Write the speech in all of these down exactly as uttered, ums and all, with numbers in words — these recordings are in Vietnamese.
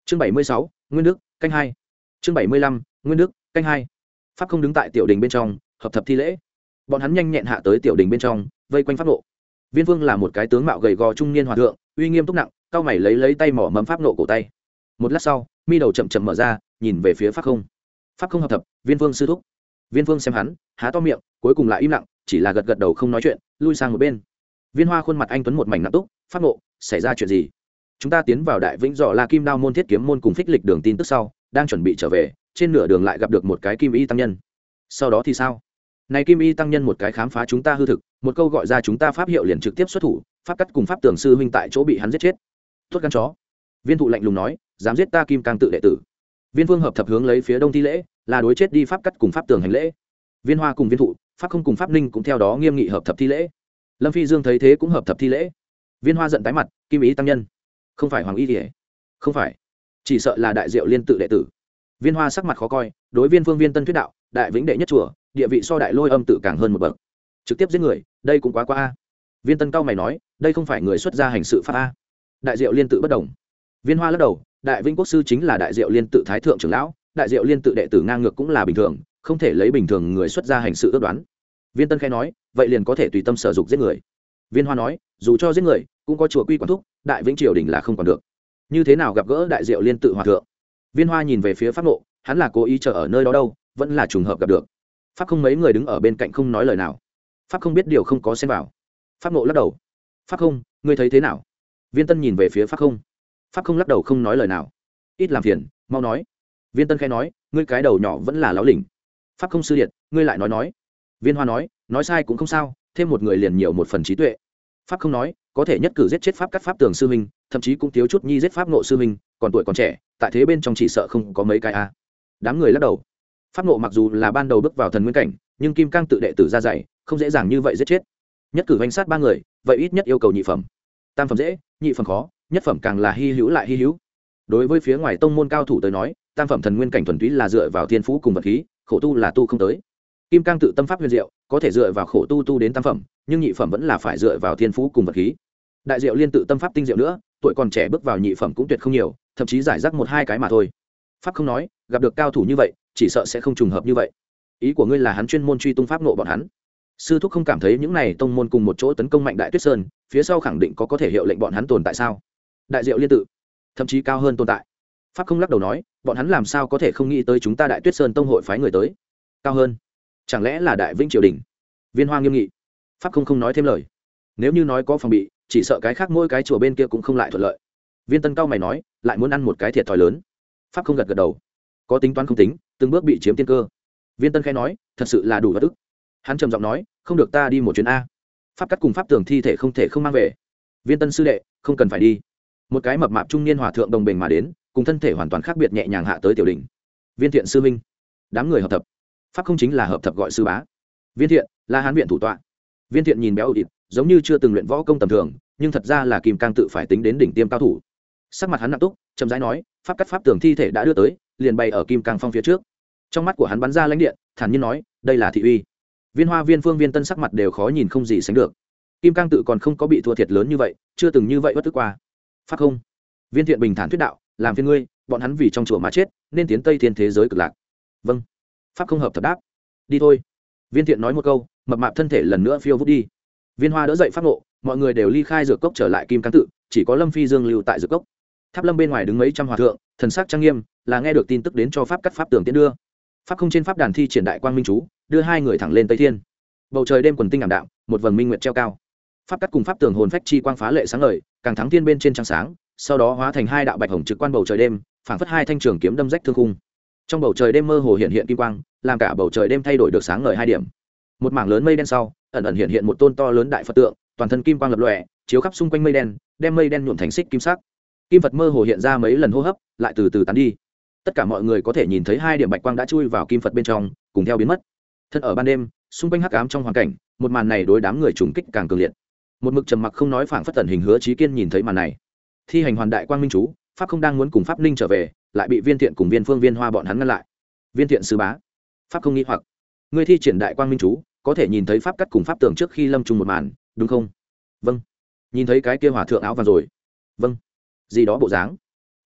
chương bảy mươi sáu nguyên đức canh hai. chương bảy mươi lăm nguyên đức canh hai. Pháp không đứng tại tiểu đình bên trong hợp thập thi lễ. Bọn hắn nhanh nhẹn hạ tới tiểu đình bên trong vây quanh pháp nộ. Viên Vương là một cái tướng mạo gầy gò trung niên hòa thượng, uy nghiêm túc nặng, cao mày lấy lấy tay mỏ mẫm pháp nộ cổ tay. Một lát sau, mi đầu chậm chậm mở ra, nhìn về phía pháp không. Pháp không hợp thập, Viên Vương sư thúc. Viên Vương xem hắn, há to miệng, cuối cùng lại im lặng, chỉ là gật gật đầu không nói chuyện, lui sang một bên. Viên Hoa khuôn mặt anh tuấn một mảnh nặng túc, pháp nộ, xảy ra chuyện gì? Chúng ta tiến vào Đại Vĩnh Dọ La Kim Đao môn thiết kiếm môn cùng phích lịch đường tin tức sau, đang chuẩn bị trở về, trên nửa đường lại gặp được một cái kim y tăng nhân. Sau đó thì sao? Này kim y tăng nhân một cái khám phá chúng ta hư thực, một câu gọi ra chúng ta pháp hiệu liền trực tiếp xuất thủ, pháp cắt cùng pháp tường sư huynh tại chỗ bị hắn giết chết. Tốt gan chó. Viên Thụ lạnh lùng nói, dám giết ta Kim Cang tự đệ tử. Viên Vương hợp thập hướng lấy phía đông thi lễ, là đối chết đi pháp cắt cùng pháp tường hành lễ. Viên Hoa cùng Viên Thụ, pháp không cùng pháp ninh cũng theo đó nghiêm nghị hợp thập thi lễ. Lâm Phi Dương thấy thế cũng hợp thập thi lễ. Viên Hoa giận tái mặt, kim ý tăng nhân, không phải hoàng y gì? Không phải, chỉ sợ là đại diệu liên tự đệ tử. Viên Hoa sắc mặt khó coi, đối Viên Vương Viên Tân thuyết đạo, đại vĩnh đệ nhất chùa, địa vị so đại lôi âm tự càng hơn một bậc, trực tiếp giết người, đây cũng quá quá a. Viên Tân cao mày nói, đây không phải người xuất gia hành sự pháp a. Đại diệu liên tự bất đồng. Viên Hoa lắc đầu, đại vĩnh quốc sư chính là đại diệu liên tự thái thượng trưởng lão, đại diệu liên tự đệ tử ngang ngược cũng là bình thường, không thể lấy bình thường người xuất gia hành sự ước đoán. Viên Tân khẽ nói, vậy liền có thể tùy tâm sở dục giết người. Viên Hoa nói, dù cho giết người cũng có chùa quy quản thúc, đại vĩnh triều đình là không còn được, như thế nào gặp gỡ đại diệu liên tự hòa thượng? Viên Hoa nhìn về phía pháp nộ, hắn là cố ý chờ ở nơi đó đâu, vẫn là trùng hợp gặp được. Pháp không mấy người đứng ở bên cạnh không nói lời nào. Pháp không biết điều không có xen vào. Pháp nộ lắc đầu. Pháp không, ngươi thấy thế nào? Viên Tân nhìn về phía pháp không. Pháp không lắc đầu không nói lời nào. Ít làm phiền, mau nói. Viên Tân khẽ nói, ngươi cái đầu nhỏ vẫn là láo lỉnh. Pháp không sư điện, ngươi lại nói nói. Viên Hoa nói, nói sai cũng không sao, thêm một người liền nhiều một phần trí tuệ. Pháp không nói, có thể nhất cử giết chết pháp cắt pháp tường sư huynh, thậm chí cũng thiếu chút nhi giết pháp nộ sư huynh, còn tuổi còn trẻ, tại thế bên trong chỉ sợ không có mấy cái a. Đám người lắc đầu. Pháp nộ mặc dù là ban đầu bước vào thần nguyên cảnh, nhưng Kim Cang tự đệ tử ra dạy, không dễ dàng như vậy giết chết. Nhất cử danh sát ba người, vậy ít nhất yêu cầu nhị phẩm. Tam phẩm dễ, nhị phẩm khó, nhất phẩm càng là hy hữu lại hy hữu. Đối với phía ngoài tông môn cao thủ tới nói, tam phẩm thần nguyên cảnh thuần túy là dựa vào thiên phú cùng vật khí, khổ tu là tu không tới. Kim Cang tự tâm pháp huyền diệu, có thể dựa vào khổ tu tu đến tam phẩm, nhưng nhị phẩm vẫn là phải dựa vào thiên phú cùng vật khí. Đại diệu liên tự tâm pháp tinh diệu nữa, tuổi còn trẻ bước vào nhị phẩm cũng tuyệt không nhiều, thậm chí giải rác một hai cái mà thôi. Pháp không nói, gặp được cao thủ như vậy, chỉ sợ sẽ không trùng hợp như vậy. Ý của ngươi là hắn chuyên môn truy tung pháp nộ bọn hắn? Sư thúc không cảm thấy những này tông môn cùng một chỗ tấn công mạnh Đại Tuyết Sơn, phía sau khẳng định có có thể hiệu lệnh bọn hắn tồn tại sao? Đại diệu liên tự, thậm chí cao hơn tồn tại. Pháp không lắc đầu nói, bọn hắn làm sao có thể không nghĩ tới chúng ta Đại Tuyết Sơn tông hội phái người tới? Cao hơn, chẳng lẽ là Đại Vĩnh triều đình? Viên Hoa nghiêm nghị. Pháp không không nói thêm lời. Nếu như nói có phòng bị, chỉ sợ cái khác mỗi cái chùa bên kia cũng không lại thuận lợi. Viên Tân cao mày nói, lại muốn ăn một cái thiệt thòi lớn. Pháp không gật gật đầu. Có tính toán không tính, từng bước bị chiếm tiên cơ. Viên Tân khẽ nói, thật sự là đủ bất ức. Hắn trầm giọng nói, không được ta đi một chuyến a. Pháp cắt cùng pháp tường thi thể không thể không mang về. Viên Tân sư đệ, không cần phải đi. Một cái mập mạp trung niên hòa thượng đồng bình mà đến, cùng thân thể hoàn toàn khác biệt nhẹ nhàng hạ tới tiểu đỉnh. Viên Thiện sư minh. Đám người hợp thập. Pháp không chính là hợp thập gọi sư bá. Viên Thiện là hán viện thủ tọa. Viên Thiện nhìn béo ụt, giống như chưa từng luyện võ công tầm thường, nhưng thật ra là Kim Cang tự phải tính đến đỉnh tiêm cao thủ. Sắc mặt hắn nặng túc, chậm rãi nói, pháp cắt pháp tường thi thể đã đưa tới, liền bày ở Kim Cang phong phía trước. Trong mắt của hắn bắn ra lãnh điện, thản nhiên nói, đây là thị uy. Viên Hoa, Viên Phương, Viên Tân sắc mặt đều khó nhìn không gì sánh được. Kim Cang tự còn không có bị thua thiệt lớn như vậy, chưa từng như vậy bất tức qua. Pháp không. Viên Thiện bình thản thuyết đạo, làm phiền ngươi, bọn hắn vì trong chùa mà chết, nên tiến Tây Thiên thế giới cực lạc. Vâng. Pháp không hợp thập đáp. Đi thôi. Viên Thiện nói một câu, mập mạp thân thể lần nữa phiêu vút đi. Viên Hoa đỡ dậy pháp nộ, mọi người đều ly khai dược cốc trở lại Kim Cang tự, chỉ có Lâm Phi Dương lưu tại dược cốc. Tháp Lâm bên ngoài đứng mấy trăm hòa thượng, thần sắc trang nghiêm, là nghe được tin tức đến cho pháp cắt pháp tường tiến đưa. Pháp không trên pháp đàn thi triển đại quang minh chú, đưa hai người thẳng lên Tây Thiên. Bầu trời đêm quần tinh ảm đạm, một vầng minh nguyệt treo cao. Pháp cắt cùng pháp tường hồn phách chi quang phá lệ sáng ngời, càng thắng thiên bên trên trăng sáng, sau đó hóa thành hai đạo bạch hồng trực quan bầu trời đêm, phảng phất hai thanh trường kiếm đâm rách thương khung. Trong bầu trời đêm mơ hồ hiện hiện kim quang, làm cả bầu trời đêm thay đổi được sáng ngời hai điểm. Một mảng lớn mây đen sau, ẩn ẩn hiện hiện một tôn to lớn đại Phật tượng, toàn thân kim quang lập lòe, chiếu khắp xung quanh mây đen, đem mây đen nhuộm thành xích kim sắc. Kim Phật mơ hồ hiện ra mấy lần hô hấp, lại từ từ tán đi. Tất cả mọi người có thể nhìn thấy hai điểm bạch quang đã chui vào kim Phật bên trong, cùng theo biến mất. Thân ở ban đêm, xung quanh hắc ám trong hoàn cảnh, một màn này đối đám người trùng kích càng cường liệt. Một mực trầm mặc không nói phảng phất tẩn hình Hứa Chí Kiên nhìn thấy màn này, thi hành hoàn đại quang minh chú, pháp không đang muốn cùng pháp ninh trở về, lại bị Viên Thiện cùng Viên Phương, Viên Hoa bọn hắn ngăn lại. Viên Thiện sư bá, pháp không nghĩ hoặc, ngươi thi triển đại quang minh chú, có thể nhìn thấy pháp cắt cùng pháp tường trước khi lâm chung một màn, đúng không? Vâng. Nhìn thấy cái kia hòa thượng áo vàng rồi? Vâng. Gì đó bộ dáng?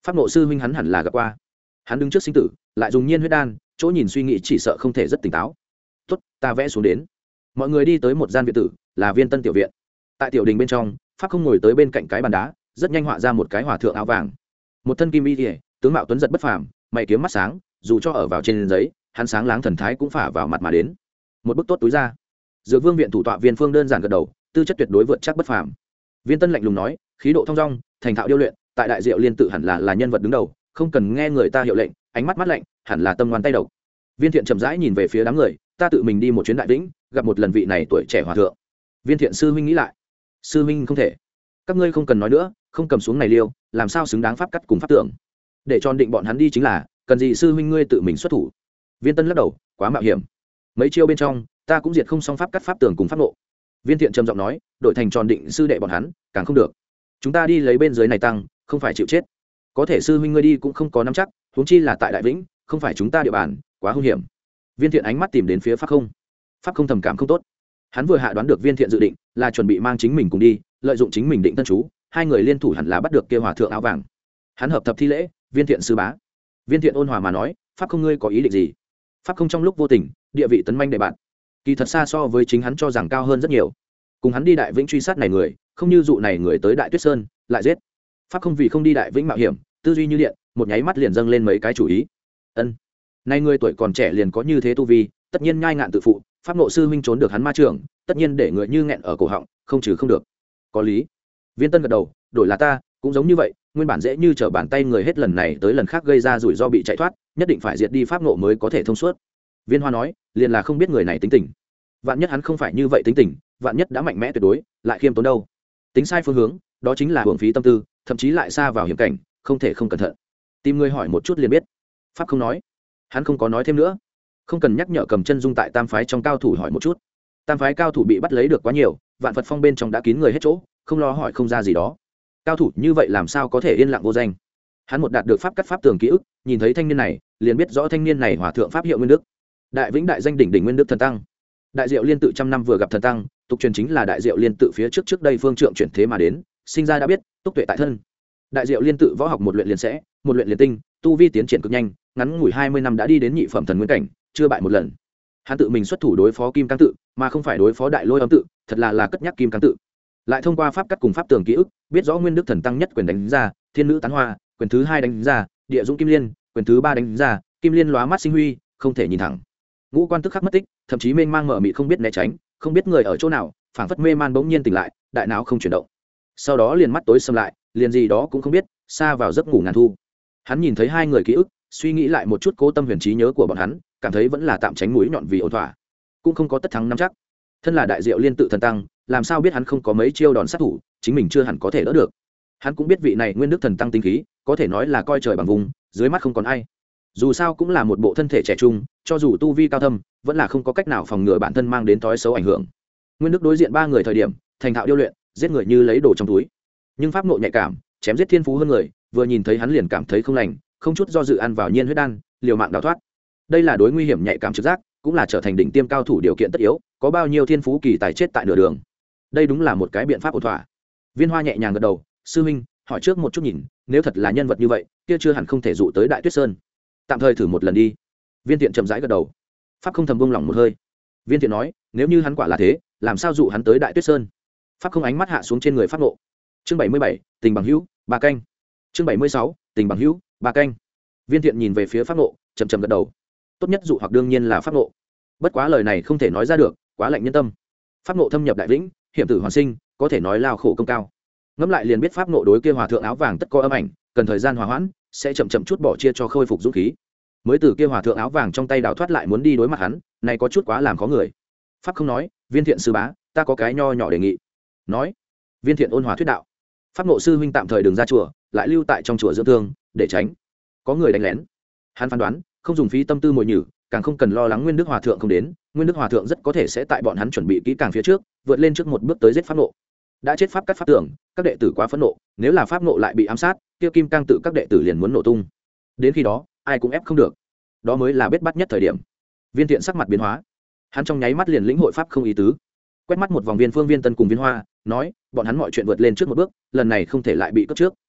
pháp nộ sư huynh hắn hẳn là gặp qua. Hắn đứng trước sinh tử lại dùng nhiên huyết đan, chỗ nhìn suy nghĩ chỉ sợ không thể rất tỉnh táo. Tốt, ta vẽ xuống đến. Mọi người đi tới một gian viện tử, là Viên Tân tiểu viện. Tại tiểu đình bên trong, pháp không ngồi tới bên cạnh cái bàn đá, rất nhanh họa ra một cái hòa thượng áo vàng, một thân kim y liễu, tướng mạo tuấn giật bất phàm, mày kiếm mắt sáng, dù cho ở vào trên giấy, hắn sáng láng thần thái cũng phả vào mặt mà đến. Một bức tốt túi ra. Dược Vương viện thủ tọa Viên Phương đơn giản gật đầu, tư chất tuyệt đối vượt chắc bất phàm. Viên Tân lạnh lùng nói, khí độ thong dong, thành thạo điêu luyện, tại đại diệu liên tự hẳn là là nhân vật đứng đầu, không cần nghe người ta hiệu lệnh, ánh mắt mắt lạnh, hẳn là tâm ngoan tay độc. Viên Thiện chậm rãi nhìn về phía đám người, ta tự mình đi một chuyến đại vĩnh, gặp một lần vị này tuổi trẻ hòa thượng. Viên Thiện sư huynh nghĩ lại, sư huynh không thể, các ngươi không cần nói nữa, không cầm xuống này liêu, làm sao xứng đáng pháp cắt cùng pháp tưởng, để cho định bọn hắn đi chính là, cần gì sư huynh ngươi tự mình xuất thủ. Viên Tân lắc đầu, quá mạo hiểm, mấy chiêu bên trong ta cũng diệt không xong pháp cắt pháp tưởng cùng pháp nộ. Viên Thiện trầm giọng nói, đổi thành tròn định sư đệ bọn hắn càng không được, chúng ta đi lấy bên dưới này tăng, không phải chịu chết. Có thể sư huynh ngươi đi cũng không có nắm chắc, huống chi là tại đại vĩnh, không phải chúng ta địa bàn, quá hung hiểm. Viên Thiện ánh mắt tìm đến phía pháp không. Pháp không thầm cảm không tốt, hắn vừa hạ đoán được Viên Thiện dự định là chuẩn bị mang chính mình cùng đi, lợi dụng chính mình định thân chú, hai người liên thủ hẳn là bắt được kia hòa thượng áo vàng. Hắn hợp thập thi lễ, Viên Thiện sư bá. Viên Thiện ôn hòa mà nói, pháp không ngươi có ý định gì? Pháp không trong lúc vô tình, địa vị tấn manh đệ bạn, kỳ thật xa so với chính hắn cho rằng cao hơn rất nhiều. Cùng hắn đi đại vĩnh truy sát này người, không như dụ này người tới đại tuyết sơn lại giết. Pháp không vì không đi đại vĩnh mạo hiểm, tư duy như điện, một nháy mắt liền dâng lên mấy cái chủ ý. Ân, nay người tuổi còn trẻ liền có như thế tu vi, tất nhiên nhai ngạn tự phụ, pháp nộ sư huynh trốn được hắn ma trường, tất nhiên để người như nghẹn ở cổ họng, không trừ không được. Có lý. Viên Tân gật đầu, đổi là ta cũng giống như vậy, nguyên bản dễ như trở bàn tay người hết lần này tới lần khác gây ra rủi ro bị chạy thoát, nhất định phải diệt đi pháp nộ mới có thể thông suốt. Viên Hoa nói, liền là không biết người này tính tình, vạn nhất hắn không phải như vậy tính tình, vạn nhất đã mạnh mẽ tuyệt đối, lại khiêm tốn đâu, tính sai phương hướng, đó chính là hưởng phí tâm tư, thậm chí lại xa vào hiểm cảnh, không thể không cẩn thận. Tìm người hỏi một chút liền biết. Pháp không nói, hắn không có nói thêm nữa, không cần nhắc nhở cầm chân dung tại tam phái trong cao thủ hỏi một chút. Tam phái cao thủ bị bắt lấy được quá nhiều, vạn Phật phong bên trong đã kín người hết chỗ, không lo hỏi không ra gì đó. Cao thủ như vậy làm sao có thể yên lặng vô danh. Hắn một đạt được pháp cắt pháp tường ký ức, nhìn thấy thanh niên này liền biết rõ thanh niên này hòa thượng pháp hiệu Nguyên Đức, đại vĩnh đại danh đỉnh đỉnh Nguyên Đức thần tăng. Đại diệu liên tự trăm năm vừa gặp thần tăng, tục truyền chính là đại diệu liên tự phía trước trước đây phương trượng chuyển thế mà đến, sinh ra đã biết túc tuệ tại thân. Đại diệu liên tự võ học một luyện liền sẽ, một luyện liền tinh, tu vi tiến triển cực nhanh, ngắn ngủi hai mươi năm đã đi đến nhị phẩm thần nguyên cảnh, chưa bại một lần. Hắn tự mình xuất thủ đối phó kim cang tự, mà không phải đối phó đại lôi âm tự, thật là là cất nhắc kim cang tự. Lại thông qua pháp cắt cùng pháp tường ký ức, biết rõ Nguyên Đức thần tăng nhất quyền đánh ra, thiên nữ tán hoa, quyền thứ hai đánh ra, địa dũng kim liên, quyền thứ ba đánh ra, kim liên lóa mắt sinh huy, không thể nhìn thẳng. Ngũ quan tức khắc mất tích, thậm chí mênh mang mở mị không biết né tránh, không biết người ở chỗ nào, phảng phất mê man bỗng nhiên tỉnh lại, đại não không chuyển động. Sau đó liền mắt tối sầm lại, liền gì đó cũng không biết, xa vào giấc ngủ ngàn thu. Hắn nhìn thấy hai người ký ức, suy nghĩ lại một chút cố tâm huyền trí nhớ của bọn hắn, cảm thấy vẫn là tạm tránh mũi nhọn vì ổn thỏa, cũng không có tất thắng nắm chắc. Thân là đại diệu liên tự thần tăng, làm sao biết hắn không có mấy chiêu đòn sát thủ, chính mình chưa hẳn có thể đỡ được. Hắn cũng biết vị này Nguyên Đức thần tăng tinh khí, có thể nói là coi trời bằng vùng, dưới mắt không còn ai. Dù sao cũng là một bộ thân thể trẻ trung, cho dù tu vi cao thâm, vẫn là không có cách nào phòng ngừa bản thân mang đến thói xấu ảnh hưởng. Nguyên Đức đối diện ba người thời điểm, thành thạo điêu luyện, giết người như lấy đồ trong túi. Nhưng pháp ngộ nhạy cảm, chém giết thiên phú hơn người, vừa nhìn thấy hắn liền cảm thấy không lành, không chút do dự ăn vào nhiên huyết đan, liều mạng đào thoát. Đây là đối nguy hiểm nhạy cảm trực giác, cũng là trở thành đỉnh tiêm cao thủ điều kiện tất yếu, có bao nhiêu thiên phú kỳ tài chết tại nửa đường. Đây đúng là một cái biện pháp ổn thỏa. Viên Hoa nhẹ nhàng gật đầu, sư huynh, hỏi trước một chút nhìn, nếu thật là nhân vật như vậy, kia chưa hẳn không thể dụ tới Đại Tuyết Sơn. Tạm thời thử một lần đi. Viên Thiện chậm rãi gật đầu. Pháp không thầm buông lỏng một hơi. Viên Thiện nói, nếu như hắn quả là thế, làm sao dụ hắn tới Đại Tuyết Sơn? Pháp không ánh mắt hạ xuống trên người Pháp Ngộ. Chương bảy mươi bảy, tình bằng hữu, ba canh. Chương bảy mươi sáu, tình bằng hữu, ba canh. Viên Thiện nhìn về phía Pháp Ngộ, chậm chậm gật đầu. Tốt nhất dụ hoặc đương nhiên là Pháp Ngộ. Bất quá lời này không thể nói ra được, quá lạnh nhân tâm. Pháp Ngộ thâm nhập đại vĩnh, hiểm tử hoàn sinh, có thể nói lao khổ công cao. Ngẫm lại liền biết Pháp Ngộ đối kia hòa thượng áo vàng tất có âm ảnh, cần thời gian hòa hoãn, sẽ chậm chậm chút bỏ chia cho khôi phục dũng khí. Mới từ kia hòa thượng áo vàng trong tay đào thoát lại muốn đi đối mặt hắn, này có chút quá làm khó người. Pháp không nói, Viên Thiện sư bá, ta có cái nho nhỏ đề nghị. Nói. Viên Thiện ôn hòa thuyết đạo. Pháp Ngộ sư huynh tạm thời đừng ra chùa, lại lưu tại trong chùa dưỡng thương, để tránh có người đánh lén. Hắn phán đoán, không dùng phí tâm tư mồi nhử, càng không cần lo lắng Nguyên Đức hòa thượng không đến, Nguyên Đức hòa thượng rất có thể sẽ tại bọn hắn chuẩn bị kỹ càng phía trước, vượt lên trước một bước tới giết Pháp Ngộ. Đã chết pháp cắt pháp tưởng, các đệ tử quá phẫn nộ, nếu là Pháp Ngộ lại bị ám sát, kia kim cang tự các đệ tử liền muốn nổ tung. Đến khi đó, ai cũng ép không được. Đó mới là bết bắt nhất thời điểm. Viên Thiện sắc mặt biến hóa, hắn trong nháy mắt liền lĩnh hội pháp không ý tứ, quét mắt một vòng Viên Phương, Viên Tân cùng Viên Hoa, nói, bọn hắn mọi chuyện vượt lên trước một bước, lần này không thể lại bị cướp trước.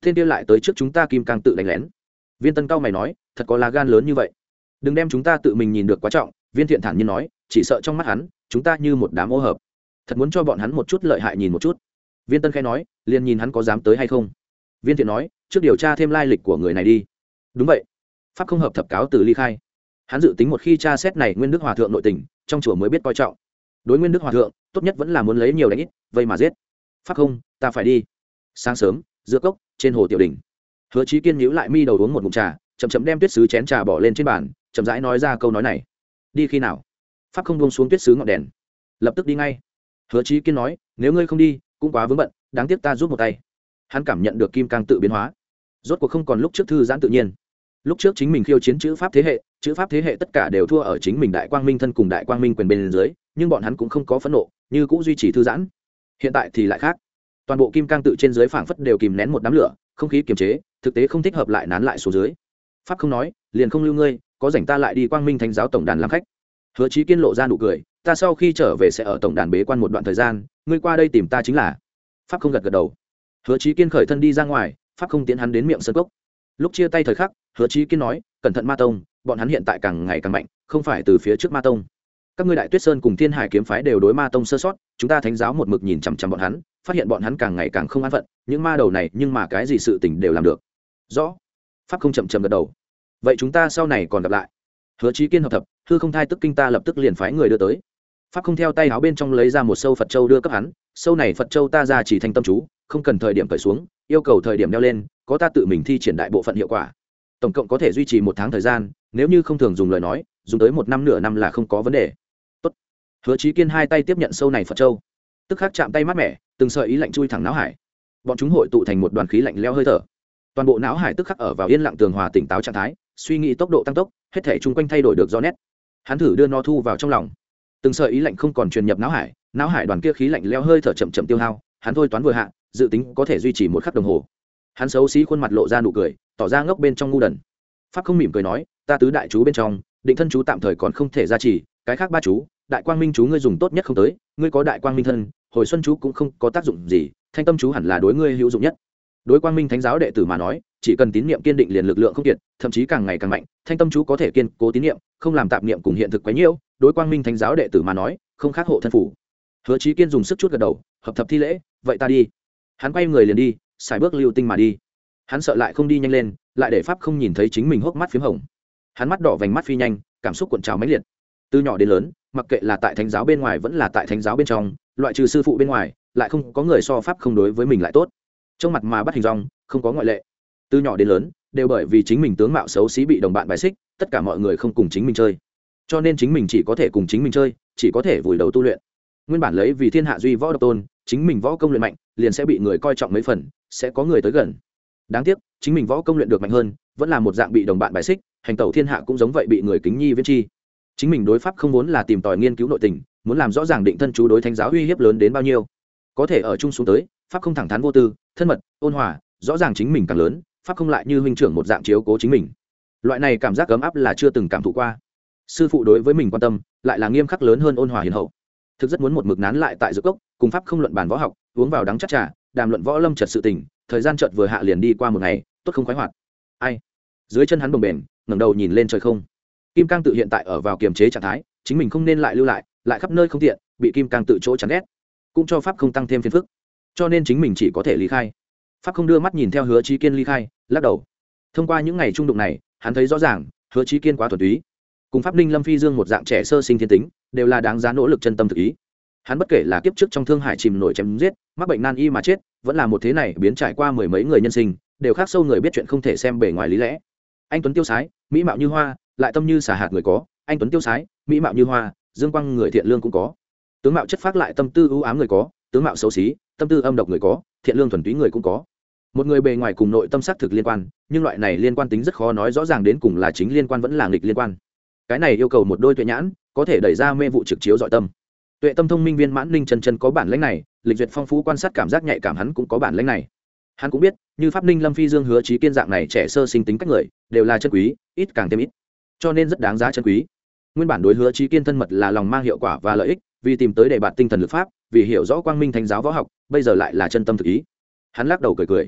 thiên kia lại tới trước chúng ta kim cang tự đánh lén. Viên Tân cao mày nói, thật có lá gan lớn như vậy. Đừng đem chúng ta tự mình nhìn được quá trọng. Viên Thiện thản nhiên nói, chỉ sợ trong mắt hắn chúng ta như một đám ô hợp, thật muốn cho bọn hắn một chút lợi hại nhìn một chút. Viên Tân khẽ nói, liền nhìn hắn có dám tới hay không. Viên Thiện nói, trước điều tra thêm lai lịch của người này đi. Đúng vậy. Pháp không hợp thập cáo từ ly khai. Hắn dự tính một khi tra xét này Nguyên Đức Hòa thượng nội tình, trong chùa mới biết coi trọng. Đối Nguyên Đức Hòa thượng, tốt nhất vẫn là muốn lấy nhiều đánh ít, vây mà giết. Pháp không, ta phải đi. Sáng sớm, giữa cốc, trên hồ Tiểu Đình. Hứa Chí Kiên nhíu lại mi đầu uống một ngụm trà, chậm chậm đem tuyết sứ chén trà bỏ lên trên bàn, chậm rãi nói ra câu nói này. Đi khi nào? Pháp không buông xuống tuyết sứ ngọn đèn. Lập tức đi ngay. Hứa Chí Kiên nói, nếu ngươi không đi, cũng quá vướng bận, đáng tiếc ta giúp một tay. Hắn cảm nhận được kim cang tự biến hóa, rốt cuộc không còn lúc trước thư giãn tự nhiên. Lúc trước chính mình khiêu chiến chữ pháp thế hệ, chữ pháp thế hệ tất cả đều thua ở chính mình đại quang minh thân cùng đại quang minh quyền bên dưới, nhưng bọn hắn cũng không có phẫn nộ, như cũ duy trì thư giãn. Hiện tại thì lại khác, toàn bộ kim cang tự trên dưới phảng phất đều kìm nén một đám lửa, không khí kiềm chế, thực tế không thích hợp lại nán lại xuống dưới. Pháp không nói, liền không lưu ngươi, có rảnh ta lại đi quang minh thánh giáo tổng đàn làm khách. Hứa Chí Kiên lộ ra nụ cười, ta sau khi trở về sẽ ở tổng đàn bế quan một đoạn thời gian, ngươi qua đây tìm ta chính là. Pháp không gật gật đầu. Hứa Chí Kiên khởi thân đi ra ngoài, Pháp không tiến hắn đến miệng sơn cốc. Lúc chia tay thời khắc, Hứa Chí Kiên nói, cẩn thận ma tông, bọn hắn hiện tại càng ngày càng mạnh, không phải từ phía trước ma tông. Các ngươi đại tuyết sơn cùng thiên hải kiếm phái đều đối ma tông sơ sót, chúng ta thánh giáo một mực nhìn chằm chằm bọn hắn, phát hiện bọn hắn càng ngày càng không an phận, những ma đầu này nhưng mà cái gì sự tình đều làm được. Rõ. Pháp không chậm chậm gật đầu. Vậy chúng ta sau này còn gặp lại. Hứa Chí Kiên hợp thập, hư không thai tức kinh ta lập tức liền phái người đưa tới. Pháp không theo tay áo bên trong lấy ra một sâu Phật châu đưa cấp hắn, sâu này Phật châu ta ra chỉ thành tâm chú, không cần thời điểm cởi xuống, yêu cầu thời điểm đeo lên, có ta tự mình thi triển đại bộ phận hiệu quả. Tổng cộng có thể duy trì một tháng thời gian, nếu như không thường dùng lời nói, dùng tới một năm nửa năm là không có vấn đề. Tốt. Hứa Chí Kiên hai tay tiếp nhận sâu này Phật châu, tức khắc chạm tay mát mẻ, từng sợi ý lạnh chui thẳng não hải. Bọn chúng hội tụ thành một đoàn khí lạnh lẽo hơi thở. Toàn bộ não hải tức khắc ở vào yên lặng tường hòa tỉnh táo trạng thái, suy nghĩ tốc độ tăng tốc, hết thảy chung quanh thay đổi được rõ nét. Hắn thử đưa nó thu vào trong lòng, từng sợi ý lạnh không còn truyền nhập não hải, não hải đoàn kia khí lạnh lẽo hơi thở chậm chậm tiêu hao. Hắn thôi toán vừa hạ, dự tính có thể duy trì một khắc đồng hồ. Hắn xấu xí khuôn mặt lộ ra nụ cười, tỏ ra ngốc bên trong ngu đần. Pháp không mỉm cười nói, ta tứ đại chú bên trong, định thân chú tạm thời còn không thể gia trì, cái khác ba chú, đại quang minh chú ngươi dùng tốt nhất không tới, ngươi có đại quang minh thân, hồi xuân chú cũng không có tác dụng gì, thanh tâm chú hẳn là đối ngươi hữu dụng nhất. Đối quang minh thánh giáo đệ tử mà nói, chỉ cần tín niệm kiên định liền lực lượng không kiệt, thậm chí càng ngày càng mạnh, thanh tâm chú có thể kiên cố tín niệm, không làm tạp niệm cùng hiện thực quấy nhiễu, đối quang minh thánh giáo đệ tử mà nói, không khác hộ thân phủ. Hứa Chí Kiên dùng sức chút gật đầu, hợp thập thi lễ, vậy ta đi. Hắn quay người liền đi, xài bước lưu tinh mà đi. Hắn sợ lại không đi nhanh lên, lại để Pháp không nhìn thấy chính mình hốc mắt phím hồng. Hắn mắt đỏ vành mắt phi nhanh, cảm xúc cuộn trào mãnh liệt. Từ nhỏ đến lớn, mặc kệ là tại thánh giáo bên ngoài vẫn là tại thánh giáo bên trong, loại trừ sư phụ bên ngoài, lại không có người so Pháp không đối với mình lại tốt. Trong mặt mà bắt hình dong, không có ngoại lệ. Từ nhỏ đến lớn, đều bởi vì chính mình tướng mạo xấu xí bị đồng bạn bài xích, tất cả mọi người không cùng chính mình chơi. Cho nên chính mình chỉ có thể cùng chính mình chơi, chỉ có thể vùi đầu tu luyện. Nguyên bản lấy vì thiên hạ duy võ độc tôn, chính mình võ công luyện mạnh, liền sẽ bị người coi trọng mấy phần, sẽ có người tới gần. Đáng tiếc, chính mình võ công luyện được mạnh hơn, vẫn là một dạng bị đồng bạn bài xích, hành tẩu thiên hạ cũng giống vậy bị người kính nhi viễn chi. Chính mình đối pháp không muốn là tìm tòi nghiên cứu nội tình, muốn làm rõ ràng định thân chú đối thánh giáo uy hiếp lớn đến bao nhiêu. Có thể ở chung xuống tới, pháp không thẳng thắn vô tư, thân mật, ôn hòa, rõ ràng chính mình càng lớn, pháp không lại như huynh trưởng một dạng chiếu cố chính mình. Loại này cảm giác ấm áp là chưa từng cảm thụ qua. Sư phụ đối với mình quan tâm, lại là nghiêm khắc lớn hơn ôn hòa hiền hậu. Thực rất muốn một mực nán lại tại dược cốc, cùng pháp không luận bàn võ học, uống vào đắng chắc trà, đàm luận võ lâm trật sự tình, thời gian chợt vừa hạ liền đi qua một ngày, tốt không khoái hoạt. Ai? Dưới chân hắn bồng bềnh, ngẩng đầu nhìn lên trời không. Kim Cang tự hiện tại ở vào kiềm chế trạng thái, chính mình không nên lại lưu lại, lại khắp nơi không tiện, bị Kim Cang tự chỗ chán ghét, cũng cho pháp không tăng thêm phiền phức. Cho nên chính mình chỉ có thể ly khai. Pháp không đưa mắt nhìn theo Hứa Chí Kiên ly khai, lắc đầu. Thông qua những ngày trung đụng này, hắn thấy rõ ràng, Hứa Chí Kiên quá thuần túy, cùng pháp Ninh Lâm Phi Dương một dạng trẻ sơ sinh thiên tính, đều là đáng giá nỗ lực chân tâm thực ý. Hắn bất kể là kiếp trước trong thương hải chìm nổi chém giết, mắc bệnh nan y mà chết, vẫn là một thế này biến trải qua mười mấy người nhân sinh, đều khác sâu người biết chuyện không thể xem bề ngoài lý lẽ. Anh tuấn tiêu sái, mỹ mạo như hoa, lại tâm như xà hạt người có, anh tuấn tiêu sái, mỹ mạo như hoa, dương quang người thiện lương cũng có. Tướng mạo chất phác lại tâm tư ưu ám người có, tướng mạo xấu xí, tâm tư âm độc người có, thiện lương thuần túy người cũng có. Một người bề ngoài cùng nội tâm xác thực liên quan, nhưng loại này liên quan tính rất khó nói rõ ràng đến cùng là chính liên quan vẫn là nghịch liên quan. Cái này yêu cầu một đôi tuệ nhãn, có thể đẩy ra mê vụ trực chiếu dọi tâm. Tuệ tâm thông minh viên mãn Ninh Chân Chân có bản lĩnh này, lịch duyệt phong phú quan sát cảm giác nhạy cảm hắn cũng có bản lĩnh này. Hắn cũng biết, như pháp Ninh Lâm Phi Dương Hứa Chí Kiên dạng này trẻ sơ sinh tính cách người, đều là chân quý, ít càng thêm ít, cho nên rất đáng giá chân quý. Nguyên bản đối Hứa Chí Kiên thân mật là lòng mang hiệu quả và lợi ích, vì tìm tới để bạt tinh thần lực pháp, vì hiểu rõ quang minh thánh giáo võ học, bây giờ lại là chân tâm thực ý. Hắn lắc đầu cười cười.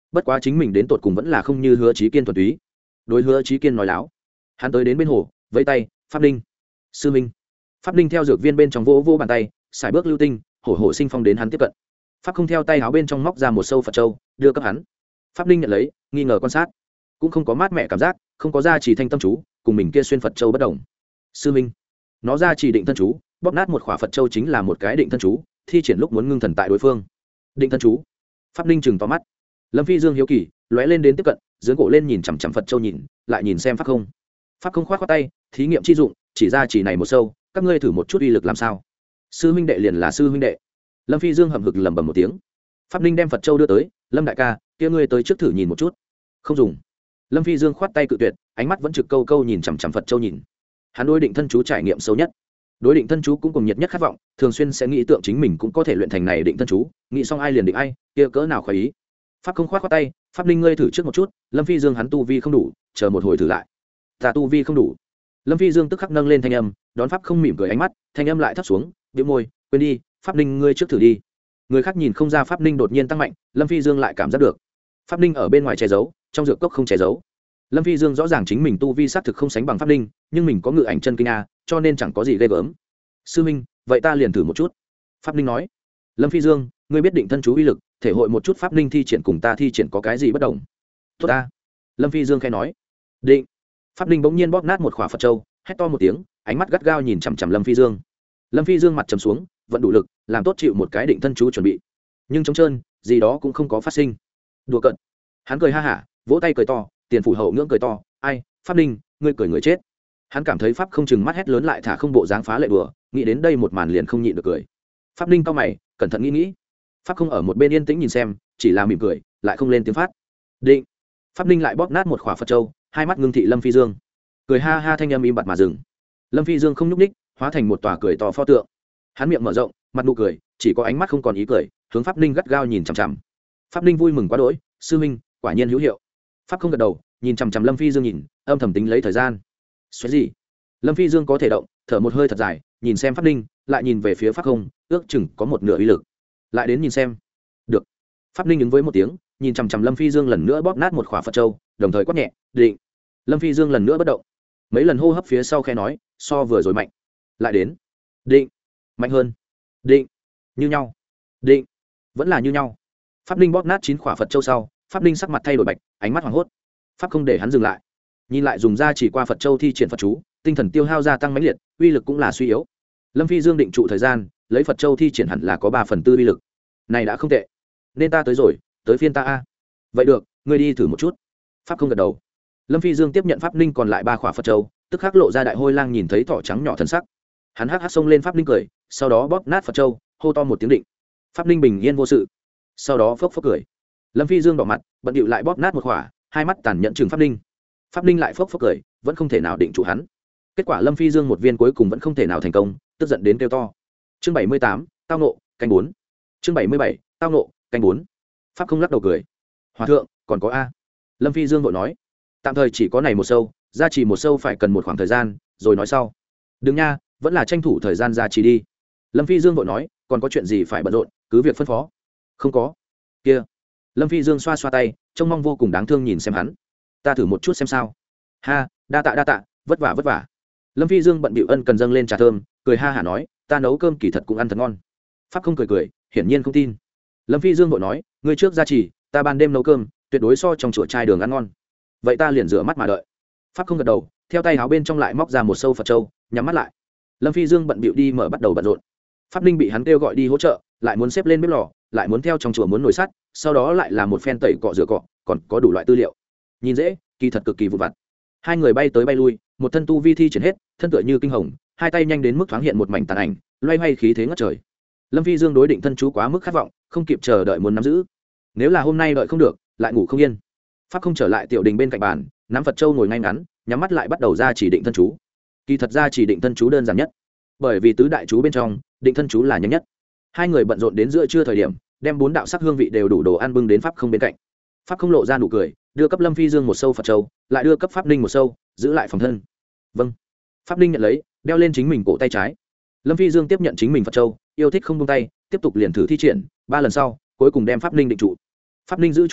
bất quá chính mình đến tột cùng vẫn là không như Hứa Chí Kiên thuần túy. Đối Hứa Chí Kiên nói láo, hắn tới đến bên hồ vẫy tay, pháp ninh sư minh. Pháp ninh theo dược viên bên trong vỗ vỗ bàn tay, xài bước lưu tinh, hổ hổ sinh phong đến hắn tiếp cận. Pháp không theo tay áo bên trong móc ra một sâu Phật châu đưa cấp hắn. Pháp ninh nhận lấy, nghi ngờ quan sát, cũng không có mát mẻ cảm giác, không có ra chỉ thanh tâm chú, cùng mình kia xuyên Phật châu bất đồng. Sư minh, nó ra chỉ định thân chú, bóp nát một khỏa Phật châu chính là một cái định thân chú, thi triển lúc muốn ngưng thần tại đối phương. Định thân chú. Pháp ninh chừng to mắt. Lâm Phi Dương hiếu kỳ lóe lên đến tiếp cận, dưỡng cổ lên nhìn chằm chằm Phật châu nhìn, lại nhìn xem Pháp không. Pháp không khoát khoát tay, thí nghiệm chi dụng, chỉ ra chỉ này một sâu, các ngươi thử một chút uy lực làm sao. Sư huynh đệ liền là sư huynh đệ. Lâm Phi Dương hậm hực lẩm bẩm một tiếng. Pháp ninh đem Phật châu đưa tới, Lâm đại ca, kia ngươi tới trước thử nhìn một chút. Không dùng. Lâm Phi Dương khoát tay cự tuyệt, ánh mắt vẫn trực câu câu nhìn chằm chằm Phật châu nhìn. Hắn đối định thân chú trải nghiệm sâu nhất, đối định thân chú cũng cùng nhiệt nhất khát vọng, thường xuyên sẽ nghĩ tượng chính mình cũng có thể luyện thành này định thân chú, nghĩ xong ai liền định ai, kia cỡ nào khoái ý. Pháp không khoát khoát tay, Pháp ninh ngươi thử trước một chút. Lâm Phi Dương hắn tu vi không đủ, chờ một hồi thử lại. Ta tu vi không đủ. Lâm Phi Dương tức khắc nâng lên thanh âm, đón Pháp không mỉm cười ánh mắt, thanh âm lại thấp xuống, bĩu môi, quên đi, Pháp ninh ngươi trước thử đi. Người khác nhìn không ra Pháp ninh đột nhiên tăng mạnh, Lâm Phi Dương lại cảm giác được. Pháp ninh ở bên ngoài che giấu, trong dược cốc không che giấu. Lâm Phi Dương rõ ràng chính mình tu vi xác thực không sánh bằng Pháp ninh, nhưng mình có ngự ảnh chân kinh a, cho nên chẳng có gì ghê gớm. Sư minh, vậy ta liền thử một chút. Pháp ninh nói. Lâm Phi Dương, ngươi biết định thân chú uy lực, thể hội một chút Pháp ninh thi triển cùng ta thi triển có cái gì bất đồng. Tốt ta. Lâm Phi Dương khẽ nói. Định. Pháp ninh bỗng nhiên bóp nát một khỏa Phật châu, hét to một tiếng, ánh mắt gắt gao nhìn chằm chằm Lâm Phi Dương. Lâm Phi Dương mặt trầm xuống, vận đủ lực, làm tốt chịu một cái định thân chú chuẩn bị, nhưng trống trơn, gì đó cũng không có phát sinh. Đùa cợt. Hắn cười ha hả, vỗ tay cười to, tiền phủ hậu ngưỡng cười to, ai, Pháp ninh, ngươi cười người chết. Hắn cảm thấy Pháp không chừng mắt hét lớn lại thả không bộ dáng phá lệ đùa, nghĩ đến đây một màn liền không nhịn được cười. Pháp ninh cau mày, cẩn thận nghĩ nghĩ. Pháp không ở một bên yên tĩnh nhìn xem, chỉ là mỉm cười, lại không lên tiếng phát. Định. Pháp ninh lại bóp nát một khỏa Phật châu, hai mắt ngưng thị Lâm Phi Dương, cười ha ha thanh âm im bặt mà dừng. Lâm Phi Dương không nhúc ních, hóa thành một tòa cười to pho tượng. Hắn miệng mở rộng, mặt nụ cười, chỉ có ánh mắt không còn ý cười, hướng Pháp ninh gắt gao nhìn chằm chằm. Pháp ninh vui mừng quá đỗi, sư huynh, quả nhiên hữu hiệu. Pháp không gật đầu, nhìn chằm chằm Lâm Phi Dương nhìn, âm thầm tính lấy thời gian. Xoáy gì? Lâm Phi Dương có thể động, thở một hơi thật dài, nhìn xem Pháp ninh, lại nhìn về phía Pháp không, ước chừng có một nửa uy lực. Lại đến nhìn xem. Được. Pháp ninh ứng với một tiếng, nhìn chằm chằm Lâm Phi Dương lần nữa bóp nát một khỏa Phật châu, đồng thời quát nhẹ, định. Lâm Phi Dương lần nữa bất động, mấy lần hô hấp phía sau khe nói, so vừa rồi mạnh. Lại đến. Định. Mạnh hơn. Định. Như nhau. Định. Vẫn là như nhau. Pháp ninh bóp nát chín khỏa Phật châu sau, Pháp ninh sắc mặt thay đổi bạch, ánh mắt hoảng hốt. Pháp không để hắn dừng lại, nhìn lại dùng ra chỉ qua Phật châu thi triển Phật chú, tinh thần tiêu hao gia tăng mãnh liệt, uy lực cũng là suy yếu. Lâm Phi Dương định trụ thời gian, lấy Phật châu thi triển hẳn là có ba phần tư uy lực. Này đã không tệ, nên ta tới rồi, tới phiên ta a. Vậy được, ngươi đi thử một chút. Pháp không gật đầu. Lâm Phi Dương tiếp nhận Pháp ninh còn lại ba khỏa Phật châu, tức khắc lộ ra đại hôi lang nhìn thấy thỏ trắng nhỏ thân sắc. Hắn hắc hắc xông lên Pháp ninh cười, sau đó bóp nát Phật châu, hô to một tiếng định. Pháp ninh bình yên vô sự, sau đó phốc phốc cười. Lâm Phi Dương đỏ mặt, bận điệu lại bóp nát một khỏa, hai mắt tàn nhẫn chừng Pháp ninh. Pháp ninh lại phốc phốc cười, vẫn không thể nào định trụ hắn. Kết quả Lâm Phi Dương một viên cuối cùng vẫn không thể nào thành công, tức giận đến kêu to. Chương bảy mươi tám, tao nộ, canh bốn. Chương bảy mươi bảy, tao nộ, canh bốn. Pháp không lắc đầu cười. Hòa thượng, còn có a. Lâm Phi Dương vội nói, tạm thời chỉ có này một sâu, gia trì một sâu phải cần một khoảng thời gian, rồi nói sau. Đừng nha, vẫn là tranh thủ thời gian gia trì đi. Lâm Phi Dương vội nói, còn có chuyện gì phải bận rộn, cứ việc phân phó. Không có. Kia. Lâm Phi Dương xoa xoa tay, trông mong vô cùng đáng thương nhìn xem hắn. Ta thử một chút xem sao. Ha, đa tạ đa tạ, vất vả vất vả. Lâm Phi Dương bận bịu ân cần dâng lên trà thơm, cười ha hả nói, ta nấu cơm kỳ thật cũng ăn thật ngon. Pháp không cười cười, hiển nhiên không tin. Lâm Phi Dương vội nói, ngươi trước gia trì, ta ban đêm nấu cơm, tuyệt đối so trong chùa trai đường ăn ngon. Vậy ta liền rửa mắt mà đợi. Pháp không gật đầu, theo tay áo bên trong lại móc ra một sâu Phật châu, nhắm mắt lại. Lâm Phi Dương bận bịu đi mở bắt đầu bận rộn. Pháp ninh bị hắn kêu gọi đi hỗ trợ, lại muốn xếp lên bếp lò, lại muốn theo trong chùa muốn nồi sắt, sau đó lại là một phen tẩy cọ rửa cọ, còn có đủ loại tư liệu. Nhìn dễ, kỳ thật cực kỳ vụn vặt. Hai người bay tới bay lui, một thân tu vi thi triển hết, thân tựa như kinh hồng, hai tay nhanh đến mức thoáng hiện một mảnh tàn ảnh, loay hoay khí thế ngất trời. Lâm Phi Dương đối định thân chú quá mức khát vọng, không kịp chờ đợi muốn nắm giữ. Nếu là hôm nay đợi không được, lại ngủ không yên. Pháp không trở lại tiểu đình bên cạnh bàn, nắm Phật châu ngồi ngay ngắn, nhắm mắt lại bắt đầu ra chỉ định thân chú. Kỳ thật ra chỉ định thân chú đơn giản nhất, bởi vì tứ đại chú bên trong, định thân chú là nhanh nhất. Hai người bận rộn đến giữa trưa thời điểm, đem bốn đạo sắc hương vị đều đủ đồ ăn bưng đến Pháp không bên cạnh. Pháp không lộ ra nụ cười, đưa cấp Lâm Phi Dương một sâu Phật châu, lại đưa cấp Pháp ninh một sâu, giữ lại phòng thân. Vâng. Pháp ninh nhận lấy, đeo lên chính mình cổ tay trái. Lâm Phi Dương tiếp nhận chính mình Phật châu, yêu thích không buông tay, tiếp tục liền thử thi triển, ba lần sau, cuối cùng đem Pháp ninh định trụ. Pháp ninh giữ chút đũa,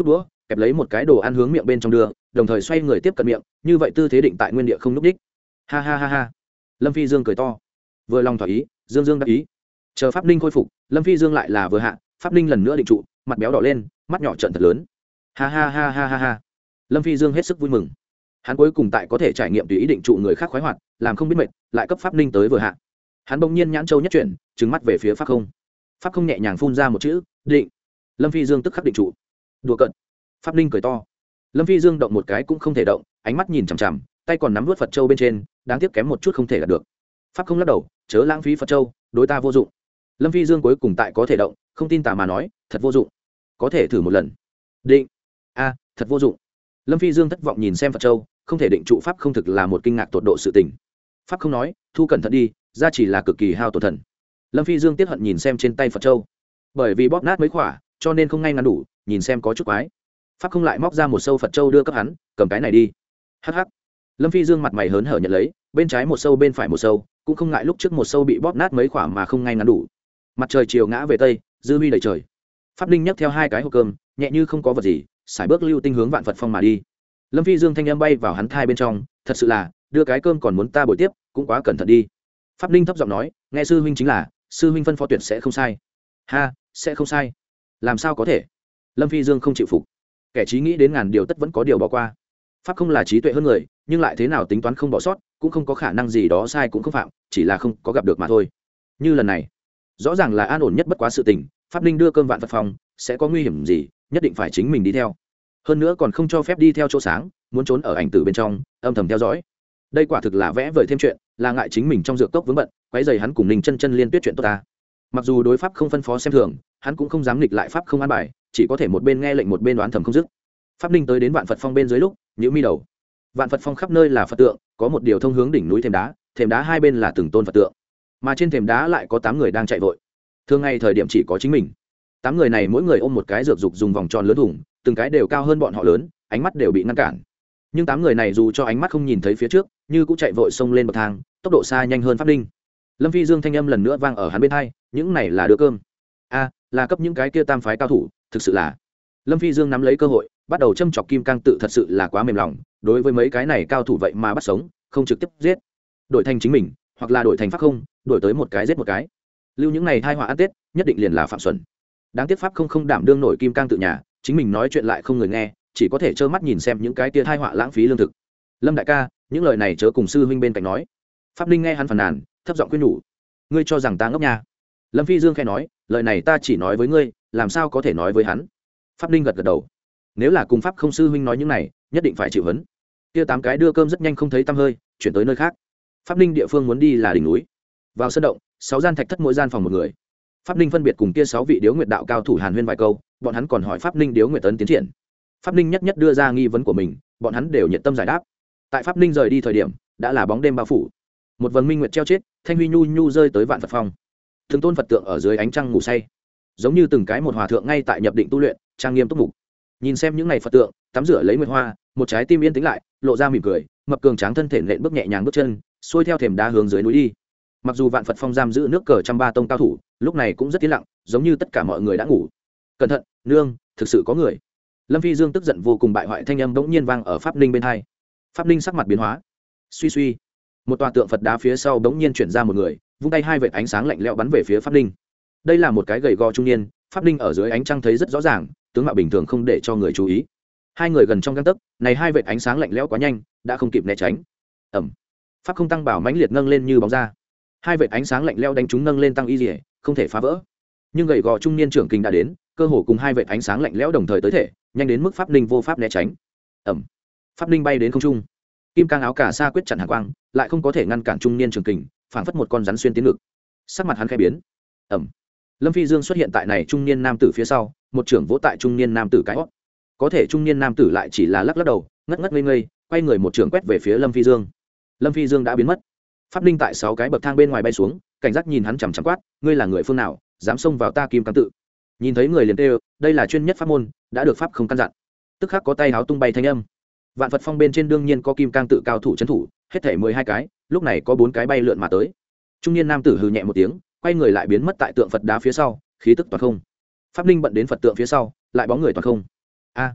kẹp lấy một cái đồ ăn hướng miệng bên trong đưa, đồng thời xoay người tiếp cận miệng, như vậy tư thế định tại nguyên địa không núp đích. Ha ha ha ha. Lâm Phi Dương cười to, vừa lòng thỏa ý, dương dương đắc ý. Chờ Pháp Ninh khôi phục, Lâm Phi Dương lại là vừa hạ, Pháp Ninh lần nữa định trụ, mặt béo đỏ lên, mắt nhỏ trợn thật lớn. Ha ha ha ha ha ha. Lâm Phi Dương hết sức vui mừng. Hắn cuối cùng tại có thể trải nghiệm tùy ý định trụ người khác khoái hoạt, làm không biết mệt, lại cấp Pháp Ninh tới vừa hạ. Hắn bỗng nhiên nhãn châu nhất chuyển, trừng mắt về phía Pháp Không. Pháp Không nhẹ nhàng phun ra một chữ, định. Lâm Phi Dương tức khắc định trụ. Đùa cợt. Pháp Ninh cười to. Lâm Phi Dương động một cái cũng không thể động, ánh mắt nhìn chằm chằm, tay còn nắm vút Phật châu bên trên, đáng tiếc kém một chút không thể đạt được. Pháp Không lắc đầu, chớ lãng phí Phật châu, đối ta vô dụng. Lâm Phi Dương cuối cùng tại có thể động, không tin tà mà nói, thật vô dụng. Có thể thử một lần. Định. A, thật vô dụng. Lâm Phi Dương thất vọng nhìn xem Phật châu, không thể định trụ pháp không thực là một kinh ngạc tột độ sự tình. Pháp Không nói, thu cẩn thận đi, ra chỉ là cực kỳ hao tổn thần. Lâm Phi Dương tiếc hận nhìn xem trên tay Phật châu, bởi vì bóp nát mấy khỏa, cho nên không ngay ngắn đủ, nhìn xem có chút quái. Pháp Không lại móc ra một sâu Phật châu đưa cấp hắn, cầm cái này đi. Hắc hắc. Lâm Phi Dương mặt mày hớn hở nhận lấy, bên trái một sâu bên phải một sâu, cũng không ngại lúc trước một sâu bị bóp nát mấy khỏa mà không ngay ngắn đủ. Mặt trời chiều ngã về tây, dư huy đầy trời. Pháp Ninh nhấc theo hai cái hộp cơm, nhẹ như không có vật gì, sải bước lưu tinh hướng Vạn Phật Phong mà đi. Lâm Phi Dương thanh âm bay vào hắn thai bên trong, thật sự là, đưa cái cơm còn muốn ta bồi tiếp, cũng quá cẩn thận đi. Pháp Ninh thấp giọng nói, nghe sư huynh chính là, sư huynh phân phó tuyệt sẽ không sai. Ha, sẽ không sai. Làm sao có thể? Lâm Phi Dương không chịu phục. Kẻ trí nghĩ đến ngàn điều tất vẫn có điều bỏ qua. Pháp Không là trí tuệ hơn người, nhưng lại thế nào tính toán không bỏ sót, cũng không có khả năng gì đó sai cũng không phạm, chỉ là không có gặp được mà thôi. Như lần này, rõ ràng là an ổn nhất bất quá sự tình, Pháp Ninh đưa cơm Vạn Phật Phong, sẽ có nguy hiểm gì, nhất định phải chính mình đi theo. Hơn nữa còn không cho phép đi theo chỗ sáng, muốn trốn ở ảnh tử bên trong, âm thầm theo dõi. Đây quả thực là vẽ vời thêm chuyện, là ngại chính mình trong dược cốc vướng bận, quấy rầy hắn cùng Ninh Chân Chân liên tuyết chuyện tốt ta. Mặc dù đối pháp không phân phó xem thường, hắn cũng không dám nghịch lại pháp không an bài, chỉ có thể một bên nghe lệnh một bên đoán thầm không dứt. Pháp Ninh tới đến Vạn Phật Phong bên dưới lúc, nhíu mi đầu. Vạn Phật Phong khắp nơi là Phật tượng, có một điều thông hướng đỉnh núi thềm đá, thềm đá hai bên là từng tôn Phật tượng, mà trên thềm đá lại có tám người đang chạy vội. Thường ngày thời điểm chỉ có chính mình. Tám người này mỗi người ôm một cái dược dục dùng vòng tròn lớn thủng, từng cái đều cao hơn bọn họ lớn, ánh mắt đều bị ngăn cản. Nhưng tám người này dù cho ánh mắt không nhìn thấy phía trước, như cũng chạy vội xông lên bậc thang, tốc độ xa nhanh hơn Pháp Ninh. Lâm Phi Dương thanh âm lần nữa vang ở hắn bên tai, những này là đưa cơm. A, là cấp những cái kia tam phái cao thủ, thực sự là. Lâm Phi Dương nắm lấy cơ hội, bắt đầu châm chọc Kim Cang Tự thật sự là quá mềm lòng, đối với mấy cái này cao thủ vậy mà bắt sống, không trực tiếp giết. Đổi thành chính mình, hoặc là đổi thành pháp không, đổi tới một cái giết một cái. Lưu những này thai họa ăn Tết, nhất định liền là phạm xuẩn. Đáng tiếc pháp không không đảm đương nổi Kim Cang Tự nhà, chính mình nói chuyện lại không người nghe, chỉ có thể trơ mắt nhìn xem những cái kia thai họa lãng phí lương thực. Lâm đại ca, những lời này chớ cùng sư huynh bên cạnh nói. Pháp Ninh nghe hắn phàn nàn, thấp giọng khuyên nhủ. Ngươi cho rằng ta ngốc nha? Lâm Phi Dương khẽ nói, lời này ta chỉ nói với ngươi, làm sao có thể nói với hắn? Pháp Ninh gật gật đầu. Nếu là cùng pháp không sư huynh nói những này, nhất định phải chịu hấn. Kia tám cái đưa cơm rất nhanh không thấy tăm hơi, chuyển tới nơi khác. Pháp Ninh địa phương muốn đi là đỉnh núi. Vào sân động, sáu gian thạch thất mỗi gian phòng một người. Pháp Ninh phân biệt cùng kia sáu vị điếu nguyệt đạo cao thủ hàn huyên vài câu, bọn hắn còn hỏi Pháp Ninh điếu nguyệt tấn tiến triển. Pháp Ninh nhất nhất đưa ra nghi vấn của mình, bọn hắn đều nhiệt tâm giải đáp. Tại Pháp Ninh rời đi thời điểm, đã là bóng đêm bao phủ. Một vầng minh nguyệt treo chết, thanh huy nhu nhu rơi tới Vạn Phật Phong. Từng tôn Phật tượng ở dưới ánh trăng ngủ say, giống như từng cái một hòa thượng ngay tại nhập định tu luyện, trang nghiêm túc mục. Nhìn xem những ngày Phật tượng, tắm rửa lấy nguyệt hoa, một trái tim yên tĩnh lại, lộ ra mỉm cười, mập cường tráng thân thể nện bước nhẹ nhàng bước chân, xuôi theo thềm đá hướng dưới núi đi. Mặc dù Vạn Phật Phong giam giữ nước cờ trăm ba tông cao thủ, lúc này cũng rất yên lặng, giống như tất cả mọi người đã ngủ. Cẩn thận, nương, thực sự có người. Lâm Phi Dương tức giận vô cùng bại hoại thanh âm bỗng nhiên vang ở Pháp Ninh bên hai. Pháp Ninh sắc mặt biến hóa. Suy suy, một tòa tượng Phật đá phía sau bỗng nhiên chuyển ra một người, vung tay hai vệt ánh sáng lạnh lẽo bắn về phía Pháp Ninh. Đây là một cái gầy gò trung niên, Pháp Ninh ở dưới ánh trăng thấy rất rõ ràng, tướng mạo bình thường không để cho người chú ý. Hai người gần trong gang tấc, này hai vệt ánh sáng lạnh lẽo quá nhanh, đã không kịp né tránh. Ầm. Pháp không tăng bảo mãnh liệt nâng lên như bóng ra. Hai vệt ánh sáng lạnh lẽo đánh chúng nâng lên tăng y liễu, không thể phá vỡ. Nhưng gầy gò trung niên trưởng kình đã đến, cơ hồ cùng hai vệt ánh sáng lạnh lẽo đồng thời tới thể, nhanh đến mức Pháp Ninh vô pháp né tránh. Ầm. Pháp Ninh bay đến không trung. Kim cang áo cà sa quyết chặn hàn quang, lại không có thể ngăn cản trung niên trường kình, phảng phất một con rắn xuyên tiến ngực. Sắc mặt hắn khẽ biến. Ầm. Lâm Phi Dương xuất hiện tại này trung niên nam tử phía sau, một trưởng vỗ tại trung niên nam tử cái hót. Có thể trung niên nam tử lại chỉ là lắc lắc đầu, ngất ngất ngây ngây, quay người một trưởng quét về phía Lâm Phi Dương. Lâm Phi Dương đã biến mất. Pháp Ninh tại sáu cái bậc thang bên ngoài bay xuống, cảnh giác nhìn hắn chằm chằm quát, ngươi là người phương nào, dám xông vào ta Kim Cang Tự? Nhìn thấy người liền kêu, đây là chuyên nhất pháp môn, đã được pháp không căn dặn. Tức khắc có tay háo tung bay thanh âm. Vạn Phật Phong bên trên đương nhiên có Kim Cang Tự cao thủ trấn thủ, hết thảy mười hai cái, lúc này có bốn cái bay lượn mà tới. Trung niên nam tử hừ nhẹ một tiếng, quay người lại biến mất tại tượng Phật đá phía sau, khí tức toàn không. Pháp Ninh bận đến Phật tượng phía sau, lại bóng người toàn không. A!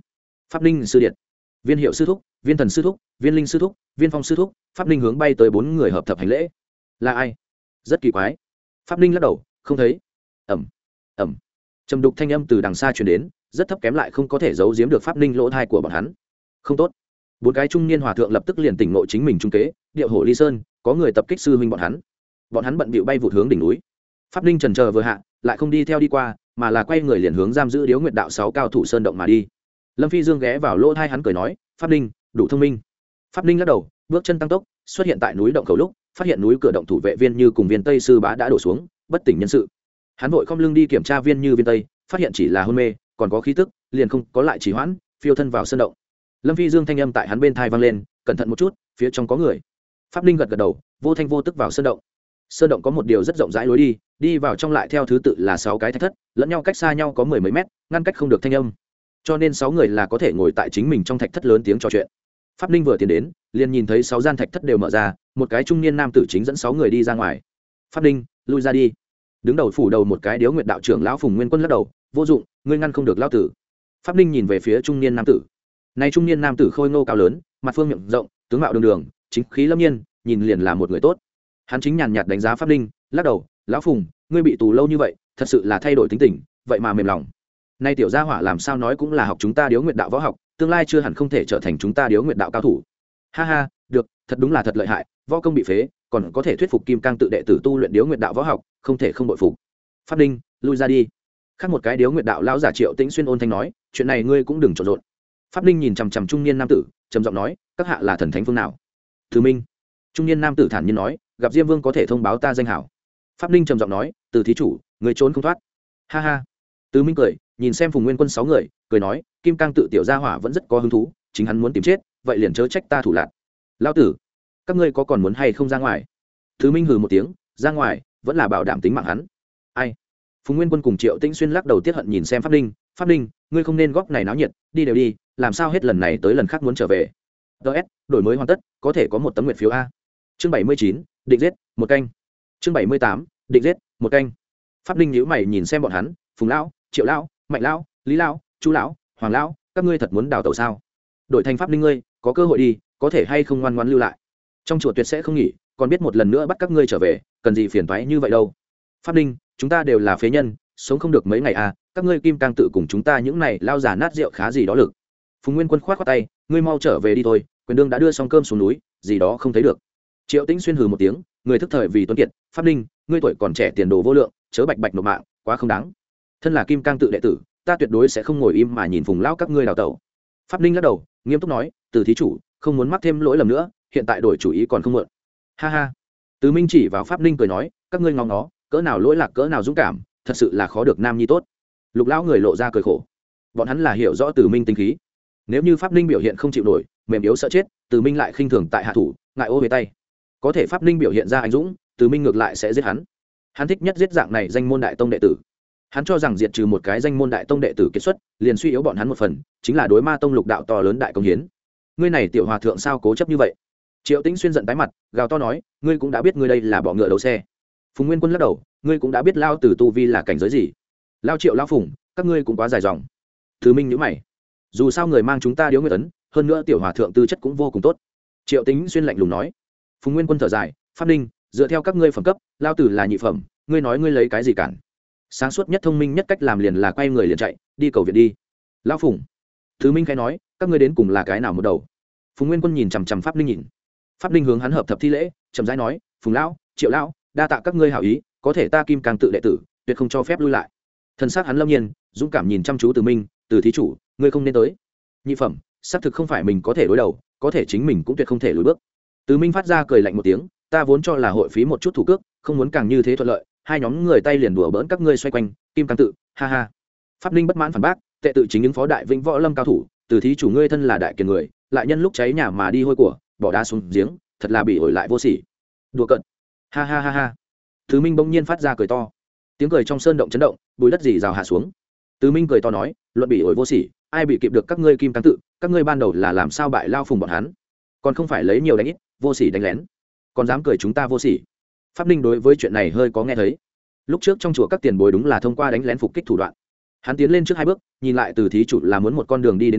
Pháp Ninh sư điện, Viên Hiệu sư thúc, Viên Thần sư thúc, Viên Linh sư thúc, Viên Phong sư thúc. Pháp Ninh hướng bay tới bốn người hợp thập hành lễ. Là ai? Rất kỳ quái. Pháp Ninh lắc đầu, không thấy. Ẩm, Ẩm. Trầm đục thanh âm từ đằng xa truyền đến, rất thấp kém lại không có thể giấu giếm được Pháp Ninh lỗ thai của bọn hắn. Không tốt. Bốn cái trung niên hòa thượng lập tức liền tỉnh ngộ chính mình trung kế, điệu hổ ly sơn, có người tập kích sư huynh bọn hắn. Bọn hắn bận bịu bay vụt hướng đỉnh núi. Pháp Ninh chần chờ vừa hạ, lại không đi theo đi qua, mà là quay người liền hướng giam giữ Điếu Nguyệt đạo sáu cao thủ sơn động mà đi. Lâm Phi Dương ghé vào lỗ thai hắn cười nói, Pháp Ninh đủ thông minh. Pháp Ninh lắc đầu, bước chân tăng tốc, xuất hiện tại núi động khẩu lúc, phát hiện núi cửa động thủ vệ Viên Như cùng Viên Tây sư bá đã đổ xuống, bất tỉnh nhân sự. Hắn vội khom lưng đi kiểm tra Viên Như Viên Tây, phát hiện chỉ là hôn mê, còn có khí tức, liền không có lại trì hoãn, phiêu thân vào sơn động. Lâm Phi Dương thanh âm tại hắn bên thai vang lên, cẩn thận một chút, phía trong có người. Pháp Ninh gật gật đầu, vô thanh vô tức vào sơn động. Sơn động có một điều rất rộng rãi lối đi, đi vào trong lại theo thứ tự là sáu cái thạch thất, lẫn nhau cách xa nhau có mười mấy mét, ngăn cách không được thanh âm, cho nên sáu người là có thể ngồi tại chính mình trong thạch thất lớn tiếng trò chuyện. Pháp Ninh vừa tiến đến, liền nhìn thấy sáu gian thạch thất đều mở ra, một cái trung niên nam tử chính dẫn sáu người đi ra ngoài. Pháp Ninh, lui ra đi. Đứng đầu phủ đầu một cái Điếu Nguyệt đạo trưởng lão Phùng Nguyên Quân lắc đầu, vô dụng, ngươi ngăn không được lão tử. Pháp Ninh nhìn về phía trung niên nam tử. Này trung niên nam tử khôi ngô cao lớn, mặt phương miệng rộng, tướng mạo đường đường, chính khí lâm nhiên, nhìn liền là một người tốt. Hắn chính nhàn nhạt đánh giá Pháp Ninh, lắc đầu, lão Phùng, ngươi bị tù lâu như vậy, thật sự là thay đổi tính tình, vậy mà mềm lòng. Nay tiểu gia hỏa làm sao nói cũng là học chúng ta Điếu Nguyệt đạo võ học, tương lai chưa hẳn không thể trở thành chúng ta Điếu Nguyệt đạo cao thủ. Ha ha, được, thật đúng là thật lợi hại, võ công bị phế, còn có thể thuyết phục Kim Cang tự đệ tử tu luyện Điếu Nguyệt đạo võ học, không thể không bội phục. Pháp Ninh, lui ra đi. Khác một cái Điếu Nguyệt đạo lão giả Triệu Tĩnh Xuyên ôn thanh nói, chuyện này ngươi cũng đừng trộn rộn. Pháp Ninh nhìn chằm chằm trung niên nam tử, trầm giọng nói, các hạ là thần thánh phương nào? Từ Minh. Trung niên nam tử thản nhiên nói, gặp Diêm Vương có thể thông báo ta danh hảo. Pháp Ninh trầm giọng nói, từ thí chủ, người trốn không thoát. Ha ha. Từ Minh cười, nhìn xem Phùng Nguyên Quân sáu người, cười nói, Kim Cang tự tiểu gia hỏa vẫn rất có hứng thú, chính hắn muốn tìm chết, vậy liền chớ trách ta thủ lạn. Lão tử, các ngươi có còn muốn hay không ra ngoài? Từ Minh hừ một tiếng, ra ngoài, vẫn là bảo đảm tính mạng hắn. Ai? Phùng Nguyên Quân cùng Triệu Tĩnh Xuyên lắc đầu tiết hận nhìn xem Pháp Ninh, Pháp Ninh, ngươi không nên góp này náo nhiệt, đi đều đi, làm sao hết lần này tới lần khác muốn trở về. ds đổi mới hoàn tất, có thể có một tấm nguyện phiếu a. Chương bảy mươi chín, định giết, một canh. Chương bảy mươi tám, định giết, một canh. Pháp Ninh nhíu mày nhìn xem bọn hắn, Phùng lão, Triệu lão, Mạnh lão, Lý lão, Chu lão, Hoàng lão, các ngươi thật muốn đào tẩu sao? Đổi thành Pháp Ninh ngươi, có cơ hội đi, có thể hay không ngoan ngoãn lưu lại. Trong chùa tuyệt sẽ không nghỉ, còn biết một lần nữa bắt các ngươi trở về, cần gì phiền toái như vậy đâu. Pháp Ninh, chúng ta đều là phế nhân, sống không được mấy ngày à, các ngươi Kim Cang tự cùng chúng ta những này lao giả nát rượu khá gì đó lực. Phùng Nguyên Quân khoát khoát tay, ngươi mau trở về đi thôi, quyền đương đã đưa xong cơm xuống núi, gì đó không thấy được. Triệu Tĩnh Xuyên hừ một tiếng, người thức thời vì tuấn kiệt, Pháp Ninh, ngươi tuổi còn trẻ tiền đồ vô lượng, chớ bạch bạch nộp mạng, quá không đáng. Thân là Kim Cang tự đệ tử, ta tuyệt đối sẽ không ngồi im mà nhìn Phùng lão các ngươi đào tẩu. Pháp Ninh lắc đầu, nghiêm túc nói, từ thí chủ, không muốn mắc thêm lỗi lầm nữa, hiện tại đổi chủ ý còn không muộn. Ha ha. Từ Minh chỉ vào Pháp Ninh cười nói, các ngươi ngóng nó, cỡ nào lỗi lạc cỡ nào dũng cảm, thật sự là khó được nam nhi tốt. Lục lão người lộ ra cười khổ, bọn hắn là hiểu rõ Từ Minh tính khí, nếu như Pháp Ninh biểu hiện không chịu nổi, mềm yếu sợ chết, Từ Minh lại khinh thường tại hạ thủ, ngại ô về tay. Có thể Pháp Ninh biểu hiện ra anh dũng, Từ Minh ngược lại sẽ giết hắn. Hắn thích nhất giết dạng này danh môn đại tông đệ tử. Hắn cho rằng diệt trừ một cái danh môn đại tông đệ tử kết xuất, liền suy yếu bọn hắn một phần, chính là đối ma tông lục đạo to lớn đại công hiến. Ngươi này tiểu hòa thượng sao cố chấp như vậy? Triệu Tĩnh Xuyên giận tái mặt, gào to nói, ngươi cũng đã biết ngươi đây là bỏ ngựa đầu xe. Phùng Nguyên Quân lắc đầu, ngươi cũng đã biết lao tử tu vi là cảnh giới gì. Lao Triệu lao Phùng, các ngươi cũng quá dài dòng. Thứ Minh nhíu mày, dù sao người mang chúng ta Điếu Nguyệt ấn, hơn nữa tiểu hòa thượng tư chất cũng vô cùng tốt. Triệu Tĩnh Xuyên lạnh lùng nói. Phùng Nguyên Quân thở dài, Pháp Ninh, dựa theo các ngươi phẩm cấp, lao tử là nhị phẩm, ngươi nói ngươi lấy cái gì cản? Sáng suốt nhất thông minh nhất cách làm liền là quay người liền chạy, đi cầu viện đi. Lão Phùng. Thứ Minh khẽ nói, các ngươi đến cùng là cái nào một đầu? Phùng Nguyên Quân nhìn chằm chằm Pháp Ninh nhìn. Pháp Ninh hướng hắn hợp thập thi lễ, chậm rãi nói, Phùng lão, Triệu lão, đa tạ các ngươi hảo ý, có thể ta Kim Cang tự đệ tử, tuyệt không cho phép lui lại. Thân xác hắn lâm nhiên, dũng cảm nhìn chăm chú Từ Minh, Từ thí chủ, ngươi không nên tới. Nhị phẩm, xác thực không phải mình có thể đối đầu, có thể chính mình cũng tuyệt không thể lùi bước. Từ Minh phát ra cười lạnh một tiếng, ta vốn cho là hội phí một chút thủ cước, không muốn càng như thế thuận lợi, hai nhóm người tay liền đùa bỡn các ngươi xoay quanh, Kim Cang tự, ha ha. Pháp Ninh bất mãn phản bác, tệ tự chính những phó đại vĩnh võ lâm cao thủ, Từ thí chủ ngươi thân là đại kiền người, lại nhân lúc cháy nhà mà đi hôi của, bỏ đá xuống giếng, thật là bị ổi lại vô sỉ. Đùa cợt. Ha ha ha ha. Từ Minh bỗng nhiên phát ra cười to. Tiếng cười trong sơn động chấn động, bụi đất rì rào hạ xuống. Từ Minh cười to nói, luận bị ổi vô sỉ, ai bị kịp được các ngươi Kim Cang tự, các ngươi ban đầu là làm sao bại lao Phùng bọn hắn, còn không phải lấy nhiều đánh ít, vô sỉ đánh lén, còn dám cười chúng ta vô sỉ. Pháp Ninh đối với chuyện này hơi có nghe thấy. Lúc trước trong chùa các tiền bối đúng là thông qua đánh lén phục kích thủ đoạn. Hắn tiến lên trước hai bước, nhìn lại Từ thí chủ là muốn một con đường đi đến đen,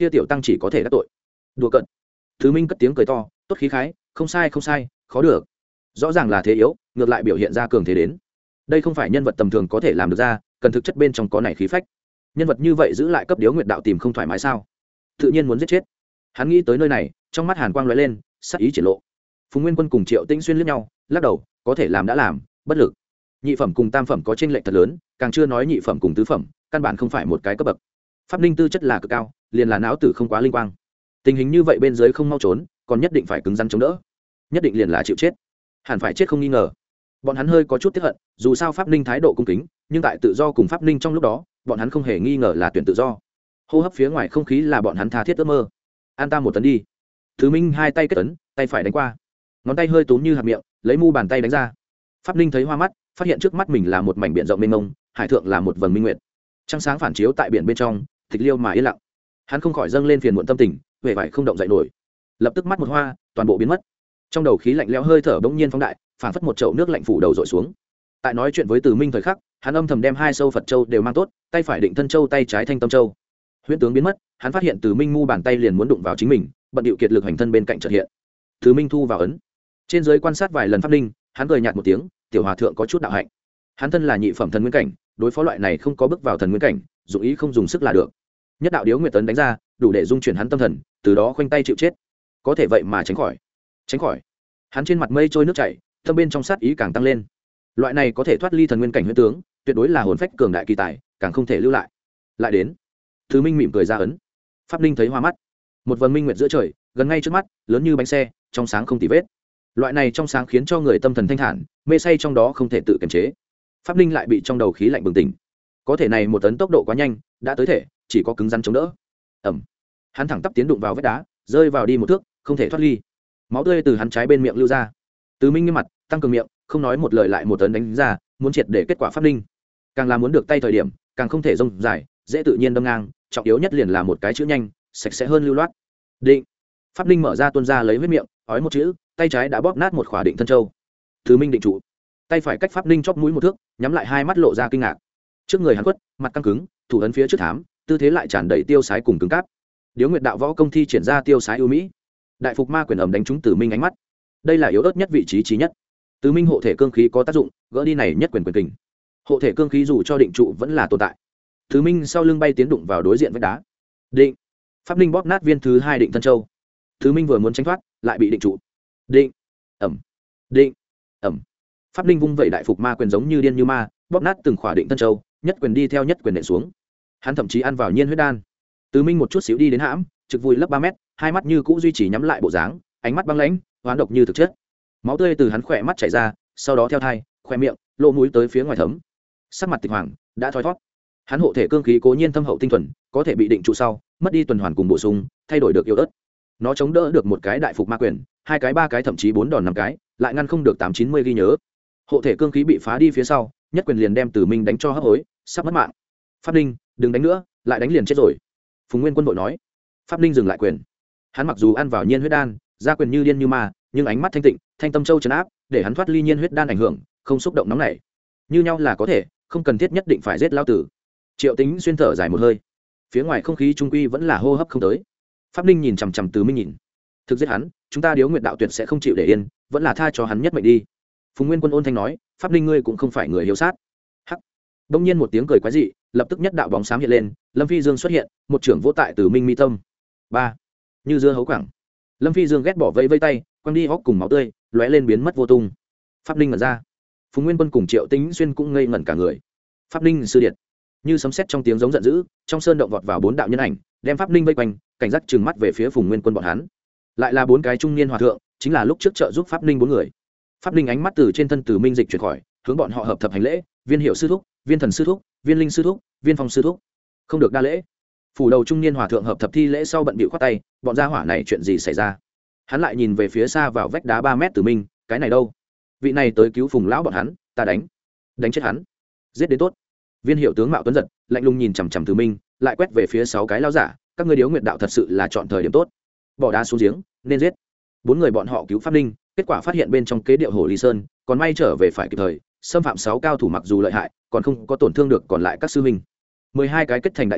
kia tiểu tăng chỉ có thể đắc tội. Đùa cận. Thứ Minh cất tiếng cười to, tốt khí khái, không sai không sai, khó được. Rõ ràng là thế yếu, ngược lại biểu hiện ra cường thế đến. Đây không phải nhân vật tầm thường có thể làm được ra, cần thực chất bên trong có này khí phách. Nhân vật như vậy giữ lại cấp điếu nguyệt đạo tìm không thoải mái sao? Tự nhiên muốn giết chết. Hắn nghĩ tới nơi này, trong mắt hàn quang lóe lên, sắc ý triển lộ. Phùng Nguyên Quân cùng Triệu Tĩnh Xuyên liếc nhau, lắc đầu, có thể làm đã làm, bất lực. Nhị phẩm cùng tam phẩm có chênh lệch thật lớn, càng chưa nói nhị phẩm cùng tứ phẩm, căn bản không phải một cái cấp bậc. Pháp linh tư chất là cực cao, liền là não tử không quá linh quang. Tình hình như vậy bên dưới không mau trốn, còn nhất định phải cứng rắn chống đỡ, nhất định liền là chịu chết, hẳn phải chết không nghi ngờ. Bọn hắn hơi có chút tiếc hận, dù sao pháp linh thái độ cung kính, nhưng tại tự do cùng pháp linh trong lúc đó, bọn hắn không hề nghi ngờ là tuyển tự do. Hô hấp phía ngoài không khí là bọn hắn tha thiết ước mơ. An ta một tấn đi. Thứ Minh hai tay kết ấn, tay phải đánh qua, ngón tay hơi túm như hạt miệng, lấy mu bàn tay đánh ra. Pháp linh thấy hoa mắt, phát hiện trước mắt mình là một mảnh biển rộng mênh mông, hải thượng là một vầng minh nguyệt, trăng sáng phản chiếu tại biển bên trong, tịch liêu mà yên lặng. Hắn không khỏi dâng lên phiền muộn tâm tình, huệ vải không động dậy nổi, lập tức mắt một hoa, toàn bộ biến mất. Trong đầu khí lạnh lẽo hơi thở bỗng nhiên phóng đại, phảng phất một chậu nước lạnh phủ đầu dội xuống. Tại nói chuyện với Từ Minh thời khắc, hắn âm thầm đem hai sâu Phật châu đều mang tốt, tay phải định thân châu, tay trái thanh tâm châu. Huyễn tướng biến mất, hắn phát hiện Từ Minh mu bàn tay liền muốn đụng vào chính mình, bận điệu kiệt lực hành thân bên cạnh chợt hiện. Từ Minh thu vào ấn, trên dưới quan sát vài lần pháp linh, hắn cười nhạt một tiếng, tiểu hòa thượng có chút đạo hạnh. Hắn thân là nhị phẩm thần nguyên cảnh, đối phó loại này không có bước vào thần nguyên cảnh, dụng ý không dùng sức là được. Nhất đạo điếu nguyệt tấn đánh ra, đủ để dung chuyển hắn tâm thần, từ đó khoanh tay chịu chết. Có thể vậy mà tránh khỏi, tránh khỏi. Hắn trên mặt mây trôi nước chảy, tâm bên trong sát ý càng tăng lên. Loại này có thể thoát ly thần nguyên cảnh huyễn tướng, tuyệt đối là hồn phách cường đại kỳ tài, càng không thể lưu lại. Lại đến, Thứ Minh mỉm cười ra ấn. Pháp linh thấy hoa mắt, một vầng minh nguyệt giữa trời, gần ngay trước mắt, lớn như bánh xe, trong sáng không tì vết. Loại này trong sáng khiến cho người tâm thần thanh thản, mê say trong đó không thể tự kiềm chế. Pháp linh lại bị trong đầu khí lạnh bừng tỉnh. Có thể này một tấn tốc độ quá nhanh, đã tới thể, chỉ có cứng rắn chống đỡ. Ầm. Hắn thẳng tắp tiến đụng vào vách đá, rơi vào đi một thước, không thể thoát ly. Máu tươi từ hắn trái bên miệng lưu ra. Từ Minh nghiêm mặt, tăng cường miệng, không nói một lời lại một tấn đánh ra, muốn triệt để kết quả pháp linh. Càng là muốn được tay thời điểm, càng không thể rông dài, dễ tự nhiên đâm ngang, trọng yếu nhất liền là một cái chữ nhanh, sạch sẽ hơn lưu loát. Định. Pháp linh mở ra tuôn ra lấy huyết miệng, ói một chữ, tay trái đã bóp nát một khỏa định thân châu. Thứ Minh định trụ, tay phải cách pháp linh chóp mũi một thước, nhắm lại hai mắt lộ ra kinh ngạc. Trước người hắn quất, mặt căng cứng, thủ ấn phía trước thám, tư thế lại tràn đầy tiêu sái cùng cứng cáp. Điếu Nguyệt đạo võ công thi triển ra tiêu sái ưu mỹ. Đại phục ma quyền ầm đánh trúng Từ Minh ánh mắt. Đây là yếu ớt nhất vị trí trí nhất. Từ Minh hộ thể cương khí có tác dụng, gỡ đi này nhất quyền quyền kình. Hộ thể cương khí dù cho định trụ vẫn là tồn tại. Từ Minh sau lưng bay tiến đụng vào đối diện với đá. Định. Pháp linh bóp nát viên thứ hai định thân châu. Từ Minh vừa muốn tránh thoát, lại bị định trụ. Định. Ẩm. Định. Ẩm. Pháp linh vung vẩy đại phục ma quyền giống như điên như ma, bóp nát từng khỏa định thân châu, nhất quyền đi theo nhất quyền nện xuống. Hắn thậm chí ăn vào nhiên huyết đan. Từ Minh một chút xíu đi đến hãm, trực vùi lấp ba mét, hai mắt như cũ duy trì nhắm lại bộ dáng, ánh mắt băng lãnh, hoán độc như thực chất. Máu tươi từ hắn khỏe mắt chảy ra, sau đó theo thai, khỏe miệng, lỗ mũi tới phía ngoài thấm. Sắc mặt tịch hoàng, đã thoi thoát. Hắn hộ thể cương khí cố nhiên thâm hậu tinh thuần, có thể bị định trụ sau, mất đi tuần hoàn cùng bổ sung, thay đổi được yếu ớt. Nó chống đỡ được một cái đại phục ma quyền, hai cái ba cái thậm chí bốn đòn năm cái, lại ngăn không được tám chín mươi ghi nhớ. Hộ thể cương khí bị phá đi phía sau, nhất quyền liền đem Từ Minh đánh cho hấp hối, sắp mất mạng. Pháp Linh, đừng đánh nữa, lại đánh liền chết rồi. Phùng Nguyên Quân vội nói. Pháp Linh dừng lại quyền. Hắn mặc dù ăn vào nhiên huyết đan, ra quyền như điên như ma, nhưng ánh mắt thanh tịnh, thanh tâm châu trấn áp, để hắn thoát ly nhiên huyết đan ảnh hưởng, không xúc động nóng nảy. Như nhau là có thể, không cần thiết nhất định phải giết lão tử. Triệu Tính xuyên thở dài một hơi. Phía ngoài không khí trung quy vẫn là hô hấp không tới. Pháp Linh nhìn chằm chằm Từ Minh nhìn. Thực giết hắn, chúng ta Điếu Nguyệt đạo tuyệt sẽ không chịu để yên, vẫn là tha cho hắn nhất mệnh đi. Phùng Nguyên Quân ôn thanh nói, Pháp Linh ngươi cũng không phải người hiếu sát. Hắc. Đông nhiên một tiếng cười quái dị, lập tức nhất đạo bóng xám hiện lên, Lâm Phi Dương xuất hiện, một trưởng vỗ tại Từ Minh mi tâm. Ba. Như dưa hấu quẳng. Lâm Phi Dương ghét bỏ vây vây tay, quăng đi hốc cùng máu tươi, lóe lên biến mất vô tung. Pháp Linh ngẩn ra. Phùng Nguyên Quân cùng Triệu Tính xuyên cũng ngây ngẩn cả người. Pháp Linh sư điện. Như sấm sét trong tiếng giống giận dữ, trong sơn động vọt vào bốn đạo nhân ảnh, đem Pháp Linh vây quanh, cảnh giác trừng mắt về phía Phùng Nguyên Quân bọn hắn. Lại là bốn cái trung niên hòa thượng, chính là lúc trước trợ giúp Pháp Linh bốn người. Pháp Linh ánh mắt từ trên thân Từ Minh dịch chuyển khỏi, hướng bọn họ hợp thập hành lễ, Viên Hiệu sư thúc, Viên Thần sư thúc, Viên Linh sư thúc, Viên Phong sư thúc. Không được đa lễ. Phủ đầu trung niên hòa thượng hợp thập thi lễ sau bận bịu khoát tay, bọn gia hỏa này chuyện gì xảy ra? Hắn lại nhìn về phía xa vào vách đá ba mét Từ Minh, cái này đâu? Vị này tới cứu Phùng lão bọn hắn, ta đánh, đánh chết hắn, giết đến tốt. Viên Hiệu tướng mạo tuấn giật, lạnh lùng nhìn chằm chằm Từ Minh, lại quét về phía sáu cái lão giả, các ngươi Điếu Nguyệt đạo thật sự là chọn thời điểm tốt, bỏ đá xuống giếng, nên giết. Bốn người bọn họ cứu Pháp Linh, kết quả phát hiện bên trong kế điệu hồ Lý Sơn, còn may trở về phải kịp thời, xâm phạm sáu cao thủ mặc dù lợi hại, còn không có tổn thương được còn lại các sư huynh. Mười hai cái kết thành đại trận,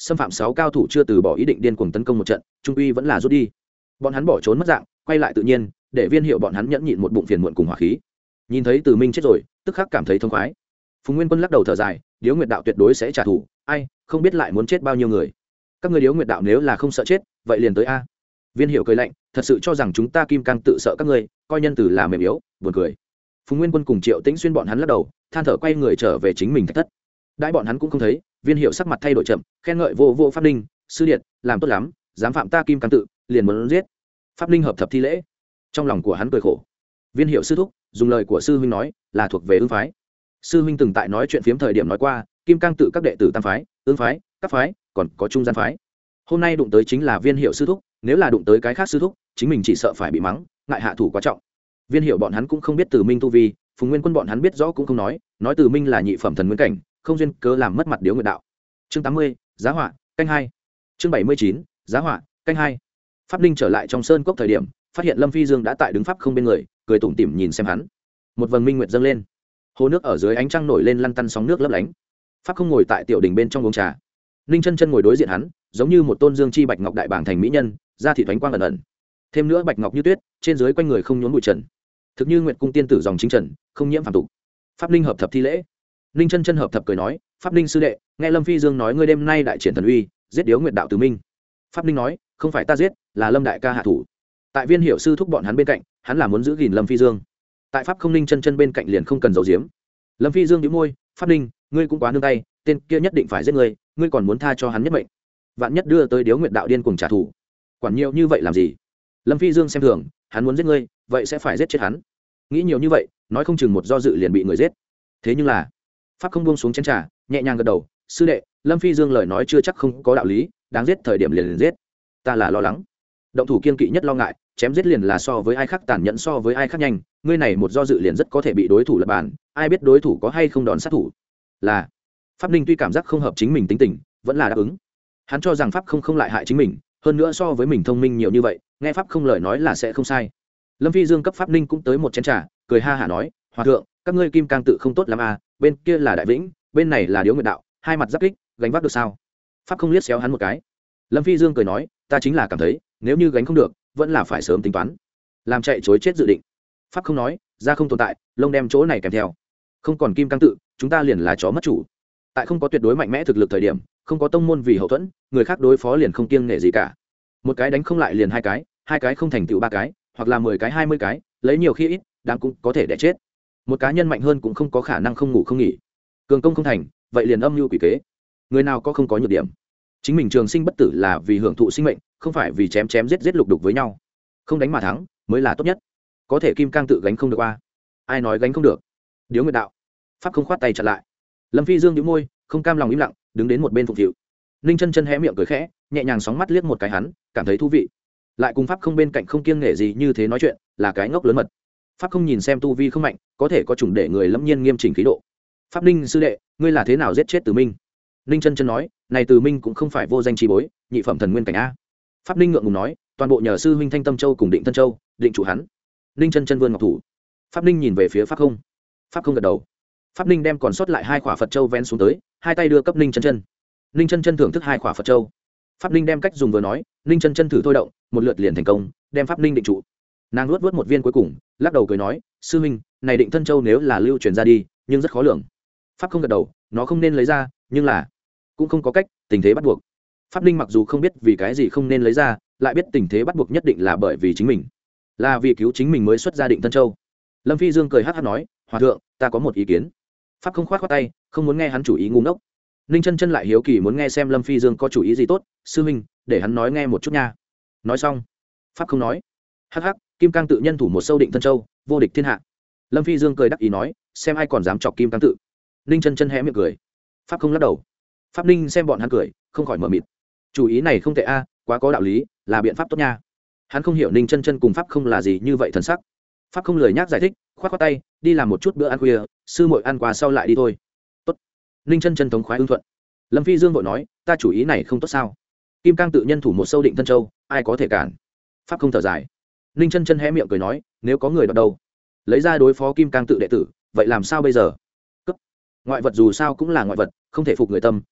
xâm phạm sáu cao thủ chưa từ bỏ ý định điên cuồng tấn công một trận, trung uy vẫn là rút đi. Bọn hắn bỏ trốn mất dạng, quay lại tự nhiên, để Viên Hiệu bọn hắn nhẫn nhịn một bụng phiền muộn cùng hỏa khí. Nhìn thấy Từ Minh chết rồi, tức khắc cảm thấy thông khoái. Phùng Nguyên Quân lắc đầu thở dài, Điếu Nguyệt đạo tuyệt đối sẽ trả thù, ai, không biết lại muốn chết bao nhiêu người. Các ngươi Điếu Nguyệt đạo nếu là không sợ chết, vậy liền tới a. Viên Hiệu cười lạnh, thật sự cho rằng chúng ta Kim Cang tự sợ các ngươi, coi nhân từ là mềm yếu, buồn cười. Phùng Nguyên Quân cùng Triệu Tĩnh Xuyên bọn hắn lắc đầu, than thở quay người trở về chính mình thạch thất. Đãi bọn hắn cũng không thấy, Viên Hiệu sắc mặt thay đổi chậm, khen ngợi vô vô Pháp Ninh, sư điện, làm tốt lắm, dám phạm ta Kim Cang tự, liền muốn giết. Pháp Ninh hợp thập thi lễ. Trong lòng của hắn cười khổ. Viên Hiệu sư thúc, dùng lời của sư huynh nói, là thuộc về Ưng phái. Sư huynh từng tại nói chuyện phiếm thời điểm nói qua, Kim Cang tự các đệ tử tam phái, Ưng phái, các phái, còn có trung gian phái. Hôm nay đụng tới chính là Viên Hiệu sư thúc, nếu là đụng tới cái khác sư thúc, chính mình chỉ sợ phải bị mắng, ngại hạ thủ quá trọng. Viên Hiệu bọn hắn cũng không biết Từ Minh tu vi, Phùng Nguyên Quân bọn hắn biết rõ cũng không nói, nói Từ Minh là nhị phẩm thần nguyên cảnh, không duyên cớ làm mất mặt Điếu Nguyệt đạo. Chương tám mươi, giá họa, canh hai. Chương bảy mươi chín, giá họa, canh hai. Pháp Ninh trở lại trong sơn cốc thời điểm, phát hiện Lâm Phi Dương đã tại đứng pháp không bên người, cười tủm tỉm nhìn xem hắn. Một vầng minh nguyệt dâng lên, hồ nước ở dưới ánh trăng nổi lên lăn tăn sóng nước lấp lánh. Pháp không ngồi tại tiểu đình bên trong uống trà, Ninh Chân Chân ngồi đối diện hắn, giống như một tôn dương chi bạch ngọc đại bảng thành mỹ nhân, da thịt thoánh quang ẩn ẩn. Thêm nữa bạch ngọc như tuyết, trên dưới quanh người không nhốn bụi trần, thực như nguyệt cung tiên tử dòng chính trần, không nhiễm phàm tục. Pháp Ninh hợp thập thi lễ. Ninh Chân Chân hợp thập cười nói, Pháp Ninh sư đệ, nghe Lâm Phi Dương nói ngươi đêm nay đại triển thần uy, giết Điếu Nguyệt đạo Từ Minh. Pháp Ninh nói, không phải ta giết, là Lâm đại ca hạ thủ. Tại Viên Hiệu sư thúc bọn hắn bên cạnh, hắn là muốn giữ gìn Lâm Phi Dương. Tại Pháp không Ninh Chân Chân bên cạnh liền không cần giấu giếm. Lâm Phi Dương nhíu môi, Pháp Ninh, ngươi cũng quá nương tay, tên kia nhất định phải giết ngươi, ngươi còn muốn tha cho hắn nhất mệnh. Vạn nhất đưa tới Điếu Nguyệt đạo điên cuồng trả thù, quản nhiều như vậy làm gì? Lâm Phi Dương xem thường, hắn muốn giết ngươi, vậy sẽ phải giết chết hắn. Nghĩ nhiều như vậy, nói không chừng một do dự liền bị người giết. Thế nhưng là, Pháp không buông xuống chén trà, nhẹ nhàng gật đầu, sư đệ, Lâm Phi Dương lời nói chưa chắc không có đạo lý, đáng giết thời điểm liền liền giết. Ta là lo lắng, động thủ kiên kỵ nhất lo ngại, chém giết liền là so với ai khác tàn nhẫn, so với ai khác nhanh, ngươi này một do dự liền rất có thể bị đối thủ lật bàn, ai biết đối thủ có hay không đòn sát thủ. Là Pháp Ninh tuy cảm giác không hợp chính mình tính tình, vẫn là đáp ứng. Hắn cho rằng Pháp không không lại hại chính mình, hơn nữa so với mình thông minh nhiều như vậy, nghe Pháp không lời nói là sẽ không sai. Lâm Phi Dương cấp Pháp Ninh cũng tới một chén trà, cười ha hả nói, hòa thượng, các ngươi Kim Cang tự không tốt lắm à, bên kia là Đại Vĩnh, bên này là Điếu Nguyệt đạo, hai mặt giáp kích, gánh vác được sao? Pháp không liếc xéo hắn một cái. Lâm Phi Dương cười nói, ta chính là cảm thấy, nếu như gánh không được, vẫn là phải sớm tính toán, làm chạy chối chết dự định. Pháp không nói, ra không tồn tại, lông đem chỗ này kèm theo, không còn Kim Cang tự, chúng ta liền là chó mất chủ. Tại không có tuyệt đối mạnh mẽ thực lực thời điểm, không có tông môn vì hậu thuẫn, người khác đối phó liền không kiêng nể gì cả. Một cái đánh không lại liền hai cái, hai cái không thành tựu ba cái, hoặc là mười cái hai mươi cái, lấy nhiều khi ít, đáng cũng có thể đẻ chết. Một cá nhân mạnh hơn cũng không có khả năng không ngủ không nghỉ, cường công không thành, vậy liền âm mưu quỷ kế. Người nào có không có nhược điểm, chính mình trường sinh bất tử là vì hưởng thụ sinh mệnh, không phải vì chém chém giết giết lục đục với nhau. Không đánh mà thắng mới là tốt nhất. Có thể Kim Cang tự gánh không được a? Ai nói gánh không được? Điếu Nguyệt đạo. Pháp không khoát tay chặn lại. Lâm Phi Dương nhíu môi, không cam lòng im lặng, đứng đến một bên phụng phịu. Ninh Chân Chân hé miệng cười khẽ, nhẹ nhàng sóng mắt liếc một cái hắn, cảm thấy thú vị. Lại cùng Pháp không bên cạnh không kiêng nể gì như thế nói chuyện, là cái ngốc lớn mật. Pháp không nhìn xem tu vi không mạnh, có thể có chủng để người lâm nhiên nghiêm chỉnh khí độ. Pháp Ninh sư đệ, ngươi là thế nào giết chết Từ Minh? Ninh Chân Chân nói, này Từ Minh cũng không phải vô danh chi bối, nhị phẩm thần nguyên cảnh a. Pháp Ninh ngượng ngùng nói, toàn bộ nhờ sư huynh Thanh Tâm Châu cùng Định Thân Châu, định chủ hắn. Ninh Chân Chân vươn ngọc thủ. Pháp Ninh nhìn về phía Pháp không. Pháp không gật đầu. Pháp Ninh đem còn sót lại hai khỏa Phật Châu vén xuống tới, hai tay đưa cấp Ninh Chân Chân. Ninh Chân Chân thưởng thức hai khỏa Phật Châu. Pháp Ninh đem cách dùng vừa nói, Ninh Chân Chân thử thôi động, một lượt liền thành công, đem Pháp Ninh định trụ. Nàng nuốt nuốt một viên cuối cùng, lắc đầu cười nói, sư huynh, này Định Thân Châu nếu là lưu truyền ra đi, nhưng rất khó lường. Pháp không gật đầu, nó không nên lấy ra, nhưng là cũng không có cách, tình thế bắt buộc. Pháp Ninh mặc dù không biết vì cái gì không nên lấy ra, lại biết tình thế bắt buộc nhất định là bởi vì chính mình, là vì cứu chính mình mới xuất ra Định Thân Châu. Lâm Phi Dương cười hắc hắc nói, hòa thượng, ta có một ý kiến. Pháp không khoát khoát tay, không muốn nghe hắn chủ ý ngu ngốc. Ninh Chân Chân lại hiếu kỳ muốn nghe xem Lâm Phi Dương có chủ ý gì tốt, sư huynh, để hắn nói nghe một chút nha. Nói xong, Pháp không nói. Hắc hắc, Kim Cang tự nhân thủ một sâu Định Thân Châu, vô địch thiên hạ. Lâm Phi Dương cười đắc ý nói, xem ai còn dám chọc Kim Cang tự. Ninh Chân Chân hé miệng cười. Pháp không lắc đầu. Pháp Ninh xem bọn hắn cười, không khỏi mở mịt. Chủ ý này không tệ a, quá có đạo lý, là biện pháp tốt nha. Hắn không hiểu Ninh Chân Chân cùng Pháp không là gì như vậy thần sắc. Pháp không lười nhác giải thích, khoát khoát tay, đi làm một chút bữa ăn khuya, sư muội ăn qua sau lại đi thôi. Tốt. Ninh Chân Chân thống khoái ưng thuận. Lâm Phi Dương vội nói, ta chủ ý này không tốt sao? Kim Cang tự nhân thủ một sâu Định Thân Châu, ai có thể cản? Pháp không thở dài. Ninh Chân Chân hé miệng cười nói, nếu có người đoạt đâu, lấy ra đối phó Kim Cang tự đệ tử, vậy làm sao bây giờ? Cấp. Ngoại vật dù sao cũng là ngoại vật, không thể phục người tâm,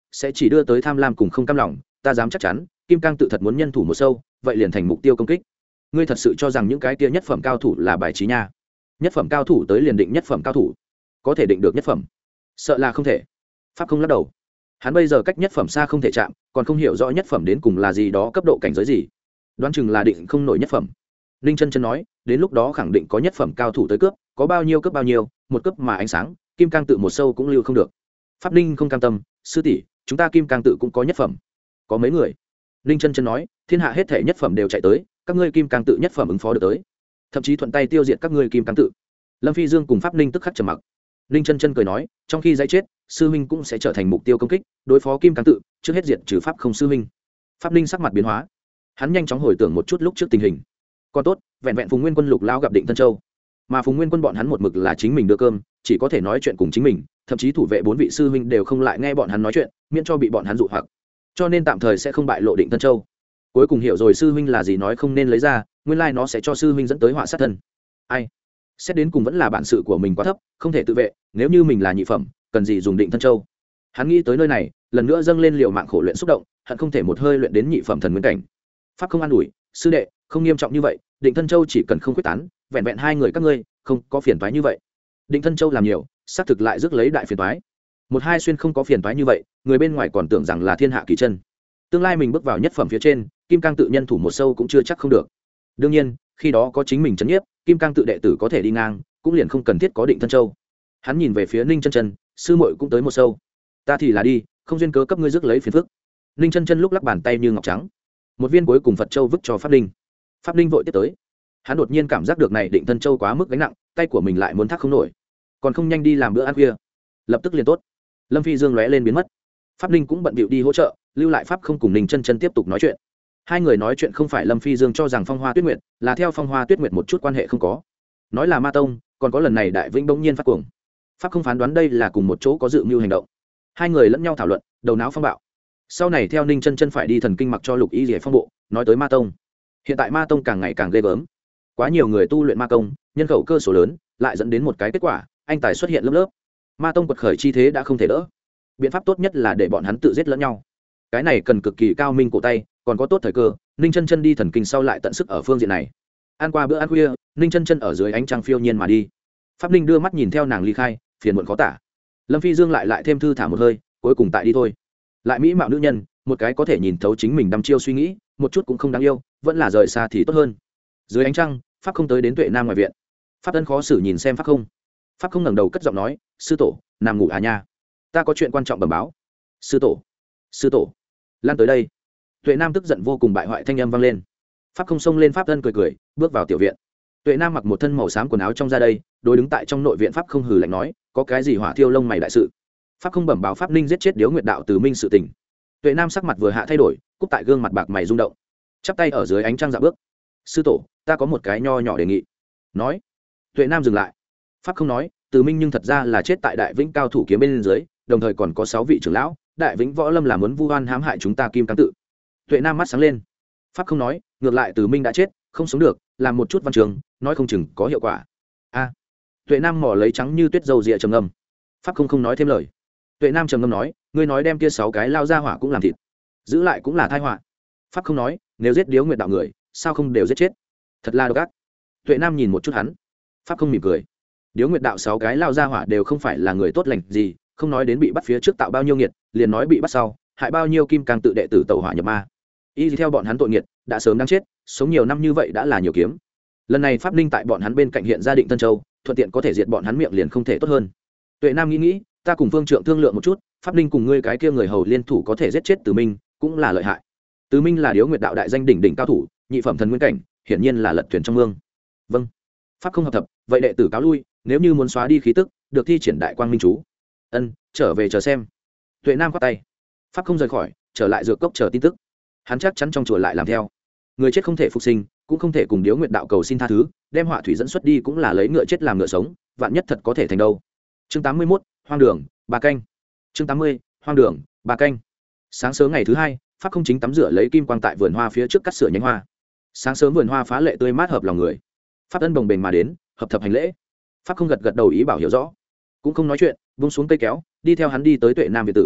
sẽ chỉ đưa tới tham lam cùng không cam lòng. Ta dám chắc chắn kim cang tự thật muốn nhân thủ một sâu, vậy liền thành mục tiêu công kích. Ngươi thật sự cho rằng những cái kia nhất phẩm cao thủ là bài trí nha? Nhất phẩm cao thủ tới liền định nhất phẩm cao thủ, có thể định được nhất phẩm? Sợ là không thể. Pháp không lắc đầu. Hắn bây giờ cách nhất phẩm xa không thể chạm, còn không hiểu rõ nhất phẩm đến cùng là gì đó, cấp độ cảnh giới gì, đoán chừng là định không nổi nhất phẩm. Ninh chân chân nói, đến lúc đó khẳng định có nhất phẩm cao thủ tới cướp, có bao nhiêu cướp bao nhiêu, một cướp mà ánh sáng, kim cang tự một sâu cũng lưu không được. Pháp Ninh không cam tâm, sư tỷ, chúng ta kim cang tự cũng có nhất phẩm. Có mấy người? Ninh chân chân nói, thiên hạ hết thể nhất phẩm đều chạy tới, các ngươi kim cang tự nhất phẩm ứng phó được tới, thậm chí thuận tay tiêu diệt các ngươi kim cang tự. Lâm Phi Dương cùng Pháp Ninh tức khắc trầm mặc. Ninh chân chân cười nói, trong khi dãy chết, sư huynh cũng sẽ trở thành mục tiêu công kích, đối phó kim cang tự, trước hết diệt trừ pháp không sư huynh. Pháp Ninh sắc mặt biến hóa, hắn nhanh chóng hồi tưởng một chút lúc trước tình hình. Còn tốt, vẹn vẹn Phùng Nguyên Quân Lục Lão gặp Định Tân Châu, mà Phùng Nguyên Quân bọn hắn một mực là chính mình đưa cơm, chỉ có thể nói chuyện cùng chính mình, thậm chí thủ vệ bốn vị sư huynh đều không lại nghe bọn hắn nói chuyện, miễn cho bị bọn hắn dụ hoặc, cho nên tạm thời sẽ không bại lộ Định Tân Châu. Cuối cùng hiểu rồi sư huynh là gì nói không nên lấy ra, nguyên lai nó sẽ cho sư huynh dẫn tới họa sát thân. Ai? Xét đến cùng vẫn là bản sự của mình quá thấp, không thể tự vệ, nếu như mình là nhị phẩm, cần gì dùng Định Tân Châu. Hắn nghĩ tới nơi này, lần nữa dâng lên liều mạng khổ luyện xúc động, hận không thể một hơi luyện đến nhị phẩm thần nguyên cảnh. Pháp không an ủi, sư đệ, không nghiêm trọng như vậy, Định Tân Châu chỉ cần không quyết tán, vẹn vẹn hai người các ngươi, không có phiền toái như vậy. Định Tân Châu làm nhiều, xác thực lại rước lấy đại phiền toái. Một hai xuyên không có phiền toái như vậy, người bên ngoài còn tưởng rằng là thiên hạ kỳ chân. Tương lai mình bước vào nhất phẩm phía trên, kim cang tự nhân thủ một sâu cũng chưa chắc không được. Đương nhiên, khi đó có chính mình trấn nhiếp, kim cang tự đệ tử có thể đi ngang, cũng liền không cần thiết có Định Tân Châu. Hắn nhìn về phía Ninh chân chân, sư muội cũng tới một sâu, ta thì là đi, không duyên cớ cấp ngươi rước lấy phiền phức. Ninh chân chân lúc lắc bàn tay như ngọc trắng, một viên cuối cùng Phật châu vứt cho Pháp Ninh. Pháp Ninh vội tiếp tới, hắn đột nhiên cảm giác được này Định Tân Châu quá mức gánh nặng, tay của mình lại muốn thác không nổi, còn không nhanh đi làm bữa ăn khuya, lập tức liền tốt. Lâm Phi Dương lóe lên biến mất, Pháp Ninh cũng bận bịu đi hỗ trợ, lưu lại Pháp không cùng Ninh chân chân tiếp tục nói chuyện. Hai người nói chuyện không phải Lâm Phi Dương cho rằng Phong Hoa Tuyết Nguyệt là theo Phong Hoa Tuyết Nguyệt một chút quan hệ không có, nói là ma tông, còn có lần này Đại Vĩnh bỗng nhiên phát cuồng, Pháp không phán đoán đây là cùng một chỗ có dự mưu hành động. Hai người lẫn nhau thảo luận, đầu não phong bạo. Sau này theo Ninh chân chân phải đi thần kinh mặc cho Lục Y Liễu phong bộ, nói tới ma tông. Hiện tại ma tông càng ngày càng ghê gớm, quá nhiều người tu luyện ma công, nhân khẩu cơ số lớn, lại dẫn đến một cái kết quả, anh tài xuất hiện lớp lớp. Ma tông quật khởi chi thế đã không thể đỡ. Biện pháp tốt nhất là để bọn hắn tự giết lẫn nhau. Cái này cần cực kỳ cao minh cổ tay, còn có tốt thời cơ. Ninh chân chân đi thần kinh sau lại tận sức ở phương diện này. Ăn qua bữa ăn khuya, Ninh chân chân ở dưới ánh trăng phiêu nhiên mà đi. Pháp Ninh đưa mắt nhìn theo nàng ly khai, phiền muộn khó tả. Lâm Phi Dương lại lại thêm thư thả một hơi, cuối cùng tại đi thôi. Lại mỹ mạo nữ nhân, một cái có thể nhìn thấu chính mình đăm chiêu suy nghĩ, một chút cũng không đáng yêu, vẫn là rời xa thì tốt hơn. Dưới ánh trăng, Pháp không tới đến Tuệ Nam ngoài viện. Pháp Ân khó xử nhìn xem Pháp không. Pháp không ngẩng đầu cất giọng nói, sư tổ, nằm ngủ à nha, ta có chuyện quan trọng bẩm báo. Sư tổ, sư tổ, lan tới đây. Tuệ Nam tức giận vô cùng, bại hoại thanh âm vang lên. Pháp không xông lên, Pháp Ân cười cười, bước vào tiểu viện. Tuệ Nam mặc một thân màu xám quần áo trong ra đây, đối đứng tại trong nội viện. Pháp không hừ lạnh nói, có cái gì hỏa thiêu lông mày đại sự? Pháp không bẩm báo Pháp Ninh giết chết Điếu Nguyệt đạo từ minh sự tình. Tuệ Nam sắc mặt vừa hạ thay đổi, cúp tại gương mặt bạc mày rung động, chắp tay ở dưới ánh trăng dạo bước. Sư tổ, ta có một cái nho nhỏ đề nghị. Nói. Tuệ Nam dừng lại. Pháp không nói, từ minh nhưng thật ra là chết tại Đại Vĩnh cao thủ kiếm bên dưới, đồng thời còn có sáu vị trưởng lão, Đại Vĩnh võ lâm là muốn vu oan hãm hại chúng ta kim cang tự. Tuệ Nam mắt sáng lên. Pháp không nói, ngược lại từ minh đã chết, không sống được, làm một chút văn trường, nói không chừng có hiệu quả. A. Tuệ Nam mỏ lấy trắng như tuyết dầu rịa trầm ngâm. Pháp không không nói thêm lời. Tuệ Nam trầm ngâm nói, ngươi nói đem kia sáu cái lao ra hỏa cũng làm thịt, giữ lại cũng là tai họa. Pháp không nói, nếu giết Điếu Nguyệt đạo người, sao không đều giết chết? Thật là độc ác. Tuệ Nam nhìn một chút hắn. Pháp không mỉm cười. Điếu Nguyệt đạo sáu cái lao ra hỏa đều không phải là người tốt lành gì, không nói đến bị bắt phía trước tạo bao nhiêu nghiệt, liền nói bị bắt sau hại bao nhiêu kim cang tự đệ tử tẩu hỏa nhập ma. Y theo bọn hắn tội nghiệt, đã sớm đang chết, sống nhiều năm như vậy đã là nhiều kiếm. Lần này Pháp Ninh tại bọn hắn bên cạnh hiện ra Định Tân Châu, thuận tiện có thể diệt bọn hắn miệng liền không thể tốt hơn. Tuệ Nam nghĩ nghĩ, ta cùng Phương Trượng thương lượng một chút, Pháp Ninh cùng ngươi cái kia người hầu liên thủ có thể giết chết Từ Minh, cũng là lợi hại. Từ Minh là Điếu Nguyệt đạo đại danh đỉnh đỉnh cao thủ, nhị phẩm thần nguyên cảnh, hiển nhiên là lật thuyền trong mương. Vâng. Pháp không hợp thập, vậy đệ tử cáo lui, nếu như muốn xóa đi khí tức, được thi triển đại quang minh chú. Ân, trở về chờ xem. Tuệ Nam quát tay. Pháp không rời khỏi, trở lại dược cốc chờ tin tức. Hắn chắc chắn trong chùa lại làm theo. Người chết không thể phục sinh, cũng không thể cùng Điếu Nguyệt đạo cầu xin tha thứ, đem họa thủy dẫn xuất đi cũng là lấy ngựa chết làm ngựa sống, vạn nhất thật có thể thành đâu. Chương tám mươi mốt, hoang đường, ba canh. Chương tám mươi, hoang đường, ba canh. Sáng sớm ngày thứ hai, Pháp không chính tắm rửa lấy kim quang tại vườn hoa phía trước cắt sửa nhánh hoa. Sáng sớm vườn hoa phá lệ tươi mát hợp lòng người. Pháp Ân bồng bềnh mà đến, hợp thập hành lễ. Pháp không gật gật đầu ý bảo hiểu rõ, cũng không nói chuyện, buông xuống cây kéo, đi theo hắn đi tới Tuệ Nam viện tử.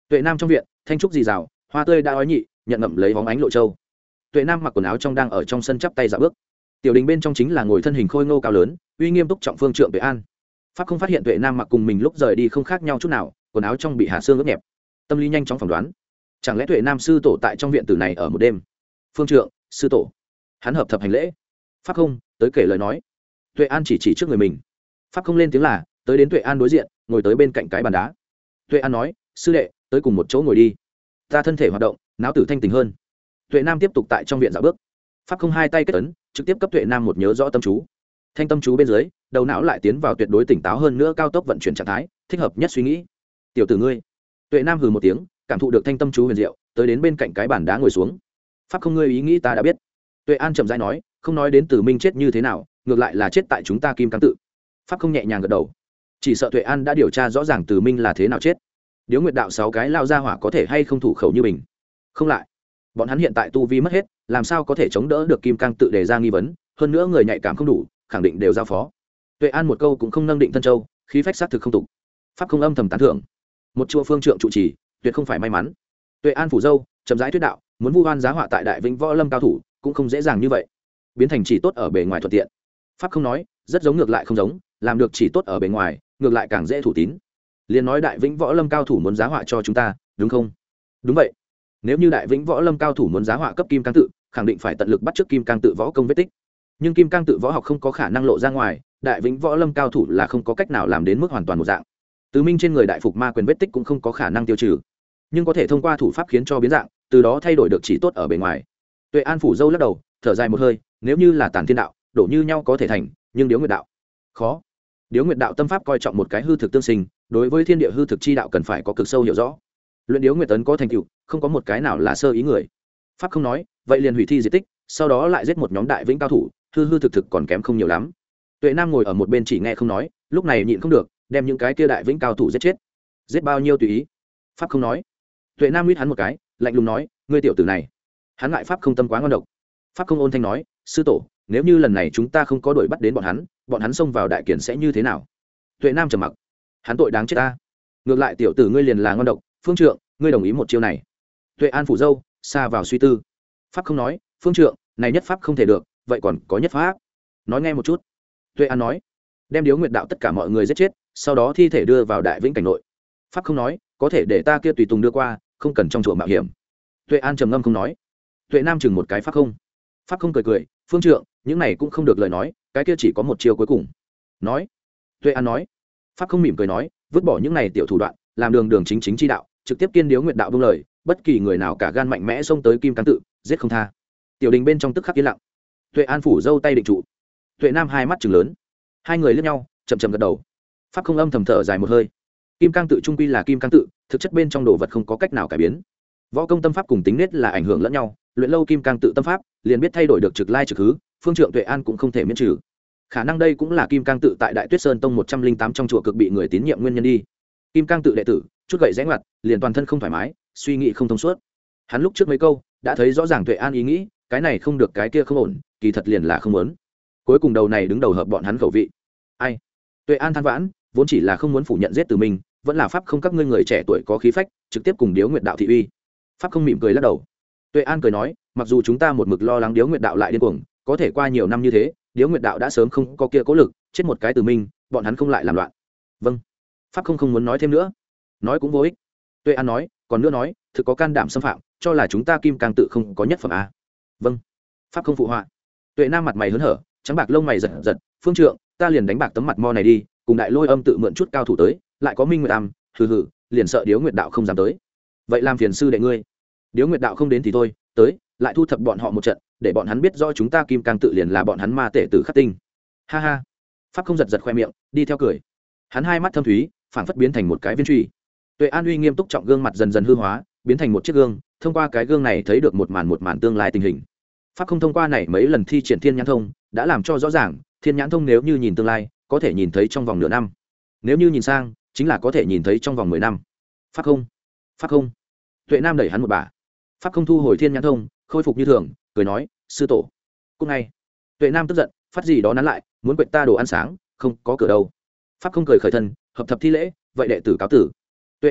Tuệ Nam trong viện, thanh trúc dì rào, hoa tươi đã ói nhị, nhận ngậm lấy bóng ánh lộ châu. Tuệ Nam mặc quần áo trong đang ở trong sân chắp tay dạo bước. Tiểu đình bên trong chính là ngồi thân hình khôi ngô cao lớn, uy nghiêm túc trọng phương trượng Tuệ An. Pháp không phát hiện Tuệ Nam mặc cùng mình lúc rời đi không khác nhau chút nào, quần áo trong bị hạ xương ướt nhẹp. Tâm lý nhanh chóng phỏng đoán, chẳng lẽ Tuệ Nam sư tổ tại trong viện tử này ở một đêm? Phương trượng, sư tổ. Hắn hợp thập hành lễ. Pháp không tới kể lời nói. Tuệ An chỉ chỉ trước người mình. Pháp không lên tiếng là, tới đến Tuệ An đối diện, ngồi tới bên cạnh cái bàn đá. Tuệ An nói, sư đệ, tới cùng một chỗ ngồi đi. Ta thân thể hoạt động, não tử thanh tình hơn. Tuệ Nam tiếp tục tại trong viện dạo bước. Pháp không hai tay kết ấn, trực tiếp cấp Tuệ Nam một nhớ rõ tâm chú. Thanh tâm chú bên dưới, đầu não lại tiến vào tuyệt đối tỉnh táo hơn nữa cao tốc vận chuyển trạng thái, thích hợp nhất suy nghĩ. Tiểu tử ngươi. Tuệ Nam hừ một tiếng, cảm thụ được thanh tâm chú huyền diệu, tới đến bên cạnh cái bàn đá ngồi xuống. Pháp không ngươi ý nghĩ ta đã biết. Tuệ An chậm rãi nói, không nói đến Tử Minh chết như thế nào, ngược lại là chết tại chúng ta Kim Cang tự. Pháp không nhẹ nhàng gật đầu. Chỉ sợ Tuệ An đã điều tra rõ ràng Tử Minh là thế nào chết. Điếu Nguyệt đạo sáu cái lao ra hỏa có thể hay không thủ khẩu như mình. Không lại. Bọn hắn hiện tại tu vi mất hết, làm sao có thể chống đỡ được Kim Cang tự đề ra nghi vấn, hơn nữa người nhạy cảm không đủ, khẳng định đều giao phó. Tuệ An một câu cũng không nâng định thân châu, khí phách sát thực không tục. Pháp không âm thầm tán thưởng. Một chùa phương trượng trụ trì, tuyệt không phải may mắn. Tuệ An phủ dâu, chậm rãi thuyết đạo, muốn vu oan giá họa tại Đại Vĩnh Võ Lâm cao thủ, cũng không dễ dàng như vậy. Biến thành chỉ tốt ở bề ngoài thuận tiện. Pháp không nói, rất giống ngược lại không giống, làm được chỉ tốt ở bề ngoài, ngược lại càng dễ thủ tín. Liên nói Đại Vĩnh Võ Lâm cao thủ muốn giá họa cho chúng ta, đúng không? Đúng vậy. Nếu như Đại Vĩnh Võ Lâm cao thủ muốn giá họa cấp Kim Cang tự, khẳng định phải tận lực bắt chước Kim Cang tự võ công vết tích. Nhưng Kim Cang tự võ học không có khả năng lộ ra ngoài, Đại Vĩnh Võ Lâm cao thủ là không có cách nào làm đến mức hoàn toàn một dạng. Tứ Minh trên người đại phục ma quyền vết tích cũng không có khả năng tiêu trừ, nhưng có thể thông qua thủ pháp khiến cho biến dạng, từ đó thay đổi được chỉ tốt ở bề ngoài. Tuệ An phủ dâu lắc đầu, thở dài một hơi, nếu như là Tản Thiên đạo, đổ như nhau có thể thành, nhưng Điếu Nguyệt đạo khó. Điếu Nguyệt đạo tâm pháp coi trọng một cái hư thực tương sinh, đối với thiên địa hư thực chi đạo cần phải có cực sâu hiểu rõ. Luyện Điếu Nguyệt tấn có thành tựu, không có một cái nào là sơ ý người. Pháp không nói, vậy liền hủy thi diệt tích, sau đó lại giết một nhóm Đại Vĩnh cao thủ, hư hư thực thực còn kém không nhiều lắm. Tuệ Nam ngồi ở một bên chỉ nghe không nói, lúc này nhịn không được, đem những cái kia Đại Vĩnh cao thủ giết chết. Giết bao nhiêu tùy ý. Pháp không nói. Tuệ Nam huýt hắn một cái, lạnh lùng nói, ngươi tiểu tử này, hắn ngại Pháp không tâm quá ngon độc. Pháp không ôn thanh nói, sư tổ, nếu như lần này chúng ta không có đuổi bắt đến bọn hắn, bọn hắn xông vào đại kiển sẽ như thế nào? Tuệ Nam trầm mặc, hắn tội đáng chết ta. Ngược lại tiểu tử ngươi liền là ngon độc, phương trượng, ngươi đồng ý một chiêu này. Tuệ An phủ dâu, xa vào suy tư. Pháp không nói, phương trượng, này nhất pháp không thể được, vậy còn có nhất pháp. Nói nghe một chút. Tuệ An nói, đem Điếu Nguyệt đạo tất cả mọi người giết chết, sau đó thi thể đưa vào Đại Vĩnh cảnh nội. Pháp không nói, có thể để ta kia tùy tùng đưa qua, không cần trong chùa mạo hiểm. Tuệ An trầm ngâm không nói. Tuệ Nam chừng một cái Pháp không. Pháp không cười cười, phương trượng, những này cũng không được lời nói, cái kia chỉ có một chiêu cuối cùng. Nói. Tuệ An nói. Pháp không mỉm cười nói, vứt bỏ những này tiểu thủ đoạn, làm đường đường chính chính chi đạo, trực tiếp kiên Điếu Nguyệt đạo buông lời, bất kỳ người nào cả gan mạnh mẽ xông tới Kim Cang tự, giết không tha. Tiểu đình bên trong tức khắc yên lặng. Tuệ An phủ dâu tay định trụ. Tuệ Nam hai mắt trừng lớn. Hai người liếc nhau, chậm chậm gật đầu. Pháp không âm thầm thở dài một hơi. Kim Cang tự trung quy là Kim Cang tự, thực chất bên trong đồ vật không có cách nào cải biến. Võ công tâm pháp cùng tính nết là ảnh hưởng lẫn nhau, luyện lâu Kim Cang tự tâm pháp, liền biết thay đổi được trực lai trực hứ, phương trượng Tuệ An cũng không thể miễn trừ. Khả năng đây cũng là Kim Cang tự tại Đại Tuyết Sơn tông một trăm linh tám trong chùa cực bị người tín nhiệm nguyên nhân đi. Kim Cang tự đệ tử, chút gậy rẽ ngoặt, liền toàn thân không thoải mái, suy nghĩ không thông suốt. Hắn lúc trước mấy câu, đã thấy rõ ràng Tuệ An ý nghĩ, cái này không được cái kia không ổn, kỳ thật liền là không muốn. Cuối cùng đầu này đứng đầu hợp bọn hắn khẩu vị. Ai? Tuệ An than vãn, vốn chỉ là không muốn phủ nhận giết từ mình, vẫn là pháp không các ngươi người trẻ tuổi có khí phách, trực tiếp cùng Điếu Nguyệt đạo thị uy. Pháp không mỉm cười lắc đầu. Tuệ An cười nói, mặc dù chúng ta một mực lo lắng Điếu Nguyệt đạo lại điên cuồng, có thể qua nhiều năm như thế, Điếu Nguyệt đạo đã sớm không có kia cố lực, chết một cái từ mình, bọn hắn không lại làm loạn. Vâng. Pháp không không muốn nói thêm nữa, nói cũng vô ích. Tuệ An nói, còn nữa nói, thực có can đảm xâm phạm, cho là chúng ta Kim Cang tự không có nhất phẩm a. Vâng. Pháp không phụ họa. Tuệ Nam mặt mày hớn hở, trắng bạc lông mày giật giật, phương trượng, ta liền đánh bạc tấm mặt mo này đi, cùng Đại Lôi Âm tự mượn chút cao thủ tới, lại có Minh Nguyệt Am, hừ hừ, liền sợ Điếu Nguyệt đạo không dám tới. Vậy làm phiền sư đệ ngươi. Điếu Nguyệt đạo không đến thì thôi, tới, lại thu thập bọn họ một trận, để bọn hắn biết rõ chúng ta Kim Cang tự liền là bọn hắn ma tể tử khắc tinh. Ha ha. Pháp không giật giật khoe miệng, đi theo cười. Hắn hai mắt thâm thúy, phảng phất biến thành một cái viên truy. Tuệ An uy nghiêm túc trọng gương mặt dần dần hư hóa, biến thành một chiếc gương, thông qua cái gương này thấy được một màn một màn tương lai tình hình. Pháp không thông qua này mấy lần thi triển Thiên Nhãn Thông, đã làm cho rõ ràng, Thiên Nhãn Thông nếu như nhìn tương lai, có thể nhìn thấy trong vòng nửa năm. Nếu như nhìn sang, chính là có thể nhìn thấy trong vòng mười năm. Pháp không, Pháp không. Tuệ Nam đẩy hắn một bà. Pháp không thu hồi Thiên Nhãn Thông, khôi phục như thường, cười nói, sư tổ. Cùng ngay. Tuệ Nam tức giận, phát gì đó nắn lại, muốn quậy ta đồ ăn sáng, không có cửa đâu. Pháp không cười khởi thân, hợp thập thi lễ, vậy đệ tử cáo tử. Tuệ An nói,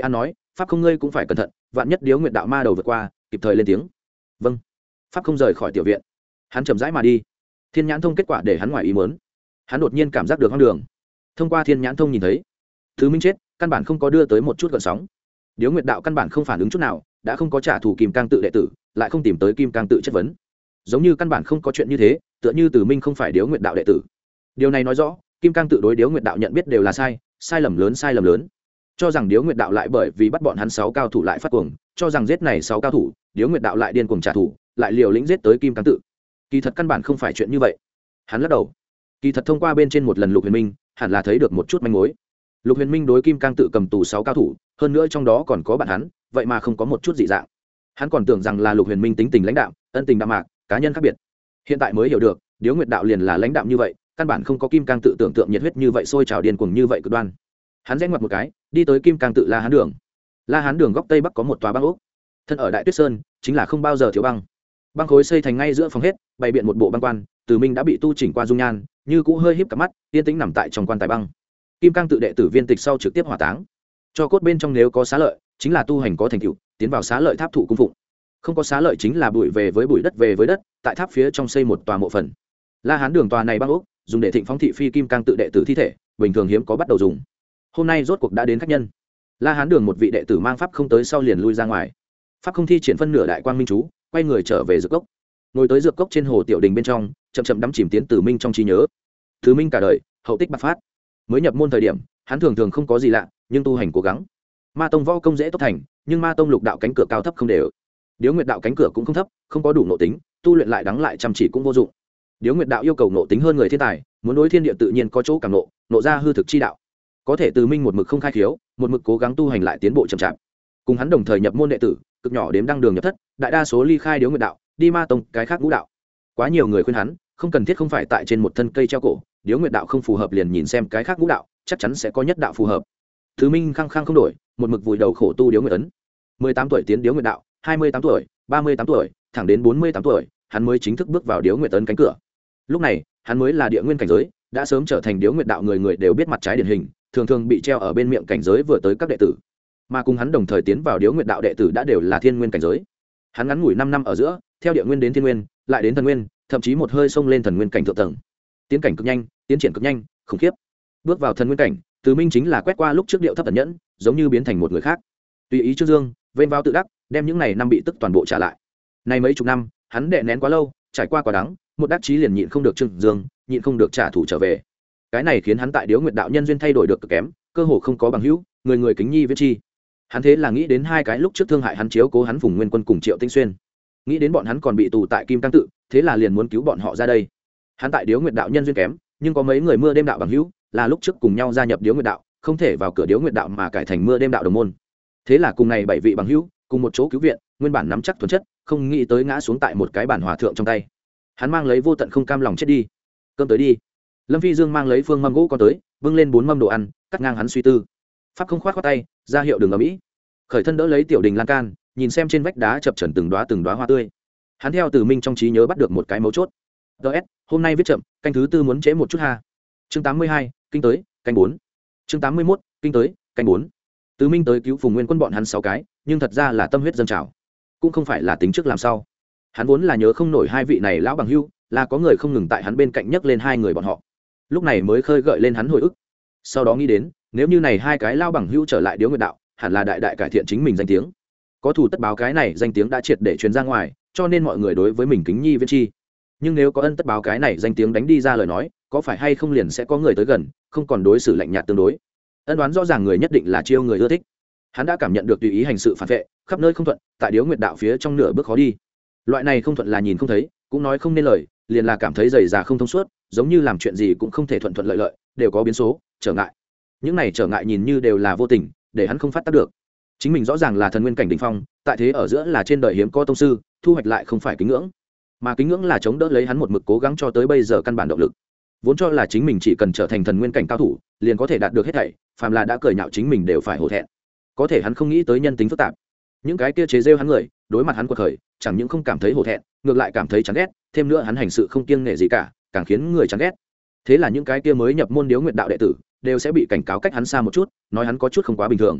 pháp không ngươi cũng phải cẩn thận, vạn nhất điếu nguyệt đạo ma đầu vượt qua kịp thời lên tiếng. Vâng. Pháp không rời khỏi tiểu viện, hắn chậm rãi mà đi. Thiên nhãn thông kết quả để hắn ngoài ý muốn, hắn đột nhiên cảm giác được hoang đường. Thông qua thiên nhãn thông nhìn thấy thứ minh chết căn bản không có đưa tới một chút gợn sóng, điếu nguyệt đạo căn bản không phản ứng chút nào, đã không có trả thù kim cang tự đệ tử, lại không tìm tới kim cang tự chất vấn, giống như căn bản không có chuyện như thế, tựa như Từ Minh không phải điếu nguyệt đạo đệ tử. Điều này nói rõ kim cang tự đối điếu nguyệt đạo nhận biết đều là sai, sai lầm lớn sai lầm lớn. Cho rằng điếu nguyệt đạo lại bởi vì bắt bọn hắn sáu cao thủ lại phát cuồng, cho rằng giết này sáu cao thủ điếu nguyệt đạo lại điên cuồng trả thù, lại liều lĩnh giết tới kim cang tự. Kỳ thật căn bản không phải chuyện như vậy. Hắn lắc đầu. Kỳ thật thông qua bên trên một lần Lục Huyền Minh hẳn là thấy được một chút manh mối. Lục Huyền Minh đối kim cang tự cầm tù sáu cao thủ, hơn nữa trong đó còn có bạn hắn, vậy mà không có một chút dị dạng. Hắn còn tưởng rằng là Lục Huyền Minh tính tình lãnh đạm, ân tình đạm mạc, cá nhân khác biệt. Hiện tại mới hiểu được điếu nguyệt đạo liền là lãnh đạm như vậy, căn bản không có kim cang tự tưởng tượng nhiệt huyết như vậy, sôi trào điên cuồng như vậy cực đoan. Hắn rẽ ngoặt một cái đi tới kim cang tự La Hán đường. La Hán đường góc tây bắc có một tòa băng ốc, thân ở Đại Tuyết Sơn chính là không bao giờ thiếu băng. Băng khối xây thành ngay giữa phòng hết, bày biện một bộ băng quan. Từ Minh đã bị tu chỉnh qua dung nhan, như cũ hơi híp cả mắt, yên tĩnh nằm tại trong quan tài băng. Kim cang tự đệ tử viên tịch sau trực tiếp hỏa táng. Cho cốt bên trong nếu có xá lợi chính là tu hành có thành tựu, tiến vào xá lợi tháp thụ cung phụng. Không có xá lợi chính là bụi về với bụi, đất về với đất, tại tháp phía trong xây một tòa mộ phần. La Hán đường tòa này băng ốc dùng để thịnh phóng thị phi kim cang tự đệ tử thi thể, bình thường hiếm có bắt đầu dùng. Hôm nay rốt cuộc đã đến khách nhân. La Hán đường một vị đệ tử mang pháp không tới sau liền lui ra ngoài. Pháp không thi triển phân nửa đại quang minh chú, quay người trở về dược cốc. Ngồi tới dược cốc trên hồ tiểu đình bên trong, chậm chậm đắm chìm tiến Từ Minh trong trí nhớ. Từ Minh cả đời hậu tích bạc phát, mới nhập môn thời điểm hắn thường thường không có gì lạ, nhưng tu hành cố gắng. Ma tông võ công dễ tốc thành, nhưng ma tông lục đạo cánh cửa cao thấp không đều. Điếu nguyệt đạo cánh cửa cũng không thấp, không có đủ nội tính, tu luyện lại đắng lại chăm chỉ cũng vô dụng. Điếu nguyệt đạo yêu cầu nội tính hơn người thiên tài, muốn đối thiên địa tự nhiên có chỗ cảm nộ, nộ ra hư thực chi đạo. Có thể Từ Minh một mực không khai khiếu, một mực cố gắng tu hành lại tiến bộ chậm chạp. Cùng hắn đồng thời nhập môn đệ tử cực nhỏ đếm đăng đường nhập thất, đại đa số ly khai điếu nguyệt đạo, đi ma tông cái khác ngũ đạo. Quá nhiều người khuyên hắn không cần thiết không phải tại trên một thân cây treo cổ, điếu nguyệt đạo không phù hợp liền nhìn xem cái khác ngũ đạo, chắc chắn sẽ có nhất đạo phù hợp. Từ Minh khăng khăng không đổi, một mực vùi đầu khổ tu điếu nguyệt ấn. mười tám tuổi tiến điếu nguyệt đạo, hai mươi tám tuổi, ba mươi tám tuổi, thẳng đến bốn mươi tám tuổi, hắn mới chính thức bước vào điếu nguyệt ấn cánh cửa. Lúc này, hắn mới là địa nguyên cảnh giới, đã sớm trở thành điếu nguyệt đạo người người đều biết mặt trái điển hình, thường thường bị treo ở bên miệng cảnh giới vừa tới các đệ tử. Mà cùng hắn đồng thời tiến vào điếu nguyệt đạo đệ tử đã đều là thiên nguyên cảnh giới. Hắn ngắn ngủi năm năm ở giữa, theo địa nguyên đến thiên nguyên, lại đến thần nguyên, thậm chí một hơi xông lên thần nguyên cảnh thượng tầng. Tiến cảnh cực nhanh, tiến triển cực nhanh, khủng khiếp. Bước vào thần nguyên cảnh, Từ Minh chính là quét qua lúc trước điệu thấp tần nhẫn, giống như biến thành một người khác. Tùy ý Trương Dương, vênh vào tự đắc, đem những này năm bị tức toàn bộ trả lại. Này mấy chục năm, hắn đè nén quá lâu, trải qua quá đắng, một đắc chí liền nhịn không được Trương Dương, nhịn không được trả thù trở về. Cái này khiến hắn tại điếu nguyệt đạo nhân duyên thay đổi được cực kém, cơ hồ không có bằng hữu, người người kính nhi viết chi. Hắn thế là nghĩ đến hai cái lúc trước thương hại hắn chiếu cố hắn Phùng Nguyên Quân cùng Triệu Tinh Xuyên, nghĩ đến bọn hắn còn bị tù tại Kim Cang tự, thế là liền muốn cứu bọn họ ra đây. Hắn tại điếu nguyệt đạo nhân duyên kém, nhưng có mấy người mưa đêm đạo bằng hữu, là lúc trước cùng nhau gia nhập điếu nguyệt đạo, không thể vào cửa điếu nguyệt đạo mà cải thành mưa đêm đạo đồng môn. Thế là cùng này bảy vị bằng hữu cùng một chỗ cứu viện, nguyên bản nắm chắc thuần chất, không nghĩ tới ngã xuống tại một cái bản hòa thượng trong tay. Hắn mang lấy vô tận không cam lòng chết đi. Cơm tới đi. Lâm Phi Dương mang lấy phương mâm gỗ con tới, bưng lên bốn mâm đồ ăn, cắt ngang hắn suy tư. Pháp không khoát khoát tay, ra hiệu đường ở mỹ. Khởi thân đỡ lấy tiểu đình lan can, nhìn xem trên vách đá chập chờn từng đóa từng đóa hoa tươi. Hắn theo Từ Minh trong trí nhớ bắt được một cái mấu chốt. ds hôm nay viết chậm, canh thứ tư muốn trễ một chút ha. Chương tám mươi hai, kinh tới, canh bốn. Chương tám mươi mốt, kinh tới, canh bốn. Từ Minh tới cứu Phùng Nguyên Quân bọn hắn sáu cái, nhưng thật ra là tâm huyết dâng trào, cũng không phải là tính trước làm sao. Hắn vốn là nhớ không nổi hai vị này lão bằng hữu, là có người không ngừng tại hắn bên cạnh nhắc lên hai người bọn họ. Lúc này mới khơi gợi lên hắn hồi ức. Sau đó nghĩ đến, nếu như này hai cái lão bằng hữu trở lại điếu nguyệt đạo, hẳn là đại đại cải thiện chính mình danh tiếng. Có thủ tất báo, cái này danh tiếng đã triệt để truyền ra ngoài, cho nên mọi người đối với mình kính nhi viễn chi. Nhưng nếu có ân tất báo, cái này danh tiếng đánh đi ra lời nói, có phải hay không liền sẽ có người tới gần, không còn đối xử lạnh nhạt tương đối. Ân đoán rõ ràng người nhất định là chiêu người ưa thích. Hắn đã cảm nhận được tùy ý hành sự phản vệ, khắp nơi không thuận, tại điếu nguyệt đạo phía trong nửa bước khó đi. Loại này không thuận là nhìn không thấy, cũng nói không nên lời, liền là cảm thấy dày dà không thông suốt, giống như làm chuyện gì cũng không thể thuận thuận lợi lợi, đều có biến số, trở ngại. Những này trở ngại nhìn như đều là vô tình, để hắn không phát tác được. Chính mình rõ ràng là thần nguyên cảnh đỉnh phong, tại thế ở giữa là trên đời hiếm có tông sư, thu hoạch lại không phải kính ngưỡng, mà kính ngưỡng là chống đỡ lấy hắn một mực cố gắng cho tới bây giờ căn bản động lực. Vốn cho là chính mình chỉ cần trở thành thần nguyên cảnh cao thủ, liền có thể đạt được hết thảy, phàm là đã cười nhạo chính mình đều phải hổ thẹn. Có thể hắn không nghĩ tới nhân tính phức tạp. Những cái kia chế giễu hắn người, đối mặt hắn quật khởi, chẳng những không cảm thấy hổ thẹn, ngược lại cảm thấy chán ghét, thêm nữa hắn hành sự không kiêng nể gì cả, càng khiến người chán ghét. Thế là những cái kia mới nhập môn điếu nguyệt đạo đệ tử, đều sẽ bị cảnh cáo cách hắn xa một chút, nói hắn có chút không quá bình thường.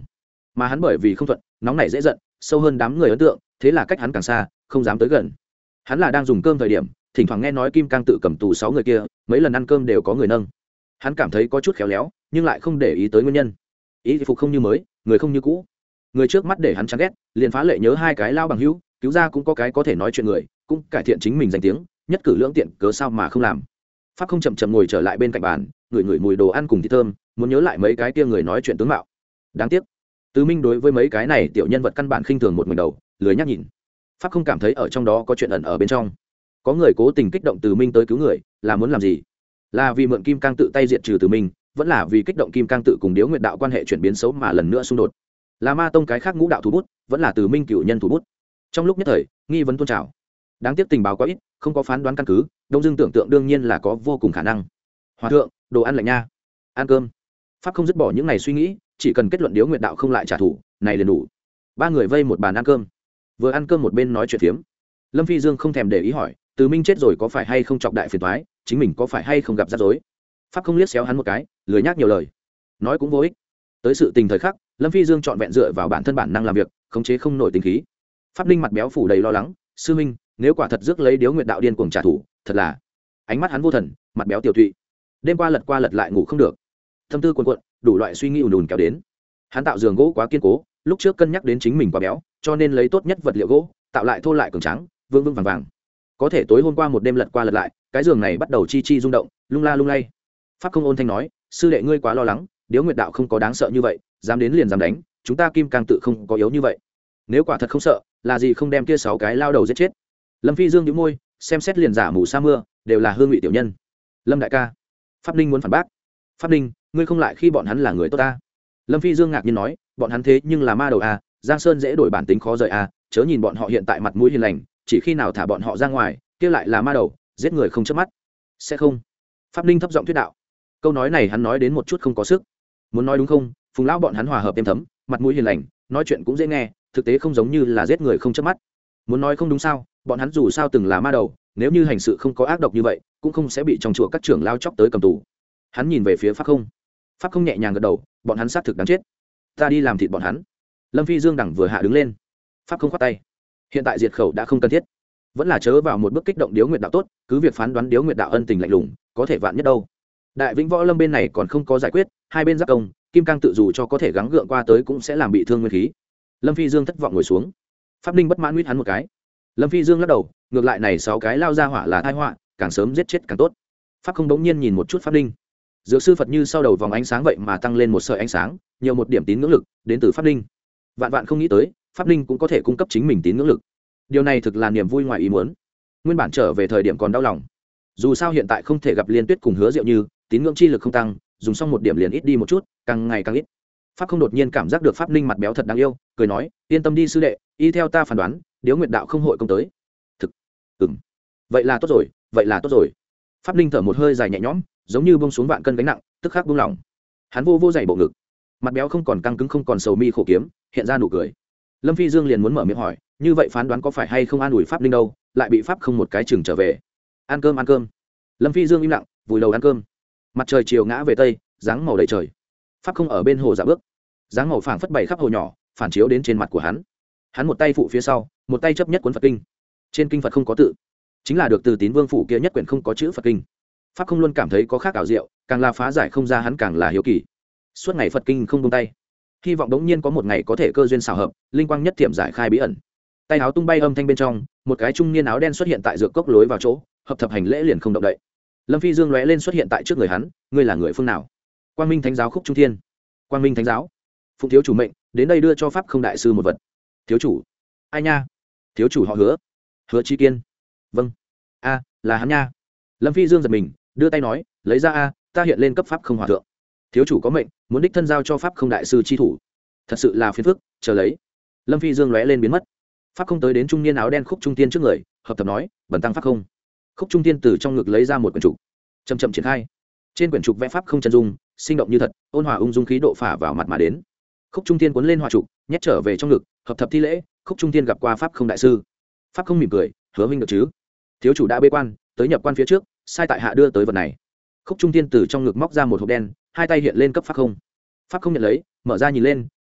mà hắn bởi vì không thuận nóng nảy dễ giận sâu hơn đám người ấn tượng, thế là cách hắn càng xa không dám tới gần. Hắn là đang dùng cơm thời điểm thỉnh thoảng nghe nói kim cang tự cầm tù sáu người kia mấy lần ăn cơm đều có người nâng, hắn cảm thấy có chút khéo léo nhưng lại không để ý tới nguyên nhân. Ý phục không như mới, người không như cũ. Người trước mắt để hắn chán ghét, liền phá lệ nhớ hai cái lao bằng hữu, cứu ra cũng có cái có thể nói chuyện người, cũng cải thiện chính mình danh tiếng, nhất cử lưỡng tiện cớ sao mà không làm. Pháp không chậm chậm ngồi trở lại bên cạnh bàn, ngửi ngửi mùi đồ ăn cùng thịt thơm, muốn nhớ lại mấy cái kia người nói chuyện tướng mạo. Đáng tiếc, Từ Minh đối với mấy cái này tiểu nhân vật căn bản khinh thường một mình đầu, lười nhắc nhìn. Pháp không cảm thấy ở trong đó có chuyện ẩn ở bên trong. Có người cố tình kích động Từ Minh tới cứu người, là muốn làm gì? Là vì mượn kim cang tự tay diệt trừ Từ Minh, vẫn là vì kích động kim cang tự cùng Điếu Nguyệt đạo quan hệ chuyển biến xấu mà lần nữa xung đột? Là ma tông cái khác ngũ đạo thủ bút, vẫn là Từ Minh cựu nhân thủ bút? Trong lúc nhất thời, nghi vấn tuôn trào. Đáng tiếc tình báo có ít, không có phán đoán căn cứ, đông dương tưởng tượng đương nhiên là có vô cùng khả năng. Hòa thượng, đồ ăn lạnh nha, ăn cơm. Pháp không dứt bỏ những ngày suy nghĩ, chỉ cần kết luận Điếu Nguyệt đạo không lại trả thù, này liền đủ. Ba người vây một bàn ăn cơm, vừa ăn cơm một bên nói chuyện phiếm. Lâm Phi Dương không thèm để ý hỏi, Từ Minh chết rồi có phải hay không trọng đại phiền toái, chính mình có phải hay không gặp rắc rối? Pháp không liếc xéo hắn một cái, lười nhác nhiều lời, nói cũng vô ích. Tới sự tình thời khắc, Lâm Phi Dương trọn vẹn dựa vào bản thân bản năng làm việc, khống chế không nổi tính khí. Pháp Ninh mặt béo phủ đầy lo lắng, sư minh, nếu quả thật rước lấy Điếu Nguyệt đạo điên cuồng trả thù, thật là. Ánh mắt hắn vô thần, mặt béo tiểu thụy. Đêm qua lật qua lật lại ngủ không được, tâm tư cuồn cuộn, đủ loại suy nghĩ ùn ùn kéo đến. Hắn tạo giường gỗ quá kiên cố, lúc trước cân nhắc đến chính mình quá béo, cho nên lấy tốt nhất vật liệu gỗ, tạo lại thô lại cường tráng, vương vương vàng vàng. Có thể tối hôm qua một đêm lật qua lật lại, cái giường này bắt đầu chi chi rung động, lung la lung lay. Pháp không ôn thanh nói, sư đệ ngươi quá lo lắng, Điếu Nguyệt đạo không có đáng sợ như vậy, dám đến liền dám đánh, chúng ta kim cang tự không có yếu như vậy. Nếu quả thật không sợ, là gì không đem kia sáu cái lao đầu giết chết? Lâm Phi Dương nhíu môi, xem xét liền giả mù sa mưa, đều là hương ngụy tiểu nhân. Lâm đại ca, Pháp Ninh muốn phản bác. Pháp Ninh, ngươi không lại khi bọn hắn là người tốt ta? Lâm Phi Dương ngạc nhiên nói, bọn hắn thế nhưng là ma đầu a, Giang Sơn dễ đổi bản tính khó rời a, chớ nhìn bọn họ hiện tại mặt mũi hiền lành, chỉ khi nào thả bọn họ ra ngoài, kia lại là ma đầu, giết người không chớp mắt. Sẽ không? Pháp Ninh thấp giọng thuyết đạo. Câu nói này hắn nói đến một chút không có sức. Muốn nói đúng không? Phùng lão bọn hắn hòa hợp êm thấm, mặt mũi hiền lành, nói chuyện cũng dễ nghe, thực tế không giống như là giết người không chớp mắt. Muốn nói không đúng sao? Bọn hắn dù sao từng là ma đầu, nếu như hành sự không có ác độc như vậy, cũng không sẽ bị trong chùa các trưởng lao chọc tới cầm tù. Hắn nhìn về phía Pháp Không. Pháp Không nhẹ nhàng gật đầu, bọn hắn xác thực đáng chết. Ta đi làm thịt bọn hắn. Lâm Phi Dương đẳng vừa hạ đứng lên. Pháp Không khoát tay. Hiện tại diệt khẩu đã không cần thiết, vẫn là chớ vào một bước kích động Điếu Nguyệt đạo tốt, cứ việc phán đoán Điếu Nguyệt đạo ân tình lạnh lùng, có thể vạn nhất đâu. Đại Vĩnh Võ Lâm bên này còn không có giải quyết, hai bên giáp công, kim cang tự dù cho có thể gắng gượng qua tới cũng sẽ làm bị thương nguyên khí. Lâm Phi Dương thất vọng ngồi xuống. Pháp Ninh bất mãn nguyết hắn một cái. Lâm Phi Dương lắc đầu, ngược lại này sáu cái lao ra hỏa là tai họa, càng sớm giết chết càng tốt. Pháp Không đống nhiên nhìn một chút Pháp Ninh. Dược sư Phật như sau đầu vòng ánh sáng vậy mà tăng lên một sợi ánh sáng, nhiều một điểm tín ngưỡng lực đến từ Pháp Ninh. Vạn vạn không nghĩ tới, Pháp Ninh cũng có thể cung cấp chính mình tín ngưỡng lực. Điều này thực là niềm vui ngoài ý muốn. Nguyên bản trở về thời điểm còn đau lòng, dù sao hiện tại không thể gặp Liên Tuyết cùng Hứa Diệu Như, tín ngưỡng chi lực không tăng, dùng xong một điểm liền ít đi một chút, càng ngày càng ít. Pháp Không đột nhiên cảm giác được Pháp Ninh mặt béo thật đáng yêu, cười nói, yên tâm đi sư đệ, y theo ta phán đoán, Điếu Nguyệt đạo không hội công tới. Thực, ừm, vậy là tốt rồi, vậy là tốt rồi. Pháp Ninh thở một hơi dài nhẹ nhõm, giống như buông xuống vạn cân gánh nặng, tức khắc buông lỏng. Hắn vô vô dày bộ ngực, mặt béo không còn căng cứng không còn sầu mi khổ kiếm, hiện ra nụ cười. Lâm Phi Dương liền muốn mở miệng hỏi, như vậy phán đoán có phải hay không an ủi Pháp Ninh đâu, lại bị Pháp Không một cái chừng trở về. Ăn cơm ăn cơm. Lâm Phi Dương im lặng, vùi đầu ăn cơm. Mặt trời chiều ngã về tây, dáng màu đầy trời. Pháp Không ở bên hồ dạo bước, dáng màu phảng phất bảy khắp hồ nhỏ, phản chiếu đến trên mặt của hắn. Hắn một tay phụ phía sau, một tay chấp nhất cuốn Phật kinh. Trên kinh Phật không có tự, chính là được từ Tín Vương phủ kia nhất quyển không có chữ Phật kinh. Pháp Không luôn cảm thấy có khác ảo diệu, càng là phá giải không ra hắn càng là hiếu kỳ. Suốt ngày Phật kinh không buông tay, hy vọng đống nhiên có một ngày có thể cơ duyên xảo hợp, linh quang nhất tiệm giải khai bí ẩn. Tay áo tung bay âm thanh bên trong, một cái trung niên áo đen xuất hiện tại dược cốc lối vào chỗ, hợp thập hành lễ liền không động đậy. Lâm Phi Dương lóe lên xuất hiện tại trước người hắn, ngươi là người phương nào? Quang Minh Thánh giáo Khúc Trung Thiên. Quang Minh Thánh giáo. Phụng thiếu chủ mệnh, đến đây đưa cho Pháp Không đại sư một vật. Thiếu chủ? Ai nha? Thiếu chủ họ Hứa. Hứa Chi Kiên. Vâng. A, là hắn nha. Lâm Phi Dương giật mình, đưa tay nói, lấy ra a, ta hiện lên cấp Pháp Không hòa thượng. Thiếu chủ có mệnh, muốn đích thân giao cho Pháp Không đại sư chi thủ. Thật sự là phiền phức, chờ lấy. Lâm Phi Dương lóe lên biến mất. Pháp Không tới đến trung niên áo đen Khúc Trung Tiên trước người, hợp tập nói, bần tăng Pháp Không. Khúc Trung Tiên từ trong ngực lấy ra một quyển trục, chậm chậm triển khai. Trên quyển trục vẽ Pháp Không chân dung, sinh động như thật, ôn hòa ung dung khí độ phả vào mặt mà đến. Khúc Trung Tiên cuốn lên hòa trục, nhét trở về trong ngực, hợp thập thi lễ. Khúc Trung Tiên gặp qua Pháp Không đại sư. Pháp Không mỉm cười, hứa minh được chứ? Thiếu chủ đã bế quan, tới nhập quan phía trước, sai tại hạ đưa tới vật này. Khúc Trung Tiên từ trong ngực móc ra một hộp đen, hai tay hiện lên cấp Pháp Không. Pháp Không nhận lấy, mở ra nhìn lên,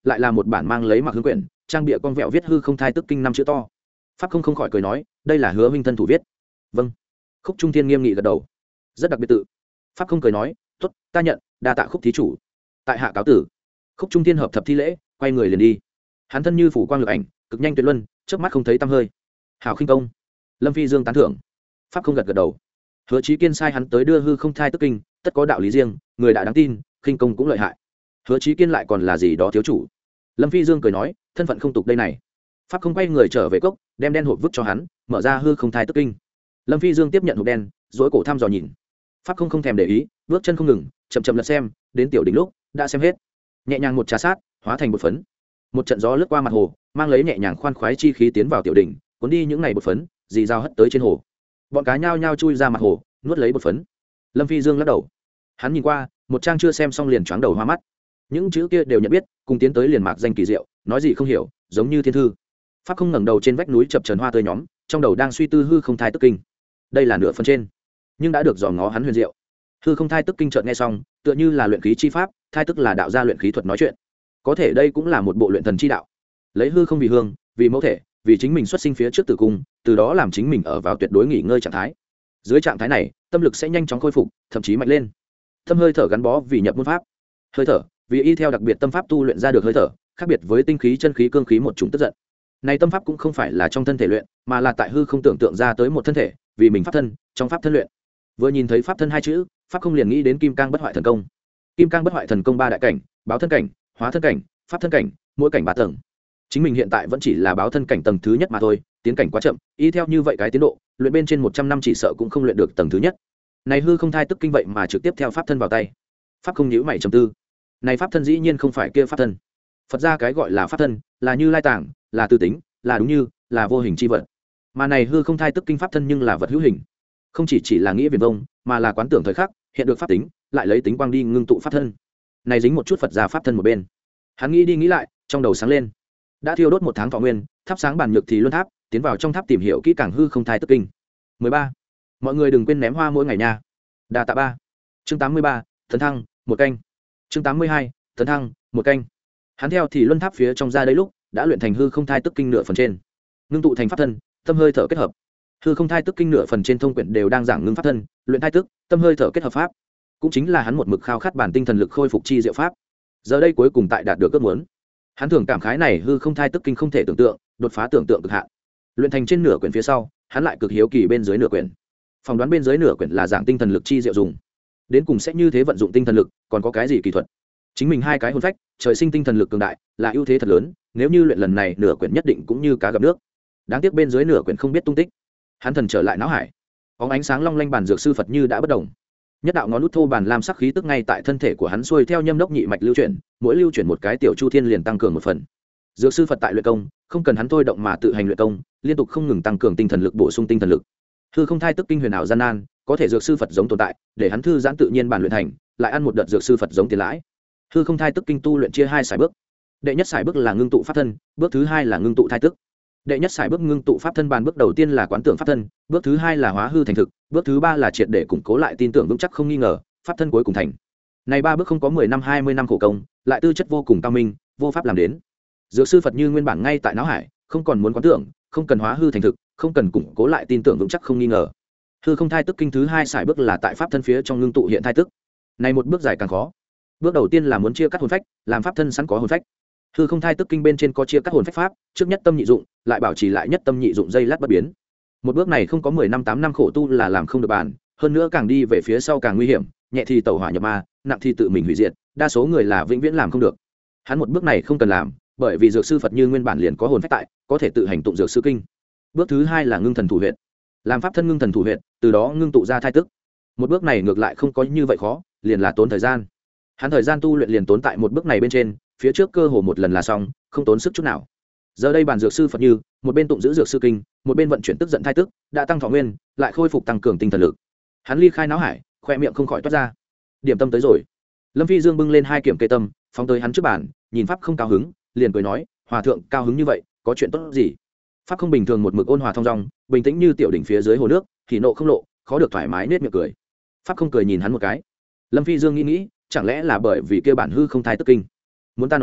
lại là một bản mang lấy mặc hướng quyển trang bịa con vẹo viết hư không thai tức kinh năm chữ to. Pháp không không khỏi cười nói, đây là Hứa huynh thân thủ viết. Vâng. Khúc Trung Thiên nghiêm nghị gật đầu. Rất đặc biệt tự. Pháp không cười nói, tốt, ta nhận, đa tạ Khúc thí chủ. Tại hạ cáo tử. Khúc Trung Thiên hợp thập thi lễ, quay người liền đi. Hắn thân như phủ quang lực ảnh, cực nhanh tuyệt luân, chớp mắt không thấy tăm hơi. Hảo khinh công. Lâm Phi Dương tán thưởng. Pháp không gật gật đầu. Hứa Chí Kiên sai hắn tới đưa hư không thai tức kinh, tất có đạo lý riêng, người đã đáng tin, khinh công cũng lợi hại. Hứa Chí Kiên lại còn là gì đó thiếu chủ. Lâm Phi Dương cười nói, thân phận không tục đây này. Pháp không quay người trở về cốc, đem đen hộp vứt cho hắn, mở ra hư không thai tức kinh. Lâm Phi Dương tiếp nhận hộp đen, dối cổ thăm dò nhìn. Pháp không không thèm để ý, bước chân không ngừng, chậm chậm lật xem, đến tiểu đỉnh lúc đã xem hết. Nhẹ nhàng một trà sát, hóa thành bột phấn. Một trận gió lướt qua mặt hồ, mang lấy nhẹ nhàng khoan khoái chi khí tiến vào tiểu đỉnh, cuốn đi những ngày bột phấn, dì dao hất tới trên hồ. Bọn cá nhao nhao chui ra mặt hồ, nuốt lấy bột phấn. Lâm Phi Dương lắc đầu. Hắn nhìn qua, một trang chưa xem xong liền choáng đầu hoa mắt. Những chữ kia đều nhận biết, cùng tiến tới liền mạc danh kỳ diệu, nói gì không hiểu, giống như thiên thư. Pháp không ngẩng đầu trên vách núi chập chờn hoa tươi nhóm, trong đầu đang suy tư hư không thai tức kinh. Đây là nửa phần trên, nhưng đã được dò ngó hắn huyền diệu. Hư không thai tức kinh chợt nghe xong, tựa như là luyện khí chi pháp, thai tức là đạo gia luyện khí thuật nói chuyện. Có thể đây cũng là một bộ luyện thần chi đạo. Lấy hư không vì hương, vì mẫu thể, vì chính mình xuất sinh phía trước tử cung, từ đó làm chính mình ở vào tuyệt đối nghỉ ngơi trạng thái. Dưới trạng thái này, tâm lực sẽ nhanh chóng khôi phục, thậm chí mạnh lên. Tâm hơi thở gắn bó vì nhập môn pháp. Hơi thở, vì y theo đặc biệt tâm pháp tu luyện ra được hơi thở, khác biệt với tinh khí chân khí cương khí một chủng tức giận. Này tâm pháp cũng không phải là trong thân thể luyện, mà là tại hư không tưởng tượng ra tới một thân thể, vì mình pháp thân, trong pháp thân luyện. Vừa nhìn thấy pháp thân hai chữ, pháp không liền nghĩ đến kim cang bất hoại thần công. Kim cang bất hoại thần công ba đại cảnh, báo thân cảnh, hóa thân cảnh, pháp thân cảnh, mỗi cảnh ba tầng. Chính mình hiện tại vẫn chỉ là báo thân cảnh tầng thứ nhất mà thôi, tiến cảnh quá chậm, y theo như vậy cái tiến độ, luyện bên trên một trăm năm chỉ sợ cũng không luyện được tầng thứ nhất. Này hư không thai tức kinh vậy mà trực tiếp theo pháp thân vào tay. Pháp không nhíu mày trầm tư. Này pháp thân dĩ nhiên không phải kia pháp thân. Phật gia cái gọi là pháp thân, là như lai tàng, là tư tính, là đúng như, là vô hình chi vật. Mà này hư không thai tức kinh pháp thân nhưng là vật hữu hình. Không chỉ chỉ là nghĩa viển vông, mà là quán tưởng thời khắc, hiện được pháp tính, lại lấy tính quang đi ngưng tụ pháp thân. Này dính một chút Phật gia pháp thân một bên. Hắn nghĩ đi nghĩ lại, trong đầu sáng lên. Đã thiêu đốt một tháng thọ nguyên, thắp sáng bản nhược thì luân tháp, tiến vào trong tháp tìm hiểu kỹ càng hư không thai tức kinh. mười ba. Mọi người đừng quên ném hoa mỗi ngày nha. Đa tạ ba. Chương tám mươi ba, tấn thăng, một canh. Chương tám mươi hai, tấn thăng, một canh. Hắn theo thì luân tháp phía trong ra đây lúc, đã luyện thành hư không thai tức kinh nửa phần trên. Ngưng tụ thành pháp thân, tâm hơi thở kết hợp. Hư không thai tức kinh nửa phần trên thông quyển đều đang giảng ngưng pháp thân, luyện thai tức, tâm hơi thở kết hợp pháp. Cũng chính là hắn một mực khao khát bản tinh thần lực khôi phục chi diệu pháp. Giờ đây cuối cùng tại đạt được ước muốn. Hắn thường cảm khái này hư không thai tức kinh không thể tưởng tượng, đột phá tưởng tượng cực hạn. Luyện thành trên nửa quyển phía sau, hắn lại cực hiếu kỳ bên dưới nửa quyển. Phỏng đoán bên dưới nửa quyển là giảng tinh thần lực chi diệu dùng. Đến cùng sẽ như thế vận dụng tinh thần lực, còn có cái gì kỳ thuật? Chính mình hai cái hồn phách, trời sinh tinh thần lực cường đại, là ưu thế thật lớn, nếu như luyện lần này nửa quyển nhất định cũng như cá gặp nước. Đáng tiếc bên dưới nửa quyển không biết tung tích. Hắn thần trở lại não hải. Bóng ánh sáng long lanh bản dược sư Phật như đã bất động. Nhất đạo ngón út thô bản làm sắc khí tức ngay tại thân thể của hắn xuôi theo nhâm đốc nhị mạch lưu chuyển, mỗi lưu chuyển một cái tiểu chu thiên liền tăng cường một phần. Dược sư Phật tại luyện công, không cần hắn thôi động mà tự hành luyện công, liên tục không ngừng tăng cường tinh thần lực, bổ sung tinh thần lực. Hư không thai tức kinh huyền ảo gian nan, có thể dược sư Phật giống tồn tại, để hắn thư giãn tự nhiên bản luyện thành, lại ăn một đợt dược sư Phật giống tiền lãi. Hư không thai tức kinh tu luyện chia hai sải bước. Đệ nhất sải bước là ngưng tụ pháp thân, bước thứ hai là ngưng tụ thai tức. Đệ nhất sải bước ngưng tụ pháp thân bàn bước đầu tiên là quán tưởng pháp thân, bước thứ hai là hóa hư thành thực, bước thứ ba là triệt để củng cố lại tin tưởng vững chắc không nghi ngờ, pháp thân cuối cùng thành. Này ba bước không có mười năm hai mươi năm khổ công, lại tư chất vô cùng cao minh, vô pháp làm đến. Dược sư Phật như nguyên bản ngay tại não hải, không còn muốn quán tưởng, không cần hóa hư thành thực, không cần củng cố lại tin tưởng vững chắc không nghi ngờ. Hư không thai tức kinh thứ hai sải bước là tại pháp thân phía trong ngưng tụ hiện thai tức. Này một bước dài càng khó. Bước đầu tiên là muốn chia cắt hồn phách, làm pháp thân sẵn có hồn phách. Hư không thai tức kinh bên trên có chia cắt hồn phách pháp, trước nhất tâm nhị dụng, lại bảo trì lại nhất tâm nhị dụng dây lát bất biến. Một bước này không có mười năm tám năm khổ tu là làm không được bàn, hơn nữa càng đi về phía sau càng nguy hiểm, nhẹ thì tẩu hỏa nhập ma, nặng thì tự mình hủy diệt, đa số người là vĩnh viễn làm không được. Hắn một bước này không cần làm, bởi vì dược sư Phật như nguyên bản liền có hồn phách tại, có thể tự hành tụng dược sư kinh. Bước thứ hai là ngưng thần thủ huyệt, làm pháp thân ngưng thần thủ huyệt, từ đó ngưng tụ ra thai tức. Một bước này ngược lại không có như vậy khó, liền là tốn thời gian. Hắn thời gian tu luyện liền tốn tại một bước này bên trên, phía trước cơ hồ một lần là xong, không tốn sức chút nào. Giờ đây bản dược sư Phật như, một bên tụng giữ dược sư kinh, một bên vận chuyển tức giận thai tức, đã tăng thọ nguyên, lại khôi phục tăng cường tinh thần lực. Hắn ly khai não hải, khoe miệng không khỏi toát ra. Điểm tâm tới rồi. Lâm Phi Dương bưng lên hai kiểm kê tâm, phóng tới hắn trước bàn, nhìn pháp không cao hứng, liền cười nói, hòa thượng cao hứng như vậy, có chuyện tốt gì? Pháp không bình thường một mực ôn hòa thong dong, bình tĩnh như tiểu đỉnh phía dưới hồ nước, thì nộ không lộ, khó được thoải mái nết miệng cười. Pháp không cười nhìn hắn một cái. Lâm Phi Dương nghĩ nghĩ, chẳng lẽ là bởi vì kia bản hư không thai tức kinh? Muốn ta nói,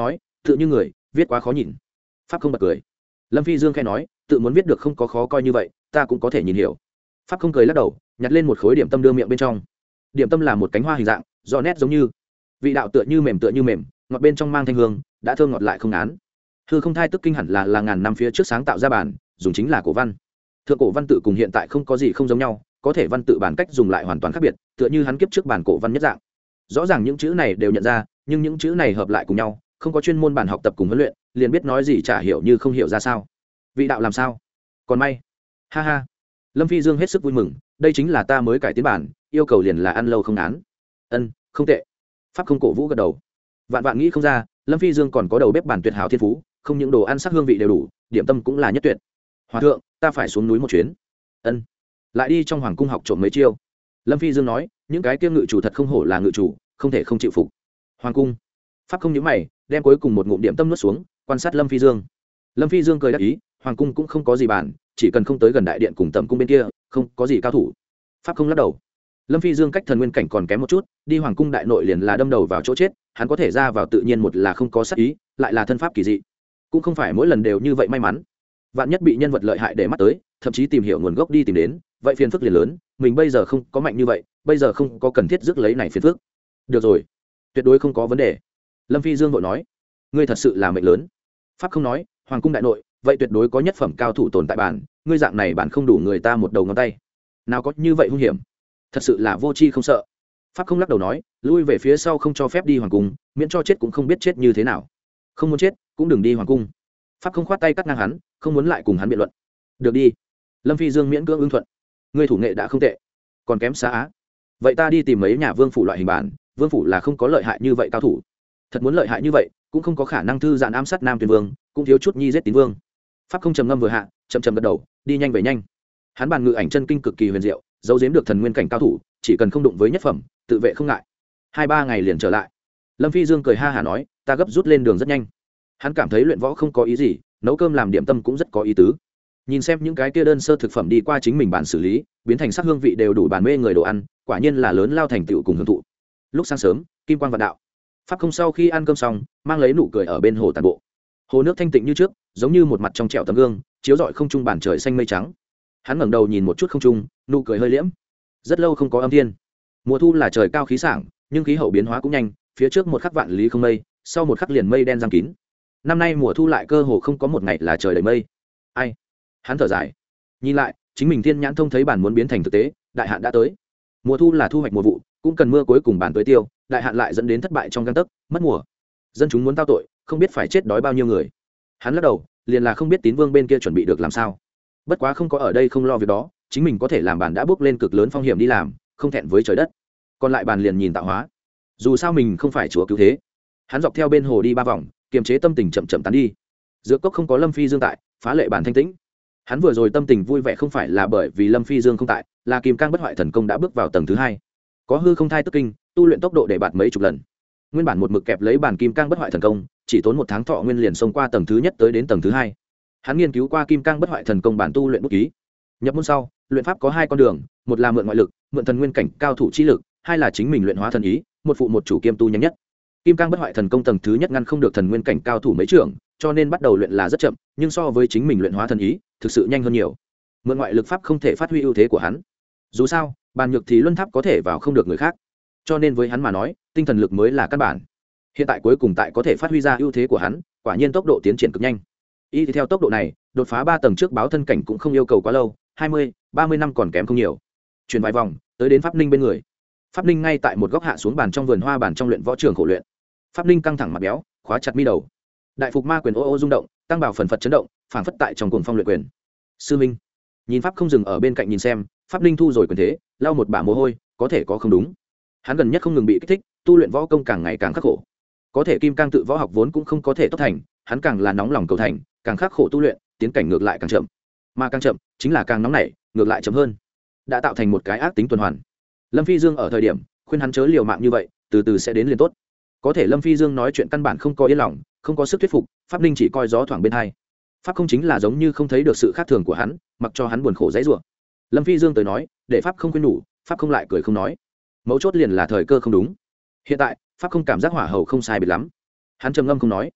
tự như người viết quá khó nhìn. Pháp không bật cười. Lâm Phi Dương khẽ nói, tự muốn viết được không có khó coi như vậy, ta cũng có thể nhìn hiểu. Pháp không cười lắc đầu, nhặt lên một khối điểm tâm đưa miệng bên trong. Điểm tâm là một cánh hoa hình dạng, do nét giống như vị đạo tựa như mềm tựa như mềm, ngọt bên trong mang thanh hương, đã thơm ngọt lại không ngán. Hư không thai tức kinh hẳn là là ngàn năm phía trước sáng tạo ra bản, dùng chính là cổ văn. Thượng cổ văn tự cùng hiện tại không có gì không giống nhau, có thể văn tự bản cách dùng lại hoàn toàn khác biệt, tựa như hắn kiếp trước bản cổ văn nhất dạng. Rõ ràng những chữ này đều nhận ra, nhưng những chữ này hợp lại cùng nhau, không có chuyên môn bản học tập cùng huấn luyện, liền biết nói gì chả hiểu như không hiểu ra sao. Vị đạo làm sao? Còn may. Ha ha. Lâm Phi Dương hết sức vui mừng, đây chính là ta mới cải tiến bản, yêu cầu liền là ăn lâu không án. Ân, không tệ. Pháp không cổ vũ gật đầu. Vạn vạn nghĩ không ra, Lâm Phi Dương còn có đầu bếp bản tuyệt hảo thiên phú, không những đồ ăn sắc hương vị đều đủ, điểm tâm cũng là nhất tuyệt. Hòa thượng, ta phải xuống núi một chuyến. Ân. Lại đi trong hoàng cung học trộm mấy chiêu. Lâm Phi Dương nói, những cái kia ngự chủ thật không hổ là ngự chủ, không thể không chịu phục. Hoàng cung. Pháp không nhíu mày, đem cuối cùng một ngụm điểm tâm nuốt xuống, quan sát Lâm Phi Dương. Lâm Phi Dương cười đáp ý, hoàng cung cũng không có gì bàn, chỉ cần không tới gần đại điện cùng tầm cung bên kia, không có gì cao thủ. Pháp không lắc đầu. Lâm Phi Dương cách thần nguyên cảnh còn kém một chút, đi hoàng cung đại nội liền là đâm đầu vào chỗ chết, hắn có thể ra vào tự nhiên một là không có sát ý, lại là thân pháp kỳ dị, cũng không phải mỗi lần đều như vậy may mắn. Vạn nhất bị nhân vật lợi hại để mắt tới, thậm chí tìm hiểu nguồn gốc đi tìm đến, vậy phiền phức liền lớn, mình bây giờ không có mạnh như vậy, bây giờ không có cần thiết rước lấy này phiền phức. Được rồi, tuyệt đối không có vấn đề. Lâm Phi Dương vội nói, ngươi thật sự là mệnh lớn. Pháp không nói, hoàng cung đại nội, vậy tuyệt đối có nhất phẩm cao thủ tồn tại bản, ngươi dạng này bản không đủ người ta một đầu ngón tay, nào có như vậy hung hiểm, thật sự là vô tri không sợ. Pháp không lắc đầu nói, lui về phía sau không cho phép đi hoàng cung, miễn cho chết cũng không biết chết như thế nào, không muốn chết cũng đừng đi hoàng cung. Pháp không khoát tay cắt ngang hắn, không muốn lại cùng hắn biện luận. Được đi. Lâm Phi Dương miễn cưỡng ứng thuận. Ngươi thủ nghệ đã không tệ, còn kém xa á. Vậy ta đi tìm mấy nhà vương phủ loại hình bản, vương phủ là không có lợi hại như vậy cao thủ, thật muốn lợi hại như vậy cũng không có khả năng thư giãn ám sát nam tuyên vương, cũng thiếu chút nhi giết tín vương. Pháp không trầm ngâm vừa hạ, chậm chậm gật đầu, đi nhanh về nhanh. Hắn bàn ngự ảnh chân kinh cực kỳ huyền diệu, giấu giếm được thần nguyên cảnh cao thủ, chỉ cần không đụng với nhất phẩm, tự vệ không ngại. Hai ba ngày liền trở lại. Lâm Phi Dương cười ha hả nói, ta gấp rút lên đường rất nhanh. Hắn cảm thấy luyện võ không có ý gì, nấu cơm làm điểm tâm cũng rất có ý tứ. Nhìn xem những cái kia đơn sơ thực phẩm đi qua chính mình bản xử lý, biến thành sắc hương vị đều đủ bàn mê người đồ ăn, quả nhiên là lớn lao thành tựu cùng hưởng thụ. Lúc sáng sớm, kim quang vạn đạo. Pháp không sau khi ăn cơm xong, mang lấy nụ cười ở bên hồ tàn bộ. Hồ nước thanh tịnh như trước, giống như một mặt trong trẻo tấm gương, chiếu rọi không trung bản trời xanh mây trắng. Hắn ngẩng đầu nhìn một chút không trung, nụ cười hơi liễm. Rất lâu không có âm thiên. Mùa thu là trời cao khí sảng, nhưng khí hậu biến hóa cũng nhanh, phía trước một khắc vạn lý không mây, sau một khắc liền mây đen giăng kín. Năm nay mùa thu lại cơ hồ không có một ngày là trời đầy mây. Ai? Hắn thở dài. Nhìn lại, chính mình thiên nhãn thông thấy bản muốn biến thành thực tế, đại hạn đã tới. Mùa thu là thu hoạch mùa vụ, cũng cần mưa cuối cùng bản tới tiêu, đại hạn lại dẫn đến thất bại trong gang tấc, mất mùa. Dân chúng muốn tao tội, không biết phải chết đói bao nhiêu người. Hắn lắc đầu, liền là không biết tín vương bên kia chuẩn bị được làm sao. Bất quá không có ở đây không lo việc đó, chính mình có thể làm bản đã bước lên cực lớn phong hiểm đi làm, không thẹn với trời đất. Còn lại bản liền nhìn tạo hóa. Dù sao mình không phải chúa cứu thế. Hắn dọc theo bên hồ đi ba vòng, kiềm chế tâm tình chậm chậm tán đi. Dược cốc không có Lâm Phi Dương tại, phá lệ bản thanh tĩnh. Hắn vừa rồi tâm tình vui vẻ không phải là bởi vì Lâm Phi Dương không tại, là kim cang bất hoại thần công đã bước vào tầng thứ hai. Có hư không thai tức kinh, tu luyện tốc độ để bạt mấy chục lần. Nguyên bản một mực kẹp lấy bản kim cang bất hoại thần công, chỉ tốn một tháng thọ nguyên liền xông qua tầng thứ nhất tới đến tầng thứ hai. Hắn nghiên cứu qua kim cang bất hoại thần công bản tu luyện bút ký. Nhập môn sau, luyện pháp có hai con đường, một là mượn ngoại lực, mượn thần nguyên cảnh cao thủ chi lực, hai là chính mình luyện hóa thần ý, một phụ một chủ kiêm tu nhanh nhất. Kim cang bất hoại thần công tầng thứ nhất ngăn không được thần nguyên cảnh cao thủ mấy trưởng, cho nên bắt đầu luyện là rất chậm, nhưng so với chính mình luyện hóa thần ý, thực sự nhanh hơn nhiều. Mượn ngoại lực pháp không thể phát huy ưu thế của hắn. Dù sao, bàn nhược thì luân tháp có thể vào không được người khác, cho nên với hắn mà nói, tinh thần lực mới là căn bản. Hiện tại cuối cùng tại có thể phát huy ra ưu thế của hắn, quả nhiên tốc độ tiến triển cực nhanh. Y theo tốc độ này, đột phá ba tầng trước báo thân cảnh cũng không yêu cầu quá lâu, hai mươi, ba mươi năm còn kém không nhiều. Chuyển vài vòng, tới đến Pháp Ninh bên người. Pháp Ninh ngay tại một góc hạ xuống bàn trong vườn hoa bàn trong luyện võ trường khổ luyện. Pháp Ninh căng thẳng mặt béo, khóa chặt mi đầu. Đại phục ma quyền ô ô rung động, tăng bảo phần phật chấn động, phảng phất tại trong cuồng phong luyện quyền. Sư Minh, nhìn Pháp không dừng ở bên cạnh nhìn xem, Pháp Ninh thu rồi quyền thế, lau một bả mồ hôi, có thể có không đúng. Hắn gần nhất không ngừng bị kích thích, tu luyện võ công càng ngày càng khắc khổ. Có thể kim cang tự võ học vốn cũng không có thể tốc thành, hắn càng là nóng lòng cầu thành, càng khắc khổ tu luyện, tiến cảnh ngược lại càng chậm. Mà càng chậm, chính là càng nóng nảy, ngược lại chậm hơn. Đã tạo thành một cái ác tính tuần hoàn. Lâm Phi Dương ở thời điểm khuyên hắn chớ liều mạng như vậy, từ từ sẽ đến liền tốt. Có thể Lâm Phi Dương nói chuyện căn bản không có yên lòng, không có sức thuyết phục, Pháp Ninh chỉ coi gió thoảng bên hai. Pháp không chính là giống như không thấy được sự khác thường của hắn, mặc cho hắn buồn khổ dãy rủa. Lâm Phi Dương tới nói, để Pháp không khuyên nhủ, Pháp không lại cười không nói. Mấu chốt liền là thời cơ không đúng. Hiện tại, Pháp không cảm giác hỏa hầu không sai biệt lắm. Hắn trầm ngâm không nói.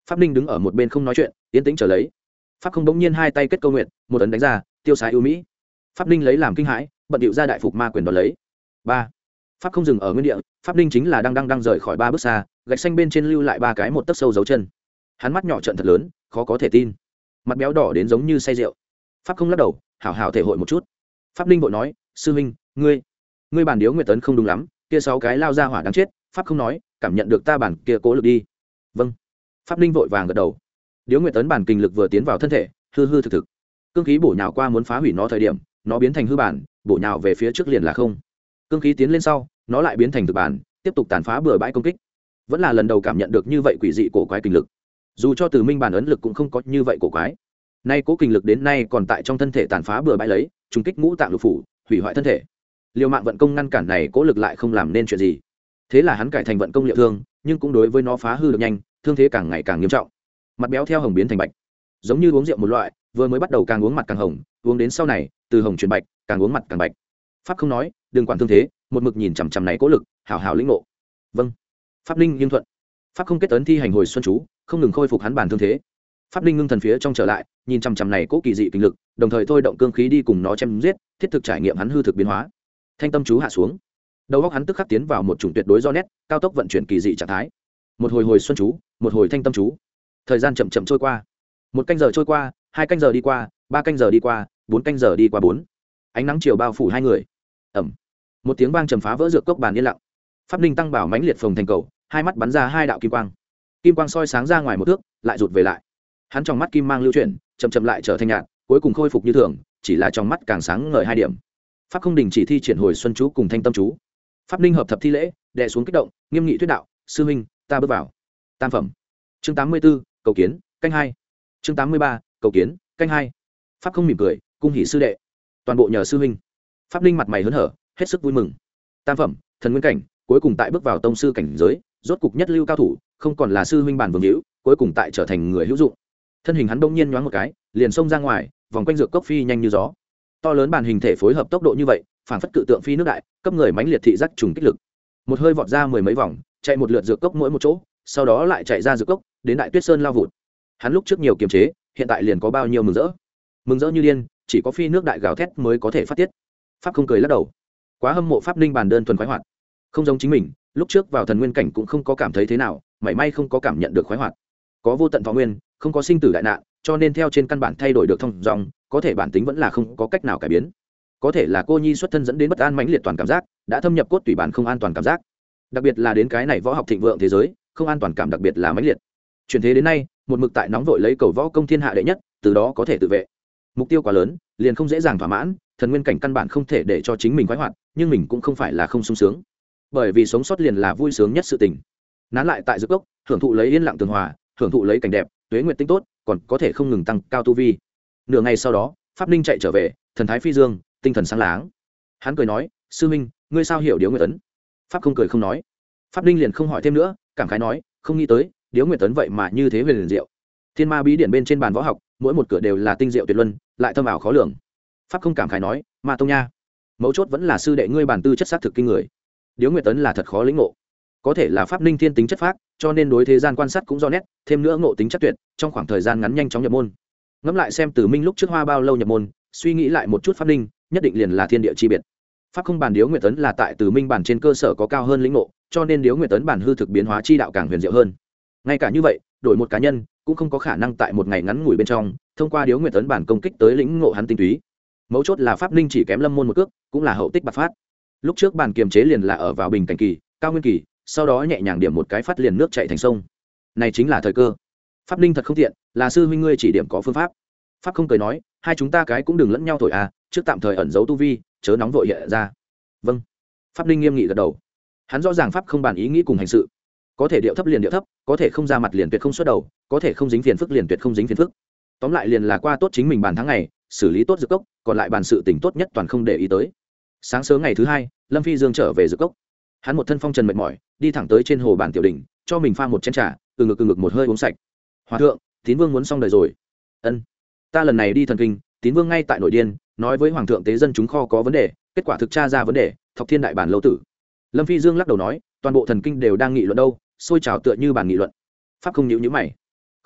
pháp ninh đứng ở một bên không nói chuyện yên tĩnh trở lấy. Pháp không bỗng nhiên hai tay kết câu nguyện, một ấn đánh ra, tiêu sái ưu mỹ. Pháp ninh lấy làm kinh hãi, bận điệu ra đại phục ma quyền đón lấy. Ba. Pháp không dừng ở nguyên địa, pháp ninh chính là đang đang đang rời khỏi ba bước xa, gạch xanh bên trên lưu lại ba cái một tấc sâu dấu chân. Hắn mắt nhỏ trợn thật lớn, khó có thể tin, mặt béo đỏ đến giống như say rượu. Pháp không lắc đầu, hảo hảo thể hội một chút. Pháp ninh vội nói, sư huynh, ngươi, ngươi bản điếu nguyệt tấn không đúng lắm, kia sáu cái lao ra hỏa đáng chết. Pháp không nói, cảm nhận được ta bản kia cố lực đi. Vâng. Pháp ninh vội vàng gật đầu. Điếu nguyệt tấn bản kinh lực vừa tiến vào thân thể, hư hư thực thực, cương khí bổ nhào qua muốn phá hủy nó thời điểm, nó biến thành hư bản, bổ nhào về phía trước liền là không. Cương khí tiến lên sau, nó lại biến thành thực bản, tiếp tục tàn phá bừa bãi công kích. Vẫn là lần đầu cảm nhận được như vậy quỷ dị cổ quái kinh lực. Dù cho từ minh bản ấn lực cũng không có như vậy cổ quái. Nay cố kinh lực đến nay còn tại trong thân thể tàn phá bừa bãi lấy, trùng kích ngũ tạng lục phủ, hủy hoại thân thể. Liều mạng vận công ngăn cản này cố lực lại không làm nên chuyện gì. Thế là hắn cải thành vận công liệu thương, nhưng cũng đối với nó phá hư được nhanh, thương thế càng ngày càng nghiêm trọng. Mặt béo theo hồng biến thành bạch, giống như uống rượu một loại, vừa mới bắt đầu càng uống mặt càng hồng, uống đến sau này từ hồng chuyển bạch, càng uống mặt càng bạch. Pháp không nói, đừng quản thương thế, một mực nhìn chằm chằm này cố lực, hảo hảo lĩnh ngộ. Vâng. Pháp linh nghiêm thuận. Pháp không kết ấn thi hành hồi xuân chú, không ngừng khôi phục hắn bản thương thế. Pháp linh ngưng thần phía trong trở lại, nhìn chằm chằm này cố kỳ dị kinh lực, đồng thời thôi động cương khí đi cùng nó chém giết, thiết thực trải nghiệm hắn hư thực biến hóa. Thanh tâm chú hạ xuống, đầu óc hắn tức khắc tiến vào một chủng tuyệt đối do nét, cao tốc vận chuyển kỳ dị trạng thái. Một hồi hồi xuân chú, một hồi thanh tâm chú. Thời gian chậm chậm trôi qua, một canh giờ trôi qua, hai canh giờ đi qua, ba canh giờ đi qua, bốn canh giờ đi qua bốn. Ánh nắng chiều bao phủ hai người. Ẩm. Một tiếng vang trầm phá vỡ dược cốc bàn yên lặng. Pháp Ninh tăng bảo mãnh liệt phồng thành cầu, hai mắt bắn ra hai đạo kim quang. Kim quang soi sáng ra ngoài một thước, lại rụt về lại. Hắn trong mắt kim mang lưu chuyển, chậm chậm lại trở thành nhạt, cuối cùng khôi phục như thường, chỉ là trong mắt càng sáng ngời hai điểm. Pháp không đình chỉ thi triển hồi xuân chú cùng thanh tâm chú. Pháp Ninh hợp thập thi lễ, đè xuống kích động, nghiêm nghị thuyết đạo, sư huynh, ta bước vào. Tam phẩm. Chương tám mươi 84, cầu kiến, canh hai. Chương tám mươi ba, cầu kiến, canh hai. Pháp không mỉm cười, cung hỉ sư đệ. Toàn bộ nhờ sư huynh. Pháp Ninh mặt mày hớn hở, hết sức vui mừng. Tam phẩm, thần nguyên cảnh, cuối cùng tại bước vào tông sư cảnh giới, rốt cục nhất lưu cao thủ, không còn là sư huynh bản vương hữu, cuối cùng tại trở thành người hữu dụng. Thân hình hắn bỗng nhiên nhoáng một cái, liền xông ra ngoài, vòng quanh dược cốc phi nhanh như gió. To lớn bản hình thể phối hợp tốc độ như vậy, phản phất cự tượng phi nước đại, cấp người mãnh liệt thị giác trùng kích lực. Một hơi vọt ra mười mấy vòng, chạy một lượt dược cốc mỗi một chỗ, sau đó lại chạy ra dược cốc, đến Đại Tuyết Sơn lao vụt. Hắn lúc trước nhiều kiềm chế, hiện tại liền có bao nhiêu mừng rỡ. Mừng rỡ như điên, chỉ có phi nước đại gào thét mới có thể phát tiết. Pháp không cười lắc đầu, quá hâm mộ Pháp Ninh bản đơn thuần khoái hoạt, không giống chính mình, lúc trước vào thần nguyên cảnh cũng không có cảm thấy thế nào, mảy may không có cảm nhận được khoái hoạt. Có vô tận thọ nguyên, không có sinh tử đại nạn, cho nên theo trên căn bản thay đổi được thông dòng, có thể bản tính vẫn là không có cách nào cải biến. Có thể là cô nhi xuất thân dẫn đến bất an mãnh liệt toàn cảm giác, đã thâm nhập cốt tủy bản không an toàn cảm giác. Đặc biệt là đến cái này võ học thịnh vượng thế giới, không an toàn cảm đặc biệt là mãnh liệt. Chuyển thế đến nay, một mực tại nóng vội lấy cầu võ công thiên hạ đệ nhất, từ đó có thể tự vệ. Mục tiêu quá lớn, liền không dễ dàng thỏa mãn, thần nguyên cảnh căn bản không thể để cho chính mình khoái hoạt, nhưng mình cũng không phải là không sung sướng. Bởi vì sống sót liền là vui sướng nhất sự tình. Nán lại tại dược cốc, hưởng thụ lấy yên lặng tường hòa, hưởng thụ lấy cảnh đẹp, tuế nguyệt tinh tốt, còn có thể không ngừng tăng cao tu vi. Nửa ngày sau đó, Pháp Ninh chạy trở về, thần thái phi dương, tinh thần sáng láng. Hắn cười nói, sư huynh, ngươi sao hiểu điếu nguyệt ấn? Pháp không cười không nói. Pháp Ninh liền không hỏi thêm nữa, cảm khái nói, không nghĩ tới điếu nguyệt ấn vậy mà như thế huyền liền diệu. Thiên ma bí điển bên trên bàn võ học, mỗi một cửa đều là tinh diệu tuyệt luân, lại thâm ảo khó lường. Pháp không cảm khái nói, ma tông nha, mấu chốt vẫn là sư đệ ngươi bản tư chất xác thực kinh người. Điếu nguyệt ấn là thật khó lĩnh ngộ, có thể là Pháp Ninh thiên tính chất phác, cho nên đối thế gian quan sát cũng do nét, thêm nữa ngộ tính chất tuyệt, trong khoảng thời gian ngắn nhanh chóng nhập môn. Ngẫm lại xem Từ Minh lúc trước hoa bao lâu nhập môn, suy nghĩ lại một chút Pháp Ninh, nhất định liền là thiên địa chi biệt. Pháp không bàn điếu nguyệt ấn là tại Từ Minh bản trên cơ sở có cao hơn lĩnh ngộ, cho nên điếu nguyệt ấn bản hư thực biến hóa chi đạo càng huyền diệu hơn. Ngay cả như vậy, đổi một cá nhân cũng không có khả năng tại một ngày ngắn ngủi bên trong thông qua điếu nguyệt ấn bản công kích tới lĩnh ngộ hắn tinh túy. Mấu chốt là Pháp Ninh chỉ kém lâm môn một cước, cũng là hậu tích bạc phát. Lúc trước bản kiềm chế liền là ở vào bình cảnh kỳ, cao nguyên kỳ, sau đó nhẹ nhàng điểm một cái phát liền nước chảy thành sông. Này chính là thời cơ. Pháp Ninh thật không tiện, là sư huynh ngươi chỉ điểm có phương pháp. Pháp không cười nói, hai chúng ta cái cũng đừng lẫn nhau thổi à, trước tạm thời ẩn giấu tu vi, chớ nóng vội hiện ra. Vâng. Pháp Ninh nghiêm nghị gật đầu. Hắn rõ ràng pháp không bàn ý nghĩ cùng hành sự, có thể điệu thấp liền điệu thấp, có thể không ra mặt liền tuyệt không xuất đầu, có thể không dính phiền phức liền tuyệt không dính phiền phức. Tóm lại liền là qua tốt chính mình bàn tháng ngày, xử lý tốt dược cốc, còn lại bàn sự tình tốt nhất toàn không để ý tới. Sáng sớm ngày thứ hai, Lâm Phi Dương trở về dược cốc. Hắn một thân phong trần mệt mỏi, đi thẳng tới trên hồ bản tiểu đỉnh, cho mình pha một chén trà, từ ngực từ ngực một hơi uống sạch. Hòa thượng, Tín Vương muốn xong đời rồi. Ân, ta lần này đi thần kinh, Tín Vương ngay tại nội điên, nói với hoàng thượng tế dân chúng kho có vấn đề, kết quả thực tra ra vấn đề, thọc thiên đại bản lâu tử. Lâm Phi Dương lắc đầu nói, toàn bộ thần kinh đều đang nghị luận đâu, sôi trào tựa như bản nghị luận. Pháp không nhíu nhíu mày,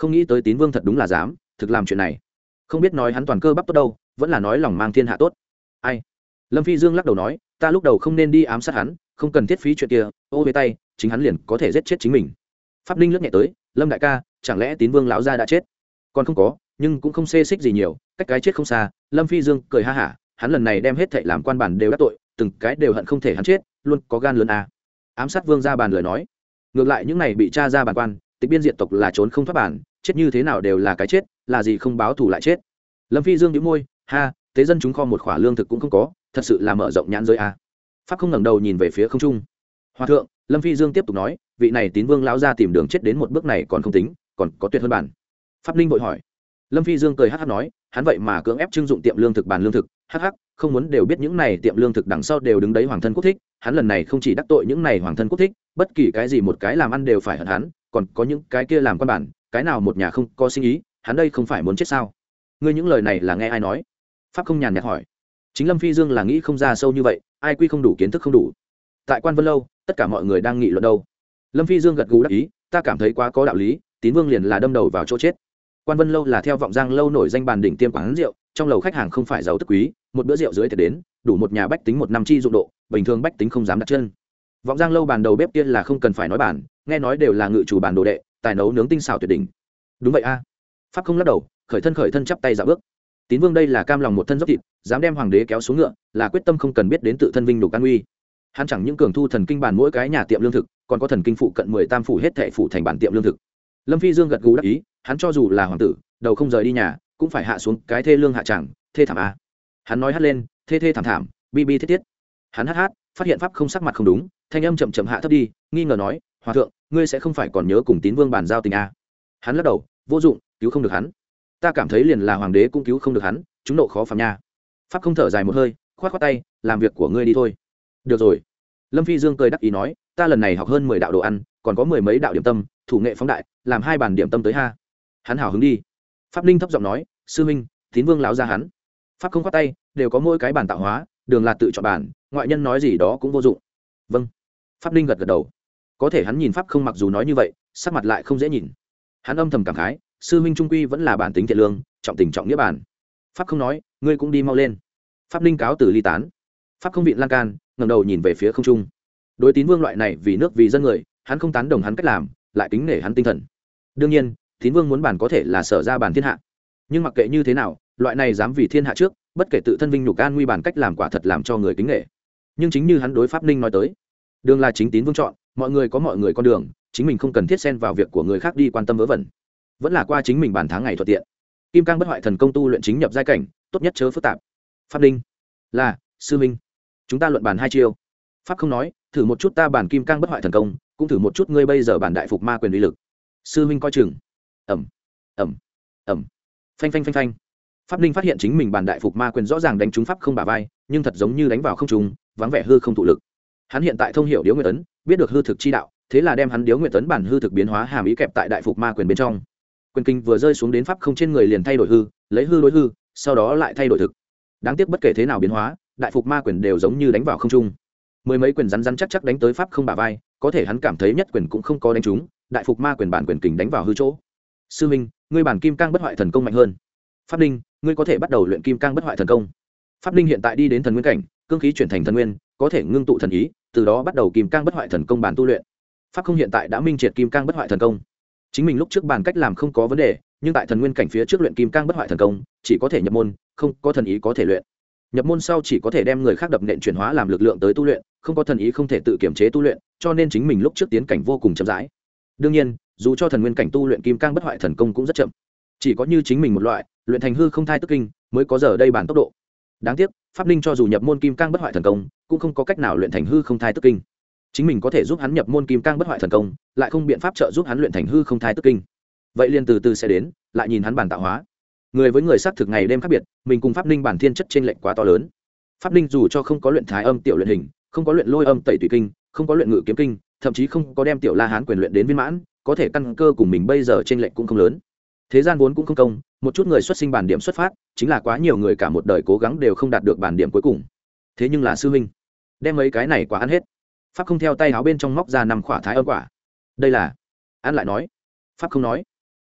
không nghĩ tới tín vương thật đúng là dám thực làm chuyện này. Không biết nói hắn toàn cơ bắp tốt đâu, vẫn là nói lòng mang thiên hạ tốt. Ai? Lâm Phi Dương lắc đầu nói, ta lúc đầu không nên đi ám sát hắn, không cần thiết phí chuyện kia, ô về tay chính hắn liền có thể giết chết chính mình. Pháp Ninh lướt nhẹ tới, Lâm đại ca, chẳng lẽ tín vương lão gia đã chết? Còn không có, nhưng cũng không xê xích gì nhiều, cách cái chết không xa. Lâm Phi Dương cười ha hả, hắn lần này đem hết thảy làm quan bản đều đắc tội, từng cái đều hận không thể hắn chết, luôn có gan lớn à. Ám sát vương ra bàn lời nói, ngược lại những này bị tra ra bản quan, tịch biên diện tộc là trốn không thoát bản, chết như thế nào đều là cái chết, là gì không báo thù lại chết. Lâm Phi Dương nhíu môi, ha, tế dân chúng kho một khỏa lương thực cũng không có, thật sự là mở rộng nhãn giới à. Pháp không ngẩng đầu nhìn về phía không trung. Hòa thượng, Lâm Phi Dương tiếp tục nói, vị này tín vương lão gia tìm đường chết đến một bước này còn không tính, còn có tuyệt hơn bản. Pháp Ninh vội hỏi. Lâm Phi Dương cười hắc hắc nói, hắn vậy mà cưỡng ép trưng dụng tiệm lương thực bàn lương thực, hắc hắc, không muốn đều biết những này tiệm lương thực đằng sau đều đứng đấy hoàng thân quốc thích, hắn lần này không chỉ đắc tội những này hoàng thân quốc thích, bất kỳ cái gì một cái làm ăn đều phải hận hắn, còn có những cái kia làm quan bản, cái nào một nhà không có sinh ý, hắn đây không phải muốn chết sao? Ngươi những lời này là nghe ai nói? Pháp không nhàn nhạt hỏi. Chính Lâm Phi Dương là nghĩ không ra sâu như vậy, ai quy không đủ kiến thức không đủ. Tại Quan Vân lâu, tất cả mọi người đang nghị luận đâu. Lâm Phi Dương gật gù đáp ý, ta cảm thấy quá có đạo lý, tín vương liền là đâm đầu vào chỗ chết. Quan Vân lâu là theo vọng giang lâu nổi danh bàn đỉnh tiêm quán rượu, trong lầu khách hàng không phải giàu tức quý, một bữa rượu dưới thì đến, đủ một nhà bách tính một năm chi dụng độ, bình thường bách tính không dám đặt chân. Vọng giang lâu bàn đầu bếp kia là không cần phải nói bàn, nghe nói đều là ngự chủ bàn đồ đệ, tài nấu nướng tinh xảo tuyệt đỉnh. Đúng vậy a. Pháp không lắc đầu, khởi thân khởi thân chắp tay dạo bước. Tín vương đây là cam lòng một thân dốc thịt, dám đem hoàng đế kéo xuống ngựa, là quyết tâm không cần biết đến tự thân vinh nhục an uy. Hắn chẳng những cường thu thần kinh bàn mỗi cái nhà tiệm lương thực, còn có thần kinh phụ cận mười tam phủ hết thảy phủ thành bản tiệm lương thực. Lâm Phi Dương gật gù đáp ý, hắn cho dù là hoàng tử, đầu không rời đi nhà, cũng phải hạ xuống cái thê lương hạ chẳng, thê thảm a. Hắn nói hát lên, thê thê thảm thảm, bi bi thiết thiết. Hắn hát hát, phát hiện pháp không sắc mặt không đúng, thanh âm chậm chậm hạ thấp đi, nghi ngờ nói, hòa thượng, ngươi sẽ không phải còn nhớ cùng tín vương bàn giao tình a? Hắn lắc đầu, vô dụng, cứu không được hắn. Ta cảm thấy liền là hoàng đế cũng cứu không được hắn, chúng nộ khó phàm nha. Pháp không thở dài một hơi, khoát khoát tay, làm việc của ngươi đi thôi. Được rồi. Lâm Phi Dương cười đắc ý nói, ta lần này học hơn mười đạo đồ ăn, còn có mười mấy đạo điểm tâm, thủ nghệ phóng đại, làm hai bàn điểm tâm tới ha. Hắn hào hứng đi. Pháp Ninh thấp giọng nói, sư huynh, tín vương lão ra hắn. Pháp không khoát tay, đều có mỗi cái bàn tạo hóa, đường là tự chọn bàn, ngoại nhân nói gì đó cũng vô dụng. Vâng. Pháp Ninh gật gật đầu. Có thể hắn nhìn Pháp không mặc dù nói như vậy, sắc mặt lại không dễ nhìn. Hắn âm thầm cảm khái, sư huynh trung quy vẫn là bản tính thiện lương, trọng tình trọng nghĩa bản. Pháp không nói, ngươi cũng đi mau lên. Pháp Ninh cáo từ ly tán. Pháp không vịn lan can, ngẩng đầu nhìn về phía không trung. Đối tín vương loại này vì nước vì dân người, hắn không tán đồng hắn cách làm, lại kính nể hắn tinh thần. Đương nhiên, tín vương muốn bản có thể là sở ra bản thiên hạ, nhưng mặc kệ như thế nào, loại này dám vì thiên hạ trước, bất kể tự thân vinh nhục an nguy bản cách làm quả thật làm cho người kính nể. Nhưng chính như hắn đối Pháp Ninh nói tới, đường là chính tín vương chọn, mọi người có mọi người con đường, chính mình không cần thiết xen vào việc của người khác đi quan tâm vớ vẩn, vẫn là qua chính mình bản tháng ngày thuận tiện. Kim cang bất hoại thần công tu luyện chính nhập giai cảnh, tốt nhất chớ phức tạp. Pháp Ninh là sư minh, chúng ta luận bàn hai chiêu. Pháp không nói, thử một chút ta bản kim cang bất hoại thần công, cũng thử một chút ngươi bây giờ bản đại phục ma quyền uy lực. Sư minh coi chừng. Ẩm ẩm ẩm, phanh phanh phanh phanh. Pháp Ninh phát hiện chính mình bản đại phục ma quyền rõ ràng đánh trúng pháp không bả vai, nhưng thật giống như đánh vào không trung, vắng vẻ hư không thụ lực. Hắn hiện tại thông hiểu điếu nguyệt ấn, biết được hư thực chi đạo, thế là đem hắn điếu nguyệt ấn bản hư thực biến hóa hàm ý kẹp tại đại phục ma quyền bên trong. Quyền kinh vừa rơi xuống đến pháp không trên người liền thay đổi hư, lấy hư đối hư, sau đó lại thay đổi thực. Đáng tiếc bất kể thế nào biến hóa, đại phục ma quyền đều giống như đánh vào không trung. Mười mấy quyền rắn rắn chắc chắc đánh tới pháp không bả vai, có thể hắn cảm thấy nhất quyền cũng không có đánh trúng, đại phục ma quyền bản quyền kình đánh vào hư chỗ. Sư minh, ngươi bản kim cang bất hoại thần công mạnh hơn. Pháp Ninh, ngươi có thể bắt đầu luyện kim cang bất hoại thần công. Pháp Ninh hiện tại đi đến thần nguyên cảnh, cương khí chuyển thành thần nguyên, có thể ngưng tụ thần ý, từ đó bắt đầu kim cang bất hoại thần công bản tu luyện. Pháp không hiện tại đã minh triệt kim cang bất hoại thần công. Chính mình lúc trước bàn cách làm không có vấn đề, nhưng tại thần nguyên cảnh phía trước luyện kim cang bất hoại thần công, chỉ có thể nhập môn, không có thần ý có thể luyện. Nhập môn sau chỉ có thể đem người khác đập nện chuyển hóa làm lực lượng tới tu luyện, không có thần ý không thể tự kiểm chế tu luyện, cho nên chính mình lúc trước tiến cảnh vô cùng chậm rãi. Đương nhiên, dù cho thần nguyên cảnh tu luyện kim cang bất hoại thần công cũng rất chậm. Chỉ có như chính mình một loại, luyện thành hư không thai tức kinh, mới có giờ đây bản tốc độ. Đáng tiếc, Pháp Ninh cho dù nhập môn kim cang bất hoại thần công, cũng không có cách nào luyện thành hư không thai tức kinh. Chính mình có thể giúp hắn nhập môn kim cang bất hoại thần công, lại không biện pháp trợ giúp hắn luyện thành hư không thai tức kinh. Vậy liền từ từ sẽ đến, lại nhìn hắn bản tạo hóa. Người với người xác thực ngày đêm khác biệt, mình cùng Pháp Ninh bản thiên chất trên lệnh quá to lớn. Pháp Ninh dù cho không có luyện thái âm tiểu luyện hình, không có luyện lôi âm tẩy tùy kinh, không có luyện ngự kiếm kinh, thậm chí không có đem tiểu la hán quyền luyện đến viên mãn, có thể căn cơ cùng mình bây giờ trên lệnh cũng không lớn. Thế gian vốn cũng không công, một chút người xuất sinh bản điểm xuất phát, chính là quá nhiều người cả một đời cố gắng đều không đạt được bản điểm cuối cùng. Thế nhưng là sư huynh, đem mấy cái này quả ăn hết. Pháp không theo tay áo bên trong móc ra năm quả thái âm quả. Đây là, ăn lại nói. Pháp không nói.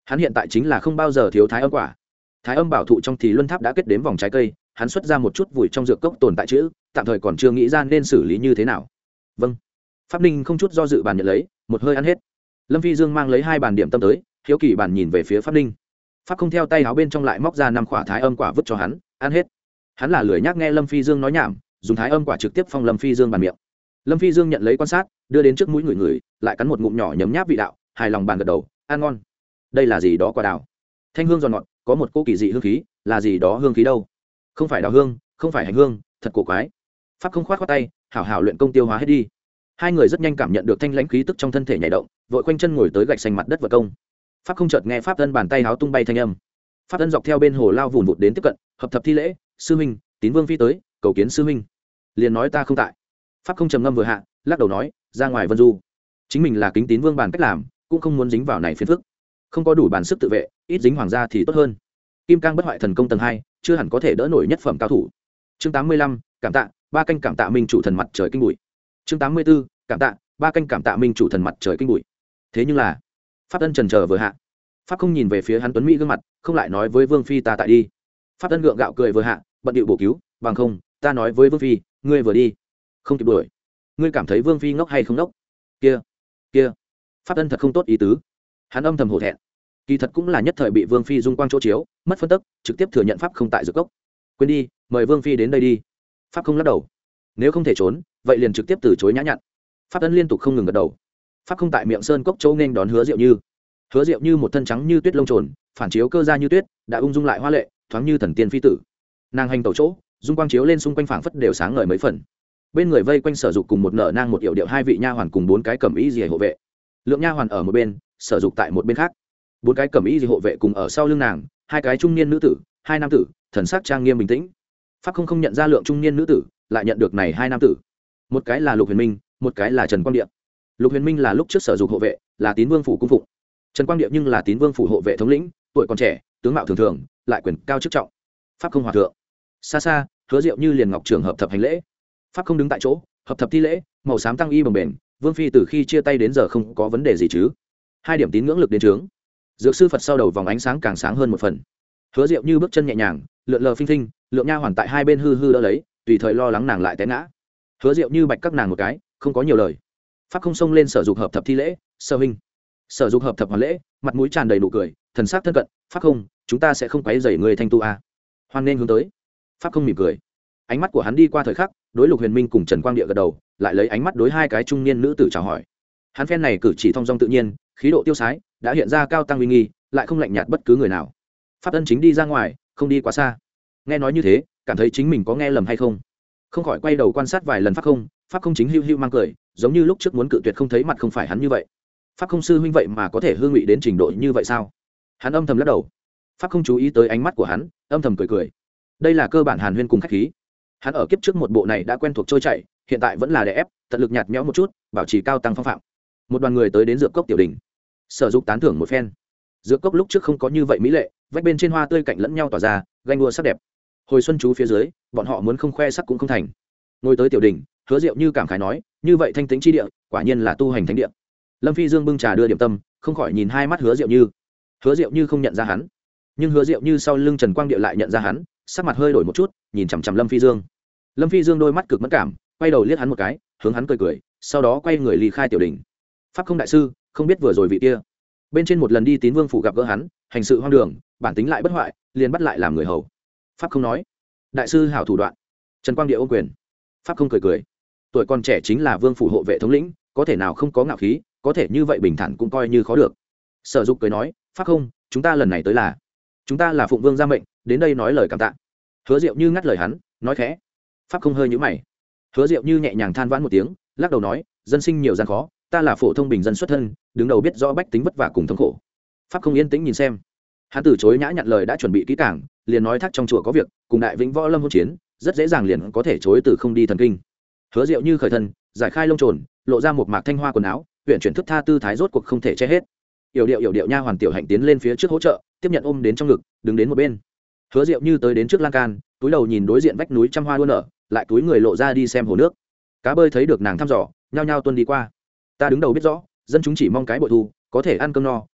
hắn hiện tại chính là không bao giờ thiếu thái âm quả. Thái âm bảo thụ trong thì luân tháp đã kết đếm vòng trái cây, hắn xuất ra một chút vùi trong dược cốc tồn tại chữ, tạm thời còn chưa nghĩ ra nên xử lý như thế nào. Vâng. Pháp Ninh không chút do dự bàn nhận lấy, một hơi ăn hết. Lâm Phi Dương mang lấy hai bàn điểm tâm tới, hiếu kỳ bàn nhìn về phía Pháp Ninh. Pháp không theo tay áo bên trong lại móc ra năm quả thái âm quả vứt cho hắn, ăn hết. Hắn là lười nhác nghe Lâm Phi Dương nói nhảm, dùng thái âm quả trực tiếp phong Lâm Phi Dương bàn miệng. Lâm Phi Dương nhận lấy quan sát, đưa đến trước mũi người người, lại cắn một ngụm nhỏ nhấm nháp vị đạo, hài lòng bàn gật đầu, ăn ngon. Đây là gì đó quả đào, thanh hương giòn ngọt, có một cỗ kỳ dị hương khí, là gì đó hương khí đâu? Không phải đào hương, không phải hành hương, thật cổ quái. Pháp không khoát khoát tay, hảo hảo luyện công tiêu hóa hết đi. Hai người rất nhanh cảm nhận được thanh lãnh khí tức trong thân thể nhảy động, vội quanh chân ngồi tới gạch xanh mặt đất vật công. Pháp không chợt nghe pháp thân bàn tay háo tung bay thanh âm. Pháp thân dọc theo bên hồ lao vùn vụt đến tiếp cận, hợp thập thi lễ, sư huynh, Tín Vương phi tới, cầu kiến sư huynh. Liền nói ta không tại. Pháp không trầm ngâm vừa hạ, lắc đầu nói, ra ngoài vân du. Chính mình là kính Tín Vương bàn cách làm, cũng không muốn dính vào này phiền phức. Không có đủ bản sức tự vệ, ít dính hoàng gia thì tốt hơn. Kim cang bất hoại thần công tầng hai, chưa hẳn có thể đỡ nổi nhất phẩm cao thủ. Chương tám mươi lăm, cảm tạ, ba canh cảm tạ minh chủ thần mặt trời kinh bụi. Chương tám mươi 84, cảm tạ, ba canh cảm tạ minh chủ thần mặt trời kinh bụi. Thế nhưng là, pháp ân trần chờ vừa hạ. Pháp không nhìn về phía hắn tuấn mỹ gương mặt, không lại nói với Vương phi ta tại đi. Pháp ân gượng gạo cười vừa hạ, bận điệu bổ cứu, bằng không, ta nói với Vương phi, ngươi vừa đi, không kịp đuổi. Ngươi cảm thấy Vương phi ngốc hay không ngốc? Kia, kia. Pháp ân thật không tốt ý tứ. Hắn âm thầm hổ thẹn. Kỳ thật cũng là nhất thời bị Vương phi dung quang chỗ chiếu, mất phân tức, trực tiếp thừa nhận pháp không tại dược cốc. Quên đi, mời Vương phi đến đây đi. Pháp không lắc đầu. Nếu không thể trốn, vậy liền trực tiếp từ chối nhã nhặn. Pháp ân liên tục không ngừng gật đầu. Pháp không tại miệng sơn cốc chỗ nên đón Hứa Diệu Như. Hứa Diệu Như một thân trắng như tuyết lông trồn, phản chiếu cơ ra như tuyết, đã ung dung lại hoa lệ, thoáng như thần tiên phi tử. Nàng hành tẩu chỗ, dung quang chiếu lên xung quanh phảng phất đều sáng ngời mấy phần. Bên người vây quanh Sở Dục cùng một nở nang một yểu điệu hai vị nha hoàn cùng bốn cái cẩm y liề hộ vệ. Lượng nha hoàn ở một bên, Sở Dục tại một bên khác. Bốn cái cẩm y liề hộ vệ cùng ở sau lưng nàng, hai cái trung niên nữ tử, hai nam tử, thần sắc trang nghiêm bình tĩnh. Pháp không không nhận ra Lượng trung niên nữ tử, lại nhận được này hai nam tử. Một cái là Lục Huyền Minh, một cái là Trần Quang Điệp. Lục Huyền Minh là lúc trước Sở Dục hộ vệ, là Tín Vương phủ cung phụng. Trần Quang Điệp nhưng là Tín Vương phủ hộ vệ thống lĩnh, tuổi còn trẻ, tướng mạo thường thường, lại quyền cao chức trọng. Pháp không hòa thượng. Xa xa, Hứa Diệu Như liền ngọc trưởng hợp thập hành lễ. Pháp không đứng tại chỗ, hợp thập thi lễ, màu xám tăng y bồng bềnh, Vương phi từ khi chia tay đến giờ không có vấn đề gì chứ? Hai điểm tín ngưỡng lực đến trướng. Dược sư Phật sau đầu vòng ánh sáng càng sáng hơn một phần. Hứa Diệu Như bước chân nhẹ nhàng, lượn lờ phinh phinh, Lượng nha hoàn tại hai bên hư hư đỡ lấy, tùy thời lo lắng nàng lại té ngã. Hứa Diệu Như bạch các nàng một cái, không có nhiều lời. Pháp không xông lên Sở Dục hợp thập thi lễ, Sở huynh. Sở Dục hợp thập hoàn lễ, mặt mũi tràn đầy nụ cười, thần sắc thân cận, Pháp không, chúng ta sẽ không quấy rầy người thanh tu a. Hoan nên hướng tới. Pháp không mỉm cười. Ánh mắt của hắn đi qua thời khắc, đối Lục Huyền Minh cùng Trần Quang Địa gật đầu, lại lấy ánh mắt đối hai cái trung niên nữ tử chào hỏi. Hắn phen này cử chỉ thong dong tự nhiên, khí độ tiêu sái, đã hiện ra cao tăng uy nghi, lại không lạnh nhạt bất cứ người nào. Pháp ân chính đi ra ngoài, không đi quá xa. Nghe nói như thế, cảm thấy chính mình có nghe lầm hay không, không khỏi quay đầu quan sát vài lần Pháp không. Pháp không chính hưu hưu mang cười, giống như lúc trước muốn cự tuyệt không thấy mặt không phải hắn như vậy. Pháp không sư huynh vậy mà có thể hư ngụy đến trình độ như vậy sao? Hắn âm thầm lắc đầu. Pháp không chú ý tới ánh mắt của hắn, âm thầm cười cười. Đây là cơ bản hàn huyên cùng khách khí. Hắn ở kiếp trước một bộ này đã quen thuộc trôi chảy, hiện tại vẫn là đè ép, tận lực nhạt nhẽo một chút, bảo trì cao tăng phong phạm. Một đoàn người tới đến dược cốc tiểu đỉnh. Sở Dục tán thưởng một phen. Dược cốc lúc trước không có như vậy mỹ lệ, vách bên trên hoa tươi cạnh lẫn nhau tỏa ra, ganh đua sắc đẹp. Hồi xuân chú phía dưới, bọn họ muốn không khoe sắc cũng không thành. Ngồi tới tiểu đỉnh, Hứa Diệu Như cảm khái nói, như vậy thanh tĩnh chi địa, quả nhiên là tu hành thánh địa. Lâm Phi Dương bưng trà đưa điểm tâm, không khỏi nhìn hai mắt Hứa Diệu Như. Hứa Diệu Như không nhận ra hắn, nhưng Hứa Diệu Như sau lưng Trần Quang Địa lại nhận ra hắn, sắc mặt hơi đổi một chút, nhìn chằm chằm Lâm Phi Dương. Lâm Phi Dương đôi mắt cực mẫn cảm, quay đầu liếc hắn một cái, hướng hắn cười cười, sau đó quay người ly khai tiểu đỉnh. Pháp không đại sư, không biết vừa rồi vị kia bên trên một lần đi Tín Vương phủ gặp gỡ hắn, hành sự hoang đường, bản tính lại bất hoại, liền bắt lại làm người hầu. Pháp không nói, đại sư hảo thủ đoạn. Trần Quang Địa ôm quyền. Pháp không cười cười, tuổi còn trẻ chính là Vương phủ hộ vệ thống lĩnh, có thể nào không có ngạo khí, có thể như vậy bình thản cũng coi như khó được. Sở Dục cười nói, Pháp không, chúng ta lần này tới là chúng ta là phụng vương gia mệnh, đến đây nói lời cảm tạ. Hứa Diệu Như ngắt lời hắn, nói khẽ. Pháp không hơi nhíu mày. Hứa Diệu Như nhẹ nhàng than vãn một tiếng, lắc đầu nói, dân sinh nhiều gian khó, ta là phổ thông bình dân xuất thân, đứng đầu biết rõ bách tính vất vả cùng thống khổ. Pháp không yên tĩnh nhìn xem. Hắn từ chối nhã nhặn lời đã chuẩn bị kỹ càng, liền nói thác trong chùa có việc, cùng đại vĩnh võ lâm hỗn chiến, rất dễ dàng liền có thể chối từ không đi thần kinh. Hứa Diệu Như khởi thân, giải khai lông trồn, lộ ra một mạc thanh hoa quần áo, huyện chuyển thức tha tư thái rốt cuộc không thể che hết. Yểu điệu yểu điệu nha hoàn tiểu hạnh tiến lên phía trước hỗ trợ, tiếp nhận ôm đến trong ngực, đứng đến một bên. Hứa Diệu Như tới đến trước lan can, túi đầu nhìn đối diện vách núi trăm hoa đua nở, lại túi người lộ ra đi xem hồ nước. Cá bơi thấy được nàng thăm dò, nhao nhao tuân đi qua. Ta đứng đầu biết rõ, dân chúng chỉ mong cái bội thu, có thể ăn cơm no,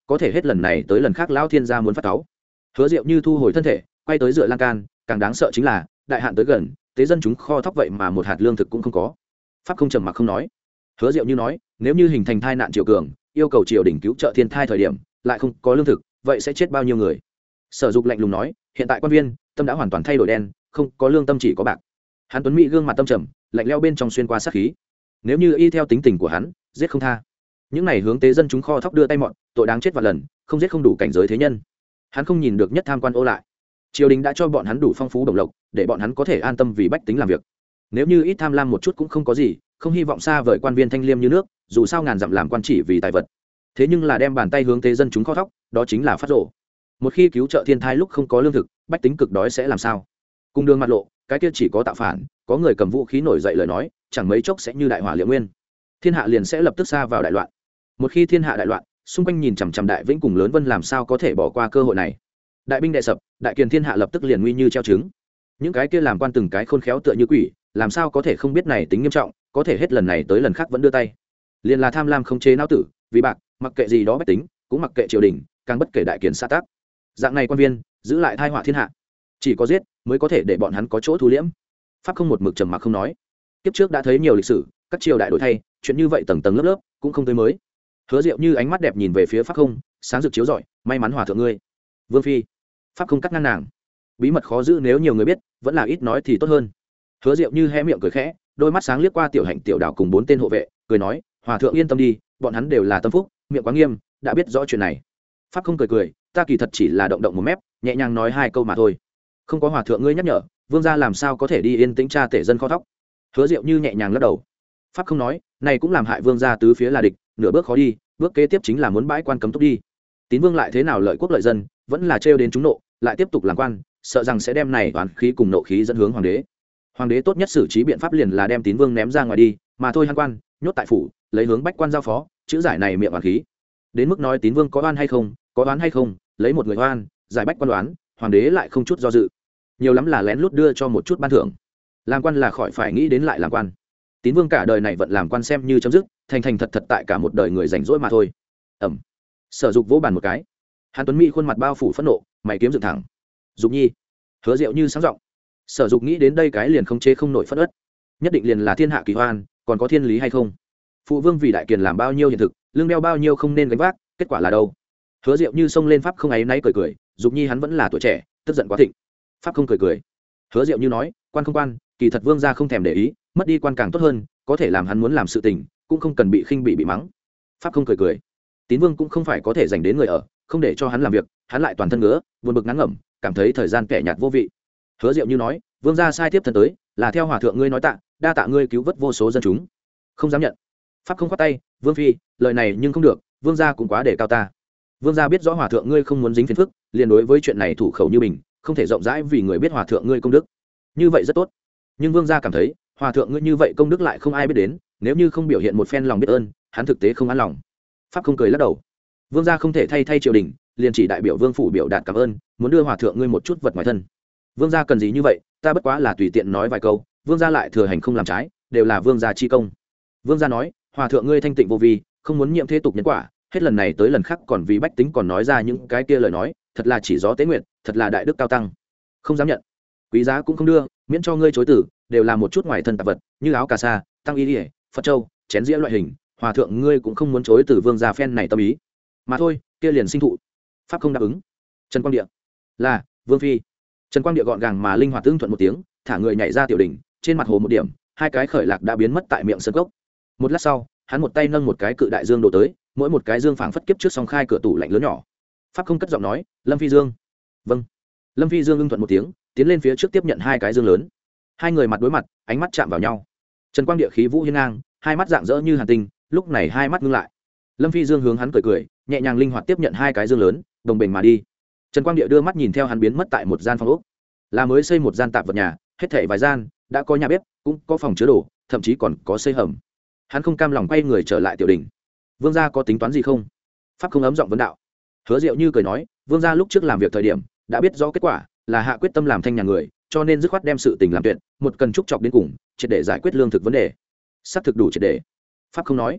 có thể hết lần này tới lần khác lão thiên gia muốn phát cáu. Hứa Diệu Như thu hồi thân thể, quay tới dựa lan can, càng đáng sợ chính là đại hạn tới gần, tế dân chúng kho thóc vậy mà một hạt lương thực cũng không có. Pháp không trầm mặc không nói. Hứa Diệu Như nói, nếu như hình thành thai nạn triều cường, yêu cầu triều đình cứu trợ thiên thai thời điểm, lại không có lương thực, vậy sẽ chết bao nhiêu người? Sở Dục lạnh lùng nói, hiện tại quan viên tâm đã hoàn toàn thay đổi đen, không có lương tâm chỉ có bạc. Hắn tuấn mỹ gương mặt tâm trầm, lạnh lẽo bên trong xuyên qua sát khí. Nếu như y theo tính tình của hắn, giết không tha. Những này hướng tế dân chúng kho thóc đưa tay mọn, tội đáng chết vạn lần, không giết không đủ cảnh giới thế nhân. Hắn không nhìn được nhất tham quan ô lại. Triều đình đã cho bọn hắn đủ phong phú đồng lộc, để bọn hắn có thể an tâm vì bách tính làm việc. Nếu như ít tham lam một chút cũng không có gì, không hy vọng xa vời quan viên thanh liêm như nước, dù sao ngàn dặm làm quan chỉ vì tài vật. Thế nhưng là đem bàn tay hướng tế dân chúng kho thóc, đó chính là phát rồ. Một khi cứu trợ thiên thai lúc không có lương thực, bách tính cực đói sẽ làm sao? Cùng đường mặt lộ, cái kia chỉ có tạo phản, có người cầm vũ khí nổi dậy lời nói, chẳng mấy chốc sẽ như đại hỏa liệu nguyên. Thiên hạ liền sẽ lập tức xa vào đại loạn. Một khi thiên hạ đại loạn, xung quanh nhìn chằm chằm đại vĩnh cùng lớn vân làm sao có thể bỏ qua cơ hội này. Đại binh đệ sập, đại kiền thiên hạ lập tức liền nguy như treo trứng. Những cái kia làm quan từng cái khôn khéo tựa như quỷ, làm sao có thể không biết này tính nghiêm trọng, có thể hết lần này tới lần khác vẫn đưa tay. Liền là tham lam không chế não tử, vì bạc, mặc kệ gì đó bách tính, cũng mặc kệ triều đình, càng bất kể đại kiền xã tắc. Dạng này quan viên, giữ lại tai họa thiên hạ. Chỉ có giết mới có thể để bọn hắn có chỗ thu liễm. Pháp không một mực trầm mặc không nói. Kiếp trước đã thấy nhiều lịch sử, các triều đại đổi thay, chuyện như vậy tầng tầng lớp lớp, cũng không tới mới. Hứa Diệu Như ánh mắt đẹp nhìn về phía Pháp không, sáng rực chiếu rọi, may mắn hòa thượng ngươi. Vương phi. Pháp không cắt ngang nàng. Bí mật khó giữ nếu nhiều người biết, vẫn là ít nói thì tốt hơn. Hứa Diệu Như hé miệng cười khẽ, đôi mắt sáng liếc qua Tiểu Hạnh Tiểu Đào cùng bốn tên hộ vệ, cười nói, hòa thượng yên tâm đi, bọn hắn đều là tâm phúc, miệng quá nghiêm, đã biết rõ chuyện này. Pháp không cười cười, ta kỳ thật chỉ là động động một mép, nhẹ nhàng nói hai câu mà thôi. Không có hòa thượng ngươi nhắc nhở, vương gia làm sao có thể đi yên tĩnh tra tể dân kho thóc. Hứa Diệu Như nhẹ nhàng lắc đầu. Pháp không nói, này cũng làm hại vương gia tứ phía là địch, nửa bước khó đi, bước kế tiếp chính là muốn bãi quan cấm túc đi. Tín vương lại thế nào lợi quốc lợi dân, vẫn là trêu đến chúng nộ, lại tiếp tục làm quan, sợ rằng sẽ đem này toán khí cùng nộ khí dẫn hướng hoàng đế. Hoàng đế tốt nhất xử trí biện pháp liền là đem Tín vương ném ra ngoài đi, mà thôi hắn quan, nhốt tại phủ, lấy hướng bách quan giao phó, chữ giải này miệng oán khí. Đến mức nói Tín vương có oan hay không, có oán hay không, lấy một người oan, giải bách quan đoán, hoàng đế lại không chút do dự. Nhiều lắm là lén lút đưa cho một chút ban thưởng. Làm quan là khỏi phải nghĩ đến lại làm quan. Tín vương cả đời này vẫn làm quan xem như chấm dứt, thành thành thật thật tại cả một đời người rảnh rỗi mà thôi. Ẩm. Sở Dục vỗ bàn một cái. Hàn Tuấn Mỹ khuôn mặt bao phủ phẫn nộ, mày kiếm dựng thẳng. Dục nhi. Hứa Diệu Như sáng giọng. Sở Dục nghĩ đến đây cái liền không chế không nổi phẫn uất. Nhất định liền là thiên hạ kỳ hoan, còn có thiên lý hay không? Phụ vương vì đại kiền làm bao nhiêu hiện thực, lương đeo bao nhiêu không nên gánh vác, kết quả là đâu? Hứa Diệu Như xông lên pháp không áy náy cười cười, Dục nhi hắn vẫn là tuổi trẻ, tức giận quá thịnh. Pháp không cười cười. Hứa Diệu Như nói, quan không quan, kỳ thật vương gia không thèm để ý, mất đi quan càng tốt hơn, có thể làm hắn muốn làm sự tình, cũng không cần bị khinh bị bị mắng. Pháp không cười cười. Tín vương cũng không phải có thể dành đến người ở, không để cho hắn làm việc, hắn lại toàn thân ngứa, buồn bực ngán ngẩm, cảm thấy thời gian kẻ nhạt vô vị. Hứa Diệu Như nói, vương gia sai tiếp thân tới, là theo hòa thượng ngươi nói tạ, đa tạ ngươi cứu vớt vô số dân chúng. Không dám nhận. Pháp không khoát tay, vương phi, lời này nhưng không được, vương gia cũng quá để cao ta. Vương gia biết rõ hòa thượng ngươi không muốn dính phiền phức, liền đối với chuyện này thủ khẩu như mình, không thể rộng rãi vì người biết hòa thượng ngươi công đức. Như vậy rất tốt. Nhưng vương gia cảm thấy, hòa thượng ngươi như vậy công đức lại không ai biết đến, nếu như không biểu hiện một phen lòng biết ơn, hắn thực tế không an lòng. Pháp không cười lắc đầu. Vương gia không thể thay thay triều đình, liền chỉ đại biểu vương phủ biểu đạt cảm ơn, muốn đưa hòa thượng ngươi một chút vật ngoài thân. Vương gia cần gì như vậy, ta bất quá là tùy tiện nói vài câu, vương gia lại thừa hành không làm trái, đều là vương gia chi công. Vương gia nói, hòa thượng ngươi thanh tịnh vô vi, không muốn nhiễm thế tục nhân quả, hết lần này tới lần khác còn vì bách tính còn nói ra những cái kia lời nói, thật là chỉ gió tế nguyện, thật là đại đức cao tăng. Không dám nhận. Quý giá cũng không đưa, miễn cho ngươi chối từ, đều là một chút ngoài thân tạp vật, như áo cà sa, tăng y liễu, phật châu, chén dĩa loại hình, hòa thượng ngươi cũng không muốn chối từ vương gia phen này tâm ý. Mà thôi, kia liền sinh thụ. Pháp không đáp ứng. Trần Quang Địa. Là, vương phi. Trần Quang Địa gọn gàng mà linh hoạt tương thuận một tiếng, thả người nhảy ra tiểu đỉnh, trên mặt hồ một điểm, hai cái khởi lạc đã biến mất tại miệng sơn cốc. Một lát sau, hắn một tay nâng một cái cự đại dương đổ tới, mỗi một cái dương phảng phất kiếp trước song khai cửa tủ lạnh lớn nhỏ. Pháp không cất giọng nói, Lâm Phi Dương. Vâng. Lâm Phi Dương ưng thuận một tiếng, tiến lên phía trước tiếp nhận hai cái dương lớn. Hai người mặt đối mặt, ánh mắt chạm vào nhau. Trần Quang Địa khí vũ hiên ngang, hai mắt dạng dỡ như hàn tinh, lúc này hai mắt ngưng lại. Lâm Phi Dương hướng hắn cười cười, nhẹ nhàng linh hoạt tiếp nhận hai cái dương lớn, đồng bình mà đi. Trần Quang Địa đưa mắt nhìn theo hắn biến mất tại một gian phòng ốc. Là mới xây một gian tạp vật nhà, hết thảy vài gian, đã có nhà bếp, cũng có phòng chứa đồ, thậm chí còn có xây hầm. Hắn không cam lòng quay người trở lại tiểu đình. Vương gia có tính toán gì không? Pháp không ấm giọng vấn đạo. Hứa Diệu Như cười nói, vương gia lúc trước làm việc thời điểm, đã biết rõ kết quả, là hạ quyết tâm làm thanh nhà người, cho nên dứt khoát đem sự tình làm tuyệt, một cần trúc chọc đến cùng, triệt để giải quyết lương thực vấn đề. Sắp thực đủ triệt để. Pháp không nói.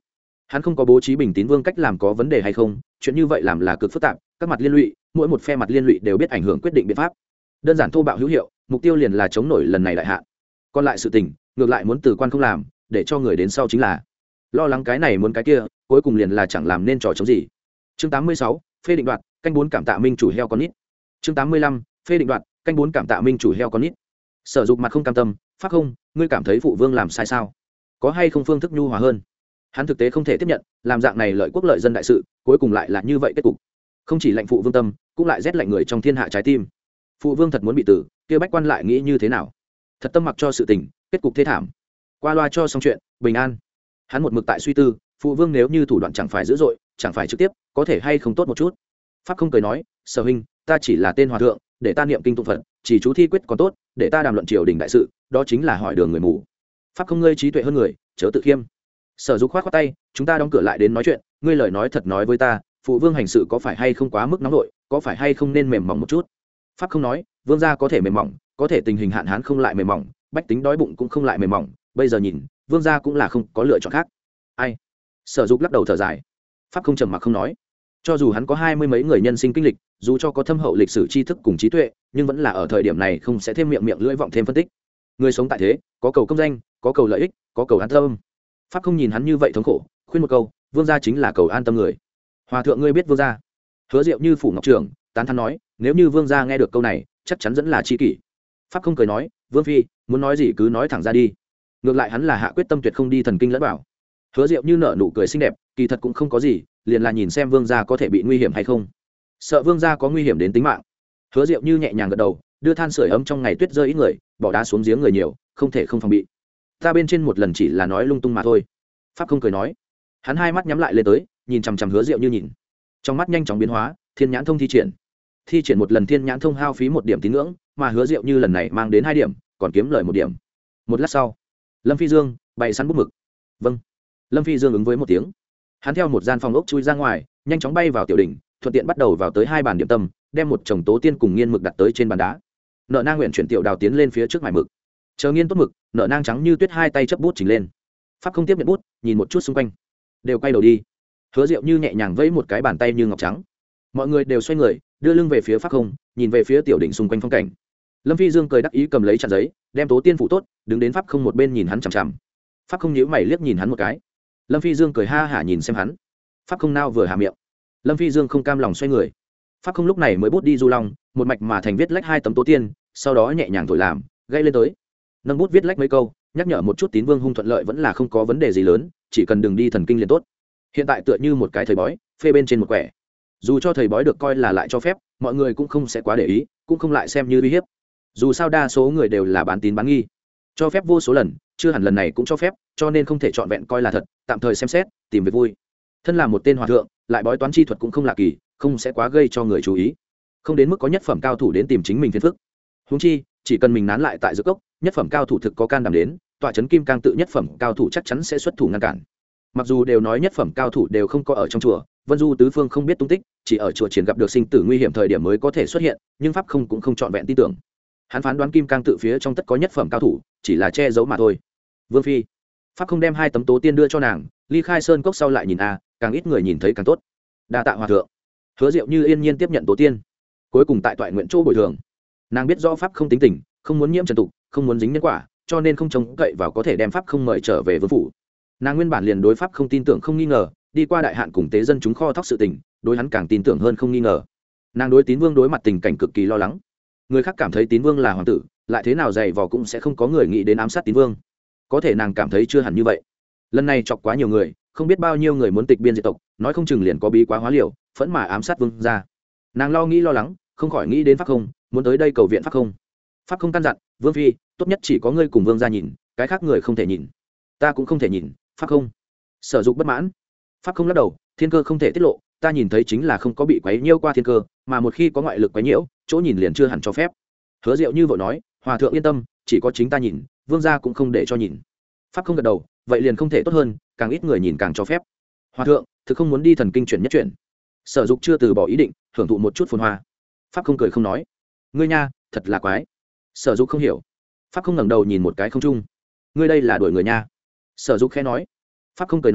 hắn không có bố trí bình tín vương cách làm có vấn đề hay không, chuyện như vậy làm là cực phức tạp, các mặt liên lụy, mỗi một phe mặt liên lụy đều biết ảnh hưởng quyết định biện pháp. Đơn giản thô bạo hữu hiệu, mục tiêu liền là chống nổi lần này đại hạn. Còn lại sự tình, ngược lại muốn từ quan không làm, để cho người đến sau chính là lo lắng cái này muốn cái kia, cuối cùng liền là chẳng làm nên trò chống gì. Chương tám mươi sáu, phê định đoạt, canh bốn cảm tạ minh chủ heo con nít. Chương tám mươi lăm, phê định đoạt, canh bốn cảm tạ minh chủ heo con nít. Sở Dục mặt không cam tâm, pháp không, ngươi cảm thấy phụ vương làm sai sao? Có hay không phương thức nhu hòa hơn? Hắn thực tế không thể tiếp nhận, làm dạng này lợi quốc lợi dân đại sự, cuối cùng lại là như vậy kết cục. Không chỉ lệnh phụ vương tâm, cũng lại rét lạnh người trong thiên hạ trái tim. Phụ vương thật muốn bị tử, kia bách quan lại nghĩ như thế nào? Thật tâm mặc cho sự tình, kết cục thê thảm. Qua loa cho xong chuyện, bình an. Hắn một mực tại suy tư, phụ vương nếu như thủ đoạn chẳng phải dữ dội, chẳng phải trực tiếp, có thể hay không tốt một chút. Pháp không cười nói, sở huynh, ta chỉ là tên hòa thượng, để ta niệm kinh tụng phật, chỉ chú thi quyết còn tốt, để ta đàm luận triều đình đại sự, đó chính là hỏi đường người mù. Pháp không, ngươi trí tuệ hơn người, chớ tự khiêm. Sở Dục khoát khoát tay, chúng ta đóng cửa lại đến nói chuyện, ngươi lời nói thật nói với ta, phụ vương hành sự có phải hay không quá mức nóng nổi, có phải hay không nên mềm mỏng một chút. Pháp không nói, vương gia có thể mềm mỏng, có thể tình hình hạn hán không lại mềm mỏng, bách tính đói bụng cũng không lại mềm mỏng, bây giờ nhìn, vương gia cũng là không có lựa chọn khác. Ai? Sở Dục lắc đầu thở dài. Pháp không trầm mặc không nói. Cho dù hắn có hai mươi mấy người nhân sinh kinh lịch, dù cho có thâm hậu lịch sử tri thức cùng trí tuệ, nhưng vẫn là ở thời điểm này không sẽ thêm miệng miệng lưỡi vọng thêm phân tích. Người sống tại thế, có cầu công danh, có cầu lợi ích, có cầu an tâm. Pháp không nhìn hắn như vậy thống khổ, khuyên một câu, vương gia chính là cầu an tâm người. Hòa thượng, ngươi biết vương gia? Hứa Diệu như phủ ngọc trưởng, tán thán nói, nếu như vương gia nghe được câu này, chắc chắn dẫn là chi kỷ. Pháp không cười nói, vương phi muốn nói gì cứ nói thẳng ra đi. Ngược lại hắn là hạ quyết tâm tuyệt không đi thần kinh lẫn vào. Hứa Diệu như nở nụ cười xinh đẹp, kỳ thật cũng không có gì, liền là nhìn xem vương gia có thể bị nguy hiểm hay không. Sợ vương gia có nguy hiểm đến tính mạng. Hứa Diệu như nhẹ nhàng gật đầu, đưa than sưởi ấm trong ngày tuyết rơi ít người, bỏ đá xuống giếng người nhiều, không thể không phòng bị. Ta bên trên một lần chỉ là nói lung tung mà thôi. Pháp không cười nói. Hắn hai mắt nhắm lại lên tới, nhìn chằm chằm Hứa Diệu như nhìn. Trong mắt nhanh chóng biến hóa, thiên nhãn thông thi triển. Thi triển một lần thiên nhãn thông hao phí một điểm tín ngưỡng, mà Hứa Diệu như lần này mang đến hai điểm, còn kiếm lời một điểm. Một lát sau, Lâm Phi Dương bày sẵn bút mực. Vâng. Lâm Phi Dương ứng với một tiếng. Hắn theo một gian phòng ốc chui ra ngoài, nhanh chóng bay vào tiểu đỉnh, thuận tiện bắt đầu vào tới hai bàn điểm tâm, đem một chồng tố tiên cùng nghiên mực đặt tới trên bàn đá. Nợ nang nguyện chuyển tiểu đào tiến lên phía trước mài mực. Chờ nghiên tốt mực, nợ nang trắng như tuyết hai tay chấp bút chỉnh lên. Pháp không tiếp nhận bút, nhìn một chút xung quanh, đều quay đầu đi. Hứa Diệu như nhẹ nhàng vẫy một cái bàn tay như ngọc trắng. Mọi người đều xoay người, đưa lưng về phía Pháp không, nhìn về phía tiểu đỉnh xung quanh phong cảnh. Lâm Phi Dương cười đắc ý cầm lấy chặn giấy, đem tố tiên phủ tốt, đứng đến Pháp không một bên nhìn hắn chằm chằm. Pháp không nhíu mày liếc nhìn hắn một cái. Lâm Phi Dương cười ha hả nhìn xem hắn. Pháp không nao vừa hạ miệng. Lâm Phi Dương không cam lòng xoay người. Pháp không lúc này mới bút đi du long, một mạch mà thành viết lách hai tấm tố tiên, sau đó nhẹ nhàng thổi làm, gây lên tới. Nâng bút viết lách mấy câu, nhắc nhở một chút Tín Vương hung thuận lợi vẫn là không có vấn đề gì lớn, chỉ cần đừng đi thần kinh liền tốt. Hiện tại tựa như một cái thầy bói, phê bên trên một quẻ. Dù cho thầy bói được coi là lại cho phép, mọi người cũng không sẽ quá để ý, cũng không lại xem như uy hiếp. Dù sao đa số người đều là bán tín bán nghi. Cho phép vô số lần, chưa hẳn lần này cũng cho phép, cho nên không thể trọn vẹn coi là thật, tạm thời xem xét, tìm việc vui. Thân là một tên hòa thượng, lại bói toán chi thuật cũng không lạ kỳ, không sẽ quá gây cho người chú ý. Không đến mức có nhất phẩm cao thủ đến tìm chính mình phiền phức. Huống chi, chỉ cần mình nán lại tại dược cốc, nhất phẩm cao thủ thực có can đảm đến, tọa trấn kim cang tự nhất phẩm cao thủ chắc chắn sẽ xuất thủ ngăn cản. Mặc dù đều nói nhất phẩm cao thủ đều không có ở trong chùa, Vân Du tứ phương không biết tung tích, chỉ ở chùa triển gặp được sinh tử nguy hiểm thời điểm mới có thể xuất hiện, nhưng pháp không cũng không trọn vẹn tin tưởng. Hắn phán đoán kim cang tự phía trong tất có nhất phẩm cao thủ, chỉ là che giấu mà thôi. Vương phi, pháp không đem hai tấm tố tiên đưa cho nàng, ly khai sơn cốc sau lại nhìn a, càng ít người nhìn thấy càng tốt. Đa tạ hòa thượng. Hứa Diệu như yên nhiên tiếp nhận tố tiên, cuối cùng tại toại nguyện chỗ bồi thường. Nàng biết rõ pháp không tính tình, không muốn nhiễm trần tục, không muốn dính nhân quả, cho nên không trông cậy vào có thể đem pháp không mời trở về vương phủ. Nàng nguyên bản liền đối pháp không tin tưởng không nghi ngờ, đi qua đại hạn cùng tế dân chúng kho thóc sự tình, đối hắn càng tin tưởng hơn không nghi ngờ. Nàng đối Tín Vương đối mặt tình cảnh cực kỳ lo lắng. Người khác cảm thấy Tín Vương là hoàng tử, lại thế nào dày vò cũng sẽ không có người nghĩ đến ám sát Tín Vương. Có thể nàng cảm thấy chưa hẳn như vậy. Lần này chọc quá nhiều người, không biết bao nhiêu người muốn tịch biên diệt tộc, nói không chừng liền có bí quá hóa liều, phẫn mà ám sát vương gia. Nàng lo nghĩ lo lắng, không khỏi nghĩ đến pháp không, muốn tới đây cầu viện pháp không. Pháp không căn dặn, vương phi, tốt nhất chỉ có ngươi cùng vương gia nhìn, cái khác người không thể nhìn. Ta cũng không thể nhìn, pháp không. Sở Dục bất mãn. Pháp không lắc đầu, thiên cơ không thể tiết lộ, ta nhìn thấy chính là không có bị quấy nhiễu qua thiên cơ, mà một khi có ngoại lực quấy nhiễu, chỗ nhìn liền chưa hẳn cho phép. Hứa Diệu như vội nói, hòa thượng yên tâm, chỉ có chính ta nhìn, vương gia cũng không để cho nhìn. Pháp không gật đầu, vậy liền không thể tốt hơn, càng ít người nhìn càng cho phép. Hòa thượng thực không muốn đi thần kinh chuyển nhất chuyển. Sở Dục chưa từ bỏ ý định, hưởng thụ một chút phồn hoa. Pháp không cười không nói, ngươi nha thật là quái. Sở Dục không hiểu. Pháp không ngẩng đầu nhìn một cái không trung, ngươi đây là đuổi người nha. Sở Dục khẽ nói. Pháp không cười nói,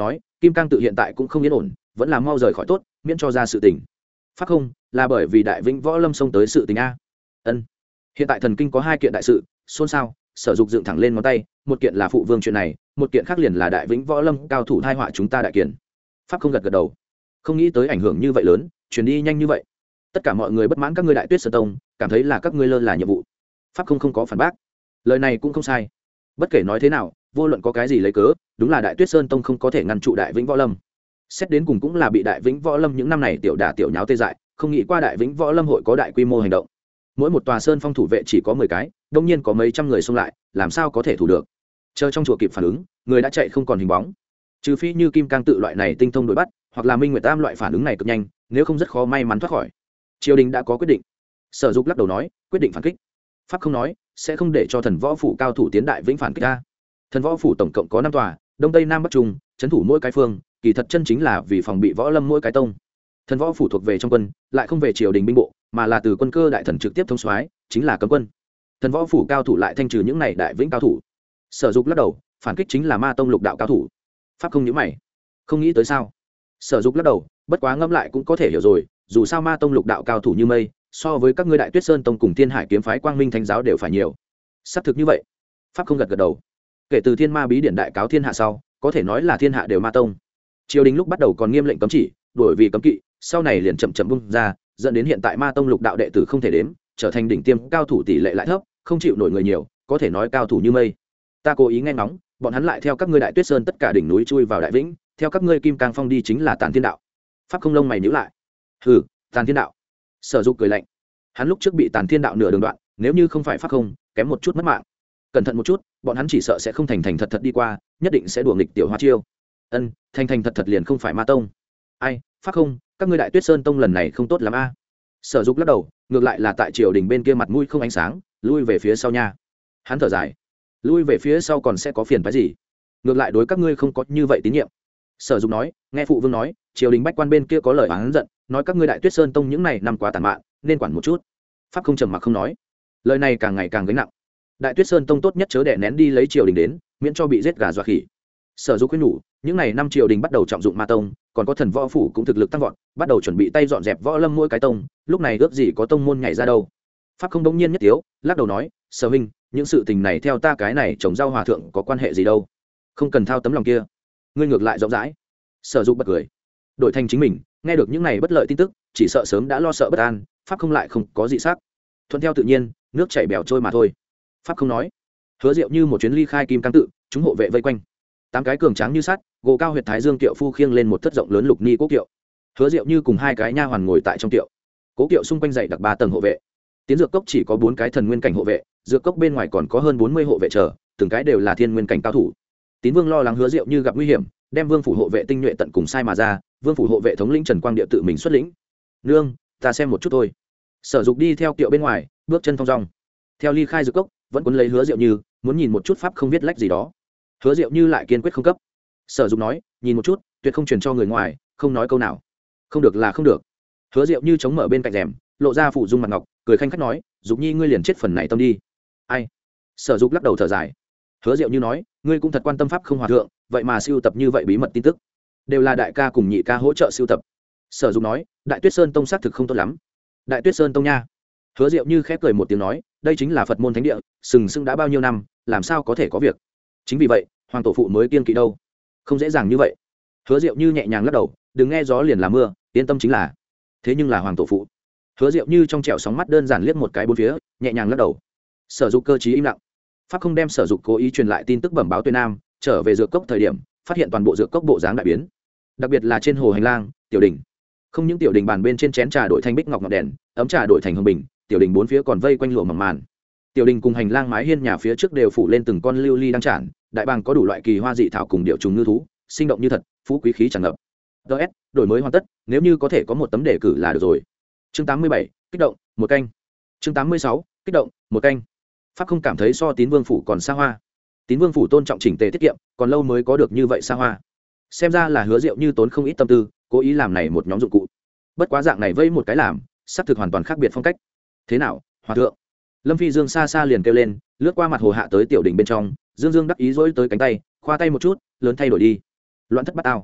kim cang tự hiện tại cũng không yên ổn, vẫn là mau rời khỏi tốt, miễn cho ra sự tình. Pháp không, là bởi vì đại vĩnh võ lâm xông tới sự tình a. Ân. Hiện tại thần kinh có hai kiện đại sự, xôn xao, Sở Dục dựng thẳng lên ngón tay, một kiện là phụ vương chuyện này, một kiện khác liền là đại vĩnh võ lâm cao thủ thai họa chúng ta đại kiền. Pháp không gật gật đầu. Không nghĩ tới ảnh hưởng như vậy lớn, truyền đi nhanh như vậy. Tất cả mọi người bất mãn các ngươi Đại Tuyết Sơn Tông, cảm thấy là các ngươi lơ là nhiệm vụ. Pháp không không có phản bác. Lời này cũng không sai. Bất kể nói thế nào, vô luận có cái gì lấy cớ, đúng là Đại Tuyết Sơn Tông không có thể ngăn trụ đại vĩnh võ lâm. Xét đến cùng cũng là bị đại vĩnh võ lâm những năm này tiểu đả tiểu nháo tê dại, không nghĩ qua đại vĩnh võ lâm hội có đại quy mô hành động. Mỗi một tòa sơn phong thủ vệ chỉ có mười cái, đông nhiên có mấy trăm người xông lại, làm sao có thể thủ được? Chờ trong chùa kịp phản ứng, người đã chạy không còn hình bóng. Trừ phi như kim cang tự loại này tinh thông đuổi bắt, hoặc là minh nguyệt tam loại phản ứng này cực nhanh, nếu không rất khó may mắn thoát khỏi. Triều đình đã có quyết định. Sở Dục lắc đầu nói, quyết định phản kích. Pháp không nói, sẽ không để cho thần võ phủ cao thủ tiến đại vĩnh phản kích ta. Thần võ phủ tổng cộng có năm tòa, đông tây nam bắc trung, trấn thủ mỗi cái phương, kỳ thật chân chính là vì phòng bị võ lâm mỗi cái tông. Thần võ phủ thuộc về trong quân, lại không về triều đình binh bộ, mà là từ quân cơ đại thần trực tiếp thống soái, chính là cấm quân. Thần võ phủ cao thủ lại thanh trừ những này đại vĩnh cao thủ. Sở Dục lắc đầu, phản kích chính là ma tông lục đạo cao thủ. Pháp không nhíu mày, không nghĩ tới sao? Sở Dục lắc đầu, bất quá ngẫm lại cũng có thể hiểu rồi, dù sao ma tông lục đạo cao thủ như mây, so với các ngươi Đại Tuyết Sơn Tông cùng Thiên Hải kiếm phái Quang Minh Thánh giáo đều phải nhiều. Xác thực như vậy. Pháp không gật gật đầu. Kể từ Thiên Ma bí điển đại cáo thiên hạ sau, có thể nói là thiên hạ đều ma tông. Triều đình lúc bắt đầu còn nghiêm lệnh cấm chỉ, đuổi vì cấm kỵ, sau này liền chậm chậm bung ra, dẫn đến hiện tại ma tông lục đạo đệ tử không thể đếm, trở thành đỉnh tiêm cao thủ tỷ lệ lại thấp, không chịu nổi người nhiều, có thể nói cao thủ như mây. Ta cố ý nghe ngóng, bọn hắn lại theo các ngươi Đại Tuyết Sơn tất cả đỉnh núi chui vào đại vĩnh, theo các ngươi Kim Cang Phong đi chính là Tàn Thiên đạo. Pháp không lông mày nhíu lại. Hừ, Tàn Thiên đạo. Sở Dục cười lạnh. Hắn lúc trước bị Tàn Thiên đạo nửa đường đoạn, nếu như không phải Pháp không, kém một chút mất mạng. Cẩn thận một chút, bọn hắn chỉ sợ sẽ không thành thành thật thật đi qua, nhất định sẽ đùa nghịch tiểu hoa chiêu. Ân, thành thành thật thật liền không phải ma tông. Ai, Pháp không, các ngươi Đại Tuyết Sơn Tông lần này không tốt lắm a. Sở Dục lắc đầu, ngược lại là tại triều đình bên kia mặt mũi không ánh sáng, lui về phía sau nha. Hắn thở dài, lui về phía sau còn sẽ có phiền phức gì? Ngược lại đối các ngươi không có như vậy tín nhiệm. Sở Dục nói, nghe phụ vương nói, triều đình bách quan bên kia có lời oán giận, nói các ngươi Đại Tuyết Sơn Tông những này năm quá tàn mạn, nên quản một chút. Pháp không trầm mặc không nói, lời này càng ngày càng gánh nặng. Đại Tuyết Sơn Tông tốt nhất chớ đè nén đi lấy triều đình đến, miễn cho bị giết gà dọa khỉ. Sở Dục khuyên nhủ, những này năm triều đình bắt đầu trọng dụng ma tông, còn có thần võ phủ cũng thực lực tăng vọt, bắt đầu chuẩn bị tay dọn dẹp võ lâm mỗi cái tông, lúc này ước gì có tông môn nhảy ra đâu. Pháp không đống nhiên nhất tiếu, lắc đầu nói, Sở huynh, những sự tình này theo ta cái này trồng rau hòa thượng có quan hệ gì đâu, không cần thao tấm lòng kia, ngươi ngược lại rộng rãi. Sở Dục bật cười, đổi thành chính mình, nghe được những này bất lợi tin tức, chỉ sợ sớm đã lo sợ bất an. Pháp không lại không có dị sắc, thuận theo tự nhiên, nước chảy bèo trôi mà thôi. Pháp không nói, Hứa Diệu như một chuyến ly khai Kim Cang tự, chúng hộ vệ vây quanh, tám cái cường tráng như sắt, gồ cao huyệt thái dương kiệu phu khiêng lên một thất rộng lớn lục ni cố kiệu. Hứa Diệu như cùng hai cái nha hoàn ngồi tại trong kiệu, cố kiệu xung quanh dày đặc ba tầng hộ vệ. Tiến dược cốc chỉ có bốn cái thần nguyên cảnh hộ vệ, dược cốc bên ngoài còn có hơn bốn mươi hộ vệ chờ, từng cái đều là thiên nguyên cảnh cao thủ. Tín Vương lo lắng Hứa Diệu như gặp nguy hiểm, đem Vương phủ hộ vệ tinh nhuệ tận cùng sai mà ra, Vương phủ hộ vệ thống lĩnh Trần Quang Địa tự mình xuất lĩnh. Nương, ta xem một chút thôi. Sở Dục đi theo kiệu bên ngoài, bước chân thong dong. Theo ly khai dược cốc, vẫn cuốn lấy Hứa Diệu như, muốn nhìn một chút pháp không viết lách gì đó. Hứa Diệu như lại kiên quyết không cấp. Sở Dục nói, nhìn một chút, tuyệt không truyền cho người ngoài, không nói câu nào. Không được là không được. Hứa Diệu như chống mở bên cạnh rèm, lộ ra phủ dung mặt ngọc, cười khanh khách nói, Dục nhi ngươi liền chết phần này tâm đi. Ai? Sở Dục lắc đầu thở dài. Hứa Diệu như nói, ngươi cũng thật quan tâm pháp không hòa thượng, vậy mà siêu tập như vậy bí mật tin tức, đều là đại ca cùng nhị ca hỗ trợ siêu tập. Sở Dục nói, Đại Tuyết Sơn Tông xác thực không tốt lắm. Đại Tuyết Sơn Tông nha. Hứa Diệu như khép cười một tiếng nói, đây chính là Phật môn thánh địa, sừng sững đã bao nhiêu năm, làm sao có thể có việc? Chính vì vậy, hoàng tổ phụ mới kiên kỵ đâu, không dễ dàng như vậy. Hứa Diệu như nhẹ nhàng lắc đầu, đừng nghe gió liền là mưa, yên tâm chính là. Thế nhưng là hoàng tổ phụ. Hứa Diệu như trong trẻo sóng mắt đơn giản liếc một cái bốn phía, nhẹ nhàng lắc đầu. Sở Dục cơ trí im lặng. Pháp không đem Sở Dục cố ý truyền lại tin tức bẩm báo Tuyên Nam, trở về dược cốc thời điểm, phát hiện toàn bộ dược cốc bộ dáng đại biến, đặc biệt là trên hồ hành lang, tiểu đình. Không những tiểu đình bàn bên trên chén trà đổi thành bích ngọc ngọn đèn, ấm trà đổi thành hương bình, tiểu đình bốn phía còn vây quanh lụa mỏng màn. Tiểu đình cùng hành lang mái hiên nhà phía trước đều phủ lên từng con lưu ly đang tràn, đại bàng có đủ loại kỳ hoa dị thảo cùng điệu trùng ngư thú, sinh động như thật, phú quý khí tràn ngập. ds đổi mới hoàn tất, nếu như có thể có một tấm đề cử là được rồi. Chương tám mươi bảy, kích động, một canh. Chương tám mươi sáu, kích động, một canh. Pháp không cảm thấy so Tín Vương phủ còn xa hoa. Tín Vương phủ tôn trọng chỉnh tề tiết kiệm, còn lâu mới có được như vậy xa hoa. Xem ra là Hứa Diệu như tốn không ít tâm tư, cố ý làm này một nhóm dụng cụ. Bất quá dạng này vây một cái làm, sắp thực hoàn toàn khác biệt phong cách. Thế nào, hòa thượng? Lâm Phi Dương xa xa liền kêu lên, lướt qua mặt hồ hạ tới tiểu đỉnh bên trong, Dương Dương đắc ý dỗi tới cánh tay, khoa tay một chút, lớn thay đổi đi. Loạn thất bát ao.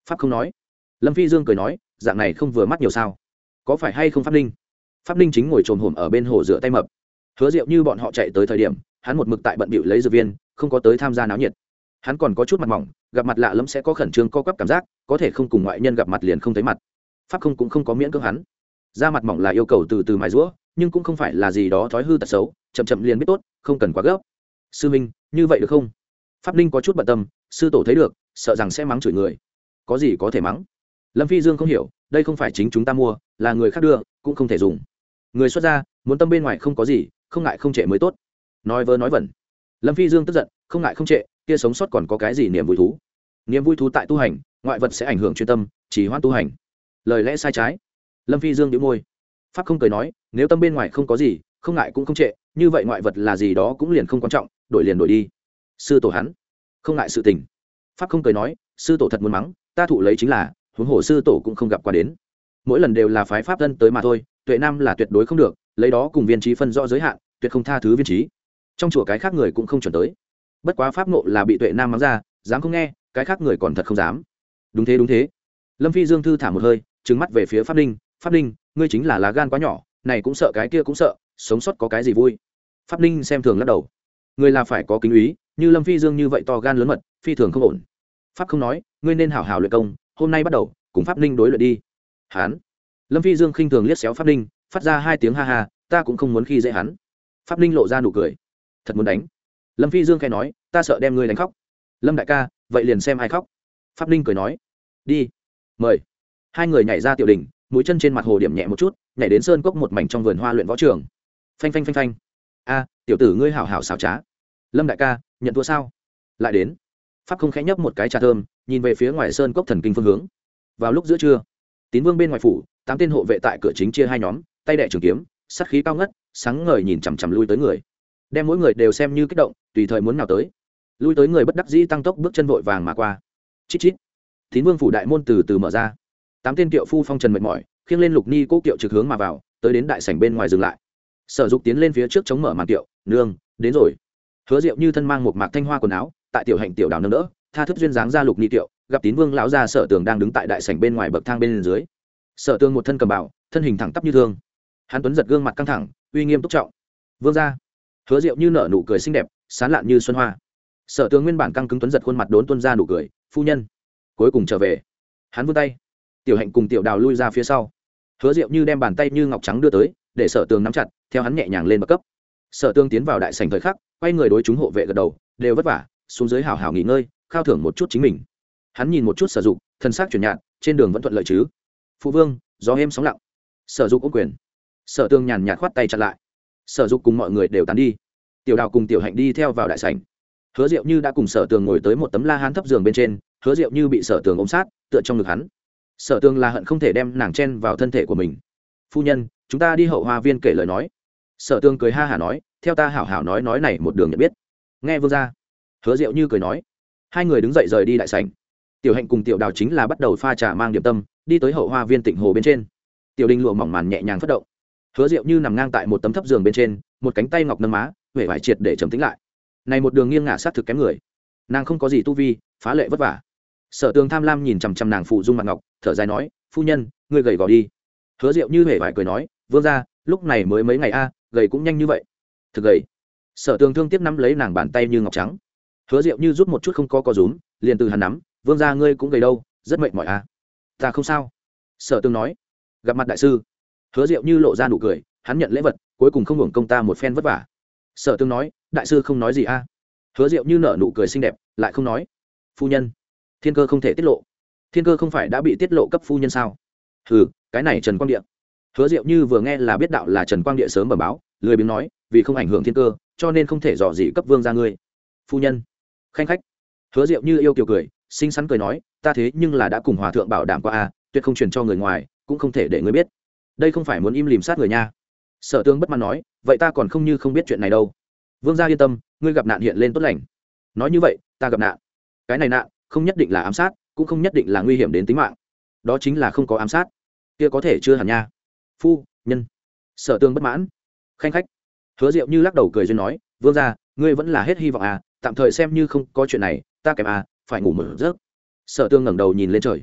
pháp không nói. Lâm Phi Dương cười nói, dạng này không vừa mắt nhiều sao? Có phải hay không pháp ninh? Pháp ninh chính ngồi trồm hổm ở bên hồ rửa tay mập. Hứa Diệu như bọn họ chạy tới thời điểm, hắn một mực tại bận bịu lấy dược viên, không có tới tham gia náo nhiệt. Hắn còn có chút mặt mỏng, gặp mặt lạ lẫm sẽ có khẩn trương co quắp cảm giác, có thể không cùng ngoại nhân gặp mặt liền không thấy mặt. Pháp không cũng không có miễn cưỡng hắn. Da mặt mỏng là yêu cầu từ từ mài giũa, nhưng cũng không phải là gì đó thói hư tật xấu, chậm chậm liền biết tốt, không cần quá gấp. Sư minh, như vậy được không? Pháp ninh có chút bận tâm, sư tổ thấy được, sợ rằng sẽ mắng chửi người. Có gì có thể mắng? Lâm Phi Dương không hiểu, đây không phải chính chúng ta mua, là người khác đưa, cũng không thể dùng. Người xuất gia, muốn tâm bên ngoài không có gì, không ngại không trệ mới tốt. Nói vớ nói vẩn. Lâm Phi Dương tức giận, không ngại không trệ, kia sống sót còn có cái gì niềm vui thú? Niềm vui thú tại tu hành, ngoại vật sẽ ảnh hưởng chuyên tâm, chỉ hoãn tu hành. Lời lẽ sai trái. Lâm Phi Dương nhíu môi. Pháp không cười nói, nếu tâm bên ngoài không có gì, không ngại cũng không trệ, như vậy ngoại vật là gì đó cũng liền không quan trọng, đổi liền đổi đi. Sư tổ hắn, không ngại sự tình. Pháp không cười nói, sư tổ thật muốn mắng, ta thụ lấy chính là, huống hồ sư tổ cũng không gặp qua đến. Mỗi lần đều là phái pháp thân tới mà thôi, Tuệ Nam là tuyệt đối không được, lấy đó cùng viên trí phân rõ giới hạn, tuyệt không tha thứ viên trí. Trong chùa cái khác người cũng không chuẩn tới. Bất quá pháp ngộ là bị Tuệ Nam mắng ra, dám không nghe, cái khác người còn thật không dám. Đúng thế đúng thế. Lâm Phi Dương thư thả một hơi, trừng mắt về phía Pháp Ninh, Pháp Ninh, ngươi chính là lá gan quá nhỏ, này cũng sợ cái kia cũng sợ, sống sót có cái gì vui? Pháp Ninh xem thường lắc đầu. Người là phải có kính úy, như Lâm Phi Dương như vậy to gan lớn mật, phi thường không ổn. Pháp không nói, ngươi nên hảo hảo luyện công, hôm nay bắt đầu, cùng Pháp Ninh đối luyện đi. Hán. Lâm Phi Dương khinh thường liếc xéo Pháp Ninh, phát ra hai tiếng ha ha, ta cũng không muốn khi dễ hắn. Pháp Ninh lộ ra nụ cười. Thật muốn đánh. Lâm Phi Dương khẽ nói, ta sợ đem ngươi đánh khóc. Lâm đại ca, vậy liền xem ai khóc. Pháp Ninh cười nói, đi. Mời. Hai người nhảy ra tiểu đỉnh, mũi chân trên mặt hồ điểm nhẹ một chút, nhảy đến sơn cốc một mảnh trong vườn hoa luyện võ trường. Phanh phanh phanh phanh. A, tiểu tử ngươi hảo hảo xảo trá. Lâm đại ca, nhận thua sao? Lại đến. Pháp không khẽ nhấp một cái trà thơm, nhìn về phía ngoài sơn cốc thần kinh phương hướng. Vào lúc giữa trưa, Tín Vương bên ngoài phủ, tám tên hộ vệ tại cửa chính chia hai nhóm, tay đẻ trường kiếm, sát khí cao ngất, sáng ngời nhìn chằm chằm lui tới người, đem mỗi người đều xem như kích động, tùy thời muốn nào tới. Lui tới người bất đắc dĩ tăng tốc bước chân vội vàng mà qua. Chít chít. Tín Vương phủ đại môn từ từ mở ra, tám tên kiệu phu phong trần mệt mỏi, khiêng lên lục ni cố kiệu trực hướng mà vào, tới đến đại sảnh bên ngoài dừng lại. Sở Dục tiến lên phía trước chống mở màn kiệu, nương, đến rồi. Hứa Diệu như thân mang một mạc thanh hoa quần áo, tại tiểu hạnh tiểu đào nâng đỡ, tha thức duyên dáng ra lục ni kiệu, gặp Tín Vương lão gia Sở Tường đang đứng tại đại sảnh bên ngoài bậc thang bên dưới. Sở Tường một thân cầm bảo, thân hình thẳng tắp như thương, hắn tuấn giật gương mặt căng thẳng, uy nghiêm túc trọng. Vương gia. Hứa Diệu như nở nụ cười xinh đẹp, sán lạn như xuân hoa. Sở Tường nguyên bản căng cứng tuấn giật khuôn mặt đốn tuôn ra nụ cười, phu nhân cuối cùng trở về. Hắn vươn tay, tiểu hạnh cùng tiểu đào lui ra phía sau. Hứa Diệu như đem bàn tay như ngọc trắng đưa tới, để Sở Tường nắm chặt, theo hắn nhẹ nhàng lên bậc cấp. Sở Tường tiến vào đại sảnh thời khắc, quay người đối chúng hộ vệ gật đầu, đều vất vả, xuống dưới hảo hảo nghỉ ngơi, khao thưởng một chút chính mình. Hắn nhìn một chút Sở Dục, thân xác chuyển nhạt, trên đường vẫn thuận lợi chứ? Phụ vương, gió êm sóng lặng. Sở Dục ôm quyền. Sở Tường nhàn nhạt khoát tay chặn lại. Sở Dục cùng mọi người đều tán đi. Tiểu đào cùng tiểu hạnh đi theo vào đại sảnh. Hứa Diệu như đã cùng Sở Tường ngồi tới một tấm la hán thấp giường bên trên, Hứa Diệu như bị Sở Tường ôm sát, tựa trong ngực hắn. Sở Tường là hận không thể đem nàng chen vào thân thể của mình. Phu nhân, chúng ta đi hậu hoa viên kể lời nói. Sở Tường cười ha hả nói, theo ta hảo hảo nói nói này một đường nhận biết. Nghe vương gia. Hứa Diệu như cười nói. Hai người đứng dậy rời đi đại sảnh. Tiểu hạnh cùng tiểu đào chính là bắt đầu pha trà mang điểm tâm, đi tới hậu hoa viên tịnh hồ bên trên. Tiểu đình lụa mỏng màn nhẹ nhàng phất động. Hứa Diệu như nằm ngang tại một tấm thấp giường bên trên, một cánh tay ngọc nâng má, huệ vải triệt để trầm tĩnh lại. Này một đường nghiêng ngả sát thực kém người, nàng không có gì tu vi, phá lệ vất vả. Sở Tường tham lam nhìn chằm chằm nàng phụ dung mặt ngọc, thở dài nói, phu nhân, ngươi gầy gò đi. Hứa Diệu như huệ vải cười nói, vương gia, lúc này mới mấy ngày a, gầy cũng nhanh như vậy. Thực gầy. Sở Tường thương tiếc nắm lấy nàng bàn tay như ngọc trắng. Hứa Diệu như rút một chút không có co rúm, liền từ hắn nắm, vương gia ngươi cũng gầy đâu, rất mệt mỏi a. Ta không sao. Sở Tường nói. Gặp mặt đại sư. Hứa Diệu như lộ ra nụ cười, hắn nhận lễ vật, cuối cùng không hưởng công ta một phen vất vả. Sở Tường nói, đại sư không nói gì a. Hứa Diệu như nở nụ cười xinh đẹp, lại không nói. Phu nhân, thiên cơ không thể tiết lộ. Thiên cơ không phải đã bị tiết lộ cấp phu nhân sao? Hừ, cái này Trần Quang Địa. Hứa Diệu như vừa nghe là biết đạo là Trần Quang Địa sớm bẩm báo, lười biếng nói, vì không ảnh hưởng thiên cơ, cho nên không thể dò gì cấp vương gia ngươi. Phu nhân, khanh khách. Hứa Diệu như yêu kiều cười, xinh xắn cười nói, ta thế nhưng là đã cùng hòa thượng bảo đảm qua a, tuyệt không truyền cho người ngoài, cũng không thể để ngươi biết. Đây không phải muốn im lìm sát người nha. Sở Tường bất mãn nói, vậy ta còn không như không biết chuyện này đâu. Vương gia yên tâm, ngươi gặp nạn hiện lên tốt lành. Nói như vậy, ta gặp nạn. Cái này nạn, không nhất định là ám sát, cũng không nhất định là nguy hiểm đến tính mạng. Đó chính là không có ám sát. Kia có thể chưa hẳn nha. Phu nhân. Sở Tường bất mãn. Khanh khách. Hứa Diệu như lắc đầu cười duyên nói, vương gia, ngươi vẫn là hết hy vọng à, tạm thời xem như không có chuyện này, ta kèm à, phải ngủ một giấc. Sở Tường ngẩng đầu nhìn lên trời,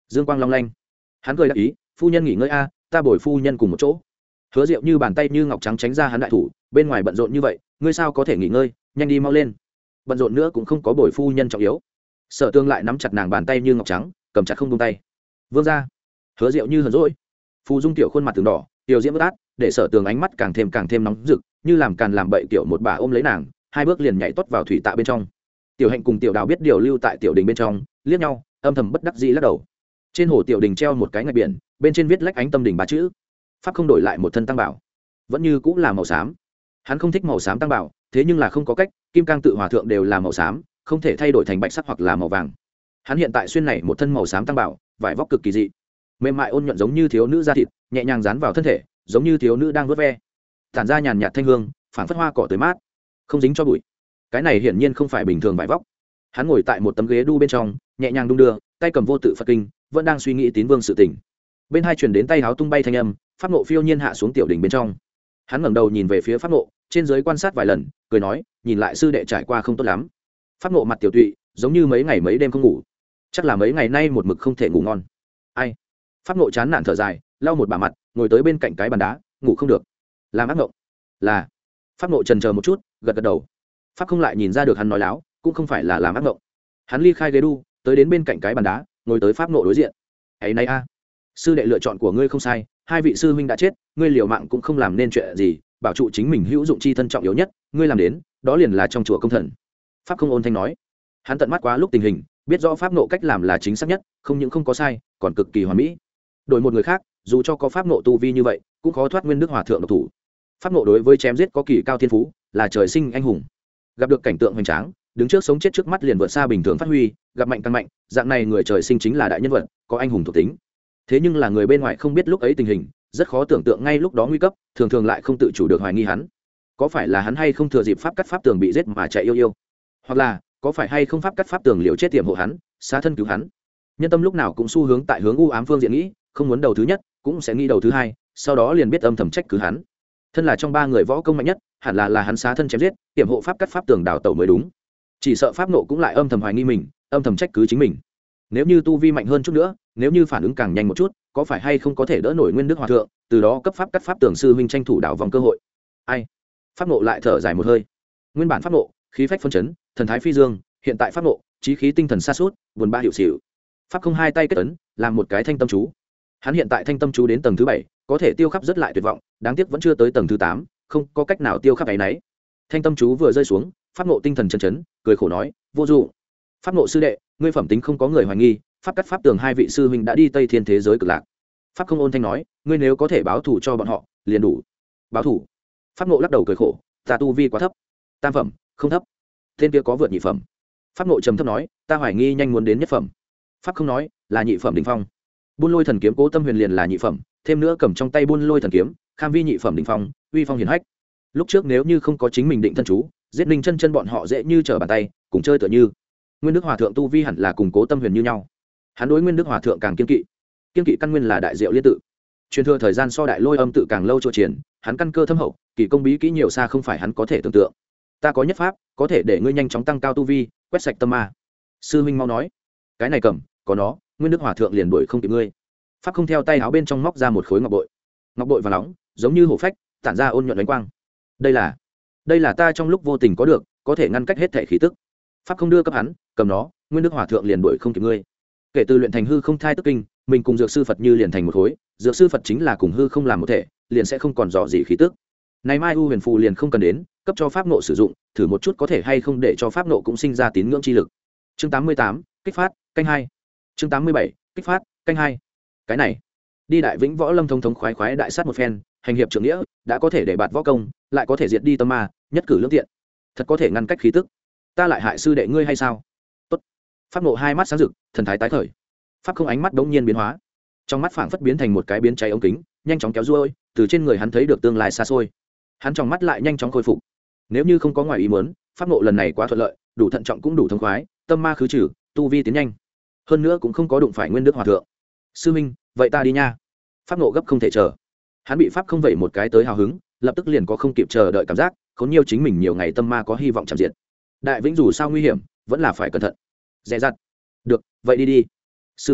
Dương quang long lanh, hắn cười đáp ý, phu nhân nghỉ ngơi a, ta bồi phu nhân cùng một chỗ. Hứa Diệu như bàn tay như ngọc trắng tránh ra hắn đại thủ, bên ngoài bận rộn như vậy, ngươi sao có thể nghỉ ngơi, nhanh đi mau lên. Bận rộn nữa cũng không có bồi phu nhân trọng yếu. Sở Tương lại nắm chặt nàng bàn tay như ngọc trắng, cầm chặt không buông tay. Vương gia. Hứa Diệu như hờn dỗi. Phù Dung tiểu khuôn mặt từng đỏ, tiểu diễm bất át, để Sở Tường ánh mắt càng thêm càng thêm nóng rực, như làm càn làm bậy tiểu một bà ôm lấy nàng, hai bước liền nhảy tót vào thủy tạ bên trong. Tiểu Hạnh cùng Tiểu Đào biết điều lưu tại tiểu đình bên trong, liếc nhau, âm thầm bất đắc dĩ lắc đầu. Trên hồ tiểu đình treo một cái ngạch biển, bên trên viết lách ánh tâm đình ba chữ. Pháp không đổi lại một thân tăng bảo, vẫn như cũng là màu xám. Hắn không thích màu xám tăng bảo, thế nhưng là không có cách, kim cang tự hòa thượng đều là màu xám, không thể thay đổi thành bạch sắc hoặc là màu vàng. Hắn hiện tại xuyên này một thân màu xám tăng bảo, vải vóc cực kỳ dị, mềm mại ôn nhuận giống như thiếu nữ da thịt, nhẹ nhàng dán vào thân thể, giống như thiếu nữ đang vuốt ve, tản ra nhàn nhạt thanh hương, phảng phất hoa cỏ tới mát, không dính cho bụi. Cái này hiển nhiên không phải bình thường vải vóc. Hắn ngồi tại một tấm ghế đu bên trong, nhẹ nhàng đung đưa, tay cầm vô tự Phật kinh, vẫn đang suy nghĩ tín vương sự tình. Bên hai truyền đến tay háo tung bay thanh âm, pháp nộ phiêu nhiên hạ xuống tiểu đỉnh bên trong. Hắn ngẩng đầu nhìn về phía pháp nộ, trên dưới quan sát vài lần, cười nói, nhìn lại sư đệ trải qua không tốt lắm. Pháp nộ mặt tiểu tụy, giống như mấy ngày mấy đêm không ngủ, chắc là mấy ngày nay một mực không thể ngủ ngon. Ai? Pháp nộ chán nản thở dài, lau một bả mặt, ngồi tới bên cạnh cái bàn đá, ngủ không được. Làm ác mộng. Là. Pháp nộ chần chờ một chút, gật gật đầu. Pháp không lại nhìn ra được hắn nói láo, cũng không phải là làm ác mộng. Hắn ly khai ghế đu, tới đến bên cạnh cái bàn đá, ngồi tới pháp nộ đối diện. Ấy nay a, sư đệ lựa chọn của ngươi không sai, hai vị sư huynh đã chết, ngươi liều mạng cũng không làm nên chuyện gì, bảo trụ chính mình hữu dụng chi thân trọng yếu nhất, ngươi làm đến, đó liền là trong chùa công thần. Pháp không ôn thanh nói. Hắn tận mắt quá lúc tình hình, biết rõ pháp nộ cách làm là chính xác nhất, không những không có sai, còn cực kỳ hoàn mỹ. Đổi một người khác, dù cho có pháp nộ tu vi như vậy, cũng khó thoát nguyên đức hòa thượng độc thủ. Pháp nộ đối với chém giết có kỳ cao thiên phú, là trời sinh anh hùng. Gặp được cảnh tượng hoành tráng, đứng trước sống chết trước mắt liền vượt xa bình thường phát huy, gặp mạnh càng mạnh, dạng này người trời sinh chính là đại nhân vật, có anh hùng thuộc tính. Thế nhưng là người bên ngoài không biết lúc ấy tình hình, rất khó tưởng tượng ngay lúc đó nguy cấp, thường thường lại không tự chủ được hoài nghi hắn. Có phải là hắn hay không thừa dịp pháp cắt pháp tường bị giết mà chạy yêu yêu? Hoặc là, có phải hay không pháp cắt pháp tường liều chết tiềm hộ hắn, xá thân cứu hắn? Nhân tâm lúc nào cũng xu hướng tại hướng u ám phương diện nghĩ, không muốn đầu thứ nhất, cũng sẽ nghĩ đầu thứ hai, sau đó liền biết âm thầm trách cứ hắn. Thân là trong ba người võ công mạnh nhất, hẳn là là hắn xá thân chém giết, tiềm hộ pháp cắt pháp tường đào tẩu mới đúng. Chỉ sợ pháp nộ cũng lại âm thầm hoài nghi mình, âm thầm trách cứ chính mình. Nếu như tu vi mạnh hơn chút nữa, nếu như phản ứng càng nhanh một chút, có phải hay không có thể đỡ nổi nguyên đức hòa thượng, từ đó cấp pháp cắt pháp tường sư huynh tranh thủ đảo vòng cơ hội? Ai? Pháp nộ lại thở dài một hơi. Nguyên bản pháp nộ, khí phách phân chấn, thần thái phi dương, hiện tại pháp nộ, trí khí tinh thần sa sút, buồn bã hiệu xỉu. Pháp không hai tay kết ấn, làm một cái thanh tâm chú. Hắn hiện tại thanh tâm chú đến tầng thứ bảy, có thể tiêu khắp rất lại tuyệt vọng, đáng tiếc vẫn chưa tới tầng thứ tám, không có cách nào tiêu khắp ấy nấy. Thanh tâm chú vừa rơi xuống, pháp nộ tinh thần chấn chấn, cười khổ nói, vô dụng. Pháp nộ sư đệ, ngươi phẩm tính không có người hoài nghi, pháp cắt pháp tường hai vị sư huynh đã đi tây thiên thế giới cực lạc. Pháp không ôn thanh nói, ngươi nếu có thể báo thù cho bọn họ, liền đủ. Báo thù? Pháp nộ lắc đầu cười khổ, ta tu vi quá thấp. Tam phẩm, không thấp. Tên kia có vượt nhị phẩm. Pháp nộ trầm thấp nói, ta hoài nghi nhanh muốn đến nhất phẩm. Pháp không nói, là nhị phẩm đỉnh phong. Buôn lôi thần kiếm Cố Tâm Huyền liền là nhị phẩm, thêm nữa cầm trong tay buôn lôi thần kiếm, kham vi nhị phẩm đỉnh phong, uy phong hiển hách. Lúc trước nếu như không có chính mình định thân chú, giết Ninh Chân Chân bọn họ dễ như trở bàn tay, cùng chơi tựa như. Nguyên Đức Hòa thượng tu vi hẳn là cùng Cố Tâm Huyền như nhau. Hắn đối Nguyên Đức Hòa thượng càng kiên kỵ. Kiên kỵ căn nguyên là đại diệu liên tự. Truyền thừa thời gian so đại lôi âm tự càng lâu trôi triển, hắn căn cơ thâm hậu, kỳ công bí kỹ nhiều xa không phải hắn có thể tưởng tượng. Ta có nhất pháp, có thể để ngươi nhanh chóng tăng cao tu vi, quét sạch tâm ma. Sư huynh mau nói. Cái này cầm, có nó, Nguyên Đức Hòa thượng liền đuổi không kịp ngươi. Pháp không theo tay áo bên trong móc ra một khối ngọc bội. Ngọc bội vàng nóng, giống như hổ phách, tản ra ôn nhuận ánh quang. Đây là, đây là ta trong lúc vô tình có được, có thể ngăn cách hết thể khí tức. Pháp không đưa cấp hắn, cầm nó, Nguyên Đức Hòa thượng liền đuổi không kịp ngươi. Kể từ luyện thành hư không thai tức kinh, mình cùng dược sư Phật như liền thành một khối, dược sư Phật chính là cùng hư không làm một thể, liền sẽ không còn dò gì khí tức. Này mai u huyền phù liền không cần đến, cấp cho pháp nộ sử dụng, thử một chút có thể hay không để cho pháp nộ cũng sinh ra tín ngưỡng chi lực. Chương tám mươi tám, kích phát, canh hai. Chương tám mươi bảy, kích phát, canh hai. Cái này, đi đại vĩnh võ lâm thông thống khoái khoái đại sát một phen, hành hiệp trưởng nghĩa, đã có thể để bạt võ công, lại có thể diệt đi tâm ma, nhất cử lưỡng tiện, thật có thể ngăn cách khí tức. Ta lại hại sư đệ ngươi hay sao? Tốt. Pháp nộ hai mắt sáng rực, thần thái tái khởi. Pháp không ánh mắt đống nhiên biến hóa, trong mắt phảng phất biến thành một cái biến cháy ống kính, nhanh chóng kéo ruôi, từ trên người hắn thấy được tương lai xa xôi. Hắn trong mắt lại nhanh chóng khôi phục. Nếu như không có ngoài ý muốn, pháp nộ lần này quá thuận lợi, đủ thận trọng cũng đủ thông khoái, tâm ma khứ trừ, tu vi tiến nhanh. Hơn nữa cũng không có đụng phải Nguyên Đức Hòa thượng. Sư minh, vậy ta đi nha. Pháp nộ gấp không thể chờ. Hắn bị pháp không vậy một cái tới hào hứng, lập tức liền có không kịp chờ đợi cảm giác, khốn nhiều chính mình nhiều ngày tâm ma có hy vọng chạm diệt. Đại vĩnh dù sao nguy hiểm, vẫn là phải cẩn thận. Dè dặt. Được, vậy đi đi. Sư minh,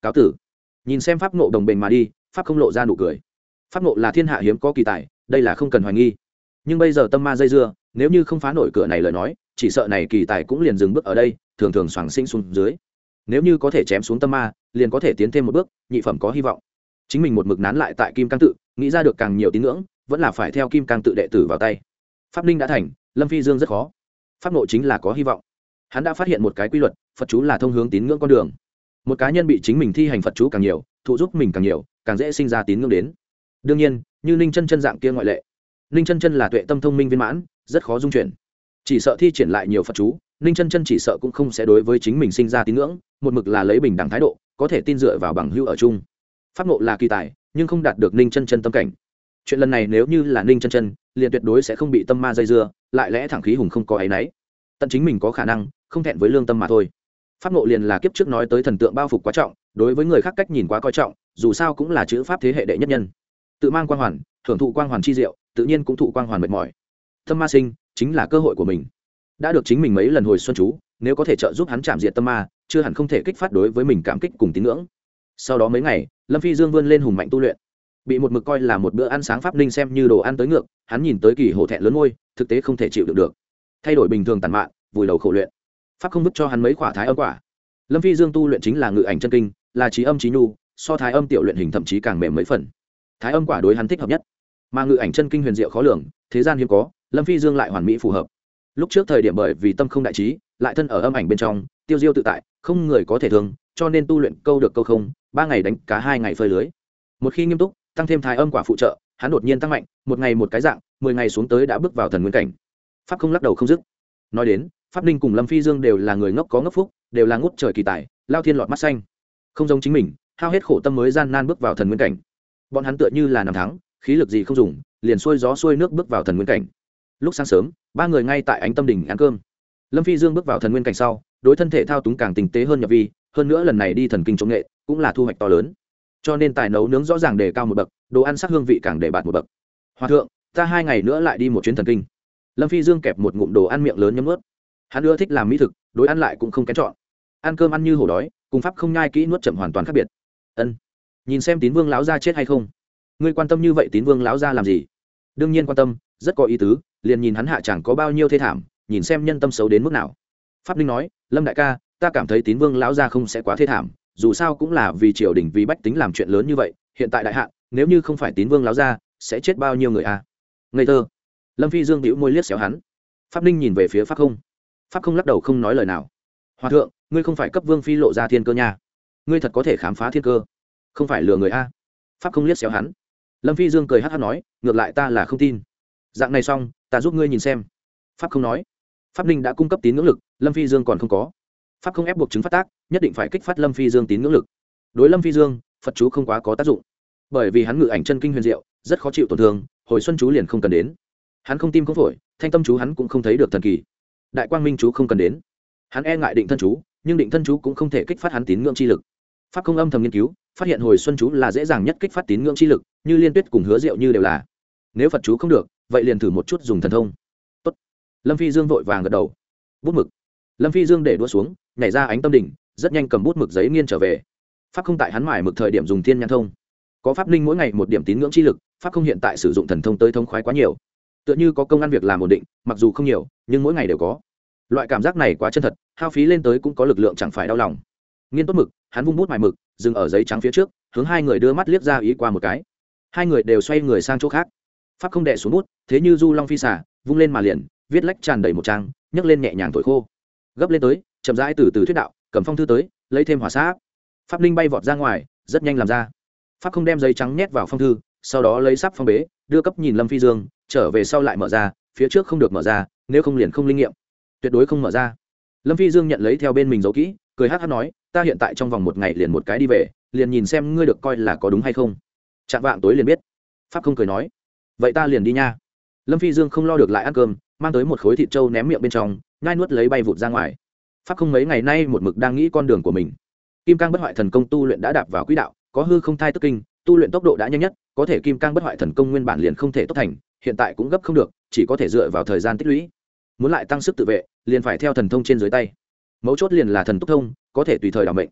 cáo tử. Nhìn xem pháp ngộ đồng bền mà đi, pháp không lộ ra nụ cười. Pháp ngộ là thiên hạ hiếm có kỳ tài, đây là không cần hoài nghi. Nhưng bây giờ tâm ma dây dưa, nếu như không phá nổi cửa này lời nói, chỉ sợ này kỳ tài cũng liền dừng bước ở đây, thường thường xoàng sinh xuống dưới. Nếu như có thể chém xuống tâm ma, liền có thể tiến thêm một bước, nhị phẩm có hy vọng. Chính mình một mực nán lại tại kim cang tự, nghĩ ra được càng nhiều tín ngưỡng, vẫn là phải theo kim cang tự đệ tử vào tay. Pháp linh đã thành, Lâm Phi Dương rất khó. Pháp ngộ chính là có hy vọng. Hắn đã phát hiện một cái quy luật, Phật chú là thông hướng tín ngưỡng con đường. Một cá nhân bị chính mình thi hành Phật chú càng nhiều, thụ giúp mình càng nhiều, càng dễ sinh ra tín ngưỡng đến. Đương nhiên, như Ninh Chân Chân dạng kia ngoại lệ. Ninh Chân Chân là tuệ tâm thông minh viên mãn, rất khó dung chuyển. Chỉ sợ thi triển lại nhiều Phật chú, Ninh Chân Chân chỉ sợ cũng không sẽ đối với chính mình sinh ra tín ngưỡng, một mực là lấy bình đẳng thái độ, có thể tin dựa vào bằng hữu ở chung. Pháp ngộ là kỳ tài, nhưng không đạt được Ninh Chân Chân tâm cảnh. Chuyện lần này nếu như là Ninh Chân Chân, liền tuyệt đối sẽ không bị tâm ma dây dưa, lại lẽ thẳng khí hùng không có ấy nấy. Tận chính mình có khả năng, không thẹn với lương tâm mà thôi. Pháp ngộ liền là kiếp trước nói tới thần tượng bao phục quá trọng, đối với người khác cách nhìn quá coi trọng, dù sao cũng là chữ pháp thế hệ đệ nhất nhân. Tự mang quang hoàn, hưởng thụ quang hoàn chi diệu, tự nhiên cũng thụ quang hoàn mệt mỏi. Tâm ma sinh, chính là cơ hội của mình. Đã được chính mình mấy lần hồi xuân chú, nếu có thể trợ giúp hắn chạm diệt tâm ma, chưa hẳn không thể kích phát đối với mình cảm kích cùng tín ngưỡng. Sau đó mấy ngày, Lâm Phi Dương vươn lên hùng mạnh tu luyện. Bị một mực coi là một bữa ăn sáng pháp linh xem như đồ ăn tới ngược, hắn nhìn tới kỳ hổ thẹn lớn môi, thực tế không thể chịu đựng được. Thay đổi bình thường tàn mạn, vùi đầu khổ luyện. Pháp không vứt cho hắn mấy quả thái âm quả. Lâm Phi Dương tu luyện chính là ngự ảnh chân kinh, là trí âm trí nhu, so thái âm tiểu luyện hình thậm chí càng mềm mấy phần. Thái âm quả đối hắn thích hợp nhất, mà ngự ảnh chân kinh huyền diệu khó lường, thế gian hiếm có, Lâm Phi Dương lại hoàn mỹ phù hợp. Lúc trước thời điểm bởi vì tâm không đại trí, lại thân ở âm ảnh bên trong, tiêu diêu tự tại, không người có thể thương, cho nên tu luyện câu được câu không, ba ngày đánh cá hai ngày phơi lưới. Một khi nghiêm túc, tăng thêm thái âm quả phụ trợ, hắn đột nhiên tăng mạnh, một ngày một cái dạng, mười ngày xuống tới đã bước vào thần nguyên cảnh. Pháp không lắc đầu không dứt. Nói đến, Pháp Ninh cùng Lâm Phi Dương đều là người ngốc có ngốc phúc, đều là ngút trời kỳ tài, lao thiên lọt mắt xanh. Không giống chính mình, hao hết khổ tâm mới gian nan bước vào thần nguyên cảnh. Bọn hắn tựa như là năm tháng, khí lực gì không dùng, liền xuôi gió xuôi nước bước vào thần nguyên cảnh. Lúc sáng sớm, ba người ngay tại Ánh Tâm Đình ăn cơm. Lâm Phi Dương bước vào thần nguyên cảnh sau, đối thân thể thao túng càng tinh tế hơn nhập vi, hơn nữa lần này đi thần kinh chống nghệ, cũng là thu hoạch to lớn. Cho nên tài nấu nướng rõ ràng đề cao một bậc, đồ ăn sắc hương vị càng đề bạt một bậc. Hòa thượng, ta hai ngày nữa lại đi một chuyến thần kinh. Lâm Phi Dương kẹp một ngụm đồ ăn miệng lớn nhấm nuốt. Hắn ưa thích làm mỹ thực, đối ăn lại cũng không kén chọn. Ăn cơm ăn như hổ đói, cùng pháp không nhai kỹ nuốt chậm hoàn toàn khác biệt. Ân, nhìn xem Tín Vương lão gia chết hay không. Ngươi quan tâm như vậy Tín Vương lão gia làm gì? Đương nhiên quan tâm, rất có ý tứ, liền nhìn hắn hạ chẳng có bao nhiêu thê thảm, nhìn xem nhân tâm xấu đến mức nào. Pháp Linh nói, Lâm đại ca, ta cảm thấy Tín Vương lão gia không sẽ quá thê thảm, dù sao cũng là vì triều đình vì bách tính làm chuyện lớn như vậy, hiện tại đại hạn, nếu như không phải Tín Vương lão gia, sẽ chết bao nhiêu người à? Ngây thơ. Lâm Phi Dương bĩu môi liếc xéo hắn. Pháp Linh nhìn về phía Pháp Không. Pháp Không lắc đầu không nói lời nào. Hòa thượng, ngươi không phải cấp Vương phi lộ ra thiên cơ nha, ngươi thật có thể khám phá thiên cơ, không phải lừa người a? Pháp Không liếc xéo hắn. Lâm Phi Dương cười hắt hắt nói, ngược lại ta là không tin. Dạng này xong, ta giúp ngươi nhìn xem. Pháp Không nói. Pháp Linh đã cung cấp tín ngưỡng lực, Lâm Phi Dương còn không có. Pháp Không ép buộc chứng phát tác, nhất định phải kích phát Lâm Phi Dương tín ngưỡng lực. Đối Lâm Phi Dương, Phật chú không quá có tác dụng, bởi vì hắn ngự ảnh chân kinh huyền diệu, rất khó chịu tổn thương, hồi xuân chú liền không cần đến. Hắn không tim không phổi, thanh tâm chú hắn cũng không thấy được thần kỳ. Đại quang minh chú không cần đến. Hắn e ngại định thân chú, nhưng định thân chú cũng không thể kích phát hắn tín ngưỡng chi lực. Pháp Không âm thầm nghiên cứu, phát hiện hồi xuân chú là dễ dàng nhất kích phát tín ngưỡng chi lực, như Liên Tuyết cùng Hứa Diệu như đều là. Nếu Phật chú không được, vậy liền thử một chút dùng thần thông. Tốt. Lâm Phi Dương vội vàng gật đầu. Bút mực. Lâm Phi Dương để đũa xuống, nhảy ra Ánh Tâm Đỉnh, rất nhanh cầm bút mực giấy nghiên trở về. Pháp Không tại hắn mải mực thời điểm dùng thiên nhãn thông, có Pháp Linh mỗi ngày một điểm tín ngưỡng chi lực, Pháp Không hiện tại sử dụng thần thông tới thông khoái quá nhiều, tựa như có công ăn việc làm ổn định, mặc dù không nhiều, nhưng mỗi ngày đều có. Loại cảm giác này quá chân thật, hao phí lên tới cũng có lực lượng chẳng phải đau lòng. Nghiên tốt mực, hắn vung bút mài mực, dừng ở giấy trắng phía trước, hướng hai người đưa mắt liếc ra ý qua một cái. Hai người đều xoay người sang chỗ khác. Pháp Không đè xuống bút, thế như du long phi xả, vung lên mà liền, viết lách tràn đầy một trang, nhấc lên nhẹ nhàng thổi khô. Gấp lên tới, chậm rãi từ từ thuyết đạo, cầm phong thư tới, lấy thêm hỏa sát. Pháp Linh bay vọt ra ngoài, rất nhanh làm ra. Pháp Không đem giấy trắng nhét vào phong thư, sau đó lấy sắp phong bế, đưa cấp nhìn Lâm Phi Dương, trở về sau lại mở ra, phía trước không được mở ra, nếu không liền không linh nghiệm, tuyệt đối không mở ra. Lâm Phi Dương nhận lấy theo bên mình giấu kỹ, cười hát hát nói, ta hiện tại trong vòng một ngày liền một cái đi về, liền nhìn xem ngươi được coi là có đúng hay không. Chạm vạng tối liền biết. Pháp Không cười nói, vậy ta liền đi nha. Lâm Phi Dương không lo được lại ăn cơm, mang tới một khối thịt trâu ném miệng bên trong, nhai nuốt lấy bay vụt ra ngoài. Pháp Không mấy ngày nay một mực đang nghĩ con đường của mình. Kim Cang Bất Hoại Thần Công tu luyện đã đạp vào quỹ đạo, có hư không thai tức kinh, tu luyện tốc độ đã nhanh nhất, có thể Kim Cang Bất Hoại Thần Công nguyên bản liền không thể tốc thành, hiện tại cũng gấp không được, chỉ có thể dựa vào thời gian tích lũy. Muốn lại tăng sức tự vệ, liền phải theo thần thông trên dưới tay. Mấu chốt liền là thần túc thông, có thể tùy thời đảm mệnh.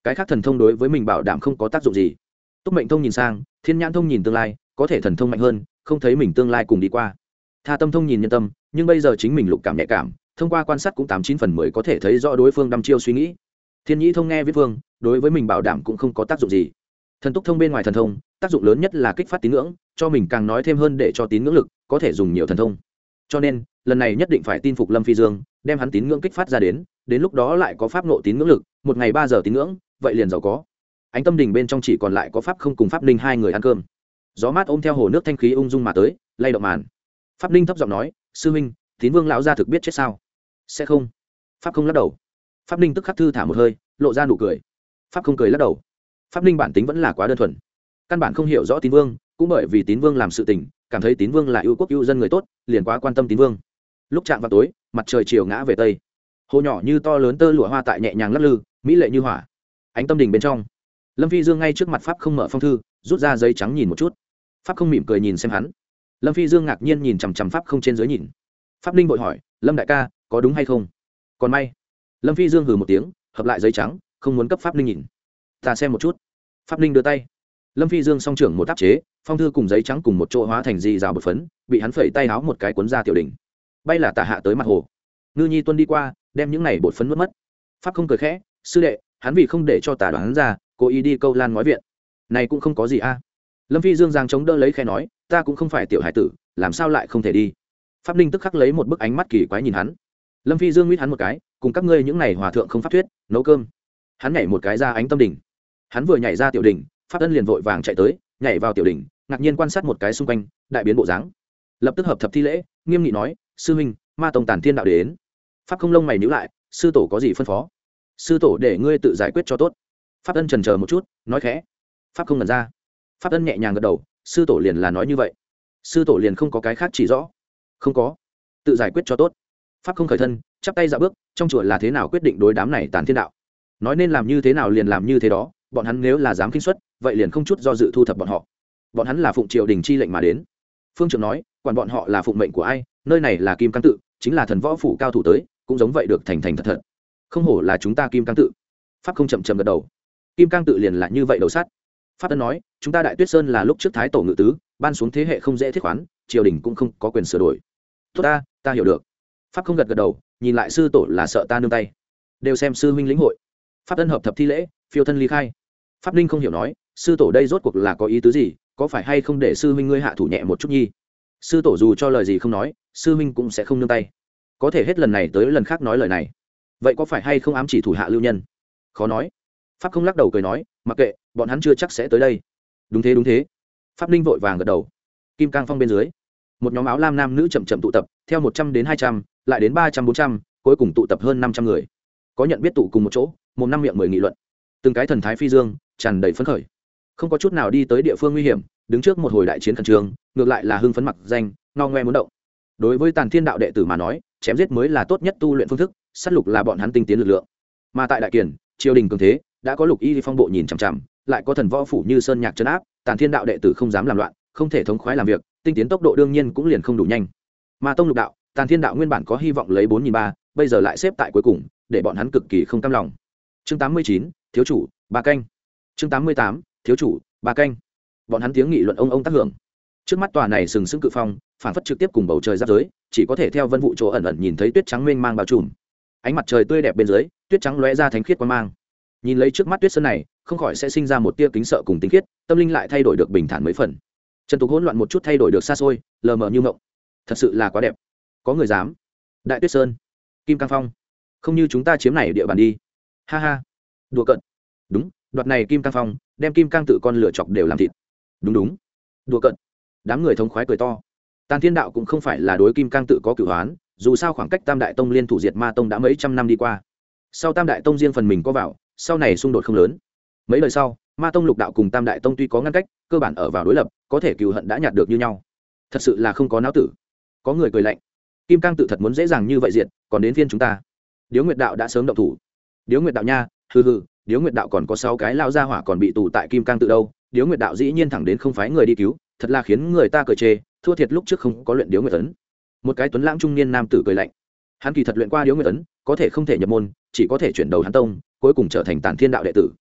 cái khác thần thông đối với mình bảo đảm không có tác dụng gì. Túc mệnh thông nhìn sang, thiên nhãn thông nhìn tương lai, có thể thần thông mạnh hơn, không thấy mình tương lai cùng đi qua. Tha tâm thông nhìn nhân tâm, nhưng bây giờ chính mình lục cảm nhạy cảm, thông qua quan sát cũng tám chín phần mười có thể thấy rõ đối phương đăm chiêu suy nghĩ. Thiên nhĩ thông nghe viết phương, đối với mình bảo đảm cũng không có tác dụng gì. Thần túc thông bên ngoài thần thông, tác dụng lớn nhất là kích phát tín ngưỡng, cho mình càng nói thêm hơn để cho tín ngưỡng lực có thể dùng nhiều thần thông. Cho nên lần này nhất định phải tin phục Lâm Phi Dương, đem hắn tín ngưỡng kích phát ra đến, đến lúc đó lại có pháp nộ tín ngưỡng lực, một ngày ba giờ tín ngưỡng, vậy liền giàu có. Ánh tâm đình bên trong chỉ còn lại có pháp không cùng pháp ninh hai người ăn cơm. Gió mát ôm theo hồ nước thanh khí ung dung mà tới, lay động màn. Pháp ninh thấp giọng nói, sư huynh, tín vương lão gia thực biết chết sao? Sẽ không. Pháp không lắc đầu. Pháp ninh tức khắc thư thả một hơi, lộ ra nụ cười. Pháp không cười lắc đầu. Pháp ninh bản tính vẫn là quá đơn thuần, căn bản không hiểu rõ tín vương, cũng bởi vì tín vương làm sự tình, cảm thấy tín vương là yêu quốc yêu dân người tốt, liền quá quan tâm tín vương. Lúc chạm vào tối, mặt trời chiều ngã về tây, hồ nhỏ như to lớn tơ lụa hoa tại nhẹ nhàng lắc lư, mỹ lệ như hỏa. Ánh tâm đình bên trong, Lâm Phi Dương ngay trước mặt pháp không mở phong thư, rút ra giấy trắng nhìn một chút. Pháp không mỉm cười nhìn xem hắn. Lâm Phi Dương ngạc nhiên nhìn chằm chằm pháp không trên dưới nhìn. Pháp Ninh vội hỏi, Lâm đại ca, có đúng hay không? Còn may. Lâm Phi Dương hừ một tiếng, hợp lại giấy trắng, không muốn cấp pháp Ninh nhìn. Ta xem một chút. Pháp Ninh đưa tay. Lâm Phi Dương song trưởng một áp chế, phong thư cùng giấy trắng cùng một chỗ hóa thành dì rào bột phấn, bị hắn phẩy tay háo một cái cuốn ra tiểu đỉnh. Bay là tả hạ tới mặt hồ. Ngư Nhi tuân đi qua, đem những này bột phấn mất mất. Pháp không cười khẽ, sư đệ, hắn vì không để cho tả đoán ra, cố ý đi câu lan ngói viện. Này cũng không có gì a. Lâm Phi Dương giang chống đỡ lấy khẽ nói, ta cũng không phải tiểu hải tử, làm sao lại không thể đi. Pháp Ninh tức khắc lấy một bức ánh mắt kỳ quái nhìn hắn. Lâm Phi Dương nguyết hắn một cái, cùng các ngươi những này hòa thượng không pháp thuyết, nấu cơm. Hắn nhảy một cái ra ánh tâm đỉnh. Hắn vừa nhảy ra tiểu đỉnh, Pháp Ân liền vội vàng chạy tới, nhảy vào tiểu đỉnh, ngạc nhiên quan sát một cái xung quanh, đại biến bộ dáng. Lập tức hợp thập thi lễ, nghiêm nghị nói, sư huynh, ma tông Tản Thiên đạo đến. Pháp không lông mày nhíu lại, sư tổ có gì phân phó? Sư tổ để ngươi tự giải quyết cho tốt. Pháp Ân chần chờ một chút, nói khẽ. Pháp không ngần ra. Pháp Ân nhẹ nhàng gật đầu, sư tổ liền là nói như vậy. Sư tổ liền không có cái khác chỉ rõ. Không có. Tự giải quyết cho tốt. Pháp không khởi thân, chắp tay dạo bước, trong chùa là thế nào quyết định đối đám này Tản Thiên đạo. Nói nên làm như thế nào liền làm như thế đó, bọn hắn nếu là dám kinh xuất, vậy liền không chút do dự thu thập bọn họ. Bọn hắn là phụng triều đình chi lệnh mà đến. Phương trưởng nói, quản bọn họ là phụng mệnh của ai, nơi này là Kim Cang tự, chính là thần võ phủ cao thủ tới, cũng giống vậy được thành thành thật thật. Không hổ là chúng ta Kim Cang tự. Pháp không chậm chậm gật đầu. Kim Cang tự liền là như vậy đầu sát. Pháp Ân nói, chúng ta Đại Tuyết Sơn là lúc trước thái tổ ngự tứ, ban xuống thế hệ không dễ thiết khoán, triều đình cũng không có quyền sửa đổi. Tốt ta, ta hiểu được. Pháp không gật gật đầu, nhìn lại sư tổ là sợ ta nương tay. Đều xem sư huynh lĩnh hội. Pháp Ân hợp thập thi lễ, phiêu thân ly khai. Pháp Ninh không hiểu nói, sư tổ đây rốt cuộc là có ý tứ gì, có phải hay không để sư huynh ngươi hạ thủ nhẹ một chút nhi. Sư tổ dù cho lời gì không nói, sư huynh cũng sẽ không nương tay. Có thể hết lần này tới lần khác nói lời này, vậy có phải hay không ám chỉ thủ hạ lưu nhân? Khó nói. Pháp không lắc đầu cười nói, mặc kệ, bọn hắn chưa chắc sẽ tới đây. Đúng thế đúng thế. Pháp Ninh vội vàng gật đầu. Kim Cang Phong bên dưới, một nhóm áo lam nam nữ chậm chậm tụ tập, theo một trăm đến hai trăm, lại đến ba trăm bốn trăm, cuối cùng tụ tập hơn năm trăm người. Có nhận biết tụ cùng một chỗ, một năm miệng mười nghị luận. Từng cái thần thái phi dương, tràn đầy phấn khởi, không có chút nào đi tới địa phương nguy hiểm, đứng trước một hồi đại chiến khẩn trương, ngược lại là hưng phấn mặc danh, ngao ngoe muốn động. Đối với Tản Thiên đạo đệ tử mà nói, chém giết mới là tốt nhất tu luyện phương thức, sát lục là bọn hắn tinh tiến lực lượng. Mà tại đại kiền, triều đình cường thế, đã có Lục Y Phong bộ nhìn chằm chằm, lại có thần võ phủ như sơn nhạc trấn áp, Tản Thiên đạo đệ tử không dám làm loạn, không thể thống khoái làm việc, tinh tiến tốc độ đương nhiên cũng liền không đủ nhanh. Mà tông lục đạo, Tản Thiên đạo nguyên bản có hy vọng lấy bốn nghìn ba, bây giờ lại xếp tại cuối cùng, để bọn hắn cực kỳ không cam lòng. Chương tám mươi chín, thiếu chủ, ba canh. Chương tám mươi tám, thiếu chủ, ba canh. Bọn hắn tiếng nghị luận ông ông tác hưởng. Trước mắt tòa này sừng sững cự phong, phản phất trực tiếp cùng bầu trời giáp giới, chỉ có thể theo vân vụ chỗ ẩn ẩn nhìn thấy tuyết trắng mênh mang bao trùm. Ánh mặt trời tươi đẹp bên dưới, tuyết trắng lóe ra thánh khiết quang mang. Nhìn lấy trước mắt tuyết sơn này, không khỏi sẽ sinh ra một tia kính sợ cùng tinh khiết, tâm linh lại thay đổi được bình thản mấy phần. Trần tục hỗn loạn một chút thay đổi được xa xôi, lờ mờ như mộng. Thật sự là quá đẹp. Có người dám? Đại Tuyết Sơn, Kim Cang Phong, không như chúng ta chiếm này địa bàn đi. Ha ha. Đùa cợt. Đúng, đoạt này Kim Cang Phong, đem Kim Cang tự con lửa chọc đều làm thịt. Đúng đúng. Đùa cợt. Đám người thống khoái cười to. Tàn Thiên đạo cũng không phải là đối Kim Cang tự có cửu hoán, dù sao khoảng cách Tam Đại Tông liên thủ diệt Ma Tông đã mấy trăm năm đi qua. Sau Tam Đại Tông riêng phần mình có vào, sau này xung đột không lớn. Mấy lời sau, Ma Tông Lục đạo cùng Tam Đại Tông tuy có ngăn cách, cơ bản ở vào đối lập, có thể cừu hận đã nhạt được như nhau. Thật sự là không có não tử. Có người cười lạnh. Kim Cang tự thật muốn dễ dàng như vậy diệt, còn đến phiên chúng ta. Điếu Nguyệt đạo đã sớm động thủ. Điếu Nguyệt đạo nha, hừ hừ, Điếu Nguyệt đạo còn có sáu cái lao ra hỏa còn bị tù tại Kim Cang tự đâu, Điếu Nguyệt đạo dĩ nhiên thẳng đến không phái người đi cứu, thật là khiến người ta cười chê, thua thiệt lúc trước không có luyện Điếu Nguyệt ấn. Một cái tuấn lãng trung niên nam tử cười lạnh. Hắn kỳ thật luyện qua Điếu Nguyệt ấn, có thể không thể nhập môn, chỉ có thể chuyển đầu hắn tông, cuối cùng trở thành Tản Thiên đạo đệ tử.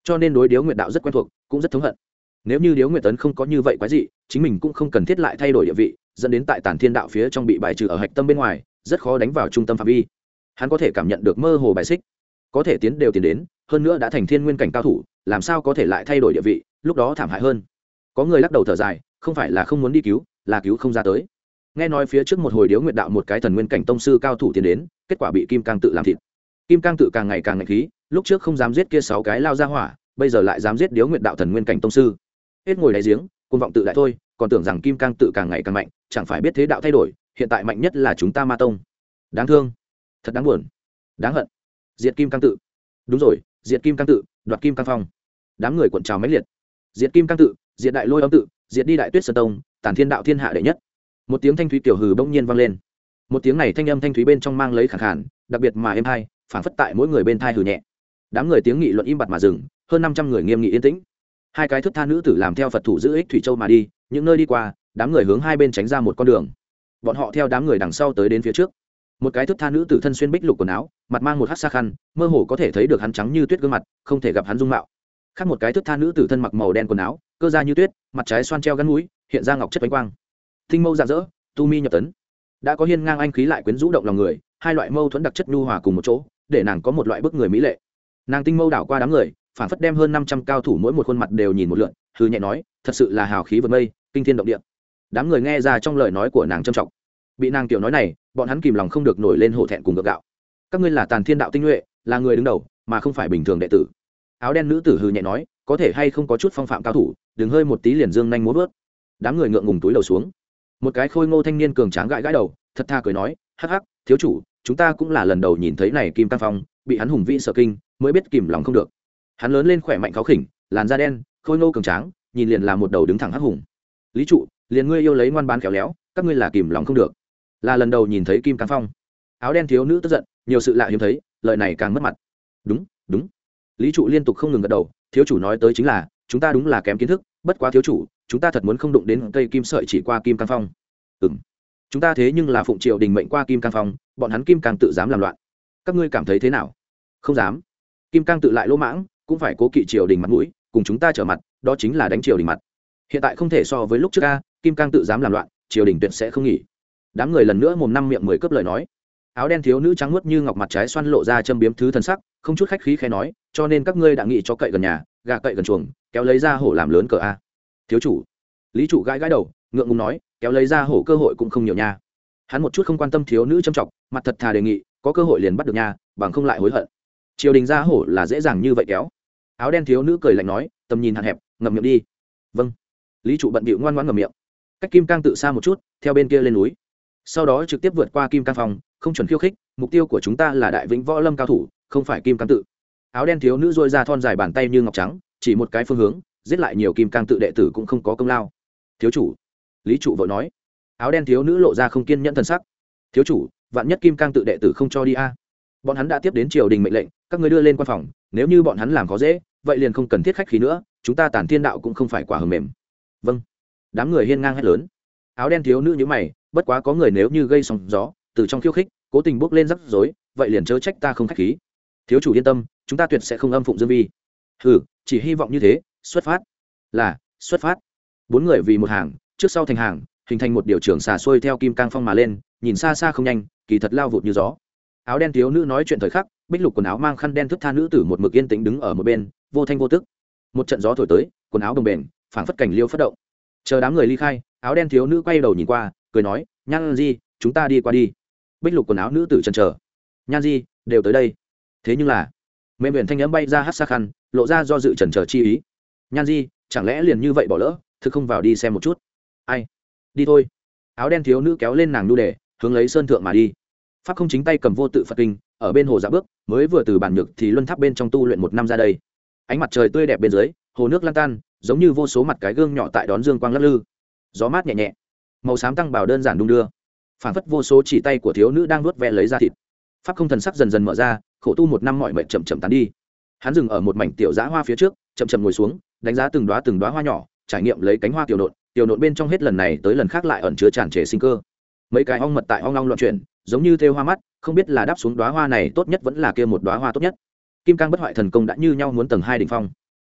cho nên đối điếu nguyệt đạo rất quen thuộc cũng rất thống hận. Nếu như điếu nguyệt tấn không có như vậy quái dị, chính mình cũng không cần thiết lại thay đổi địa vị, dẫn đến tại Tản Thiên đạo phía trong bị bài trừ ở hạch tâm bên ngoài, rất khó đánh vào trung tâm phạm vi. Hắn có thể cảm nhận được mơ hồ bài xích, có thể tiến đều tiến đến, hơn nữa đã thành thiên nguyên cảnh cao thủ, làm sao có thể lại thay đổi địa vị, lúc đó thảm hại hơn. Có người lắc đầu thở dài, không phải là không muốn đi cứu, là cứu không ra tới. Nghe nói phía trước một hồi điếu nguyệt đạo một cái thần nguyên cảnh tông sư cao thủ tiến đến, kết quả bị Kim Cang tự làm thịt. Kim Cang tự càng ngày càng ngạnh khí, lúc trước không dám giết kia sáu cái lao ra hỏa, bây giờ lại dám giết điếu nguyệt đạo thần nguyên cảnh tông sư. Hết ngồi đáy giếng, cuồng vọng tự đại thôi, còn tưởng rằng Kim Cang tự càng ngày càng mạnh, chẳng phải biết thế đạo thay đổi, hiện tại mạnh nhất là chúng ta Ma tông. Đáng thương, thật đáng buồn, đáng hận. Diệt Kim Cang tự. Đúng rồi, diệt Kim Cang tự, đoạt Kim Cang phong. Đám người cuộn trào mãnh liệt. Diệt Kim Cang tự, diệt Đại Lôi Âm tự, diệt đi Đại Tuyết Sơn tông, Tản Thiên đạo thiên hạ đệ nhất. Một tiếng thanh thúy tiểu hừ bỗng nhiên vang lên. Một tiếng này thanh âm thanh thúy bên trong mang lấy khàn khàn, đặc biệt mà êm hai, phảng phất tại mỗi người bên thai hừ nhẹ. Đám người tiếng nghị luận im bặt mà dừng, hơn năm trăm người nghiêm nghị yên tĩnh. Hai cái thức tha nữ tử làm theo Phật thủ giữ ích thủy châu mà đi, những nơi đi qua, đám người hướng hai bên tránh ra một con đường. Bọn họ theo đám người đằng sau tới đến phía trước. Một cái thức tha nữ tử thân xuyên bích lục quần áo, mặt mang một hắc sa khăn, mơ hồ có thể thấy được hắn trắng như tuyết gương mặt, không thể gặp hắn dung mạo. Khác một cái thức tha nữ tử thân mặc màu đen quần áo, cơ da như tuyết, mặt trái xoan treo gắn mũi, hiện ra ngọc chất bánh quang. Tinh mâu rạng rỡ, tu mi nhập tấn. Đã có hiên ngang anh khí lại quyến rũ động lòng người, hai loại mâu thuẫn đặc chất nhu hòa cùng một chỗ, để nàng có một loại bức người mỹ lệ. Nàng tinh mâu đảo qua đám người, phản phất đem hơn năm trăm cao thủ mỗi một khuôn mặt đều nhìn một lượt, hừ nhẹ nói, thật sự là hào khí vượt mây, kinh thiên động địa. Đám người nghe ra trong lời nói của nàng trầm trọng. Bị nàng tiểu nói này, bọn hắn kìm lòng không được nổi lên hổ thẹn cùng ngược gạo. Các ngươi là Tàn Thiên đạo tinh nhuệ, là người đứng đầu, mà không phải bình thường đệ tử. Áo đen nữ tử hừ nhẹ nói, có thể hay không có chút phong phạm cao thủ, đừng hơi một tí liền dương nhanh múa vớt. Đám người ngượng ngùng túi đầu xuống. Một cái khôi ngô thanh niên cường tráng gãi gãi đầu, thật tha cười nói, hắc hắc, thiếu chủ, chúng ta cũng là lần đầu nhìn thấy này Kim Cang phong, bị hắn hùng vĩ sợ kinh, mới biết kìm lòng không được. Hắn lớn lên khỏe mạnh kháo khỉnh, làn da đen, khôi ngô cường tráng, nhìn liền là một đầu đứng thẳng hắc hùng. Lý trụ, liền ngươi yêu lấy ngoan bán khéo léo, các ngươi là kìm lòng không được. Là lần đầu nhìn thấy Kim Cang phong. Áo đen thiếu nữ tức giận, nhiều sự lạ hiếm thấy, lời này càng mất mặt. Đúng, đúng. Lý trụ liên tục không ngừng gật đầu, thiếu chủ nói tới chính là, chúng ta đúng là kém kiến thức, bất quá thiếu chủ, chúng ta thật muốn không đụng đến cây kim sợi chỉ qua Kim Cang phong. Ừm. Chúng ta thế nhưng là phụng triều đình mệnh qua Kim Cang phong, bọn hắn Kim Cang tự dám làm loạn. Các ngươi cảm thấy thế nào? Không dám. Kim Cang tự lại lỗ mãng, cũng phải cố kỵ triều đình mặt mũi, cùng chúng ta trở mặt, đó chính là đánh triều đình mặt. Hiện tại không thể so với lúc trước a, Kim Cang tự dám làm loạn, triều đình tuyệt sẽ không nghỉ. Đám người lần nữa mồm năm miệng mười cướp lời nói. Áo đen thiếu nữ trắng muốt như ngọc mặt trái xoan lộ ra châm biếm thứ thần sắc, không chút khách khí khẽ nói, cho nên các ngươi đã nghĩ cho cậy gần nhà, gà cậy gần chuồng, kéo lấy ra hổ làm lớn cờ a. Thiếu chủ. Lý trụ gãi gãi đầu, ngượng ngùng nói, kéo lấy ra hổ cơ hội cũng không nhiều nha. Hắn một chút không quan tâm thiếu nữ châm trọng, mặt thật thà đề nghị, có cơ hội liền bắt được nha, bằng không lại hối hận. Triều đình ra hổ là dễ dàng như vậy kéo. Áo đen thiếu nữ cười lạnh nói, tầm nhìn hạn hẹp, ngậm miệng đi. Vâng. Lý trụ bận bịu ngoan ngoãn ngậm miệng. Cách Kim Cang tự xa một chút, theo bên kia lên núi. Sau đó trực tiếp vượt qua Kim Cang phòng, không chuẩn khiêu khích, mục tiêu của chúng ta là Đại Vĩnh Võ Lâm cao thủ, không phải Kim Cang tự. Áo đen thiếu nữ duỗi ra thon dài bàn tay như ngọc trắng, chỉ một cái phương hướng, giết lại nhiều Kim Cang tự đệ tử cũng không có công lao. Thiếu chủ. Lý trụ vội nói. Áo đen thiếu nữ lộ ra không kiên nhẫn thần sắc. Thiếu chủ, vạn nhất Kim Cang tự đệ tử không cho đi a. Bọn hắn đã tiếp đến triều đình mệnh lệnh, các ngươi đưa lên quan phòng, nếu như bọn hắn làm khó dễ, vậy liền không cần thiết khách khí nữa, chúng ta Tản Thiên đạo cũng không phải quả hờm mềm. Vâng. Đám người hiên ngang hét lớn. Áo đen thiếu nữ nhíu mày, bất quá có người nếu như gây sóng gió, từ trong khiêu khích, cố tình bước lên rắc rối, vậy liền chớ trách ta không khách khí. Thiếu chủ yên tâm, chúng ta tuyệt sẽ không âm phụng dương vi. Hừ, chỉ hy vọng như thế, xuất phát. Là, xuất phát. Bốn người vì một hàng, trước sau thành hàng, hình thành một điều trường xà xuôi theo Kim Cang phong mà lên, nhìn xa xa không nhanh, kỳ thật lao vụt như gió. Áo đen thiếu nữ nói chuyện thời khắc, bích lục quần áo mang khăn đen thức tha nữ tử một mực yên tĩnh đứng ở một bên, vô thanh vô tức. Một trận gió thổi tới, quần áo đồng bền, phảng phất cảnh liêu phất động. Chờ đám người ly khai, áo đen thiếu nữ quay đầu nhìn qua, cười nói, Nhan Di, chúng ta đi qua đi. Bích lục quần áo nữ tử chần chờ. Nhan Di, đều tới đây. Thế nhưng là, mềm mềm thanh âm bay ra hắt xa khăn, lộ ra do dự chần chờ chi ý. Nhan Di, chẳng lẽ liền như vậy bỏ lỡ, thực không vào đi xem một chút. Ai? Đi thôi. Áo đen thiếu nữ kéo lên nàng nu để, hướng lấy sơn thượng mà đi. Pháp không chính tay cầm vô tự Phật kinh, ở bên hồ dạ bước, mới vừa từ bản nhược thì luân tháp bên trong tu luyện một năm ra đây. Ánh mặt trời tươi đẹp bên dưới, hồ nước lan tan, giống như vô số mặt cái gương nhỏ tại đón dương quang lắc lư. Gió mát nhẹ nhẹ, màu xám tăng bào đơn giản đung đưa, phảng phất vô số chỉ tay của thiếu nữ đang nuốt ve lấy ra thịt. Pháp không thần sắc dần dần mở ra, khổ tu một năm mọi mệt chậm chậm tán đi. Hắn dừng ở một mảnh tiểu dã hoa phía trước, chậm chậm ngồi xuống, đánh giá từng đóa từng đóa hoa nhỏ, trải nghiệm lấy cánh hoa tiểu nộn, tiểu nộn bên trong hết lần này tới lần khác lại ẩn chứa tràn trề sinh cơ. Mấy cái ong mật tại ong long loạn chuyển, giống như thêu hoa mắt, không biết là đáp xuống đóa hoa này tốt nhất vẫn là kia một đóa hoa tốt nhất. Kim Cang bất hoại thần công đã như nhau muốn tầng hai đỉnh phong.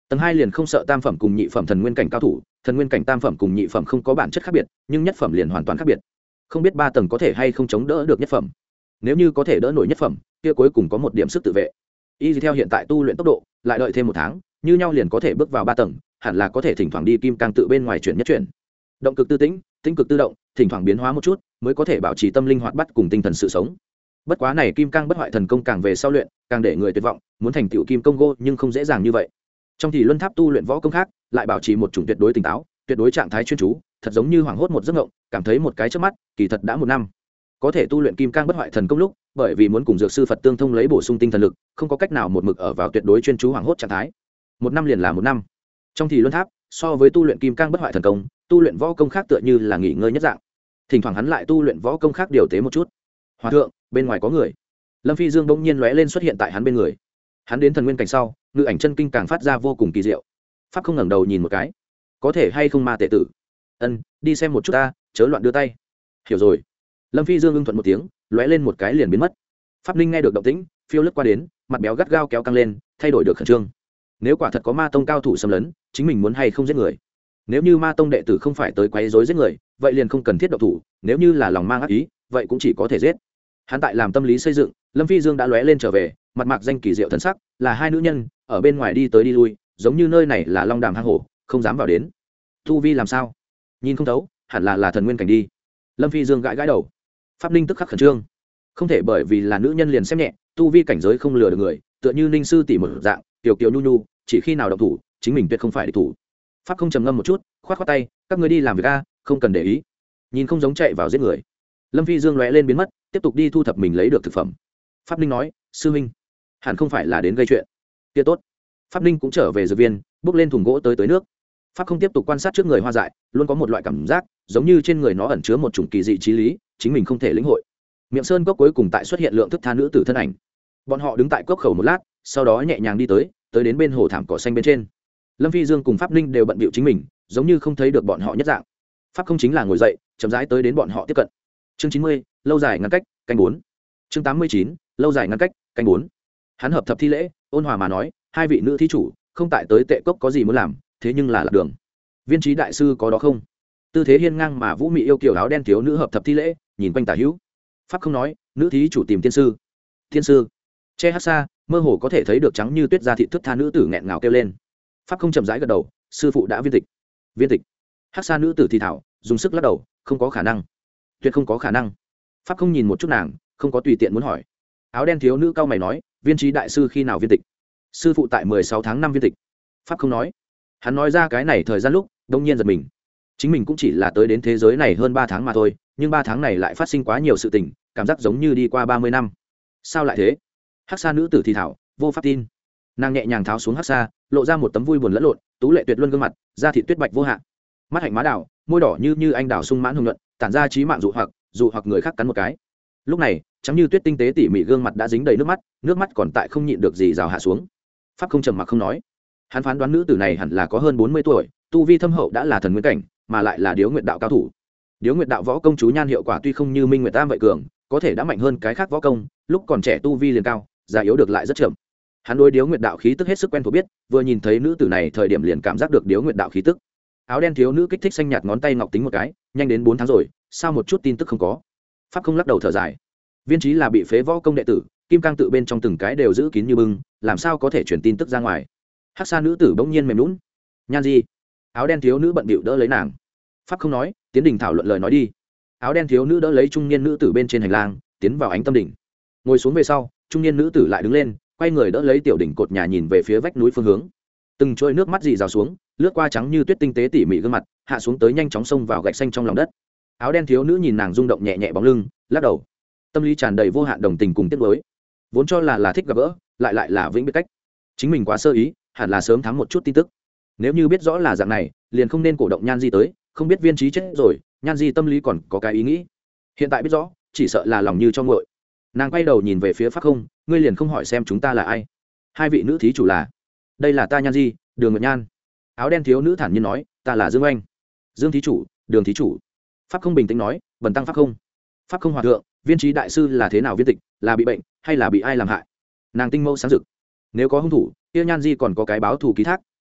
Tầng hai liền không sợ tam phẩm cùng nhị phẩm thần nguyên cảnh cao thủ, thần nguyên cảnh tam phẩm cùng nhị phẩm không có bản chất khác biệt, nhưng nhất phẩm liền hoàn toàn khác biệt. Không biết ba tầng có thể hay không chống đỡ được nhất phẩm. Nếu như có thể đỡ nổi nhất phẩm, kia cuối cùng có một điểm sức tự vệ. Y theo hiện tại tu luyện tốc độ, lại đợi thêm một tháng, như nhau liền có thể bước vào ba tầng, hẳn là có thể thỉnh thoảng đi kim cang tự bên ngoài chuyển nhất chuyển. Động cực tư tĩnh, tĩnh cực tự động, thỉnh thoảng biến hóa một chút, mới có thể bảo trì tâm linh hoạt bát cùng tinh thần sự sống. Bất quá này kim cang bất hoại thần công càng về sau luyện, càng để người tuyệt vọng, muốn thành tựu kim công go nhưng không dễ dàng như vậy. Trong thì luân tháp tu luyện võ công khác, lại bảo trì một chủng tuyệt đối tỉnh táo, tuyệt đối trạng thái chuyên chú, thật giống như hoảng hốt một giấc mộng, cảm thấy một cái chớp mắt, kỳ thật đã một năm. Có thể tu luyện kim cang bất hoại thần công lúc, bởi vì muốn cùng dược sư Phật tương thông lấy bổ sung tinh thần lực, không có cách nào một mực ở vào tuyệt đối chuyên chú hoảng hốt trạng thái. Một năm liền là một năm. Trong thì luân tháp, so với tu luyện kim cang bất hoại thần công, tu luyện võ công khác tựa như là nghỉ ngơi nhất dạng. Thỉnh thoảng hắn lại tu luyện võ công khác điều tế một chút. Hòa thượng, bên ngoài có người. Lâm Phi Dương bỗng nhiên lóe lên xuất hiện tại hắn bên người. Hắn đến thần nguyên cảnh sau, ngự ảnh chân kinh càng phát ra vô cùng kỳ diệu. Pháp không ngẩng đầu nhìn một cái, có thể hay không ma tệ tử? Ân, đi xem một chút ta, chớ loạn đưa tay. Hiểu rồi. Lâm Phi Dương ưng thuận một tiếng, lóe lên một cái liền biến mất. Pháp Ninh nghe được động tĩnh, phiêu lướt qua đến, mặt béo gắt gao kéo căng lên, thay đổi được khẩn trương. Nếu quả thật có ma tông cao thủ xâm lấn, chính mình muốn hay không giết người? Nếu như ma tông đệ tử không phải tới quấy rối giết người, vậy liền không cần thiết động thủ, nếu như là lòng mang ác ý, vậy cũng chỉ có thể giết. Hắn tại làm tâm lý xây dựng, Lâm Phi Dương đã lóe lên trở về, mặt mạc danh kỳ diệu thần sắc, là hai nữ nhân ở bên ngoài đi tới đi lui, giống như nơi này là long đàm hang hổ, không dám vào đến. Tu vi làm sao? Nhìn không thấu, hẳn là là thần nguyên cảnh đi. Lâm Phi Dương gãi gãi đầu. Pháp Ninh tức khắc khẩn trương, không thể bởi vì là nữ nhân liền xem nhẹ, tu vi cảnh giới không lừa được người, tựa như Ninh sư tỷ một dạng, tiểu kiều nhu nhu, chỉ khi nào động thủ, chính mình tuyệt không phải địch thủ. Pháp không trầm ngâm một chút, khoát khoát tay, các ngươi đi làm việc a, không cần để ý. Nhìn không giống chạy vào giết người. Lâm Phi Dương lóe lên biến mất, tiếp tục đi thu thập mình lấy được thực phẩm. Pháp Ninh nói, sư minh, hẳn không phải là đến gây chuyện. Kia tốt. Pháp Ninh cũng trở về dược viên, bước lên thùng gỗ tới tới nước. Pháp không tiếp tục quan sát trước người hoa dại, luôn có một loại cảm giác, giống như trên người nó ẩn chứa một chủng kỳ dị trí lý, chính mình không thể lĩnh hội. Miệng sơn cốc cuối cùng tại xuất hiện lượng thức tha nữ tử thân ảnh. Bọn họ đứng tại cốc khẩu một lát, sau đó nhẹ nhàng đi tới, tới đến bên hồ thảm cỏ xanh bên trên. Lâm Phi Dương cùng Pháp Ninh đều bận bịu chính mình, giống như không thấy được bọn họ nhất dạng. Pháp không chính là ngồi dậy, chậm rãi tới đến bọn họ tiếp cận. Chương chín mươi, lâu dài ngăn cách, canh bốn. Chương tám mươi chín, lâu dài ngăn cách, canh bốn. Hắn hợp thập thi lễ, ôn hòa mà nói, hai vị nữ thí chủ, không tại tới Tệ Cốc có gì muốn làm, thế nhưng là lạc đường. Viên trí đại sư có đó không? Tư thế hiên ngang mà vũ mị yêu kiều áo đen thiếu nữ hợp thập thi lễ, nhìn quanh tả hữu. Pháp không nói, nữ thí chủ tìm tiên sư. Tiên sư? Che hát xa, mơ hồ có thể thấy được trắng như tuyết da thịt thức tha nữ tử nghẹn ngào kêu lên. Pháp không chậm rãi gật đầu, sư phụ đã viên tịch. Viên tịch? Hát xa nữ tử thì thảo, dùng sức lắc đầu, không có khả năng. Tuyệt không có khả năng. Pháp không nhìn một chút nàng, không có tùy tiện muốn hỏi. Áo đen thiếu nữ cao mày nói, viên trí đại sư khi nào viên tịch? Sư phụ tại mười sáu tháng năm viên tịch. Pháp không nói. Hắn nói ra cái này thời gian lúc đông nhiên giật mình. Chính mình cũng chỉ là tới đến thế giới này hơn ba tháng mà thôi, nhưng ba tháng này lại phát sinh quá nhiều sự tình, cảm giác giống như đi qua ba mươi năm. Sao lại thế? Hắc Sa nữ tử thì thảo, vô pháp tin. Nàng nhẹ nhàng tháo xuống hắc sa, lộ ra một tấm vui buồn lẫn lộn, tú lệ tuyệt luân gương mặt, da thịt tuyết bạch vô hạn. Mắt hạnh má đào, môi đỏ như như anh đào sung mãn hồng nhuận, tản ra trí mạng dụ hoặc, dụ hoặc người khác cắn một cái. Lúc này, trắng như tuyết tinh tế tỉ mỉ gương mặt đã dính đầy nước mắt, nước mắt còn tại không nhịn được gì rào hạ xuống. Pháp không trầm mặc không nói. Hắn phán đoán nữ tử này hẳn là có hơn bốn mươi tuổi, tu vi thâm hậu đã là thần nguyên cảnh, mà lại là điếu nguyệt đạo cao thủ. Điếu nguyệt đạo võ công chú nhan hiệu quả tuy không như Minh Nguyệt Tam vậy cường, có thể đã mạnh hơn cái khác võ công, lúc còn trẻ tu vi liền cao, già yếu được lại rất chậm. Hắn đối điếu nguyệt đạo khí tức hết sức quen thuộc biết, vừa nhìn thấy nữ tử này thời điểm liền cảm giác được điếu nguyệt đạo khí tức. Áo đen thiếu nữ kích thích xanh nhạt ngón tay ngọc tính một cái, nhanh đến bốn tháng rồi, sao một chút tin tức không có? Pháp không lắc đầu thở dài. Viên trí là bị phế võ công đệ tử, kim cang tự bên trong từng cái đều giữ kín như bưng, làm sao có thể truyền tin tức ra ngoài? Hắc Sa nữ tử bỗng nhiên mềm nhũn. Nhan gì? Áo đen thiếu nữ bận bịu đỡ lấy nàng. Pháp không nói, tiến đình thảo luận lời nói đi. Áo đen thiếu nữ đỡ lấy trung niên nữ tử bên trên hành lang, tiến vào ánh tâm đỉnh. Ngồi xuống về sau, trung niên nữ tử lại đứng lên, quay người đỡ lấy tiểu đỉnh cột nhà nhìn về phía vách núi phương hướng. Từng trôi nước mắt dì rào xuống, lướt qua trắng như tuyết tinh tế tỉ mỉ gương mặt, hạ xuống tới nhanh chóng xông vào gạch xanh trong lòng đất. Áo đen thiếu nữ nhìn nàng rung động nhẹ nhẹ bóng lưng, lắc đầu. Tâm lý tràn đầy vô hạn đồng tình cùng tiếc nuối. Vốn cho là là thích gặp gỡ, lại lại là vĩnh biệt cách. Chính mình quá sơ ý, hẳn là sớm thắm một chút tin tức. Nếu như biết rõ là dạng này, liền không nên cổ động Nhan Di tới, không biết viên trí chết rồi, Nhan Di tâm lý còn có cái ý nghĩ. Hiện tại biết rõ, chỉ sợ là lòng như cho nguội. Nàng quay đầu nhìn về phía Pháp Không, ngươi liền không hỏi xem chúng ta là ai? Hai vị nữ thí chủ là? Đây là ta Nhan Di, Đường Nguyệt Nhan. Áo đen thiếu nữ thản nhiên nói, ta là Dương Anh. Dương thí chủ, Đường thí chủ. Pháp Không bình tĩnh nói, bần tăng Pháp Không. Pháp Không hòa thượng, viên trí đại sư là thế nào viên tịch, là bị bệnh hay là bị ai làm hại? Nàng tinh mâu sáng rực. Nếu có hung thủ, kia Nhan Di còn có cái báo thù ký thác,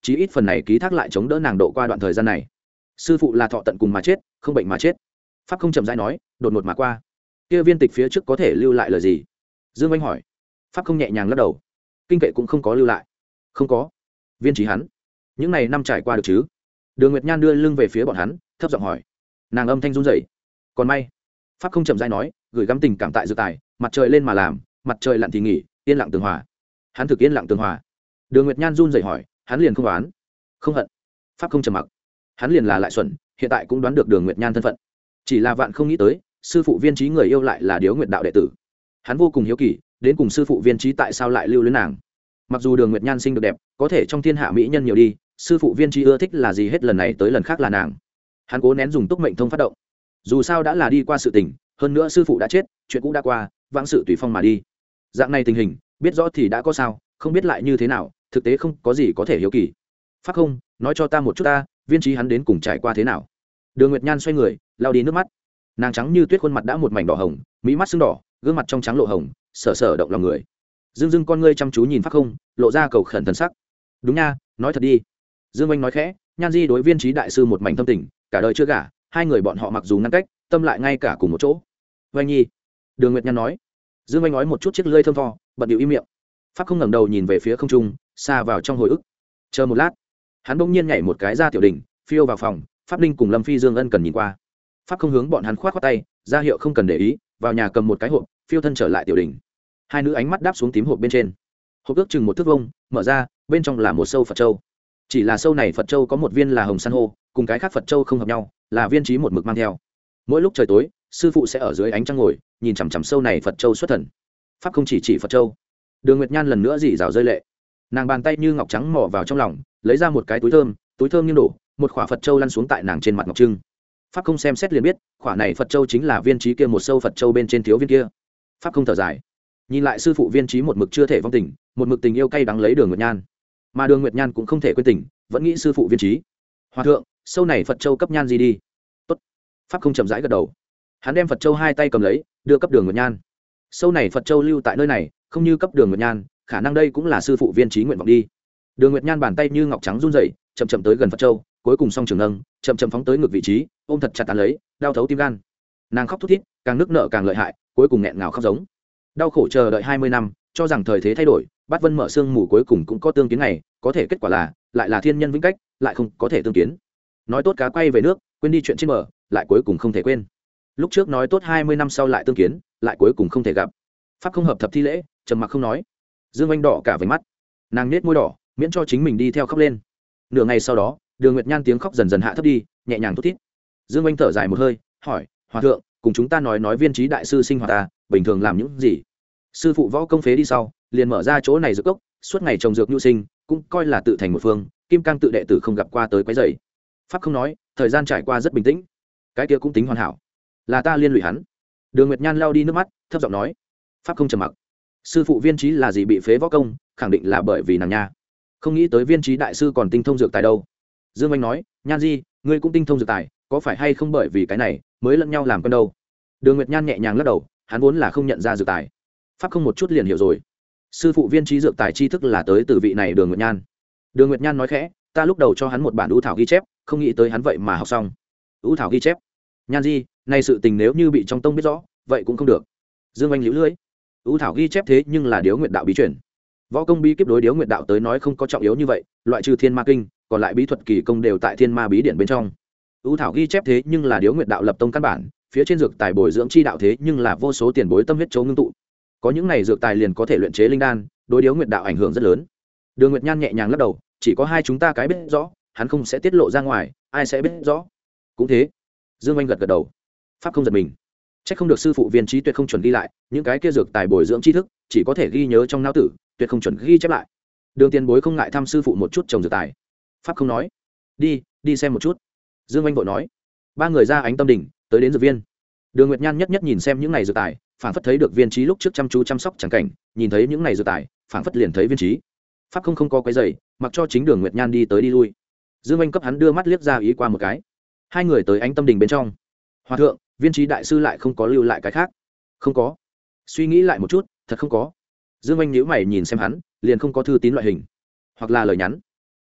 chí ít phần này ký thác lại chống đỡ nàng độ qua đoạn thời gian này. Sư phụ là thọ tận cùng mà chết, không bệnh mà chết. Pháp không chậm rãi nói, đột ngột mà qua. Kia viên tịch phía trước có thể lưu lại lời gì? Dương Anh hỏi. Pháp không nhẹ nhàng lắc đầu. Kinh kệ cũng không có lưu lại. Không có. Viên trí hắn, những này năm trải qua được chứ? Đường Nguyệt Nhan đưa lưng về phía bọn hắn, thấp giọng hỏi. Nàng âm thanh run rẩy. Còn may. Pháp không chậm rãi nói, gửi gắm tình cảm tại dược tài, mặt trời lên mà làm, mặt trời lặn thì nghỉ, yên lặng tường hòa. Hắn thực yên lặng tường hòa. Đường Nguyệt Nhan run rẩy hỏi, hắn liền không oán, không hận? Pháp không trầm mặc. Hắn liền là lại xuẩn, hiện tại cũng đoán được Đường Nguyệt Nhan thân phận. Chỉ là vạn không nghĩ tới, sư phụ Viên Trí người yêu lại là Điếu Nguyệt đạo đệ tử. Hắn vô cùng hiếu kỳ, đến cùng sư phụ Viên Trí tại sao lại lưu luyến nàng. Mặc dù Đường Nguyệt Nhan xinh được đẹp, có thể trong thiên hạ mỹ nhân nhiều đi, sư phụ Viên Trí ưa thích là gì hết lần này tới lần khác là nàng. Hắn cố nén dùng túc mệnh thông phát động. Dù sao đã là đi qua sự tình, hơn nữa sư phụ đã chết, chuyện cũ đã qua, vãng sự tùy phong mà đi. Dạng này tình hình, biết rõ thì đã có sao, không biết lại như thế nào, thực tế không có gì có thể hiếu kỳ. Pháp không, nói cho ta một chút ta, Viên Trí hắn đến cùng trải qua thế nào? Đường Nguyệt Nhan xoay người, lau đi nước mắt. Nàng trắng như tuyết, khuôn mặt đã một mảnh đỏ hồng, mỹ mắt sưng đỏ, gương mặt trong trắng lộ hồng, sở sở động lòng người. Dương Dương con ngươi chăm chú nhìn Pháp không, lộ ra cầu khẩn thần sắc. Đúng nha, nói thật đi. Dương Anh nói khẽ, Nhan Di đối Viên Trí đại sư một mảnh tâm tình, cả đời chưa gả, hai người bọn họ mặc dù ngăn cách, tâm lại ngay cả cùng một chỗ. Vanh Nhi. Đường Nguyệt Nhan nói. Dương Anh nói một chút chiếc lưỡi thơm tho, bật điệu im miệng. Pháp không ngẩng đầu nhìn về phía không trung, xa vào trong hồi ức. Chờ một lát, hắn bỗng nhiên nhảy một cái ra tiểu đỉnh, phiêu vào phòng. Pháp Linh cùng Lâm Phi Dương ân cần nhìn qua. Pháp không hướng bọn hắn khoát khoát tay, ra hiệu không cần để ý, vào nhà cầm một cái hộp, phiêu thân trở lại tiểu đỉnh. Hai nữ ánh mắt đáp xuống tím hộp bên trên. Hộp ước chừng một thước vuông, mở ra, bên trong là một sâu Phật châu. Chỉ là sâu này Phật châu có một viên là hồng san hô, cùng cái khác Phật châu không hợp nhau, là Viên Trí một mực mang theo. Mỗi lúc trời tối, sư phụ sẽ ở dưới ánh trăng ngồi, nhìn chằm chằm sâu này Phật châu xuất thần. Pháp không chỉ chỉ Phật châu. Đường Nguyệt Nhan lần nữa rỉ rào rơi lệ. Nàng bàn tay như ngọc trắng mò vào trong lòng, lấy ra một cái túi thơm, túi thơm nghiêng đổ, một khỏa Phật châu lăn xuống tại nàng trên mặt ngọc trưng. Pháp không xem xét liền biết, khỏa này Phật châu chính là Viên Trí kia một sâu Phật châu bên trên thiếu viên kia. Pháp không thở dài, nhìn lại sư phụ Viên Trí một mực chưa thể vong tình, một mực tình yêu cay đắng lấy Đường Nguyệt Nhan, mà Đường Nguyệt Nhan cũng không thể quên tình, vẫn nghĩ sư phụ Viên Trí. Hòa thượng, sâu này Phật châu cấp Nhan gì đi? Tốt. Pháp không chậm rãi gật đầu. Hắn đem Phật châu hai tay cầm lấy, đưa cấp Đường Nguyệt Nhan. Sâu này Phật châu lưu tại nơi này, không như cấp Đường Nguyệt Nhan, khả năng đây cũng là sư phụ Viên Trí nguyện vọng đi. Đường Nguyệt Nhan bàn tay như ngọc trắng run rẩy, chậm chậm tới gần Phật châu, cuối cùng song trường nâng, chậm chậm phóng tới ngực vị trí, ôm thật chặt tán lấy, đau thấu tim gan. Nàng khóc thút thít, càng nức nợ càng lợi hại, cuối cùng nghẹn ngào khóc giống. Đau khổ chờ đợi hai mươi năm, cho rằng thời thế thay đổi, Bát Vân mở xương mù cuối cùng cũng có tương kiến này, có thể kết quả là, lại là thiên nhân vĩnh cách, lại không có thể tương kiến. Nói tốt cá quay về nước, quên đi chuyện trên bờ, lại cuối cùng không thể quên. Lúc trước nói tốt hai mươi năm sau lại tương kiến, lại cuối cùng không thể gặp. Pháp không hợp thập thi lễ, trầm mặc không nói. Dương Anh đỏ cả vành mắt, nàng nhếch môi đỏ, miễn cho chính mình đi theo khóc lên. Nửa ngày sau đó, Đường Nguyệt Nhan tiếng khóc dần dần hạ thấp đi, nhẹ nhàng thút thít. Dương Anh thở dài một hơi, hỏi, Hòa thượng, cùng chúng ta nói nói Viên Trí đại sư sinh hoạt ta, bình thường làm những gì? Sư phụ võ công phế đi sau, liền mở ra chỗ này dược cốc, suốt ngày trồng dược nhu sinh, cũng coi là tự thành một phương, kim cang tự đệ tử không gặp qua tới quấy rầy. Pháp không nói, thời gian trải qua rất bình tĩnh. Cái kia cũng tính hoàn hảo, là ta liên lụy hắn. Đường Nguyệt Nhan lau đi nước mắt, thấp giọng nói. Pháp không trầm mặc. Sư phụ Viên Trí là gì bị phế võ công, khẳng định là bởi vì nàng nha. Không nghĩ tới Viên Trí đại sư còn tinh thông dược tài đâu. Dương Anh nói, Nhan Di, ngươi cũng tinh thông dược tài, có phải hay không bởi vì cái này mới lẫn nhau làm quen đâu? Đường Nguyệt Nhan nhẹ nhàng lắc đầu, hắn vốn là không nhận ra dược tài. Pháp không một chút liền hiểu rồi. Sư phụ Viên Trí dược tài tri thức là tới từ vị này Đường Nguyệt Nhan. Đường Nguyệt Nhan nói khẽ, ta lúc đầu cho hắn một bản ưu thảo ghi chép, không nghĩ tới hắn vậy mà học xong. Ưu thảo ghi chép? Nhan Di, này sự tình nếu như bị trong tông biết rõ, vậy cũng không được. Dương Anh liễu lưỡi. Ưu thảo ghi chép thế nhưng là Điếu Nguyệt đạo bí truyền. Võ công bí kíp đối Điếu Nguyệt đạo tới nói không có trọng yếu như vậy, loại trừ Thiên Ma kinh, còn lại bí thuật kỳ công đều tại Thiên Ma bí điển bên trong. Ưu thảo ghi chép thế nhưng là Điếu Nguyệt đạo lập tông căn bản, phía trên dược tài bồi dưỡng chi đạo thế nhưng là vô số tiền bối tâm huyết chấu ngưng tụ. Có những này dược tài liền có thể luyện chế linh đan, đối Điếu Nguyệt đạo ảnh hưởng rất lớn. Đường Nguyệt Nhan nhẹ nhàng lắc đầu, chỉ có hai chúng ta cái biết rõ, hắn không sẽ tiết lộ ra ngoài, ai sẽ biết rõ? Cũng thế. Dương Anh gật gật đầu. Pháp không giật mình. Chắc không được sư phụ Viên Trí tuyệt không chuẩn ghi lại, những cái kia dược tài bồi dưỡng tri thức, chỉ có thể ghi nhớ trong não tử, tuyệt không chuẩn ghi chép lại. Đường Tiền Bối không ngại thăm sư phụ một chút trồng dược tài. Pháp không nói. Đi, đi xem một chút. Dương Anh vội nói. Ba người ra ánh tâm đỉnh, tới đến dược viên. Đường Nguyệt Nhan nhất nhất nhìn xem những này dược tài, phảng phất thấy được Viên Trí lúc trước chăm chú chăm sóc chẳng cảnh, nhìn thấy những này dược tài, phảng phất liền thấy Viên Trí. Pháp không không có cái giày, mặc cho chính Đường Nguyệt Nhan đi tới đi lui. Dương Anh cấp hắn đưa mắt liếc ra ý qua một cái. Hai người tới ánh tâm đỉnh bên trong. Hòa thượng, Viên Trí đại sư lại không có lưu lại cái khác? Không có. Suy nghĩ lại một chút, thật không có. Dương Anh nhíu mày nhìn xem hắn, liền không có thư tín loại hình, hoặc là lời nhắn.